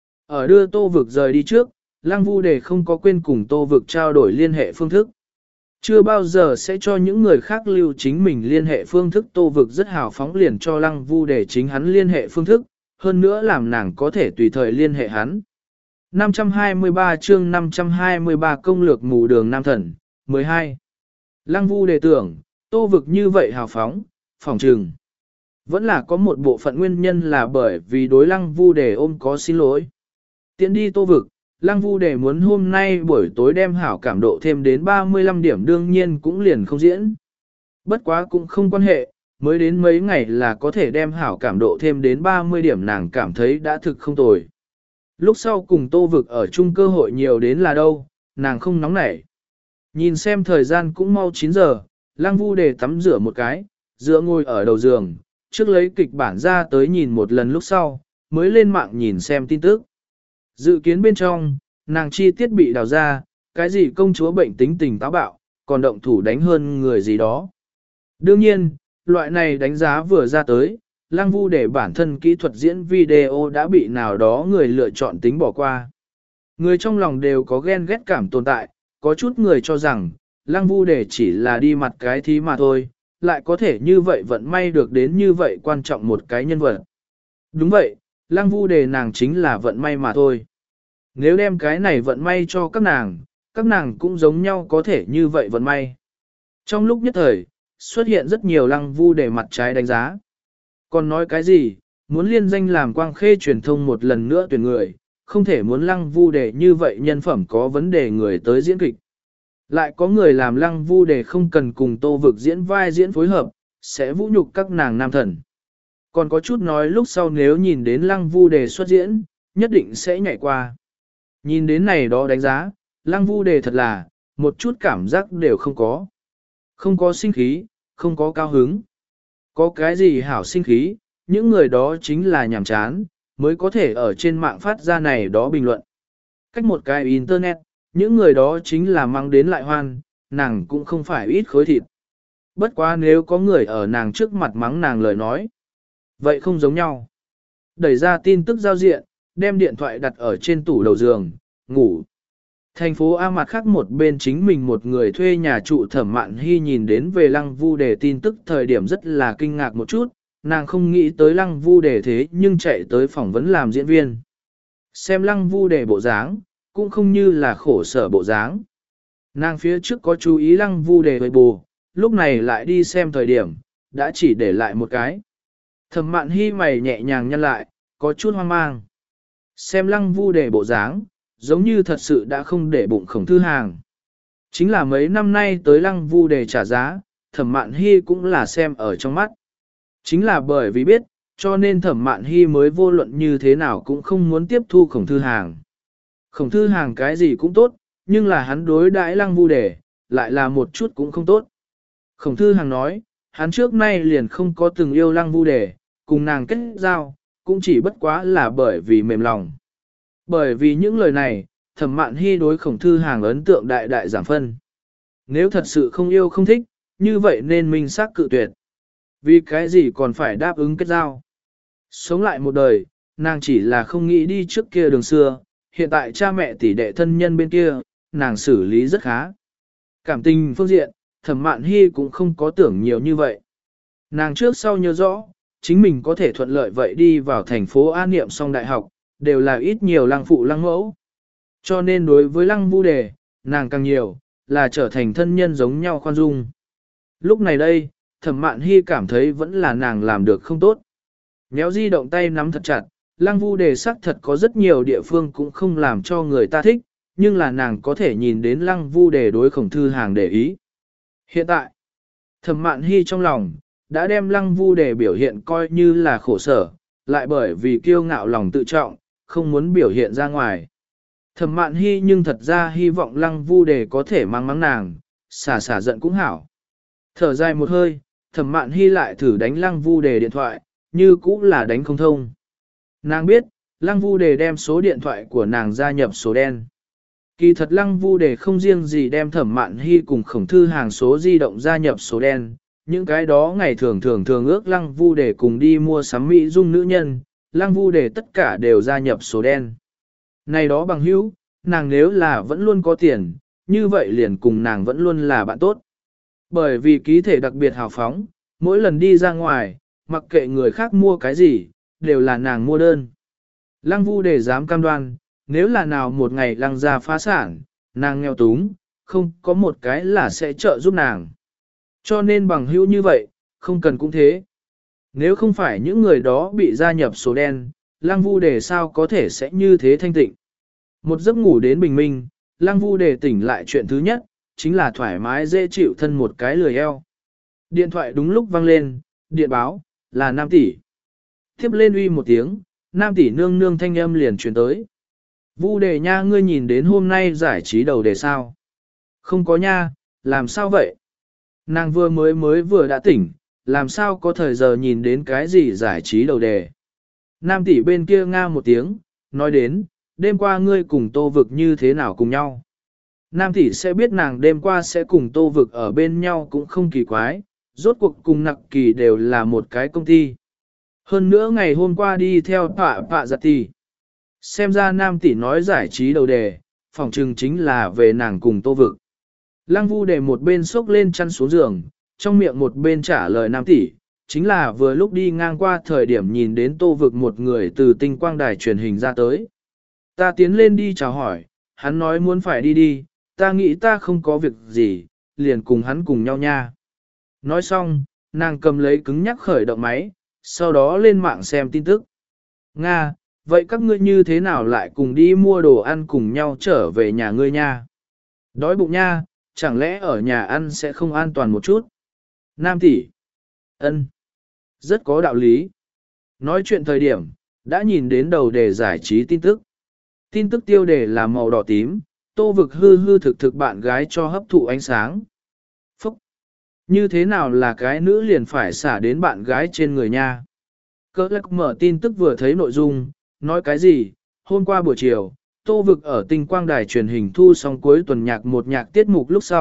Ở đưa tô vực rời đi trước, lăng vu đề không có quên cùng tô vực trao đổi liên hệ phương thức. Chưa bao giờ sẽ cho những người khác lưu chính mình liên hệ phương thức tô vực rất hào phóng liền cho lăng vu đề chính hắn liên hệ phương thức, hơn nữa làm nàng có thể tùy thời liên hệ hắn. năm trăm hai mươi ba chương năm trăm hai mươi ba công lược mù đường nam thần, mười hai. Lăng vu đề tưởng, tô vực như vậy hào phóng, phỏng trừng. Vẫn là có một bộ phận nguyên nhân là bởi vì đối lăng vu đề ôm có xin lỗi. Tiến đi tô vực, lăng vu đề muốn hôm nay buổi tối đem hảo cảm độ thêm đến ba mươi lăm điểm đương nhiên cũng liền không diễn. Bất quá cũng không quan hệ, mới đến mấy ngày là có thể đem hảo cảm độ thêm đến ba mươi điểm nàng cảm thấy đã thực không tồi. Lúc sau cùng tô vực ở chung cơ hội nhiều đến là đâu, nàng không nóng nảy. Nhìn xem thời gian cũng mau chín giờ, lăng vu đề tắm rửa một cái, dựa ngồi ở đầu giường, trước lấy kịch bản ra tới nhìn một lần lúc sau, mới lên mạng nhìn xem tin tức. Dự kiến bên trong, nàng chi tiết bị đào ra, cái gì công chúa bệnh tính tình táo bạo, còn động thủ đánh hơn người gì đó. Đương nhiên, loại này đánh giá vừa ra tới, lăng vu để bản thân kỹ thuật diễn video đã bị nào đó người lựa chọn tính bỏ qua. Người trong lòng đều có ghen ghét cảm tồn tại, có chút người cho rằng, lăng vu để chỉ là đi mặt cái thí mà thôi, lại có thể như vậy vận may được đến như vậy quan trọng một cái nhân vật. Đúng vậy, lăng vu đề nàng chính là vận may mà thôi. Nếu đem cái này vận may cho các nàng, các nàng cũng giống nhau có thể như vậy vận may. Trong lúc nhất thời, xuất hiện rất nhiều lăng vu đề mặt trái đánh giá. Còn nói cái gì, muốn liên danh làm quang khê truyền thông một lần nữa tuyển người, không thể muốn lăng vu đề như vậy nhân phẩm có vấn đề người tới diễn kịch. Lại có người làm lăng vu đề không cần cùng tô vực diễn vai diễn phối hợp, sẽ vũ nhục các nàng nam thần. Còn có chút nói lúc sau nếu nhìn đến lăng vu đề xuất diễn, nhất định sẽ nhảy qua. Nhìn đến này đó đánh giá, lăng vu đề thật là, một chút cảm giác đều không có. Không có sinh khí, không có cao hứng. Có cái gì hảo sinh khí, những người đó chính là nhàm chán, mới có thể ở trên mạng phát ra này đó bình luận. Cách một cái internet, những người đó chính là mang đến lại hoan, nàng cũng không phải ít khối thịt. Bất quá nếu có người ở nàng trước mặt mắng nàng lời nói. Vậy không giống nhau. Đẩy ra tin tức giao diện, đem điện thoại đặt ở trên tủ đầu giường, ngủ. Thành phố A mặt khác một bên chính mình một người thuê nhà trụ Thẩm Mạn Hy nhìn đến về Lăng Vu Đề tin tức thời điểm rất là kinh ngạc một chút, nàng không nghĩ tới Lăng Vu Đề thế nhưng chạy tới phỏng vấn làm diễn viên. Xem Lăng Vu Đề bộ dáng, cũng không như là khổ sở bộ dáng. Nàng phía trước có chú ý Lăng Vu Đề với bù, lúc này lại đi xem thời điểm, đã chỉ để lại một cái. Thẩm Mạn Hy mày nhẹ nhàng nhăn lại, có chút hoang mang. Xem Lăng Vu Đề bộ dáng, giống như thật sự đã không để bụng Khổng Thư Hàng. Chính là mấy năm nay tới Lăng Vu Đề trả giá, Thẩm Mạn Hy cũng là xem ở trong mắt. Chính là bởi vì biết, cho nên Thẩm Mạn Hy mới vô luận như thế nào cũng không muốn tiếp thu Khổng Thư Hàng. Khổng Thư Hàng cái gì cũng tốt, nhưng là hắn đối đãi Lăng Vu Đề, lại là một chút cũng không tốt. Khổng Thư Hàng nói, hắn trước nay liền không có từng yêu Lăng Vu Đề, cùng nàng kết giao, cũng chỉ bất quá là bởi vì mềm lòng. Bởi vì những lời này, Thẩm Mạn Hy đối Khổng Thư Hàng ấn tượng đại đại giảm phân. Nếu thật sự không yêu không thích, như vậy nên minh xác cự tuyệt. Vì cái gì còn phải đáp ứng kết giao? Sống lại một đời, nàng chỉ là không nghĩ đi trước kia đường xưa, hiện tại cha mẹ tỷ đệ thân nhân bên kia, nàng xử lý rất khá. Cảm tình phương diện, Thẩm Mạn Hy cũng không có tưởng nhiều như vậy. Nàng trước sau nhớ rõ, chính mình có thể thuận lợi vậy đi vào thành phố A niệm xong đại học, đều là ít nhiều lăng phụ lăng mẫu. Cho nên đối với Lăng Vu Đề, nàng càng nhiều, là trở thành thân nhân giống nhau khoan dung. Lúc này đây, Thẩm Mạn Hy cảm thấy vẫn là nàng làm được không tốt. Nhéo di động tay nắm thật chặt, Lăng Vu Đề xác thật có rất nhiều địa phương cũng không làm cho người ta thích, nhưng là nàng có thể nhìn đến Lăng Vu Đề đối Khổng Thư Hàng để ý. Hiện tại, Thẩm Mạn Hy trong lòng, đã đem Lăng Vu Đề biểu hiện coi như là khổ sở, lại bởi vì kiêu ngạo lòng tự trọng, không muốn biểu hiện ra ngoài. Thẩm Mạn Hy nhưng thật ra hy vọng Lăng Vu Đề có thể mang mắng nàng, xả xả giận cũng hảo. Thở dài một hơi, Thẩm Mạn Hy lại thử đánh Lăng Vu Đề điện thoại, như cũ là đánh không thông. Nàng biết, Lăng Vu Đề đem số điện thoại của nàng gia nhập số đen. Kỳ thật Lăng Vu Đề không riêng gì đem Thẩm Mạn Hy cùng Khổng Thư Hàng số di động gia nhập số đen, những cái đó ngày thường thường thường ước Lăng Vu Đề cùng đi mua sắm mỹ dung nữ nhân, Lăng Vu Đề tất cả đều gia nhập số đen. Này đó bằng hữu, nàng nếu là vẫn luôn có tiền, như vậy liền cùng nàng vẫn luôn là bạn tốt. Bởi vì ký thể đặc biệt hào phóng, mỗi lần đi ra ngoài, mặc kệ người khác mua cái gì, đều là nàng mua đơn. Lăng Vu Đề dám cam đoan, nếu là nào một ngày Lăng gia phá sản, nàng nghèo túng, không có một cái là sẽ trợ giúp nàng. Cho nên bằng hữu như vậy, không cần cũng thế. Nếu không phải những người đó bị gia nhập số đen, Lăng Vu Đề sao có thể sẽ như thế thanh tịnh. Một giấc ngủ đến bình minh, Lăng Vu Đề tỉnh lại chuyện thứ nhất, chính là thoải mái dễ chịu thân một cái lười eo. Điện thoại đúng lúc vang lên, điện báo, là Nam tỷ. Tiếp lên uy một tiếng, Nam tỷ nương nương thanh âm liền truyền tới. Vu Đề nha, ngươi nhìn đến hôm nay giải trí đầu đề sao? Không có nha, làm sao vậy? Nàng vừa mới mới vừa đã tỉnh, làm sao có thời giờ nhìn đến cái gì giải trí đầu đề. Nam tỷ bên kia nga một tiếng, nói đến, đêm qua ngươi cùng Tô Vực như thế nào cùng nhau. Nam tỷ sẽ biết nàng đêm qua sẽ cùng Tô Vực ở bên nhau cũng không kỳ quái, rốt cuộc cùng Nặc Kỳ đều là một cái công ty. Hơn nữa ngày hôm qua đi theo Pạ Pạ Giặt Tỷ. Xem ra Nam tỷ nói giải trí đầu đề, phòng trừng chính là về nàng cùng Tô Vực. Lăng Vu Đề một bên xốc lên chăn xuống giường, trong miệng một bên trả lời Nam tỷ, chính là vừa lúc đi ngang qua thời điểm nhìn đến Tô Vực một người từ tinh quang đài truyền hình ra tới. Ta tiến lên đi chào hỏi, hắn nói muốn phải đi đi, ta nghĩ ta không có việc gì, liền cùng hắn cùng nhau nha. Nói xong, nàng cầm lấy cứng nhắc khởi động máy, sau đó lên mạng xem tin tức. Nga, vậy các ngươi như thế nào lại cùng đi mua đồ ăn cùng nhau trở về nhà ngươi nha? Đói bụng nha, chẳng lẽ ở nhà ăn sẽ không an toàn một chút? Nam tỷ, ân, rất có đạo lý. Nói chuyện thời điểm, đã nhìn đến đầu đề giải trí tin tức. Tin tức tiêu đề là màu đỏ tím, Tô Vực hư hư thực thực bạn gái cho hấp thụ ánh sáng. Phúc! Như thế nào là cái nữ liền phải xả đến bạn gái trên người nha? Cơ lắc mở tin tức vừa thấy nội dung, nói cái gì? Hôm qua buổi chiều, Tô Vực ở tinh quang đài truyền hình thu xong cuối tuần nhạc một nhạc tiết mục lúc sau,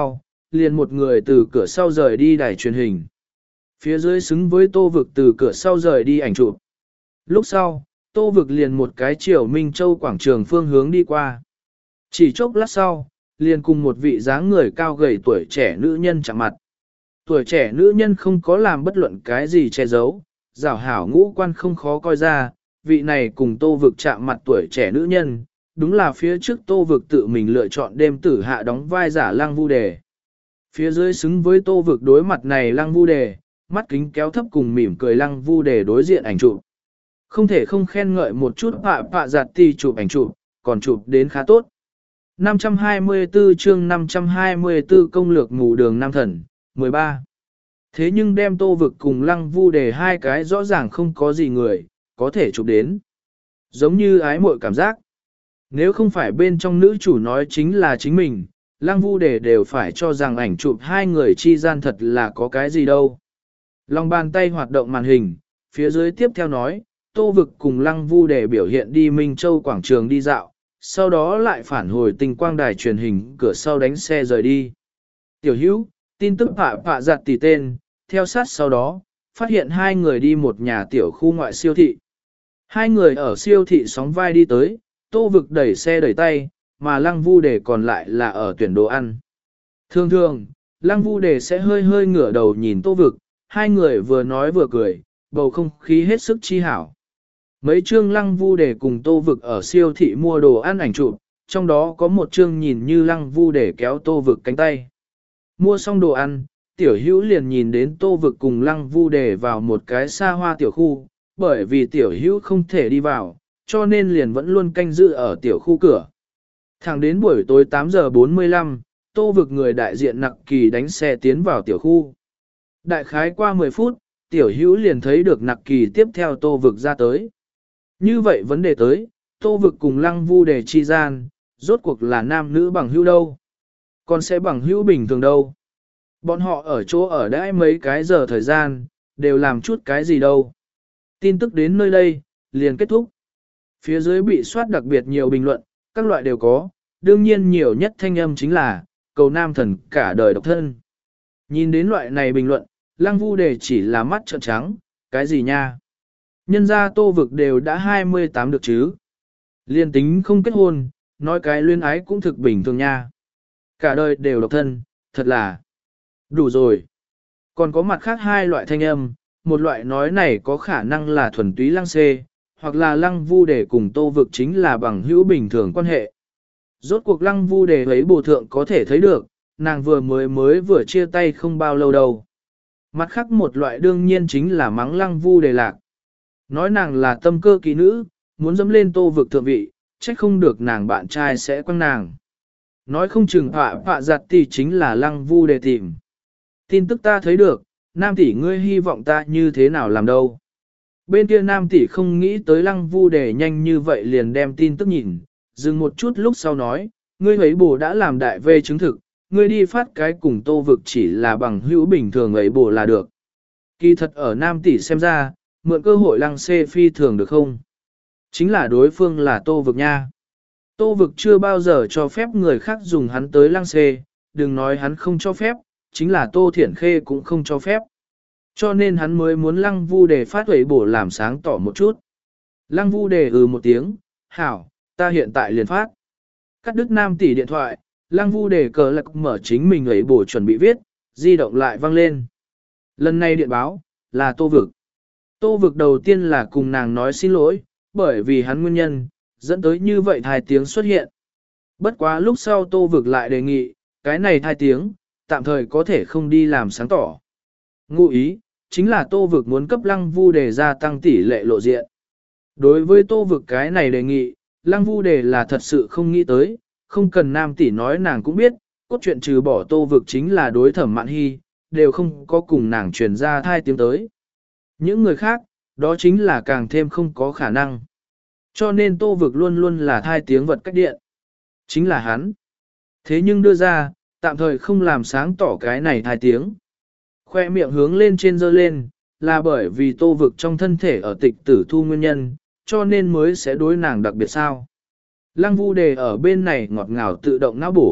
liền một người từ cửa sau rời đi đài truyền hình. Phía dưới xứng với Tô Vực từ cửa sau rời đi ảnh chụp. Lúc sau, Tô Vực liền một cái chiều Minh Châu quảng trường phương hướng đi qua. Chỉ chốc lát sau, liền cùng một vị dáng người cao gầy tuổi trẻ nữ nhân chạm mặt. Tuổi trẻ nữ nhân không có làm bất luận cái gì che giấu, rảo hảo ngũ quan không khó coi ra, vị này cùng Tô Vực chạm mặt tuổi trẻ nữ nhân, đúng là phía trước Tô Vực tự mình lựa chọn đêm tử hạ đóng vai giả Lăng Vu Đề. Phía dưới xứng với Tô Vực đối mặt này Lăng Vu Đề, mắt kính kéo thấp cùng mỉm cười Lăng Vu Đề đối diện ảnh chụp. Không thể không khen ngợi một chút họa họa giặt ti chụp ảnh chụp, còn chụp đến khá tốt. năm trăm hai mươi tư chương năm trăm hai mươi tư công lược ngủ đường Nam Thần, mười ba. Thế nhưng đem Tô Vực cùng Lăng Vu Đề hai cái rõ ràng không có gì người, có thể chụp đến. Giống như ái muội cảm giác. Nếu không phải bên trong nữ chủ nói chính là chính mình, Lăng Vu Đề đều phải cho rằng ảnh chụp hai người chi gian thật là có cái gì đâu. Lòng bàn tay hoạt động màn hình, phía dưới tiếp theo nói, Tô Vực cùng Lăng Vu Đề biểu hiện đi Minh Châu quảng trường đi dạo, sau đó lại phản hồi tình quang đài truyền hình cửa sau đánh xe rời đi. Tiểu hữu, tin tức phạ phạ giặt tỉ tên, theo sát sau đó, phát hiện hai người đi một nhà tiểu khu ngoại siêu thị. Hai người ở siêu thị sóng vai đi tới, Tô Vực đẩy xe đẩy tay, mà Lăng Vu Đề còn lại là ở tuyển đồ ăn. Thường thường, Lăng Vu Đề sẽ hơi hơi ngửa đầu nhìn Tô Vực, hai người vừa nói vừa cười, bầu không khí hết sức chi hảo. Mấy chương Lăng Vu Đề cùng Tô Vực ở siêu thị mua đồ ăn ảnh chụp, trong đó có một chương nhìn như Lăng Vu Đề kéo Tô Vực cánh tay. Mua xong đồ ăn, tiểu hữu liền nhìn đến Tô Vực cùng Lăng Vu Đề vào một cái xa hoa tiểu khu, bởi vì tiểu hữu không thể đi vào, cho nên liền vẫn luôn canh giữ ở tiểu khu cửa. Thẳng đến buổi tối tám giờ bốn mươi lăm, Tô Vực người đại diện Nặc Kỳ đánh xe tiến vào tiểu khu. Đại khái qua mười phút, tiểu hữu liền thấy được Nặc Kỳ tiếp theo Tô Vực ra tới. Như vậy vấn đề tới, Tô Vực cùng Lăng Vu Đề chi gian, rốt cuộc là nam nữ bằng hữu đâu? Còn sẽ bằng hữu bình thường đâu? Bọn họ ở chỗ ở đãi mấy cái giờ thời gian, đều làm chút cái gì đâu? Tin tức đến nơi đây, liền kết thúc. Phía dưới bị soát đặc biệt nhiều bình luận, các loại đều có, đương nhiên nhiều nhất thanh âm chính là, cầu nam thần cả đời độc thân. Nhìn đến loại này bình luận, Lăng Vu Đề chỉ là mắt trợn trắng, cái gì nha? Nhân gia Tô Vực đều đã hai mươi tám được chứ. Liên tính không kết hôn, nói cái luyến ái cũng thực bình thường nha. Cả đời đều độc thân, thật là đủ rồi. Còn có mặt khác hai loại thanh âm, một loại nói này có khả năng là thuần túy Lăng Xê, hoặc là Lăng Vu Đề cùng Tô Vực chính là bằng hữu bình thường quan hệ. Rốt cuộc Lăng Vu Đề ấy bổ thượng có thể thấy được, nàng vừa mới mới vừa chia tay không bao lâu đâu. Mặt khác một loại đương nhiên chính là mắng Lăng Vu Đề lạc. Nói nàng là tâm cơ kỳ nữ, muốn dẫm lên Tô Vực thượng vị, trách không được nàng bạn trai sẽ quăng nàng. Nói không chừng họa họa giặt thì chính là Lăng Vu Đề tìm. Tin tức ta thấy được, nam tỷ ngươi hy vọng ta như thế nào làm đâu. Bên kia nam tỷ không nghĩ tới Lăng Vu Đề nhanh như vậy liền đem tin tức nhìn, dừng một chút lúc sau nói, ngươi ấy bổ đã làm đại vê chứng thực, ngươi đi phát cái cùng Tô Vực chỉ là bằng hữu bình thường ấy bổ là được. Kỳ thật ở nam tỷ xem ra, mượn cơ hội Lăng Xê phi thường được không? Chính là đối phương là Tô Vực nha. Tô Vực chưa bao giờ cho phép người khác dùng hắn tới Lăng Xê, đừng nói hắn không cho phép, chính là Tô Thiển Khê cũng không cho phép. Cho nên hắn mới muốn Lăng Vu Đề phát huẩy bổ làm sáng tỏ một chút. Lăng Vu Đề ừ một tiếng, hảo, ta hiện tại liền phát. Cắt đứt nam tỷ điện thoại, Lăng Vu Đề cờ lạc mở chính mình huẩy bổ chuẩn bị viết, di động lại vang lên. Lần này điện báo, là Tô Vực. Tô Vực đầu tiên là cùng nàng nói xin lỗi, bởi vì hắn nguyên nhân, dẫn tới như vậy thai tiếng xuất hiện. Bất quá lúc sau Tô Vực lại đề nghị, cái này thai tiếng, tạm thời có thể không đi làm sáng tỏ. Ngụ ý, chính là Tô Vực muốn cấp Lăng Vu Đề gia tăng tỷ lệ lộ diện. Đối với Tô Vực cái này đề nghị, Lăng Vu Đề là thật sự không nghĩ tới, không cần nam tỷ nói nàng cũng biết, cốt truyện trừ bỏ Tô Vực chính là đối Thẩm Mạn Hy, đều không có cùng nàng truyền ra thai tiếng tới. Những người khác, đó chính là càng thêm không có khả năng. Cho nên Tô Vực luôn luôn là thai tiếng vật cách điện. Chính là hắn. Thế nhưng đưa ra, tạm thời không làm sáng tỏ cái này thai tiếng. Khoe miệng hướng lên trên dơ lên, là bởi vì Tô Vực trong thân thể ở tịch tử thu nguyên nhân, cho nên mới sẽ đối nàng đặc biệt sao. Lăng Vu Đề ở bên này ngọt ngào tự động não bổ,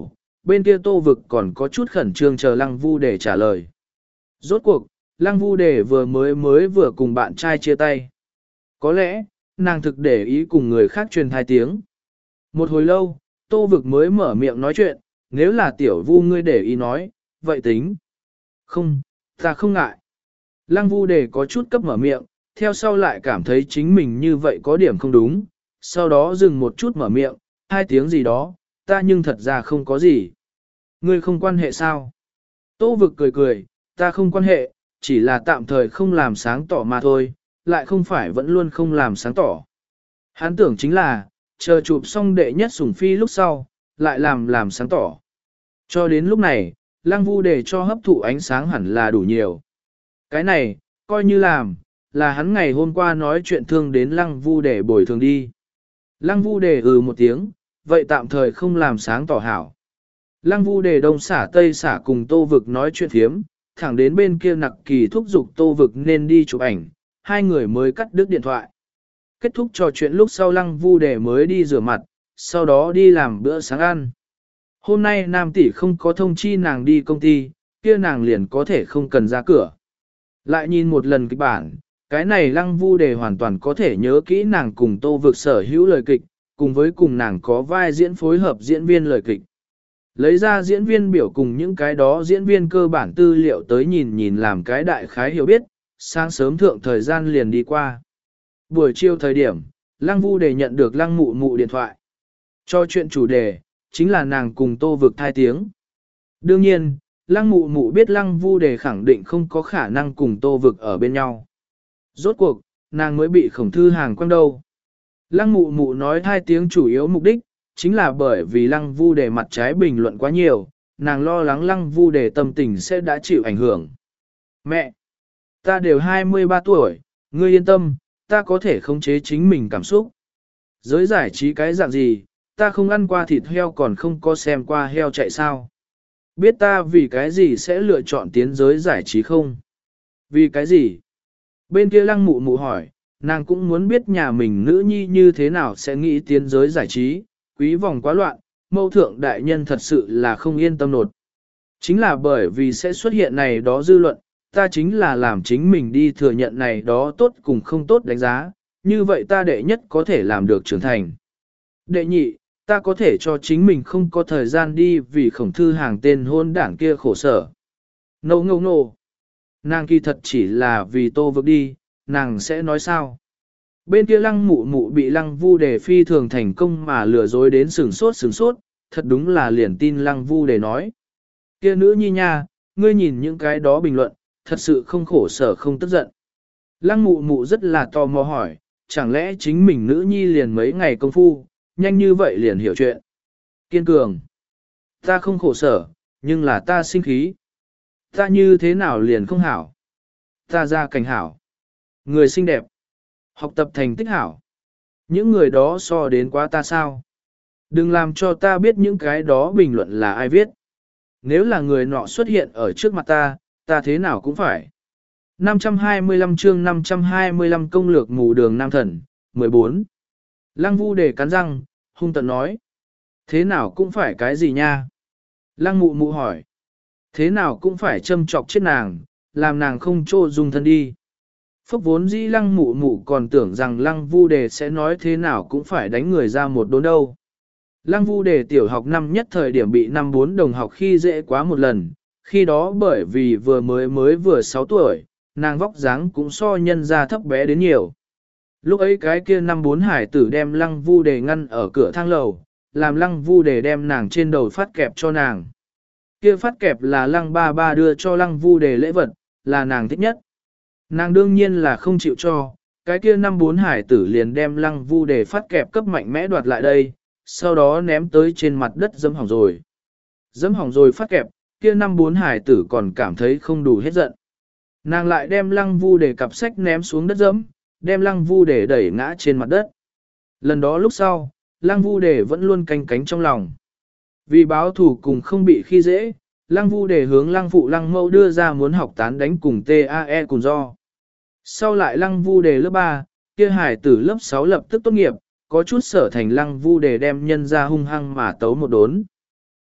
bên kia Tô Vực còn có chút khẩn trương chờ Lăng Vu Đề trả lời. Rốt cuộc, Lăng Vu Đề vừa mới mới vừa cùng bạn trai chia tay. Có lẽ, nàng thực để ý cùng người khác truyền thai tiếng. Một hồi lâu, Tô Vực mới mở miệng nói chuyện, nếu là tiểu Vu ngươi để ý nói, vậy tính. Không, ta không ngại. Lăng Vu Đề có chút cấp mở miệng, theo sau lại cảm thấy chính mình như vậy có điểm không đúng, sau đó dừng một chút mở miệng, hai tiếng gì đó, ta nhưng thật ra không có gì. Ngươi không quan hệ sao? Tô Vực cười cười, ta không quan hệ, chỉ là tạm thời không làm sáng tỏ mà thôi, lại không phải vẫn luôn không làm sáng tỏ. Hắn tưởng chính là, chờ chụp xong đệ nhất sủng phi lúc sau, lại làm làm sáng tỏ. Cho đến lúc này, Lăng Vu Đề cho hấp thụ ánh sáng hẳn là đủ nhiều. Cái này, coi như làm, là hắn ngày hôm qua nói chuyện thương đến Lăng Vu Đề bồi thường đi. Lăng Vu Đề ừ một tiếng, vậy tạm thời không làm sáng tỏ hảo. Lăng Vu Đề đông xả tây xả cùng Tô Vực nói chuyện thiếm, thẳng đến bên kia nặc kỳ thúc giục Tô Vực nên đi chụp ảnh, hai người mới cắt đứt điện thoại. Kết thúc trò chuyện lúc sau Lăng Vu Đề mới đi rửa mặt, sau đó đi làm bữa sáng ăn. Hôm nay Nam tỷ không có thông chi nàng đi công ty, kia nàng liền có thể không cần ra cửa. Lại nhìn một lần kịch bản, cái này Lăng Vu Đề hoàn toàn có thể nhớ kỹ nàng cùng Tô Vực sở hữu lời kịch, cùng với cùng nàng có vai diễn phối hợp diễn viên lời kịch. Lấy ra diễn viên biểu cùng những cái đó diễn viên cơ bản tư liệu tới nhìn nhìn làm cái đại khái hiểu biết, sáng sớm thượng thời gian liền đi qua. Buổi chiều thời điểm, Lăng Vu Đề nhận được Lăng Mụ Mụ điện thoại. Cho chuyện chủ đề, chính là nàng cùng Tô Vực thai tiếng. Đương nhiên, Lăng Mụ Mụ biết Lăng Vu Đề khẳng định không có khả năng cùng Tô Vực ở bên nhau. Rốt cuộc, nàng mới bị Khổng Thư Hàng quăng đâu. Lăng Mụ Mụ nói thai tiếng chủ yếu mục đích, chính là bởi vì Lăng Vu Đề mặt trái bình luận quá nhiều, nàng lo lắng Lăng Vu Đề tâm tình sẽ đã chịu ảnh hưởng. Mẹ! Ta đều hai mươi ba tuổi, ngươi yên tâm, ta có thể khống chế chính mình cảm xúc. Giới giải trí cái dạng gì, ta không ăn qua thịt heo còn không có xem qua heo chạy sao. Biết ta vì cái gì sẽ lựa chọn tiến giới giải trí không? Vì cái gì? Bên kia Lăng Mụ Mụ hỏi, nàng cũng muốn biết nhà mình nữ nhi như thế nào sẽ nghĩ tiến giới giải trí, quý vòng quá loạn, mâu thượng đại nhân thật sự là không yên tâm nột. Chính là bởi vì sẽ xuất hiện này đó dư luận, ta chính là làm chính mình đi thừa nhận này đó tốt cùng không tốt đánh giá, như vậy ta đệ nhất có thể làm được trưởng thành. Đệ nhị, ta có thể cho chính mình không có thời gian đi vì Khổng Thư Hàng tên hôn đảng kia khổ sở. Nô ngô nô. Nàng kỳ thật chỉ là vì Tô Vực đi, nàng sẽ nói sao? Bên kia Lăng Mụ Mụ bị Lăng Vu Đề phi thường thành công mà lừa dối đến sừng sốt sừng sốt, thật đúng là liền tin Lăng Vu Đề nói. Kia nữ nhi nha, ngươi nhìn những cái đó bình luận, thật sự không khổ sở không tức giận. Lăng Mụ Mụ rất là tò mò hỏi, chẳng lẽ chính mình nữ nhi liền mấy ngày công phu, nhanh như vậy liền hiểu chuyện. Kiên cường. Ta không khổ sở, nhưng là ta sinh khí. Ta như thế nào liền không hảo. Ta ra cảnh hảo. Người xinh đẹp. Học tập thành tích hảo. Những người đó so đến quá ta sao? Đừng làm cho ta biết những cái đó bình luận là ai viết. Nếu là người nọ xuất hiện ở trước mặt ta, ta thế nào cũng phải. năm trăm hai mươi lăm chương năm trăm hai mươi lăm công lược mù đường nam thần, mười bốn. Lăng Vu Đề cắn răng, hung tợn nói. Thế nào cũng phải cái gì nha? Lăng Mụ Mụ hỏi. Thế nào cũng phải châm chọc chết nàng, làm nàng không trô dung thân đi. Phúc vốn dĩ Lăng Mụ Mụ còn tưởng rằng Lăng Vu Đề sẽ nói thế nào cũng phải đánh người ra một đốn đâu. Lăng Vu Đề tiểu học năm nhất thời điểm bị năm bốn đồng học khi dễ quá một lần, khi đó bởi vì vừa mới mới vừa sáu tuổi, nàng vóc dáng cũng so nhân ra thấp bé đến nhiều. Lúc ấy cái kia năm bốn hải tử đem Lăng Vu Đề ngăn ở cửa thang lầu, làm Lăng Vu Đề đem nàng trên đầu phát kẹp cho nàng. Kia phát kẹp là Lăng ba ba đưa cho Lăng Vu Đề lễ vật, là nàng thích nhất. Nàng đương nhiên là không chịu cho, cái kia năm bốn hải tử liền đem Lăng Vu Đề phát kẹp cấp mạnh mẽ đoạt lại đây, sau đó ném tới trên mặt đất dẫm hỏng rồi. Dẫm hỏng rồi phát kẹp, kia năm bốn hải tử còn cảm thấy không đủ hết giận. Nàng lại đem Lăng Vu Đề cặp sách ném xuống đất dẫm, đem Lăng Vu Đề đẩy ngã trên mặt đất. Lần đó lúc sau, Lăng Vu Đề vẫn luôn canh cánh trong lòng. Vì báo thủ cùng không bị khi dễ, Lăng Vu Đề hướng Lăng phụ Lăng mẫu đưa ra muốn học tán đánh cùng tê a e cùng do. Sau lại Lăng Vu Đề lớp ba, kia hải tử lớp sáu lập tức tốt nghiệp, có chút sở thành Lăng Vu Đề đem nhân ra hung hăng mà tấu một đốn.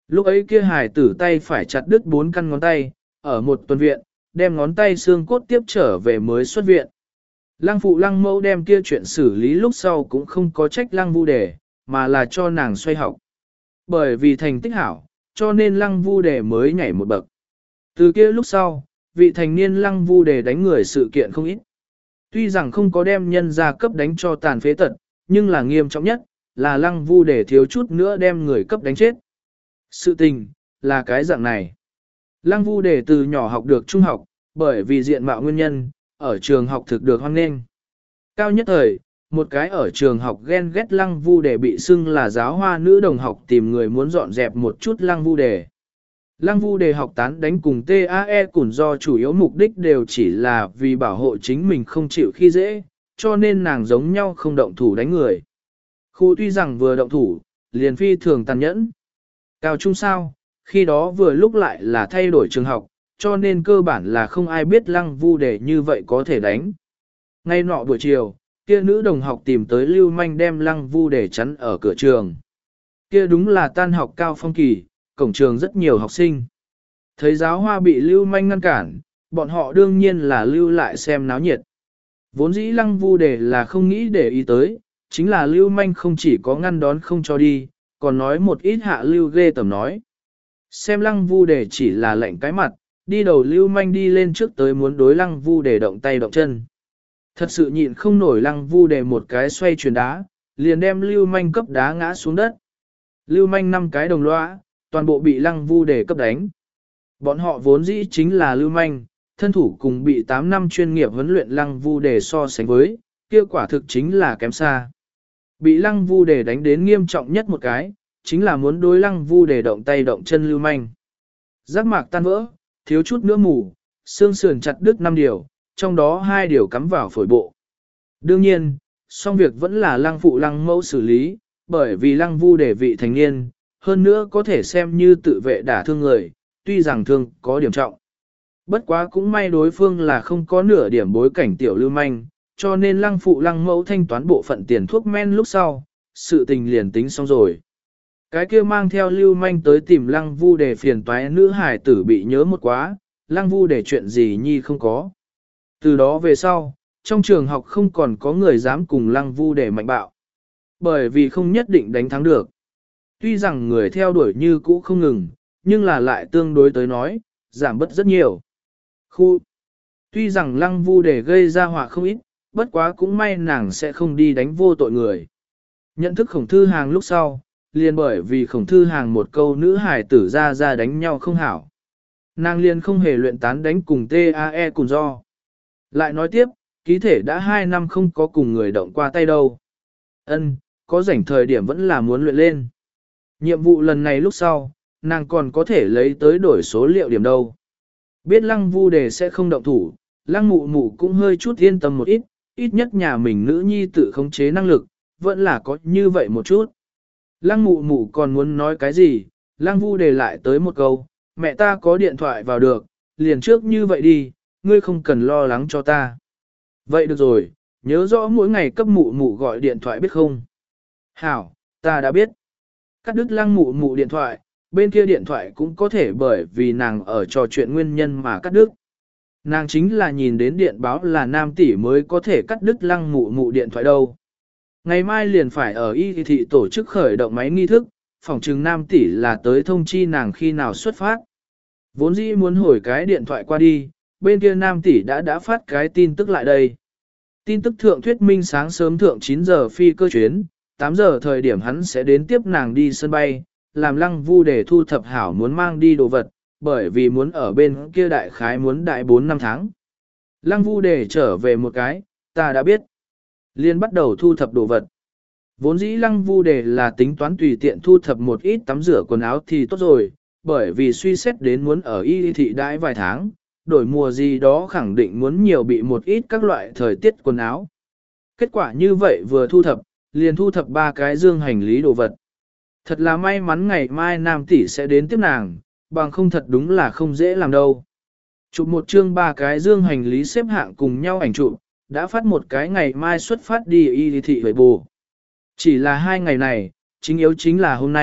Lúc ấy kia hài tử tay phải chặt đứt bốn căn ngón tay, ở một tuần viện, đem ngón tay xương cốt tiếp trở về mới xuất viện. Lăng phụ lăng mẫu đem kia chuyện xử lý lúc sau cũng không có trách lăng vu đề, mà là cho nàng xoay học. Bởi vì thành tích hảo, cho nên lăng vu đề mới nhảy một bậc. Từ kia lúc sau, vị thành niên lăng vu đề đánh người sự kiện không ít. Tuy rằng không có đem nhân gia cấp đánh cho tàn phế tật, nhưng là nghiêm trọng nhất, là lăng vu đề thiếu chút nữa đem người cấp đánh chết. Sự tình, là cái dạng này. Lăng vu đề từ nhỏ học được trung học, bởi vì diện mạo nguyên nhân, ở trường học thực được hoan nghênh. Cao nhất thời, một cái ở trường học ghen ghét lăng vu đề bị xưng là giáo hoa nữ đồng học tìm người muốn dọn dẹp một chút lăng vu đề. Lăng vu đề học tán đánh cùng tê a e củn do chủ yếu mục đích đều chỉ là vì bảo hộ chính mình không chịu khi dễ, cho nên nàng giống nhau không động thủ đánh người. Khu tuy rằng vừa động thủ, liền phi thường tàn nhẫn. Cao trung sao, khi đó vừa lúc lại là thay đổi trường học, cho nên cơ bản là không ai biết lăng vu đề như vậy có thể đánh. Ngay nọ buổi chiều, kia nữ đồng học tìm tới Lưu Manh đem lăng vu đề chắn ở cửa trường. Kia đúng là tan học cao phong kỳ, cổng trường rất nhiều học sinh. Thấy giáo hoa bị Lưu Manh ngăn cản, bọn họ đương nhiên là lưu lại xem náo nhiệt. Vốn dĩ lăng vu đề là không nghĩ để ý tới, chính là Lưu Manh không chỉ có ngăn đón không cho đi, còn nói một ít hạ lưu ghê tầm nói. Xem lăng vu đề chỉ là lệnh cái mặt, đi đầu Lưu Manh đi lên trước tới muốn đối lăng vu đề động tay động chân. Thật sự nhịn không nổi lăng vu đề một cái xoay chuyển đá, liền đem Lưu Manh cấp đá ngã xuống đất. Lưu Manh năm cái đồng lõa, toàn bộ bị lăng vu đề cấp đánh. Bọn họ vốn dĩ chính là Lưu Manh, thân thủ cùng bị tám năm chuyên nghiệp huấn luyện lăng vu đề so sánh với, kia quả thực chính là kém xa. Bị lăng vu đề đánh đến nghiêm trọng nhất một cái, chính là muốn đối lăng vu đề động tay động chân Lưu Manh. Giác mạc tan vỡ, thiếu chút nữa mù, xương sườn chặt đứt năm điều, trong đó hai điều cắm vào phổi bộ. Đương nhiên, song việc vẫn là lăng phụ lăng mẫu xử lý, bởi vì lăng vu đề vị thành niên, hơn nữa có thể xem như tự vệ đả thương người, tuy rằng thương có điểm trọng. Bất quá cũng may đối phương là không có nửa điểm bối cảnh tiểu Lưu Manh, cho nên lăng phụ lăng mẫu thanh toán bộ phận tiền thuốc men lúc sau, sự tình liền tính xong rồi. Cái kia mang theo Lưu Manh tới tìm lăng vu đề phiền toái nữ hải tử bị nhớ một quá, lăng vu đề chuyện gì nhi không có. Từ đó về sau, trong trường học không còn có người dám cùng lăng vu đề mạnh bạo. Bởi vì không nhất định đánh thắng được. Tuy rằng người theo đuổi như cũ không ngừng, nhưng là lại tương đối tới nói, giảm bớt rất nhiều. Khu Tuy rằng lăng vu đề gây ra họa không ít, bất quá cũng may nàng sẽ không đi đánh vô tội người. Nhận thức khổng thư hàng lúc sau, liền bởi vì khổng thư hàng một câu nữ hải tử ra ra đánh nhau không hảo. Nàng liền không hề luyện tán đánh cùng tê a e cùng do. Lại nói tiếp, ký thể đã hai năm không có cùng người động qua tay đâu. Ân, có rảnh thời điểm vẫn là muốn luyện lên. Nhiệm vụ lần này lúc sau, nàng còn có thể lấy tới đổi số liệu điểm đâu. Biết lăng vu đề sẽ không động thủ, lăng mụ mụ cũng hơi chút yên tâm một ít, ít nhất nhà mình nữ nhi tự khống chế năng lực, vẫn là có như vậy một chút. Lăng mụ mụ còn muốn nói cái gì, lăng vu đề lại tới một câu, mẹ ta có điện thoại vào được, liền trước như vậy đi, ngươi không cần lo lắng cho ta. Vậy được rồi, nhớ rõ mỗi ngày cấp mụ mụ gọi điện thoại biết không? Hảo, ta đã biết. Cắt đứt lăng mụ mụ điện thoại, bên kia điện thoại cũng có thể bởi vì nàng ở trò chuyện nguyên nhân mà cắt đứt. Nàng chính là nhìn đến điện báo là nam tỷ mới có thể cắt đứt lăng mụ mụ điện thoại đâu. Ngày mai liền phải ở y thị tổ chức khởi động máy nghi thức, phòng trừng nam tỷ là tới thông chi nàng khi nào xuất phát. Vốn dĩ muốn hồi cái điện thoại qua đi, bên kia nam tỷ đã đã phát cái tin tức lại đây. Tin tức thượng thuyết minh sáng sớm thượng chín giờ phi cơ chuyến, tám giờ thời điểm hắn sẽ đến tiếp nàng đi sân bay, làm lăng vu để thu thập hảo muốn mang đi đồ vật, bởi vì muốn ở bên kia đại khái muốn đại bốn năm tháng. Lăng vu để trở về một cái, ta đã biết. Liên bắt đầu thu thập đồ vật. Vốn dĩ lăng vu đề là tính toán tùy tiện thu thập một ít tắm rửa quần áo thì tốt rồi, bởi vì suy xét đến muốn ở y thị đãi vài tháng, đổi mùa gì đó khẳng định muốn nhiều bị một ít các loại thời tiết quần áo. Kết quả như vậy vừa thu thập, liền thu thập ba cái dương hành lý đồ vật. Thật là may mắn ngày mai nam tỷ sẽ đến tiếp nàng, bằng không thật đúng là không dễ làm đâu. Chụp một chương ba cái dương hành lý xếp hạng cùng nhau ảnh chụp, đã phát một cái ngày mai xuất phát đi y thị về bù. Chỉ là hai ngày này, chính yếu chính là hôm nay,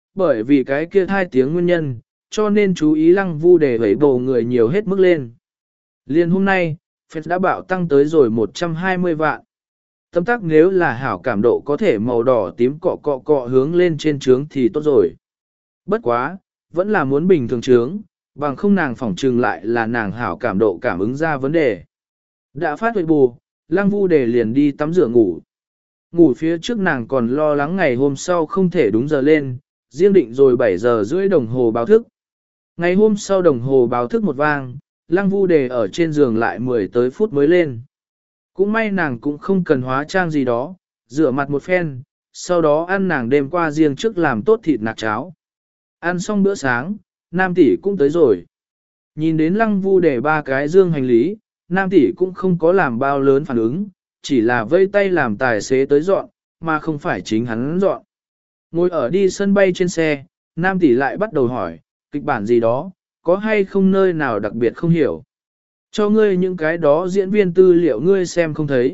bởi vì cái kia thai tiếng nguyên nhân, cho nên chú ý lăng vu để vẩy bầu người nhiều hết mức lên. Liên hôm nay, Fed đã bạo tăng tới rồi một trăm hai mươi vạn. Tấm tắc nếu là hảo cảm độ có thể màu đỏ tím cọ cọ cọ hướng lên trên trướng thì tốt rồi. Bất quá, vẫn là muốn bình thường trướng, bằng không nàng phỏng trừng lại là nàng hảo cảm độ cảm ứng ra vấn đề. Đã phát huệ bù, lăng vu để liền đi tắm rửa ngủ. Ngủ phía trước nàng còn lo lắng ngày hôm sau không thể đúng giờ lên, riêng định rồi bảy giờ rưỡi đồng hồ báo thức. Ngày hôm sau đồng hồ báo thức một vang, lăng vu đề ở trên giường lại mười tới phút mới lên. Cũng may nàng cũng không cần hóa trang gì đó, rửa mặt một phen, sau đó ăn nàng đêm qua riêng trước làm tốt thịt nạc cháo. Ăn xong bữa sáng, Nam tỷ cũng tới rồi. Nhìn đến lăng vu đề ba cái dương hành lý, Nam tỷ cũng không có làm bao lớn phản ứng, chỉ là vây tay làm tài xế tới dọn, mà không phải chính hắn dọn. Ngồi ở đi sân bay trên xe, Nam tỷ lại bắt đầu hỏi, kịch bản gì đó, có hay không nơi nào đặc biệt không hiểu. Cho ngươi những cái đó diễn viên tư liệu ngươi xem không thấy.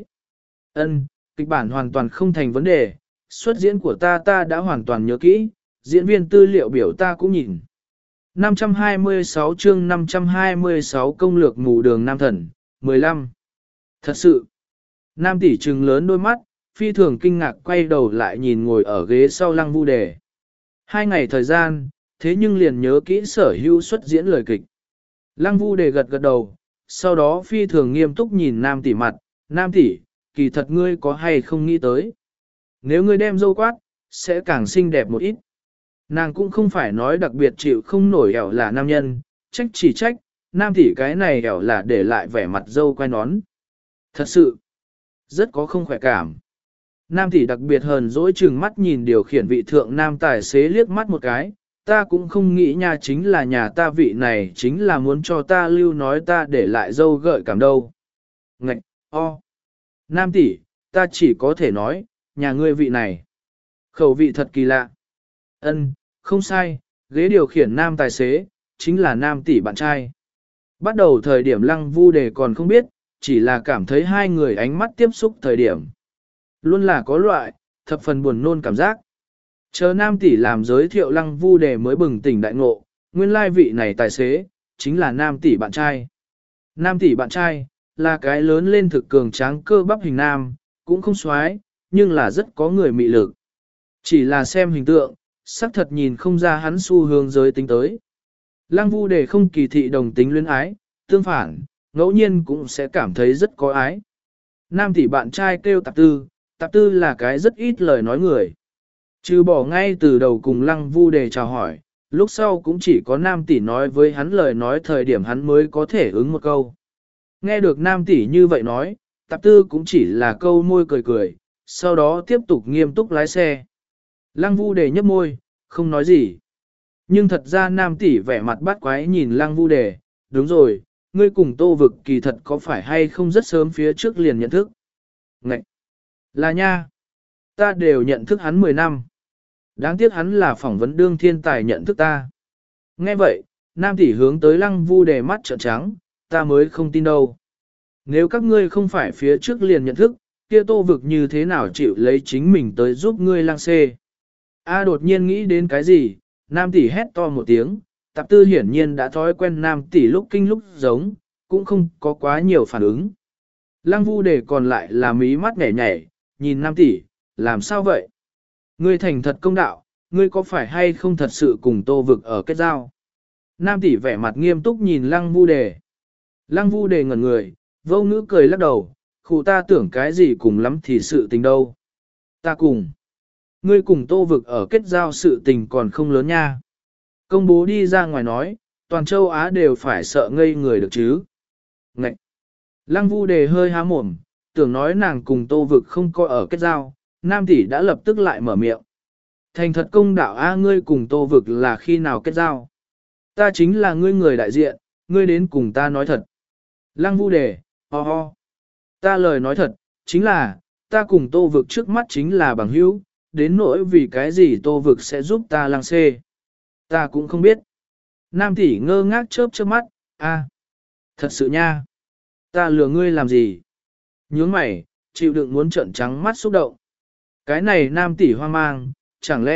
Ân, kịch bản hoàn toàn không thành vấn đề, xuất diễn của ta ta đã hoàn toàn nhớ kỹ, diễn viên tư liệu biểu ta cũng nhìn. năm trăm hai mươi sáu chương năm trăm hai mươi sáu công lược mù đường Nam Thần, mười lăm. Thật sự, Nam tỷ trừng lớn đôi mắt, phi thường kinh ngạc quay đầu lại nhìn ngồi ở ghế sau lăng vu đề. Hai ngày thời gian, thế nhưng liền nhớ kỹ sở hữu xuất diễn lời kịch. Lăng vu đề gật gật đầu, sau đó phi thường nghiêm túc nhìn Nam tỷ mặt, Nam tỷ, kỳ thật ngươi có hay không nghĩ tới. Nếu ngươi đem dâu quát, sẽ càng xinh đẹp một ít. Nàng cũng không phải nói đặc biệt chịu không nổi ẻo là nam nhân, trách chỉ trách, Nam tỷ cái này ẻo là để lại vẻ mặt dâu quay nón. Thật sự, rất có không khỏe cảm. Nam tỷ đặc biệt hờn dỗi chừng mắt nhìn điều khiển vị thượng nam tài xế liếc mắt một cái, ta cũng không nghĩ nha chính là nhà ta vị này chính là muốn cho ta lưu nói ta để lại dâu gợi cảm đâu. Ngạch, o. Nam tỷ, ta chỉ có thể nói, nhà ngươi vị này. Khẩu vị thật kỳ lạ. Ân, không sai, ghế điều khiển nam tài xế, chính là nam tỷ bạn trai. Bắt đầu thời điểm lăng vu đề còn không biết, chỉ là cảm thấy hai người ánh mắt tiếp xúc thời điểm. Luôn là có loại, thập phần buồn nôn cảm giác. Chờ nam tỷ làm giới thiệu lăng vu đề mới bừng tỉnh đại ngộ, nguyên lai vị này tài xế, chính là nam tỷ bạn trai. Nam tỷ bạn trai, là cái lớn lên thực cường tráng cơ bắp hình nam, cũng không xoái, nhưng là rất có người mị lực. Chỉ là xem hình tượng, sắc thật nhìn không ra hắn xu hướng giới tính tới. Lăng vu đề không kỳ thị đồng tính luyến ái, tương phản, ngẫu nhiên cũng sẽ cảm thấy rất có ái. Nam tỷ bạn trai kêu tạp tư, tạp tư là cái rất ít lời nói người. Trừ bỏ ngay từ đầu cùng lăng vu đề chào hỏi, lúc sau cũng chỉ có nam tỷ nói với hắn lời nói thời điểm hắn mới có thể ứng một câu. Nghe được nam tỷ như vậy nói, tạp tư cũng chỉ là câu môi cười cười, sau đó tiếp tục nghiêm túc lái xe. Lăng vu đề nhấp môi, không nói gì. Nhưng thật ra nam tỷ vẻ mặt bắt quái nhìn lăng vu đề, đúng rồi, ngươi cùng tô vực kỳ thật có phải hay không rất sớm phía trước liền nhận thức. Ngậy! Là nha! Ta đều nhận thức hắn mười năm. Đáng tiếc hắn là phỏng vấn đương thiên tài nhận thức ta. Nghe vậy, nam tỷ hướng tới lăng vu đề mắt trợn trắng, ta mới không tin đâu. Nếu các ngươi không phải phía trước liền nhận thức, kia tô vực như thế nào chịu lấy chính mình tới giúp ngươi lang xê. A đột nhiên nghĩ đến cái gì, nam tỷ hét to một tiếng, tạp tư hiển nhiên đã thói quen nam tỷ lúc kinh lúc giống, cũng không có quá nhiều phản ứng. Lăng vu đề còn lại là mí mắt nhảy nhảy, nhìn nam tỷ, làm sao vậy? Ngươi thành thật công đạo, ngươi có phải hay không thật sự cùng tô vực ở kết giao? Nam tỷ vẻ mặt nghiêm túc nhìn lăng vu đề. Lăng vu đề ngẩn người, vô ngữ cười lắc đầu, khủ ta tưởng cái gì cùng lắm thì sự tình đâu. Ta cùng. Ngươi cùng tô vực ở kết giao sự tình còn không lớn nha. Công bố đi ra ngoài nói, toàn châu Á đều phải sợ ngây người được chứ. Ngậy! Lăng vu đề hơi há mồm, tưởng nói nàng cùng tô vực không có ở kết giao, nam tỷ đã lập tức lại mở miệng. Thành thật công đạo A ngươi cùng tô vực là khi nào kết giao. Ta chính là ngươi người đại diện, ngươi đến cùng ta nói thật. Lăng vu đề, ho ho. Ta lời nói thật, chính là, ta cùng tô vực trước mắt chính là bằng hữu, đến nỗi vì cái gì tô vực sẽ giúp ta lăng xê. Ta cũng không biết. Nam tỷ ngơ ngác chớp chớp mắt, a, thật sự nha. Ta lừa ngươi làm gì? Nhướng mày, chịu đựng muốn trợn trắng mắt xúc động. Cái này nam tỷ hoang mang, chẳng lẽ,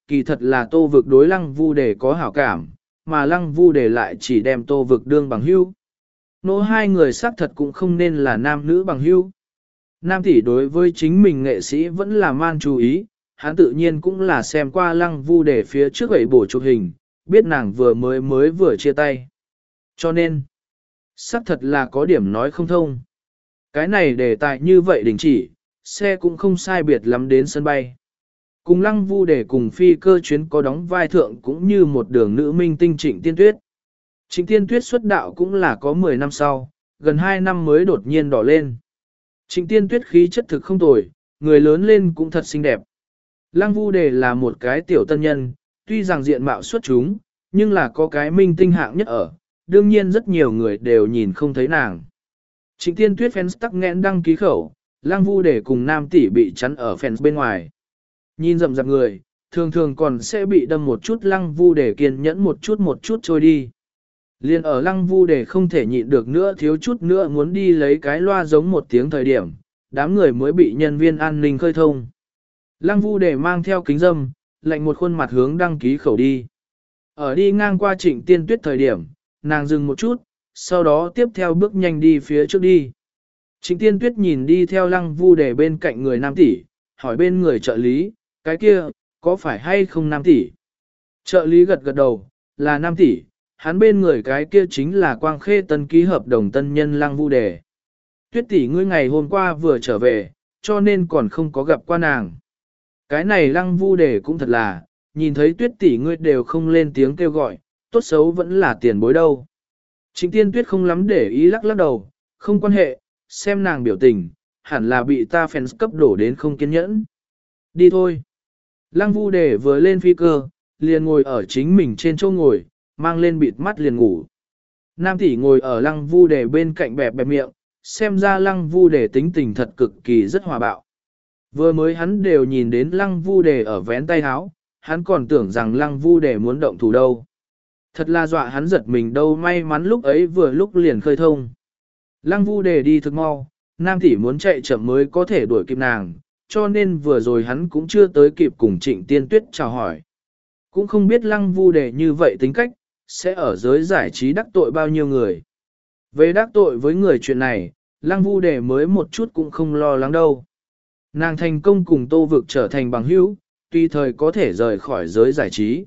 kỳ thật là tô vực đối lăng vu đề có hảo cảm, mà lăng vu đề lại chỉ đem tô vực đương bằng hữu. Nô hai người xác thật cũng không nên là nam nữ bằng hữu. Nam tỷ đối với chính mình nghệ sĩ vẫn là man chú ý, hắn tự nhiên cũng là xem qua lăng vu đề phía trước ấy bổ chụp hình, biết nàng vừa mới mới vừa chia tay. Cho nên, xác thật là có điểm nói không thông. Cái này đề tài như vậy đình chỉ, xe cũng không sai biệt lắm đến sân bay. Cùng lăng vu đề cùng phi cơ chuyến có đóng vai thượng cũng như một đường nữ minh tinh Trịnh Tiên Tuyết. Trịnh Tiên Tuyết xuất đạo cũng là có mười năm sau, gần hai năm mới đột nhiên đỏ lên. Trịnh Tiên Tuyết khí chất thực không tồi, người lớn lên cũng thật xinh đẹp. Lăng vu đề là một cái tiểu tân nhân, tuy rằng diện mạo xuất chúng, nhưng là có cái minh tinh hạng nhất ở, đương nhiên rất nhiều người đều nhìn không thấy nàng. Trịnh Tiên Tuyết fans tắc nghẽn đăng ký khẩu, lăng vu đề cùng nam tỷ bị chắn ở fans bên ngoài. Nhìn rậm rạp người, thường thường còn sẽ bị đâm một chút lăng vu đề kiên nhẫn một chút một chút trôi đi. Liên ở lăng vu đề không thể nhịn được nữa thiếu chút nữa muốn đi lấy cái loa giống một tiếng thời điểm, đám người mới bị nhân viên an ninh khơi thông. Lăng vu đề mang theo kính dâm, lạnh một khuôn mặt hướng đăng ký khẩu đi. Ở đi ngang qua Trịnh Tiên Tuyết thời điểm, nàng dừng một chút, sau đó tiếp theo bước nhanh đi phía trước đi. Trịnh Tiên Tuyết nhìn đi theo lăng vu đề bên cạnh người nam tỷ, hỏi bên người trợ lý, cái kia, có phải hay không nam tỷ? Trợ lý gật gật đầu, là nam tỷ, hắn bên người cái kia chính là Quang Khê tân ký hợp đồng tân nhân lăng vu đề. Tuyết tỷ ngươi ngày hôm qua vừa trở về, cho nên còn không có gặp qua nàng. Cái này lăng vu đề cũng thật là, nhìn thấy Tuyết tỷ ngươi đều không lên tiếng kêu gọi, tốt xấu vẫn là tiền bối đâu. Trịnh Tiên Tuyết không lắm để ý lắc lắc đầu, không quan hệ, xem nàng biểu tình, hẳn là bị ta fans cấp đổ đến không kiên nhẫn. Đi thôi. Lăng vu đề vừa lên phi cơ, liền ngồi ở chính mình trên chỗ ngồi, mang lên bịt mắt liền ngủ. Nam tỷ ngồi ở lăng vu đề bên cạnh bẹp bẹp miệng, xem ra lăng vu đề tính tình thật cực kỳ rất hòa bạo. Vừa mới hắn đều nhìn đến lăng vu đề ở vén tay áo, hắn còn tưởng rằng lăng vu đề muốn động thủ đâu. Thật là dọa hắn giật mình đâu, may mắn lúc ấy vừa lúc liền khơi thông. Lăng vu đề đi thực mau, nam tỷ muốn chạy chậm mới có thể đuổi kịp nàng, cho nên vừa rồi hắn cũng chưa tới kịp cùng Trịnh Tiên Tuyết chào hỏi. Cũng không biết lăng vu đề như vậy tính cách, sẽ ở giới giải trí đắc tội bao nhiêu người. Về đắc tội với người chuyện này, lăng vu đề mới một chút cũng không lo lắng đâu. Nàng thành công cùng Tô Vực trở thành bằng hữu, tùy thời có thể rời khỏi giới giải trí.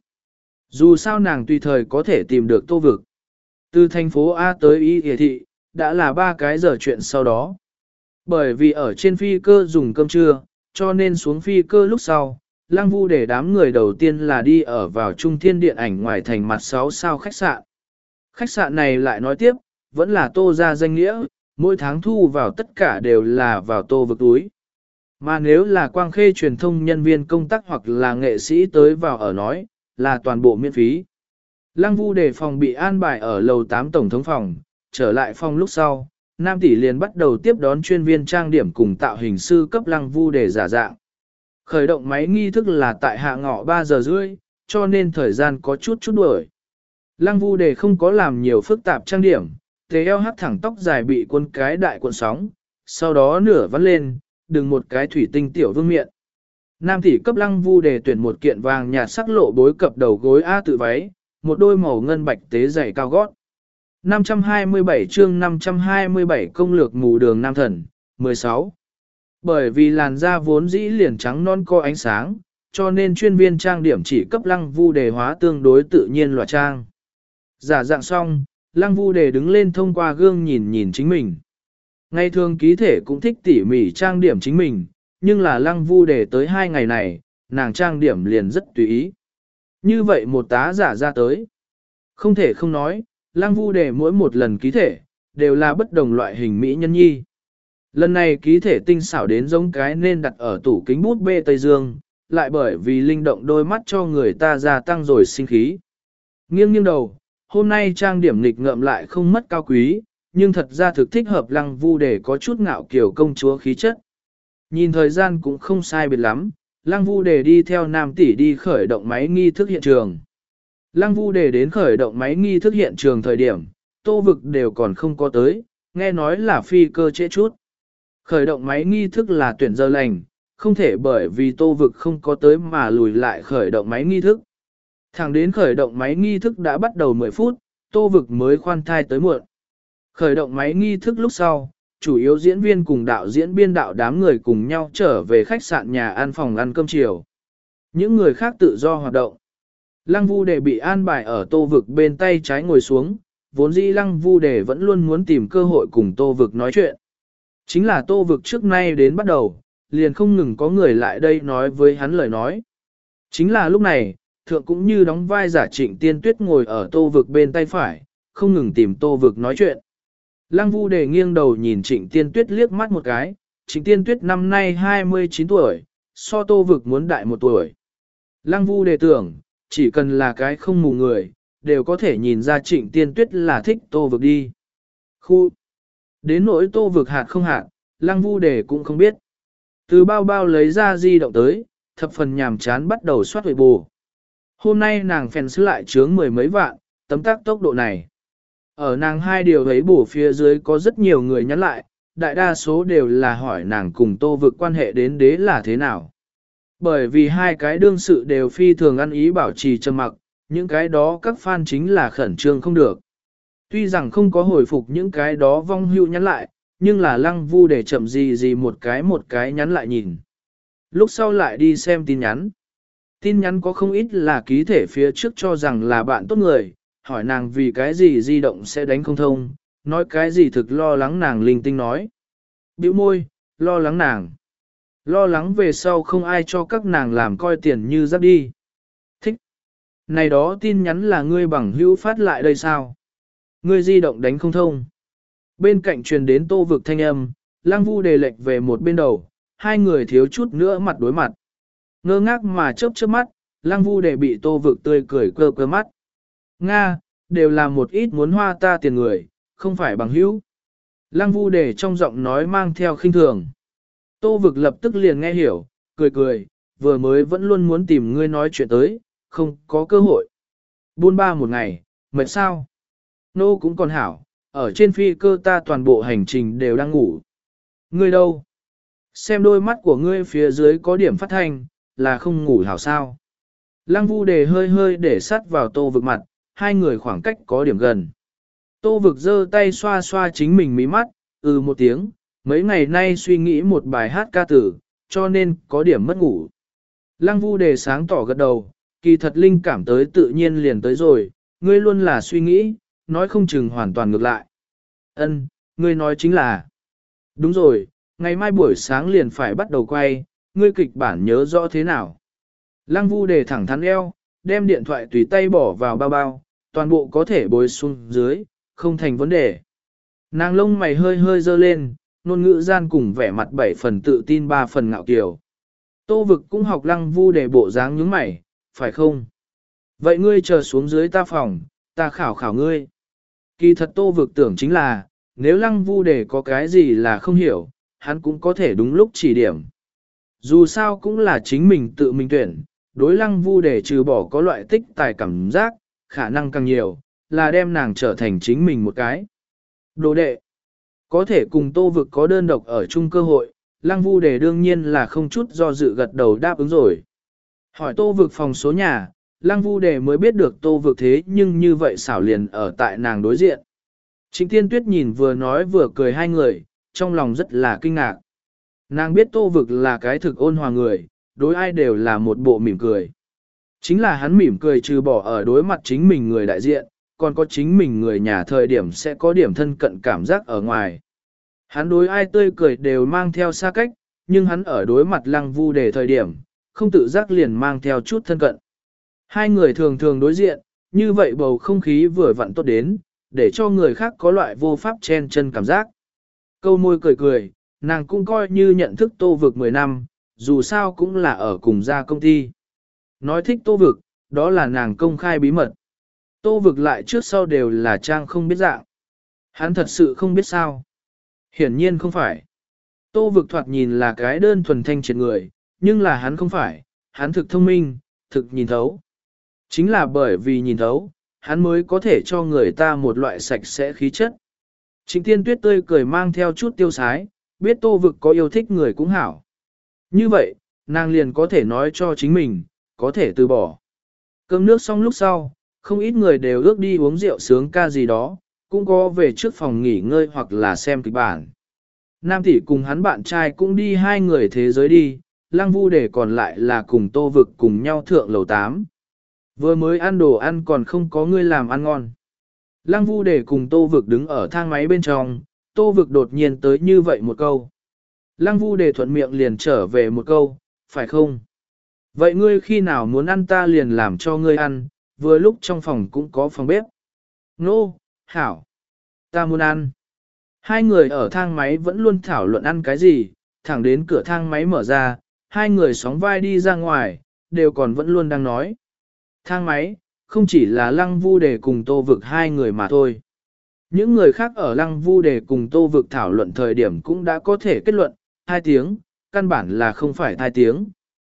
Dù sao nàng tùy thời có thể tìm được Tô Vực. Từ thành phố A tới Y Hiệp Thị, đã là ba cái giờ chuyện sau đó. Bởi vì ở trên phi cơ dùng cơm trưa, cho nên xuống phi cơ lúc sau, lăng vu để đám người đầu tiên là đi ở vào Trung Thiên Điện Ảnh ngoài thành mặt sáu sao khách sạn. Khách sạn này lại nói tiếp, vẫn là Tô ra danh nghĩa, mỗi tháng thu vào tất cả đều là vào Tô Vực túi. Mà nếu là Quang Khê truyền thông nhân viên công tác hoặc là nghệ sĩ tới vào ở nói, là toàn bộ miễn phí. Lăng vu để phòng bị an bài ở lầu tám tổng thống phòng, trở lại phòng lúc sau, Nam tỷ liền bắt đầu tiếp đón chuyên viên trang điểm cùng tạo hình sư cấp lăng vu để giả dạng. Khởi động máy nghi thức là tại hạ ngọ ba giờ rưỡi, cho nên thời gian có chút chút đuổi. Lăng vu để không có làm nhiều phức tạp trang điểm, thế eo hắt thẳng tóc dài bị cuốn cái đại cuộn sóng, sau đó nửa vắt lên, đừng một cái thủy tinh tiểu vương miện. Nam tỷ cấp lăng vu để tuyển một kiện vàng nhạt sắc lộ bối cập đầu gối A tự váy, một đôi màu ngân bạch tế giày cao gót. năm trăm hai mươi bảy chương năm trăm hai mươi bảy công lược mù đường nam thần, mười sáu. Bởi vì làn da vốn dĩ liền trắng non co ánh sáng, cho nên chuyên viên trang điểm chỉ cấp lăng vu đề hóa tương đối tự nhiên loại trang. Giả dạng xong, lăng vu đề đứng lên thông qua gương nhìn nhìn chính mình. Ngày thường ký thể cũng thích tỉ mỉ trang điểm chính mình, nhưng là lăng vu đề tới hai ngày này, nàng trang điểm liền rất tùy ý. Như vậy một tá giả ra tới. Không thể không nói, lăng vu đề mỗi một lần ký thể, đều là bất đồng loại hình mỹ nhân nhi. Lần này ký thể tinh xảo đến giống cái nên đặt ở tủ kính bút bê Tây Dương, lại bởi vì linh động đôi mắt cho người ta gia tăng rồi sinh khí. Nghiêng nghiêng đầu, hôm nay trang điểm nghịch ngợm lại không mất cao quý, nhưng thật ra thực thích hợp lăng vu để có chút ngạo kiểu công chúa khí chất. Nhìn thời gian cũng không sai biệt lắm, lăng vu để đi theo nam tỷ đi khởi động máy nghi thức hiện trường. Lăng vu để đến khởi động máy nghi thức hiện trường thời điểm, Tô Vực đều còn không có tới, nghe nói là phi cơ trễ chút. Khởi động máy nghi thức là tuyển giờ lành, không thể bởi vì tô vực không có tới mà lùi lại khởi động máy nghi thức. Thẳng đến khởi động máy nghi thức đã bắt đầu mười phút, tô vực mới khoan thai tới muộn. Khởi động máy nghi thức lúc sau, chủ yếu diễn viên cùng đạo diễn biên đạo đám người cùng nhau trở về khách sạn nhà ăn phòng ăn cơm chiều. Những người khác tự do hoạt động. Lăng Vu Đề bị an bài ở tô vực bên tay trái ngồi xuống, vốn dĩ Lăng Vu Đề vẫn luôn muốn tìm cơ hội cùng tô vực nói chuyện. Chính là tô vực trước nay đến bắt đầu, liền không ngừng có người lại đây nói với hắn lời nói. Chính là lúc này, thượng cũng như đóng vai giả Trịnh Tiên Tuyết ngồi ở tô vực bên tay phải, không ngừng tìm tô vực nói chuyện. Lăng Vu Đề nghiêng đầu nhìn Trịnh Tiên Tuyết liếc mắt một cái, Trịnh Tiên Tuyết năm nay hai mươi chín tuổi, so tô vực muốn đại một tuổi. Lăng Vu Đề tưởng, chỉ cần là cái không mù người, đều có thể nhìn ra Trịnh Tiên Tuyết là thích tô vực đi. Khu! Đến nỗi tô vực hạt không hạt, Lăng Vu Đề cũng không biết. Từ bao bao lấy ra di động tới, thập phần nhàm chán bắt đầu soát huệ bù. Hôm nay nàng fans lại chướng mười mấy vạn, tấm tác tốc độ này. Ở nàng hai điều thấy bổ phía dưới có rất nhiều người nhắn lại, đại đa số đều là hỏi nàng cùng tô vực quan hệ đến đế là thế nào. Bởi vì hai cái đương sự đều phi thường ăn ý bảo trì trầm mặc, những cái đó các fan chính là khẩn trương không được. Tuy rằng không có hồi phục những cái đó vong hưu nhắn lại, nhưng là Lăng Vu để chậm gì gì một cái một cái nhắn lại nhìn. Lúc sau lại đi xem tin nhắn. Tin nhắn có không ít là ký thể phía trước cho rằng là bạn tốt người, hỏi nàng vì cái gì di động sẽ đánh không thông, nói cái gì thực lo lắng nàng linh tinh nói. Bĩu môi, lo lắng nàng. Lo lắng về sau không ai cho các nàng làm coi tiền như giáp đi. Thích. Này đó tin nhắn là ngươi bằng hữu phát lại đây sao? Ngươi di động đánh không thông. Bên cạnh truyền đến tô vực thanh âm, Lăng Vu đề lệch về một bên đầu, hai người thiếu chút nữa mặt đối mặt. Ngơ ngác mà chớp chớp mắt, Lăng Vu đề bị tô vực tươi cười quơ quơ mắt. Nga, đều là một ít muốn hoa ta tiền người, không phải bằng hữu. Lăng Vu đề trong giọng nói mang theo khinh thường. Tô vực lập tức liền nghe hiểu, cười cười, vừa mới vẫn luôn muốn tìm ngươi nói chuyện tới, không có cơ hội. Buôn ba một ngày, mệt sao? Nô cũng còn hảo, ở trên phi cơ ta toàn bộ hành trình đều đang ngủ. Ngươi đâu? Xem đôi mắt của ngươi phía dưới có điểm phát thanh, là không ngủ hảo sao? Lăng Vu đề hơi hơi để sát vào tô vực mặt, hai người khoảng cách có điểm gần. Tô vực giơ tay xoa xoa chính mình mí mắt, ừ một tiếng, mấy ngày nay suy nghĩ một bài hát ca tử, cho nên có điểm mất ngủ. Lăng Vu đề sáng tỏ gật đầu, kỳ thật linh cảm tới tự nhiên liền tới rồi, ngươi luôn là suy nghĩ, nói không chừng hoàn toàn ngược lại. Ân, ngươi nói chính là. Đúng rồi, ngày mai buổi sáng liền phải bắt đầu quay, ngươi kịch bản nhớ rõ thế nào. Lăng Vu đề thẳng thắn eo, đem điện thoại tùy tay bỏ vào bao bao, toàn bộ có thể bối xuống dưới, không thành vấn đề. Nàng lông mày hơi hơi dơ lên, ngôn ngữ gian cùng vẻ mặt bảy phần tự tin ba phần ngạo kiều. Tô vực cũng học Lăng Vu đề bộ dáng nhướng mày, phải không? Vậy ngươi chờ xuống dưới ta phòng, ta khảo khảo ngươi. Kỳ thật tô vực tưởng chính là, nếu Lăng Vu đề có cái gì là không hiểu, hắn cũng có thể đúng lúc chỉ điểm. Dù sao cũng là chính mình tự mình tuyển, đối Lăng Vu đề trừ bỏ có loại tích tài cảm giác, khả năng càng nhiều, là đem nàng trở thành chính mình một cái. Đồ đệ, có thể cùng tô vực có đơn độc ở chung cơ hội, Lăng Vu đề đương nhiên là không chút do dự gật đầu đáp ứng rồi. Hỏi tô vực phòng số nhà, Lăng Vu đề mới biết được tô vực thế nhưng như vậy xảo liền ở tại nàng đối diện. Trịnh Tiên Tuyết nhìn vừa nói vừa cười hai người, trong lòng rất là kinh ngạc. Nàng biết tô vực là cái thực ôn hòa người, đối ai đều là một bộ mỉm cười. Chính là hắn mỉm cười trừ bỏ ở đối mặt chính mình người đại diện, còn có chính mình người nhà thời điểm sẽ có điểm thân cận cảm giác ở ngoài. Hắn đối ai tươi cười đều mang theo xa cách, nhưng hắn ở đối mặt Lăng Vu đề thời điểm, không tự giác liền mang theo chút thân cận. Hai người thường thường đối diện, như vậy bầu không khí vừa vặn tốt đến, để cho người khác có loại vô pháp chen chân cảm giác. Câu môi cười cười, nàng cũng coi như nhận thức tô vực mười năm, dù sao cũng là ở cùng gia công ty. Nói thích tô vực, đó là nàng công khai bí mật. Tô vực lại trước sau đều là trang không biết dạng. Hắn thật sự không biết sao. Hiển nhiên không phải. Tô vực thoạt nhìn là cái đơn thuần thanh triệt người, nhưng là hắn không phải, hắn thực thông minh, thực nhìn thấu. Chính là bởi vì nhìn thấu, hắn mới có thể cho người ta một loại sạch sẽ khí chất. Trịnh Tiên Tuyết tươi cười mang theo chút tiêu sái, biết tô vực có yêu thích người cũng hảo. Như vậy, nàng liền có thể nói cho chính mình, có thể từ bỏ. Cơm nước xong lúc sau, không ít người đều ước đi uống rượu sướng ca gì đó, cũng có về trước phòng nghỉ ngơi hoặc là xem kịch bản. Nam tỷ cùng hắn bạn trai cũng đi hai người thế giới đi, Lăng Vu để còn lại là cùng Tô Vực cùng nhau thượng lầu tám. Vừa mới ăn đồ ăn còn không có người làm ăn ngon. Lăng Vu để cùng Tô Vực đứng ở thang máy bên trong, Tô Vực đột nhiên tới như vậy một câu. Lăng Vu để thuận miệng liền trở về một câu, phải không? Vậy ngươi khi nào muốn ăn ta liền làm cho ngươi ăn, vừa lúc trong phòng cũng có phòng bếp. Nô, hảo, ta muốn ăn. Hai người ở thang máy vẫn luôn thảo luận ăn cái gì, thẳng đến cửa thang máy mở ra, hai người sóng vai đi ra ngoài, đều còn vẫn luôn đang nói. Thang máy, không chỉ là Lăng Vu Đề cùng Tô Vực hai người mà thôi. Những người khác ở Lăng Vu Đề cùng Tô Vực thảo luận thời điểm cũng đã có thể kết luận, hai tiếng, căn bản là không phải hai tiếng.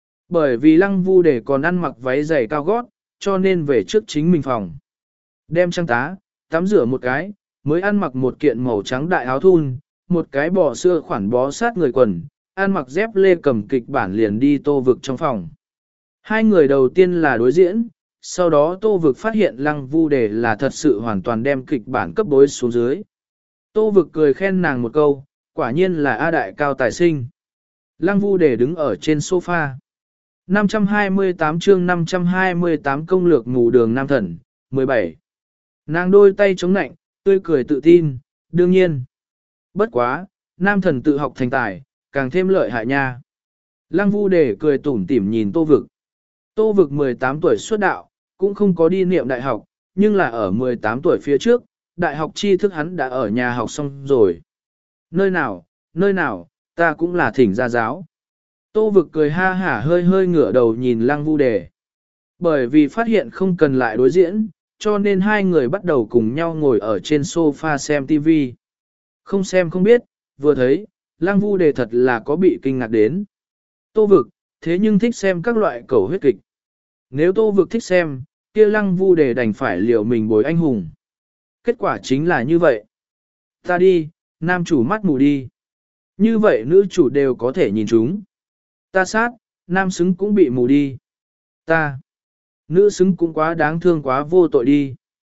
Bởi vì Lăng Vu Đề còn ăn mặc váy giày cao gót, cho nên về trước chính mình phòng. Đem trang tá, tắm rửa một cái, mới ăn mặc một kiện màu trắng đại áo thun, một cái bò xưa khoản bó sát người quần, ăn mặc dép lê cầm kịch bản liền đi Tô Vực trong phòng. Hai người đầu tiên là đối diễn, sau đó Tô Vực phát hiện Lăng Vu Đề là thật sự hoàn toàn đem kịch bản cấp bối xuống dưới. Tô Vực cười khen nàng một câu, quả nhiên là A đại cao tài sinh. Lăng Vu Đề đứng ở trên sofa. năm trăm hai mươi tám chương năm trăm hai mươi tám công lược ngủ đường nam thần, mười bảy. Nàng đôi tay chống nạnh, tươi cười tự tin, đương nhiên. Bất quá, nam thần tự học thành tài, càng thêm lợi hại nha. Lăng Vu Đề cười tủm tỉm nhìn Tô Vực. Tô Vực mười tám tuổi xuất đạo, cũng không có đi niệm đại học, nhưng là ở mười tám tuổi phía trước, đại học tri thức hắn đã ở nhà học xong rồi. Nơi nào, nơi nào, ta cũng là thỉnh gia giáo. Tô Vực cười ha hả hơi hơi ngửa đầu nhìn Lăng Vu Đề. Bởi vì phát hiện không cần lại đối diễn, cho nên hai người bắt đầu cùng nhau ngồi ở trên sofa xem ti vi. Không xem không biết, vừa thấy, Lăng Vu Đề thật là có bị kinh ngạc đến. Tô Vực, thế nhưng thích xem các loại cầu huyết kịch. Nếu Tô Vực thích xem, kia Lăng Vu Đề đành phải liều mình bồi anh hùng. Kết quả chính là như vậy. Ta đi, nam chủ mắt mù đi. Như vậy nữ chủ đều có thể nhìn chúng. Ta sát, nam xứng cũng bị mù đi. Ta, nữ xứng cũng quá đáng thương quá vô tội đi.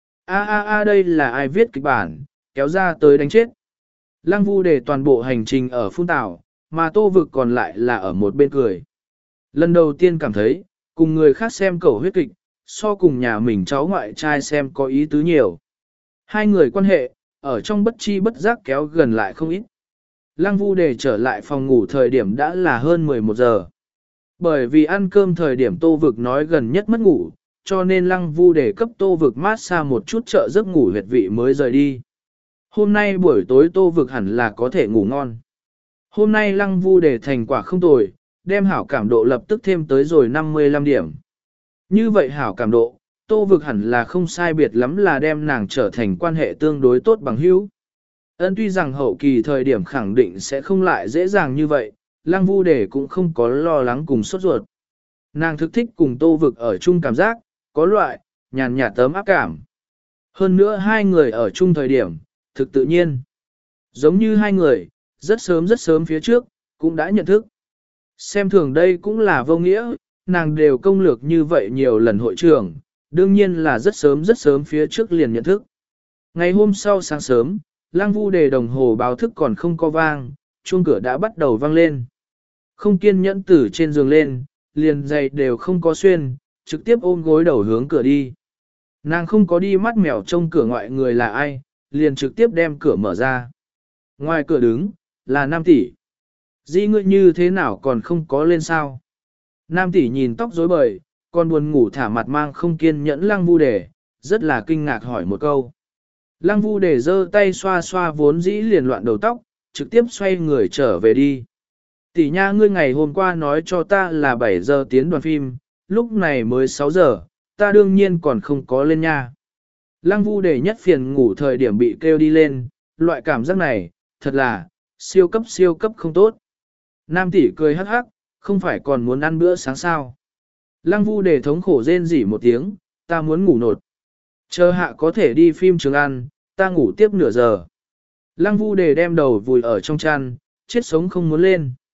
A a a đây là ai viết kịch bản, kéo ra tới đánh chết. Lăng Vu Đề toàn bộ hành trình ở phun tảo, mà Tô Vực còn lại là ở một bên cười. Lần đầu tiên cảm thấy, cùng người khác xem cầu huyết kịch, so cùng nhà mình cháu ngoại trai xem có ý tứ nhiều. Hai người quan hệ, ở trong bất chi bất giác kéo gần lại không ít. Lăng Vu Đề trở lại phòng ngủ thời điểm đã là hơn mười một giờ. Bởi vì ăn cơm thời điểm Tô Vực nói gần nhất mất ngủ, cho nên Lăng Vu Đề cấp Tô Vực mát xa một chút trợ giấc ngủ huyệt vị mới rời đi. Hôm nay buổi tối Tô Vực hẳn là có thể ngủ ngon. Hôm nay Lăng Vu Đề thành quả không tồi, đem hảo cảm độ lập tức thêm tới rồi năm mươi lăm điểm. Như vậy hảo cảm độ, Tô Vực hẳn là không sai biệt lắm là đem nàng trở thành quan hệ tương đối tốt bằng hữu. Ân tuy rằng hậu kỳ thời điểm khẳng định sẽ không lại dễ dàng như vậy, Lăng Vu Đề cũng không có lo lắng cùng sốt ruột. Nàng thực thích cùng Tô Vực ở chung cảm giác, có loại, nhàn nhạt tấm áp cảm. Hơn nữa hai người ở chung thời điểm, thực tự nhiên. Giống như hai người, rất sớm rất sớm phía trước, cũng đã nhận thức. Xem thường đây cũng là vô nghĩa, nàng đều công lược như vậy nhiều lần hội trưởng, đương nhiên là rất sớm rất sớm phía trước liền nhận thức. Ngày hôm sau sáng sớm, Lăng Vu Đề đồng hồ báo thức còn không có vang, chuông cửa đã bắt đầu vang lên. Không kiên nhẫn từ trên giường lên, liền giày đều không có xuyên, trực tiếp ôm gối đầu hướng cửa đi. Nàng không có đi mắt mèo trông cửa ngoại người là ai, liền trực tiếp đem cửa mở ra. Ngoài cửa đứng, là Nam tỷ. Di ngươi như thế nào còn không có lên sao? Nam tỷ nhìn tóc rối bời, còn buồn ngủ thả mặt mang không kiên nhẫn Lăng Vu Đề, rất là kinh ngạc hỏi một câu. Lăng Vu Đề giơ tay xoa xoa vốn dĩ liền loạn đầu tóc, trực tiếp xoay người trở về đi. Tỷ nha ngươi ngày hôm qua nói cho ta là bảy giờ tiến đoàn phim, lúc này mới sáu giờ, ta đương nhiên còn không có lên nha. Lăng Vu Đề nhất phiền ngủ thời điểm bị kêu đi lên, loại cảm giác này, thật là, siêu cấp siêu cấp không tốt. Nam tỷ cười hắc hắc, không phải còn muốn ăn bữa sáng sao. Lăng Vu Đề thống khổ rên rỉ một tiếng, ta muốn ngủ nột. Chờ hạ có thể đi phim trường ăn, ta ngủ tiếp nửa giờ. Lăng Vu Đề đem đầu vùi ở trong chăn, chết sống không muốn lên.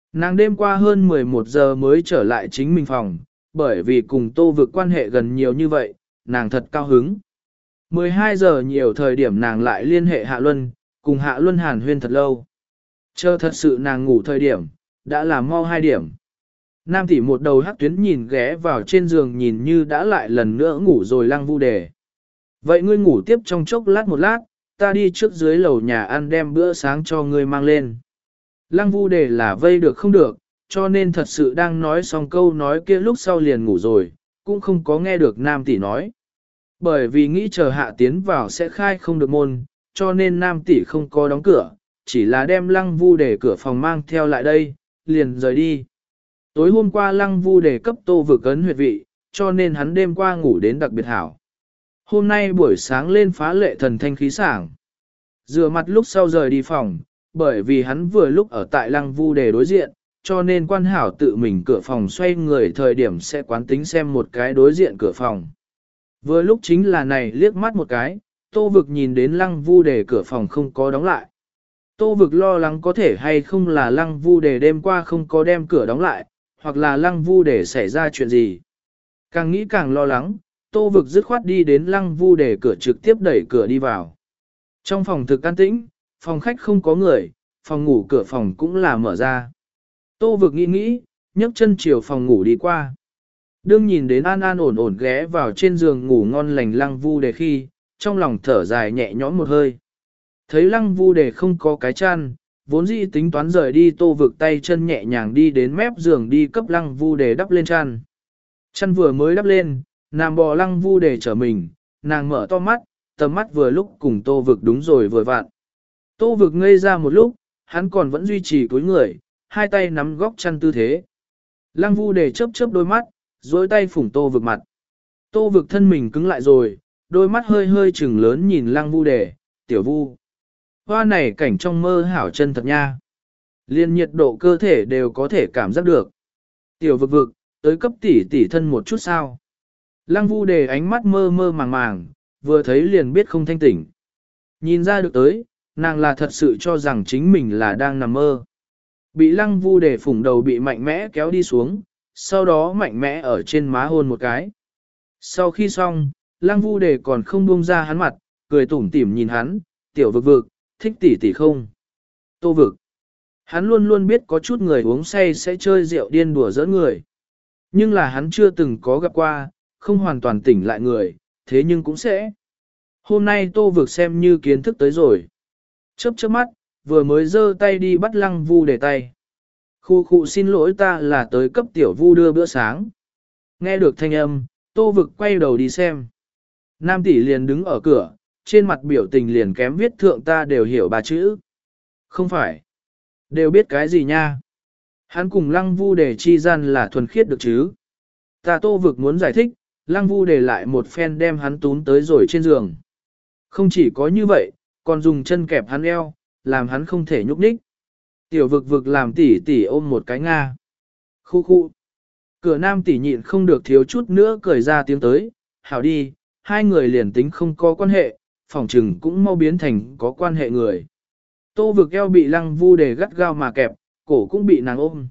Nàng đêm qua hơn mười một giờ mới trở lại chính mình phòng, bởi vì cùng Tô Vực quan hệ gần nhiều như vậy, nàng thật cao hứng. mười hai giờ nhiều thời điểm nàng lại liên hệ Hạ Luân, cùng Hạ Luân hàn huyên thật lâu. Chờ thật sự nàng ngủ thời điểm, đã là mau hai điểm. Nam tỷ một đầu hắc tuyến nhìn ghé vào trên giường nhìn như đã lại lần nữa ngủ rồi Lăng Vu Đề. Vậy ngươi ngủ tiếp trong chốc lát một lát, ta đi trước dưới lầu nhà ăn đem bữa sáng cho ngươi mang lên. Lăng Vu Đề là vây được không được, cho nên thật sự đang nói xong câu nói kia lúc sau liền ngủ rồi, cũng không có nghe được Nam tỷ nói. Bởi vì nghĩ chờ Hạ tiến vào sẽ khai không được môn, cho nên Nam tỷ không có đóng cửa, chỉ là đem Lăng Vu Đề cửa phòng mang theo lại đây, liền rời đi. Tối hôm qua Lăng Vu Đề cấp Tô Vực ấn huyệt vị, cho nên hắn đêm qua ngủ đến đặc biệt hảo. Hôm nay buổi sáng lên phá lệ thần thanh khí sảng. Rửa mặt lúc sau rời đi phòng, bởi vì hắn vừa lúc ở tại Lăng Vu Đề đối diện, cho nên quan hảo tự mình cửa phòng xoay người thời điểm sẽ quán tính xem một cái đối diện cửa phòng. Vừa lúc chính là này liếc mắt một cái, Tô Vực nhìn đến Lăng Vu Đề cửa phòng không có đóng lại. Tô Vực lo lắng có thể hay không là Lăng Vu Đề đêm qua không có đem cửa đóng lại, hoặc là Lăng Vu Đề xảy ra chuyện gì. Càng nghĩ càng lo lắng, Tô Vực dứt khoát đi đến Lăng Vu Đề cửa trực tiếp đẩy cửa đi vào. Trong phòng thực an tĩnh, phòng khách không có người, phòng ngủ cửa phòng cũng là mở ra. Tô Vực nghĩ nghĩ, nhấc chân chiều phòng ngủ đi qua. Đương nhìn đến an an ổn ổn ghé vào trên giường ngủ ngon lành Lăng Vu Đề khi, trong lòng thở dài nhẹ nhõm một hơi. Thấy Lăng Vu Đề không có cái chăn, vốn dĩ tính toán rời đi, Tô Vực tay chân nhẹ nhàng đi đến mép giường đi cấp Lăng Vu Đề đắp lên chăn. Chăn vừa mới đắp lên, nàng bò Lăng Vu Đề trở mình, nàng mở to mắt, tầm mắt vừa lúc cùng Tô Vực đúng rồi vừa vặn. Tô Vực ngây ra một lúc, hắn còn vẫn duy trì cúi người, hai tay nắm góc chăn tư thế. Lăng Vu Đề chớp chớp đôi mắt, duỗi tay phủng Tô Vực mặt. Tô Vực thân mình cứng lại rồi, đôi mắt hơi hơi trừng lớn nhìn Lăng Vu Đề, tiểu Vu. Hoa này cảnh trong mơ hảo chân thật nha. Liên nhiệt độ cơ thể đều có thể cảm giác được. Tiểu Vực Vực, tới cấp tỷ tỷ thân một chút sao. Lăng Vu Đề ánh mắt mơ mơ màng màng, vừa thấy liền biết không thanh tỉnh. Nhìn ra được tới, nàng là thật sự cho rằng chính mình là đang nằm mơ. Bị Lăng Vu Đề phủng đầu bị mạnh mẽ kéo đi xuống, sau đó mạnh mẽ ở trên má hôn một cái. Sau khi xong, Lăng Vu Đề còn không buông ra hắn mặt, cười tủm tỉm nhìn hắn, tiểu Vực Vực, thích tỷ tỷ không? Tô Vực. Hắn luôn luôn biết có chút người uống say sẽ chơi rượu điên đùa giỡn người. Nhưng là hắn chưa từng có gặp qua, không hoàn toàn tỉnh lại người, thế nhưng cũng sẽ. Hôm nay Tô Vực xem như kiến thức tới rồi. Chớp chớp mắt, vừa mới giơ tay đi bắt Lăng Vu Đề tay. Khu khu xin lỗi, ta là tới cấp tiểu Vu đưa bữa sáng. Nghe được thanh âm, Tô Vực quay đầu đi xem. Nam tỷ liền đứng ở cửa, trên mặt biểu tình liền kém viết thượng ta đều hiểu ba chữ. Không phải. Đều biết cái gì nha. Hắn cùng Lăng Vu Đề chi gian là thuần khiết được chứ. Ta Tô Vực muốn giải thích, Lăng Vu Đề lại một phen đem hắn tún tới rồi trên giường. Không chỉ có như vậy, còn dùng chân kẹp hắn eo, làm hắn không thể nhúc nhích. Tiểu Vực Vực làm tỷ tỷ ôm một cái Nga. Khu khu. Cửa Nam tỷ nhịn không được thiếu chút nữa cười ra tiếng tới, hảo đi, hai người liền tính không có quan hệ, phỏng trừng cũng mau biến thành có quan hệ người. Tô Vực eo bị Lăng Vu Đề gắt gao mà kẹp, cổ cũng bị nàng ôm.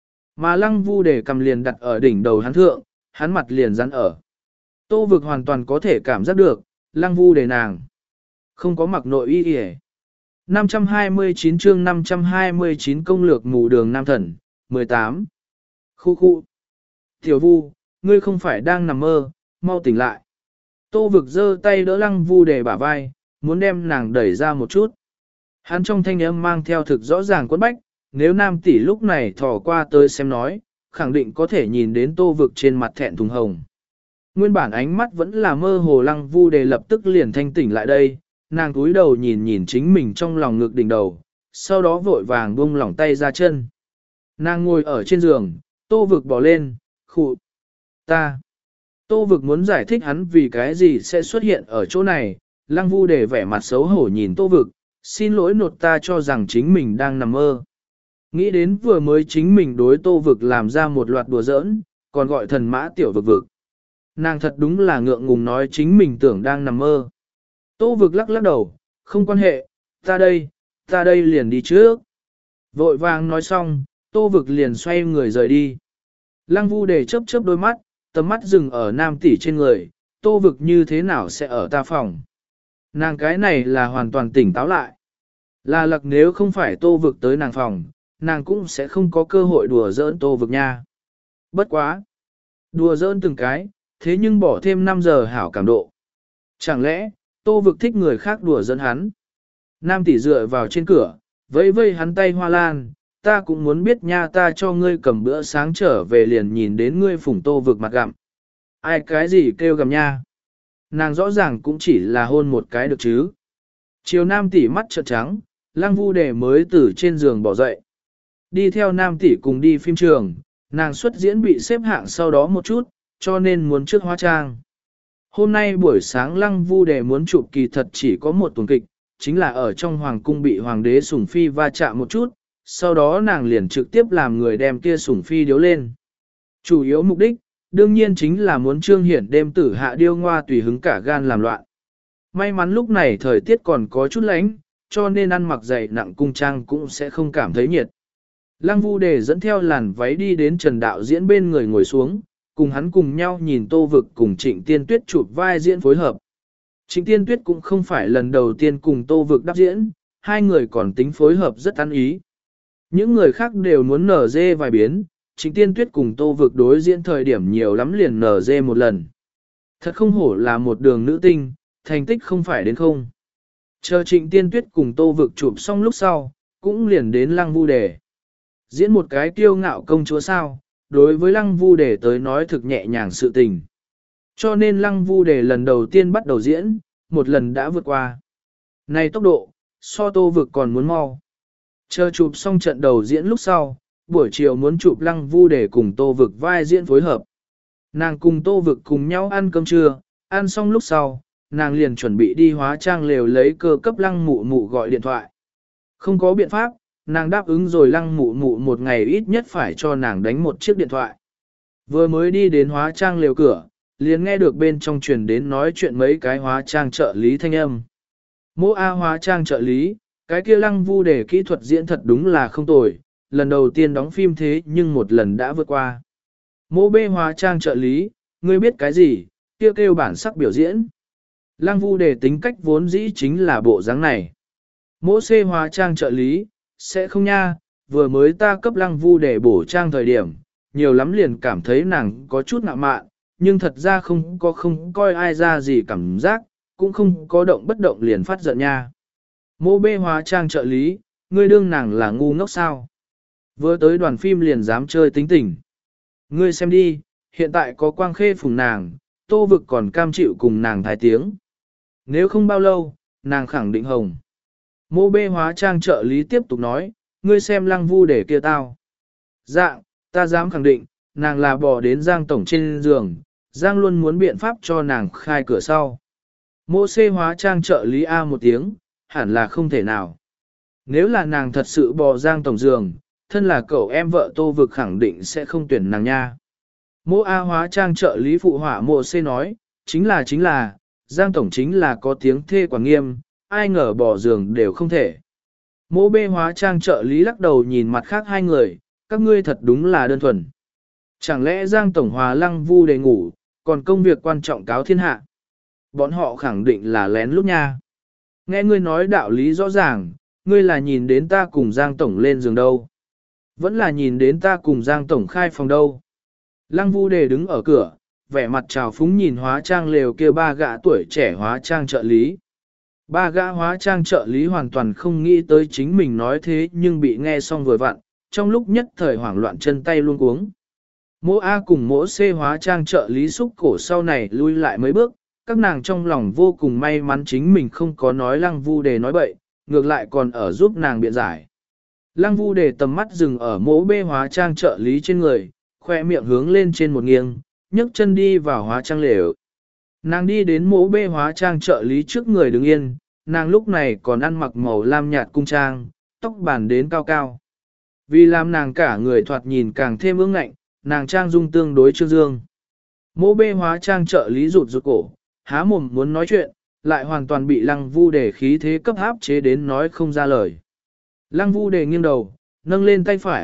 Mà Lăng Vu Đề cầm liền đặt ở đỉnh đầu hắn thượng, hắn mặt liền rắn ở. Tô Vực hoàn toàn có thể cảm giác được, Lăng Vu Đề nàng không có mặc nội y y. năm trăm hai mươi chín chương năm trăm hai mươi chín công lược mù đường nam thần, mười tám. Khu khu. Tiểu Vu, ngươi không phải đang nằm mơ, mau tỉnh lại. Tô Vực giơ tay đỡ Lăng Vu Đề bả vai, muốn đem nàng đẩy ra một chút. Hắn trong thanh âm mang theo thực rõ ràng quấn bách, nếu nam tỷ lúc này thò qua tới xem nói, khẳng định có thể nhìn đến Tô Vực trên mặt thẹn thùng hồng. Nguyên bản ánh mắt vẫn là mơ hồ, Lăng Vu Đề lập tức liền thanh tỉnh lại đây, nàng cúi đầu nhìn nhìn chính mình trong lòng ngực đỉnh đầu, sau đó vội vàng buông lỏng tay ra chân. Nàng ngồi ở trên giường, Tô Vực bỏ lên, khụ, ta. Tô Vực muốn giải thích hắn vì cái gì sẽ xuất hiện ở chỗ này, Lăng Vu Đề vẻ mặt xấu hổ nhìn Tô Vực, xin lỗi nột ta cho rằng chính mình đang nằm mơ. Nghĩ đến vừa mới chính mình đối Tô Vực làm ra một loạt đùa giỡn, còn gọi thần mã tiểu Vực Vực. Nàng thật đúng là ngượng ngùng nói chính mình tưởng đang nằm mơ. Tô Vực lắc lắc đầu, không quan hệ, ta đây, ta đây liền đi trước. Vội vàng nói xong, Tô Vực liền xoay người rời đi. Lăng Vu Đề chớp chớp đôi mắt, tầm mắt dừng ở nam tỷ trên người, Tô Vực như thế nào sẽ ở ta phòng. Nàng cái này là hoàn toàn tỉnh táo lại. Là Lặc nếu không phải Tô Vực tới nàng phòng, nàng cũng sẽ không có cơ hội đùa giỡn Tô Vực nha. Bất quá. Đùa giỡn từng cái, thế nhưng bỏ thêm năm giờ hảo cảm độ. Chẳng lẽ, Tô Vực thích người khác đùa giỡn hắn. Nam tỷ dựa vào trên cửa, vẫy vây hắn tay hoa lan, ta cũng muốn biết nha, ta cho ngươi cầm bữa sáng trở về liền nhìn đến ngươi phủng Tô Vực mặt gặm. Ai cái gì kêu gặm nha. Nàng rõ ràng cũng chỉ là hôn một cái được chứ. Chiều nam tỷ mắt trợn trắng, Lăng Vu Đề mới từ trên giường bỏ dậy. Đi theo nam tỷ cùng đi phim trường, nàng xuất diễn bị xếp hạng sau đó một chút, cho nên muốn trước hóa trang. Hôm nay buổi sáng Lăng Vu Đề muốn chụp kỳ thật chỉ có một tuần kịch, chính là ở trong hoàng cung bị hoàng đế sủng phi va chạm một chút, sau đó nàng liền trực tiếp làm người đem kia sủng phi điếu lên. Chủ yếu mục đích, đương nhiên chính là muốn trương hiển đêm tử hạ điêu ngoa tùy hứng cả gan làm loạn. May mắn lúc này thời tiết còn có chút lạnh, cho nên ăn mặc dày nặng cung trang cũng sẽ không cảm thấy nhiệt. Lăng Vu Đề dẫn theo làn váy đi đến Trần đạo diễn bên người ngồi xuống, cùng hắn cùng nhau nhìn Tô Vực cùng Trịnh Tiên Tuyết chụp vai diễn phối hợp. Trịnh Tiên Tuyết cũng không phải lần đầu tiên cùng Tô Vực đáp diễn, hai người còn tính phối hợp rất ăn ý. Những người khác đều muốn nở dê vài biến, Trịnh Tiên Tuyết cùng Tô Vực đối diễn thời điểm nhiều lắm liền nở dê một lần. Thật không hổ là một đường nữ tinh, thành tích không phải đến không. Chờ Trịnh Tiên Tuyết cùng Tô Vực chụp xong lúc sau, cũng liền đến Lăng Vu Đề. Diễn một cái kiêu ngạo công chúa sao, đối với Lăng Vu Đề tới nói thực nhẹ nhàng sự tình. Cho nên Lăng Vu Đề lần đầu tiên bắt đầu diễn, một lần đã vượt qua. Này tốc độ, so Tô Vực còn muốn mau. Chờ chụp xong trận đầu diễn lúc sau, buổi chiều muốn chụp Lăng Vu Đề cùng Tô Vực vai diễn phối hợp. Nàng cùng Tô Vực cùng nhau ăn cơm trưa, ăn xong lúc sau, nàng liền chuẩn bị đi hóa trang lều lấy cơ cấp Lăng Mụ Mụ gọi điện thoại. Không có biện pháp, nàng đáp ứng rồi Lăng Mụ Mụ một ngày ít nhất phải cho nàng đánh một chiếc điện thoại. Vừa mới đi đến hóa trang lều cửa, liền nghe được bên trong truyền đến nói chuyện mấy cái hóa trang trợ lý thanh âm. Mô A hóa trang trợ lý, cái kia Lăng Vu Đề kỹ thuật diễn thật đúng là không tồi, lần đầu tiên đóng phim thế nhưng một lần đã vượt qua. Mô B hóa trang trợ lý, ngươi biết cái gì, kia kêu, kêu bản sắc biểu diễn. Lăng Vu Đề tính cách vốn dĩ chính là bộ dáng này. Mô C hóa trang trợ lý, sẽ không nha, vừa mới ta cấp Lăng Vu Đề bổ trang thời điểm, nhiều lắm liền cảm thấy nàng có chút ngạo mạn, nhưng thật ra không có không coi ai ra gì cảm giác, cũng không có động bất động liền phát giận nha. Mô B hóa trang trợ lý, ngươi đương nàng là ngu ngốc sao? Vừa tới đoàn phim liền dám chơi tính tình. Ngươi xem đi, hiện tại có Quang Khê phùng nàng, Tô Vực còn cam chịu cùng nàng thái tiếng. Nếu không bao lâu, nàng khẳng định hồng. Mô B hóa trang trợ lý tiếp tục nói, ngươi xem Lăng Vu Đề kia tao. Dạ, ta dám khẳng định, nàng là bò đến Giang Tổng trên giường, Giang luôn muốn biện pháp cho nàng khai cửa sau. Mô C hóa trang trợ lý A một tiếng, hẳn là không thể nào. Nếu là nàng thật sự bò Giang Tổng giường, thân là cậu em vợ Tô Vực khẳng định sẽ không tuyển nàng nha. Mô A hóa trang trợ lý phụ họa mô C nói, chính là chính là, Giang Tổng chính là có tiếng thê quản nghiêm, ai ngờ bò giường đều không thể. Mô B hóa trang trợ lý lắc đầu nhìn mặt khác hai người, các ngươi thật đúng là đơn thuần. Chẳng lẽ Giang Tổng hòa Lăng Vu Đề ngủ, còn công việc quan trọng cáo thiên hạ. Bọn họ khẳng định là lén lút nha. Nghe ngươi nói đạo lý rõ ràng, ngươi là nhìn đến ta cùng Giang Tổng lên giường đâu. Vẫn là nhìn đến ta cùng Giang Tổng khai phòng đâu. Lăng Vu Đề đứng ở cửa, vẻ mặt trào phúng nhìn hóa trang lều kia ba gã tuổi trẻ hóa trang trợ lý. Ba gã hóa trang trợ lý hoàn toàn không nghĩ tới chính mình nói thế nhưng bị nghe xong vừa vặn, trong lúc nhất thời hoảng loạn chân tay luôn cuống. Mỗ A cùng mỗ C hóa trang trợ lý xúc cổ sau này lui lại mấy bước, các nàng trong lòng vô cùng may mắn chính mình không có nói Lăng Vu Đề nói bậy, ngược lại còn ở giúp nàng biện giải. Lăng Vu Đề tầm mắt dừng ở mỗ B hóa trang trợ lý trên người, khoe miệng hướng lên trên một nghiêng, nhấc chân đi vào hóa trang lều. Nàng đi đến mỗ B hóa trang trợ lý trước người đứng yên, nàng lúc này còn ăn mặc màu lam nhạt cung trang, tóc bàn đến cao cao. Vì làm nàng cả người thoạt nhìn càng thêm ương ngạnh, nàng trang dung tương đối trương dương. Mỗ B hóa trang trợ lý rụt rụt cổ, há mồm muốn nói chuyện, lại hoàn toàn bị Lăng Vu Đề khí thế cấp áp chế đến nói không ra lời. Lăng Vu Đề nghiêng đầu, nâng lên tay phải,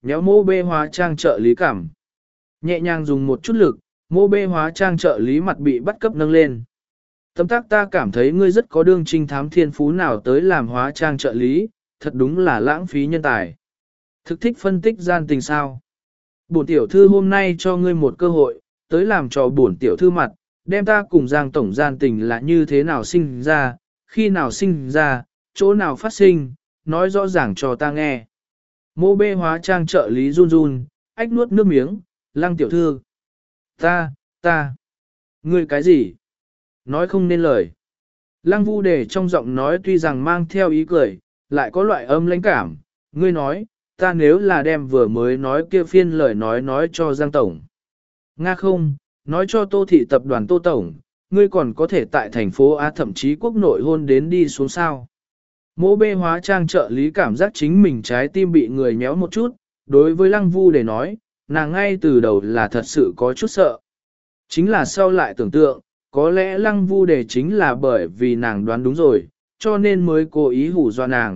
Nhéo mô bê hóa trang trợ lý cảm. Nhẹ nhàng dùng một chút lực, mô bê hóa trang trợ lý mặt bị bắt cấp nâng lên. Tấm tác ta cảm thấy ngươi rất có đương trinh thám thiên phú nào tới làm hóa trang trợ lý, thật đúng là lãng phí nhân tài. Thực thích phân tích gian tình sao. Bổn tiểu thư hôm nay cho ngươi một cơ hội, tới làm cho bổn tiểu thư mặt, đem ta cùng Giang tổng gian tình là như thế nào sinh ra, khi nào sinh ra, chỗ nào phát sinh, nói rõ ràng cho ta nghe. Mô bê hóa trang trợ lý run run, ách nuốt nước miếng, Lăng tiểu thư. Ta, ta, ngươi cái gì? Nói không nên lời. Lăng Vu Đề trong giọng nói tuy rằng mang theo ý cười, lại có loại âm lãnh cảm. Ngươi nói, ta nếu là đem vừa mới nói kia phiên lời nói nói cho Giang tổng. Nga không, nói cho Tô thị tập đoàn Tô tổng, ngươi còn có thể tại thành phố A thậm chí quốc nội hôn đến đi xuống sao. Mô bê hóa trang trợ lý cảm giác chính mình trái tim bị người nhéo một chút, đối với Lăng Vu Đề nói, nàng ngay từ đầu là thật sự có chút sợ. Chính là sau lại tưởng tượng, có lẽ Lăng Vu Đề chính là bởi vì nàng đoán đúng rồi, cho nên mới cố ý hù dọa nàng.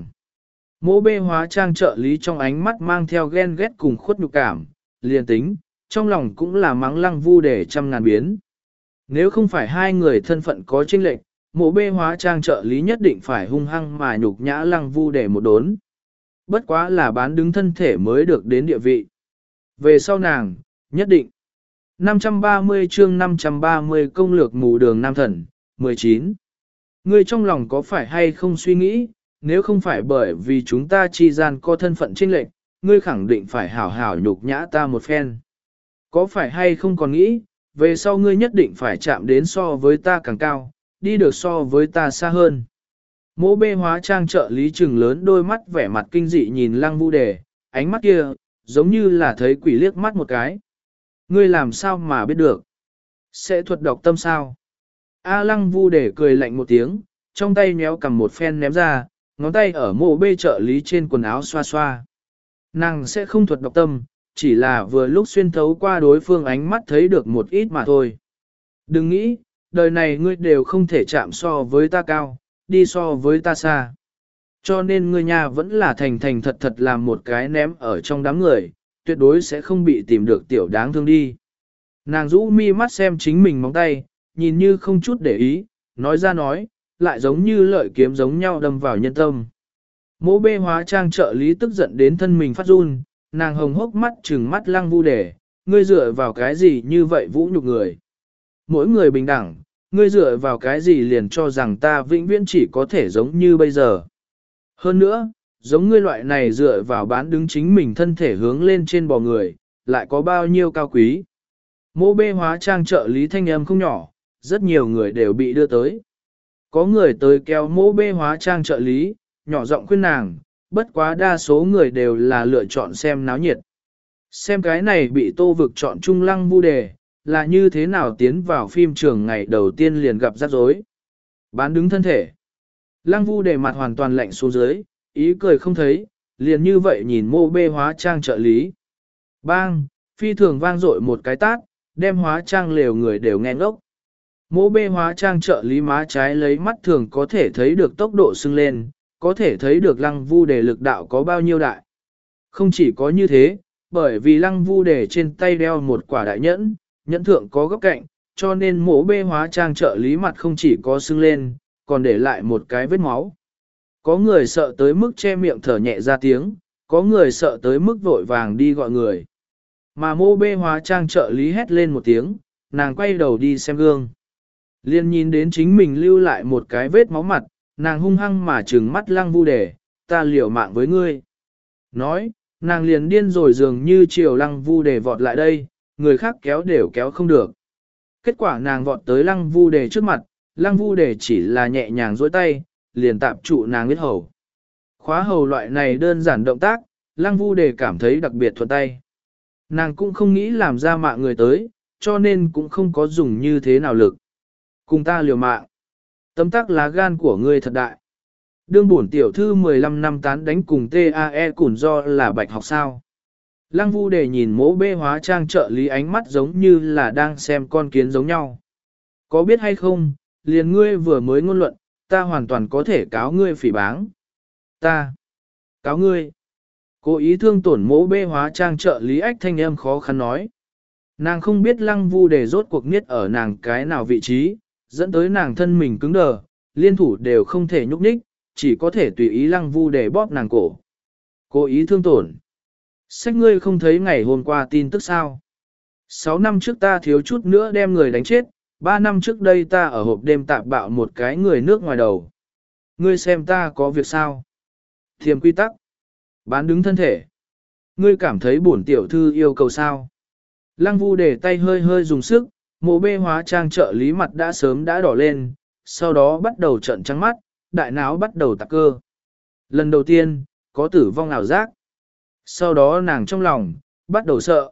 Mô bê hóa trang trợ lý trong ánh mắt mang theo ghen ghét cùng khuất nhục cảm, liền tính, trong lòng cũng là mắng Lăng Vu Đề trăm ngàn biến. Nếu không phải hai người thân phận có chênh lệch, mộ bê hóa trang trợ lý nhất định phải hung hăng mà nhục nhã Lăng Vu Đề một đốn. Bất quá là bán đứng thân thể mới được đến địa vị. Về sau nàng, nhất định. năm trăm ba mươi chương năm trăm ba mươi công lược mù đường nam thần, mười chín. Ngươi trong lòng có phải hay không suy nghĩ, nếu không phải bởi vì chúng ta chi gian có thân phận chênh lệch, ngươi khẳng định phải hảo hảo nhục nhã ta một phen. Có phải hay không còn nghĩ, về sau ngươi nhất định phải chạm đến so với ta càng cao, đi được so với ta xa hơn. Mỗ bê hóa trang trợ lý trừng lớn đôi mắt vẻ mặt kinh dị nhìn Lăng Vu Đề, ánh mắt kia, giống như là thấy quỷ liếc mắt một cái. Ngươi làm sao mà biết được? Sẽ thuật đọc tâm sao? A Lăng Vu Đề cười lạnh một tiếng, trong tay nhéo cầm một phen ném ra, ngón tay ở mộ bê trợ lý trên quần áo xoa xoa. Nàng sẽ không thuật đọc tâm, chỉ là vừa lúc xuyên thấu qua đối phương ánh mắt thấy được một ít mà thôi. Đừng nghĩ, đời này ngươi đều không thể chạm so với ta cao, đi so với ta xa. Cho nên ngươi nhà vẫn là thành thành thật thật làm một cái ném ở trong đám người, tuyệt đối sẽ không bị tìm được tiểu đáng thương đi. Nàng rũ mi mắt xem chính mình móng tay, nhìn như không chút để ý, nói ra nói, lại giống như lợi kiếm giống nhau đâm vào nhân tâm. Mỗ bê hóa trang trợ lý tức giận đến thân mình phát run, nàng hồng hốc mắt trừng mắt Lăng Vu Đề, ngươi dựa vào cái gì như vậy vũ nhục người. Mỗi người bình đẳng, ngươi dựa vào cái gì liền cho rằng ta vĩnh viễn chỉ có thể giống như bây giờ. Hơn nữa, giống ngươi loại này dựa vào bán đứng chính mình thân thể hướng lên trên bò người, lại có bao nhiêu cao quý. Mô bê hóa trang trợ lý thanh âm không nhỏ, rất nhiều người đều bị đưa tới. Có người tới kéo mô bê hóa trang trợ lý, nhỏ giọng khuyên nàng, bất quá đa số người đều là lựa chọn xem náo nhiệt. Xem cái này bị Tô vực chọn trung Lăng Vu Đề, là như thế nào tiến vào phim trường ngày đầu tiên liền gặp rắc rối. Bán đứng thân thể. Lăng Vu Đề mặt hoàn toàn lạnh xuống dưới, ý cười không thấy, liền như vậy nhìn mô bê hóa trang trợ lý. Bang, phi thường vang dội một cái tát, đem hóa trang lều người đều nghe ngốc. Mô bê hóa trang trợ lý má trái lấy mắt thường có thể thấy được tốc độ sưng lên, có thể thấy được Lăng Vu Đề lực đạo có bao nhiêu đại. Không chỉ có như thế, bởi vì Lăng Vu Đề trên tay đeo một quả đại nhẫn, nhẫn thượng có góc cạnh, cho nên mỗ bê hóa trang trợ lý mặt không chỉ có sưng lên, còn để lại một cái vết máu. Có người sợ tới mức che miệng thở nhẹ ra tiếng, có người sợ tới mức vội vàng đi gọi người. Mà mô bê hóa trang trợ lý hét lên một tiếng, nàng quay đầu đi xem gương. Liên nhìn đến chính mình lưu lại một cái vết máu mặt, nàng hung hăng mà trừng mắt Lăng Vu Đề, ta liều mạng với ngươi. Nói, nàng liền điên rồi dường như chiều Lăng Vu Đề vọt lại đây, người khác kéo đều kéo không được. Kết quả nàng vọt tới Lăng Vu Đề trước mặt, Lăng Vu Đề chỉ là nhẹ nhàng duỗi tay, liền tạm trụ nàng huyết hầu. Khóa hầu loại này đơn giản động tác, Lăng Vu Đề cảm thấy đặc biệt thuận tay. Nàng cũng không nghĩ làm ra mạng người tới, cho nên cũng không có dùng như thế nào lực. Cùng ta liều mạng. Tấm tắc lá gan của ngươi thật đại. Đương bổn tiểu thư mười lăm năm tán đánh cùng tê a e củn do là bạch học sao. Lăng Vu Đề nhìn mỗ bê hóa trang trợ lý ánh mắt giống như là đang xem con kiến giống nhau. Có biết hay không, liền ngươi vừa mới ngôn luận, ta hoàn toàn có thể cáo ngươi phỉ báng. Ta. Cáo ngươi. Cố ý thương tổn mỗ bê hóa trang trợ lý ách thanh âm khó khăn nói. Nàng không biết lăng vu đề rốt cuộc niết ở nàng cái nào vị trí, dẫn tới nàng thân mình cứng đờ, liên thủ đều không thể nhúc nhích, chỉ có thể tùy ý lăng vu đề bóp nàng cổ. Cố ý thương tổn. Sách ngươi không thấy ngày hôm qua tin tức sao? Sáu năm trước ta thiếu chút nữa đem người đánh chết, ba năm trước đây ta ở hộp đêm tạp bạo một cái người nước ngoài đầu. Ngươi xem ta có việc sao? Thiềm quy tắc. Bán đứng thân thể. Ngươi cảm thấy bổn tiểu thư yêu cầu sao? Lăng vu để tay hơi hơi dùng sức, mộ bê hóa trang trợ lý mặt đã sớm đã đỏ lên, sau đó bắt đầu trợn trắng mắt, đại não bắt đầu tạc cơ. Lần đầu tiên, có tử vong ảo giác. Sau đó nàng trong lòng, bắt đầu sợ.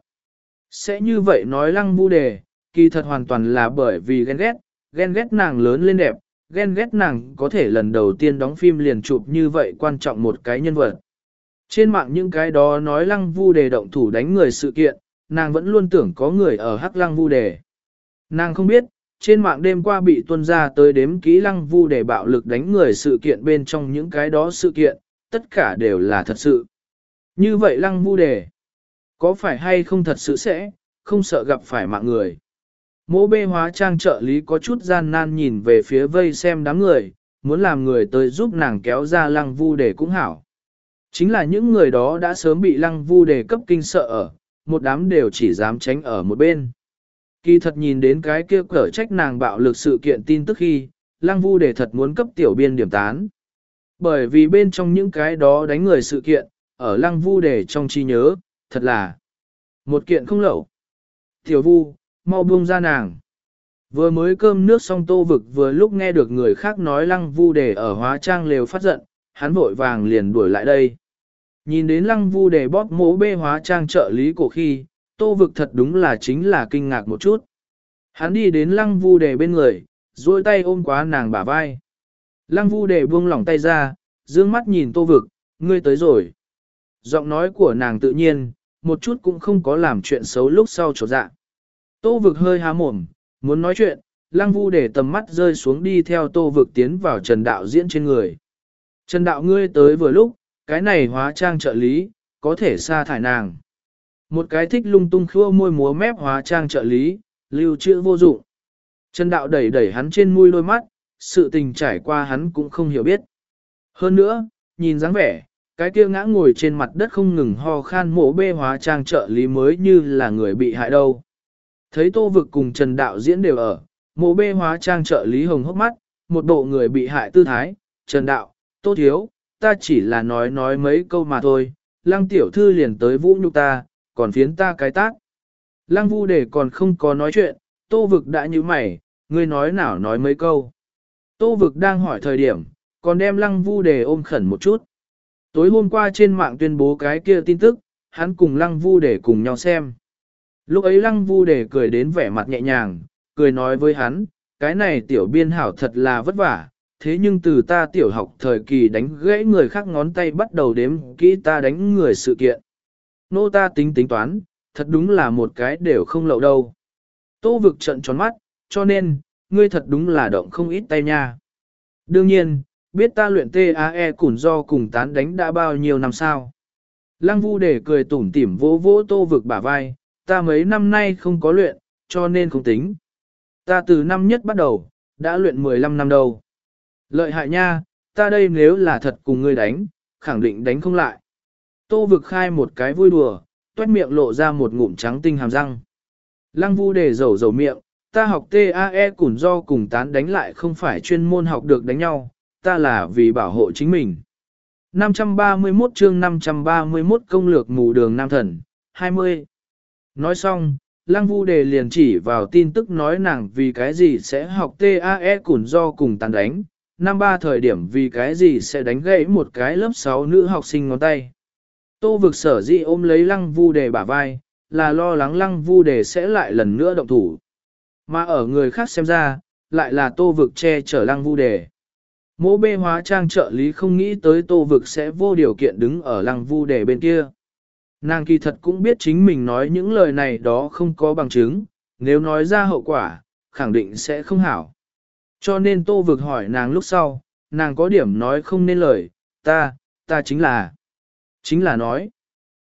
Sẽ như vậy nói lăng vu đề, kỳ thật hoàn toàn là bởi vì ghen ghét, ghen ghét nàng lớn lên đẹp, ghen ghét nàng có thể lần đầu tiên đóng phim liền chụp như vậy quan trọng một cái nhân vật. Trên mạng những cái đó nói lăng vu đề động thủ đánh người sự kiện, nàng vẫn luôn tưởng có người ở hắc lăng vu đề. Nàng không biết, trên mạng đêm qua bị tuân ra tới đếm kỹ lăng vu đề bạo lực đánh người sự kiện bên trong những cái đó sự kiện, tất cả đều là thật sự. Như vậy lăng vu đề, có phải hay không thật sự sẽ, không sợ gặp phải mạng người. Mỗ bê hóa trang trợ lý có chút gian nan nhìn về phía vây xem đám người, muốn làm người tới giúp nàng kéo ra lăng vu đề cũng hảo. Chính là những người đó đã sớm bị lăng vu đề cấp kinh sợ ở, một đám đều chỉ dám tránh ở một bên. Kỳ thật nhìn đến cái kia cở trách nàng bạo lực sự kiện tin tức khi, lăng vu đề thật muốn cấp tiểu biên điểm tán. Bởi vì bên trong những cái đó đánh người sự kiện, ở lăng vu đề trong trí nhớ, thật là một kiện không lẩu. Tiểu vu, mau buông ra nàng. Vừa mới cơm nước xong Tô Vực vừa lúc nghe được người khác nói lăng vu đề ở hóa trang lều phát giận, hắn vội vàng liền đuổi lại đây. Nhìn đến lăng vu đề bóp mỗ bê hóa trang trợ lý cổ khi, Tô Vực thật đúng là chính là kinh ngạc một chút. Hắn đi đến lăng vu đề bên người, duỗi tay ôm quá nàng bả vai. Lăng vu đề buông lỏng tay ra, dương mắt nhìn Tô Vực, ngươi tới rồi. Giọng nói của nàng tự nhiên, một chút cũng không có làm chuyện xấu lúc sau trột dạ. Tô Vực hơi há mồm, muốn nói chuyện, lăng vu để tầm mắt rơi xuống đi theo Tô Vực tiến vào Trần Đạo Diễn trên người. Trần Đạo ngươi tới vừa lúc, cái này hóa trang trợ lý, có thể sa thải nàng. Một cái thích lung tung khua môi múa mép hóa trang trợ lý, lưu trữ vô dụng. Trần Đạo đẩy đẩy hắn trên mũi đôi mắt, sự tình trải qua hắn cũng không hiểu biết. Hơn nữa, nhìn dáng vẻ, cái kia ngã ngồi trên mặt đất không ngừng ho khan mổ bê hóa trang trợ lý mới như là người bị hại đâu. Thấy Tô Vực cùng Trần Đạo Diễn đều ở, mộ bê hóa trang trợ lý hồng hốc mắt, một bộ người bị hại tư thái, Trần Đạo, Tô Thiếu, ta chỉ là nói nói mấy câu mà thôi, lăng tiểu thư liền tới vũ nhục ta, còn phiến ta cái tác. Lăng vu để còn không có nói chuyện, Tô Vực đã như mày, ngươi nói nào nói mấy câu. Tô Vực đang hỏi thời điểm, còn đem lăng vu để ôm khẩn một chút. Tối hôm qua trên mạng tuyên bố cái kia tin tức, hắn cùng lăng vu để cùng nhau xem. Lúc ấy lăng vu để cười đến vẻ mặt nhẹ nhàng, cười nói với hắn, cái này tiểu biên hảo thật là vất vả, thế nhưng từ ta tiểu học thời kỳ đánh gãy người khác ngón tay bắt đầu đếm kỹ ta đánh người sự kiện. Nô ta tính tính toán, thật đúng là một cái đều không lậu đâu. Tô Vực trận tròn mắt, cho nên, ngươi thật đúng là động không ít tay nha. Đương nhiên, biết ta luyện tê a e củn do cùng tán đánh đã bao nhiêu năm sao. Lăng vu để cười tủm tỉm vỗ vỗ Tô Vực bả vai, ta mấy năm nay không có luyện, cho nên không tính. Ta từ năm nhất bắt đầu, đã luyện mười lăm năm đâu. Lợi hại nha, ta đây nếu là thật cùng ngươi đánh, khẳng định đánh không lại. Tô Vực khai một cái vui đùa, toét miệng lộ ra một ngụm trắng tinh hàm răng. Lăng vu để dầu dầu miệng, ta học tê a e củn do cùng tán đánh lại không phải chuyên môn học được đánh nhau, ta là vì bảo hộ chính mình. năm trăm ba mươi mốt chương năm trăm ba mươi mốt công lược mù đường nam thần, hai mươi. Nói xong, Lăng vu đề liền chỉ vào tin tức nói nàng vì cái gì sẽ học tê a e củn do cùng tán đánh, năm ba thời điểm vì cái gì sẽ đánh gãy một cái lớp sáu nữ học sinh ngón tay. Tô Vực sở dĩ ôm lấy lăng vu đề bả vai, là lo lắng lăng vu đề sẽ lại lần nữa động thủ. Mà ở người khác xem ra, lại là Tô Vực che chở lăng vu đề. Mỗ bê hóa trang trợ lý không nghĩ tới Tô Vực sẽ vô điều kiện đứng ở lăng vu đề bên kia. Nàng kỳ thật cũng biết chính mình nói những lời này đó không có bằng chứng, nếu nói ra hậu quả, khẳng định sẽ không hảo. Cho nên Tô Vực hỏi nàng lúc sau, nàng có điểm nói không nên lời, ta, ta chính là, chính là nói.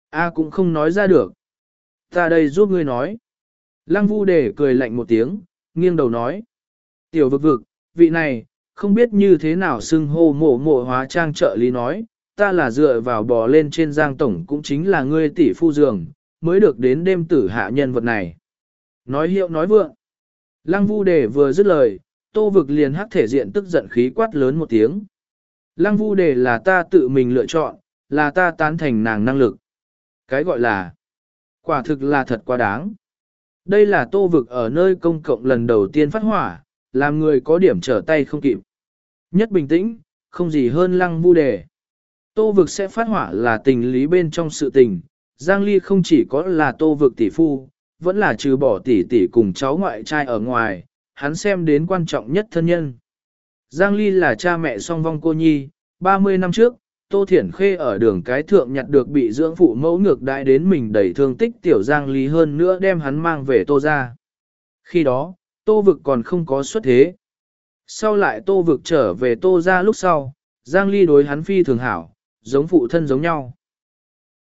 A cũng không nói ra được. Ta đây giúp ngươi nói. Lăng Vu Đề cười lạnh một tiếng, nghiêng đầu nói. Tiểu vực vực, vị này, không biết như thế nào xưng hô mộ mộ hóa trang trợ lý nói, ta là dựa vào bò lên trên giang tổng cũng chính là ngươi tỷ phu giường, mới được đến đêm tử hạ nhân vật này. Nói hiệu nói vượng. Lăng Vu Đề vừa dứt lời, Tô Vực liền hắc thể diện tức giận khí quát lớn một tiếng. Lăng Vu Đề là ta tự mình lựa chọn, là ta tán thành nàng năng lực. Cái gọi là, quả thực là thật quá đáng. Đây là Tô Vực ở nơi công cộng lần đầu tiên phát hỏa, làm người có điểm trở tay không kịp. Nhất bình tĩnh, không gì hơn Lăng Vu Đề. Tô Vực sẽ phát hỏa là tình lý bên trong sự tình. Giang Ly không chỉ có là Tô Vực tỷ phu, vẫn là trừ bỏ tỷ tỷ cùng cháu ngoại trai ở ngoài, hắn xem đến quan trọng nhất thân nhân. Giang Ly là cha mẹ song vong cô nhi, ba mươi năm trước, Tô Thiển Khê ở đường cái thượng nhặt được bị dưỡng phụ mẫu ngược đại đến mình đầy thương tích tiểu Giang Ly hơn nữa đem hắn mang về Tô ra. Khi đó, Tô Vực còn không có xuất thế. Sau lại Tô Vực trở về Tô ra lúc sau, Giang Ly đối hắn phi thường hảo, giống phụ thân giống nhau.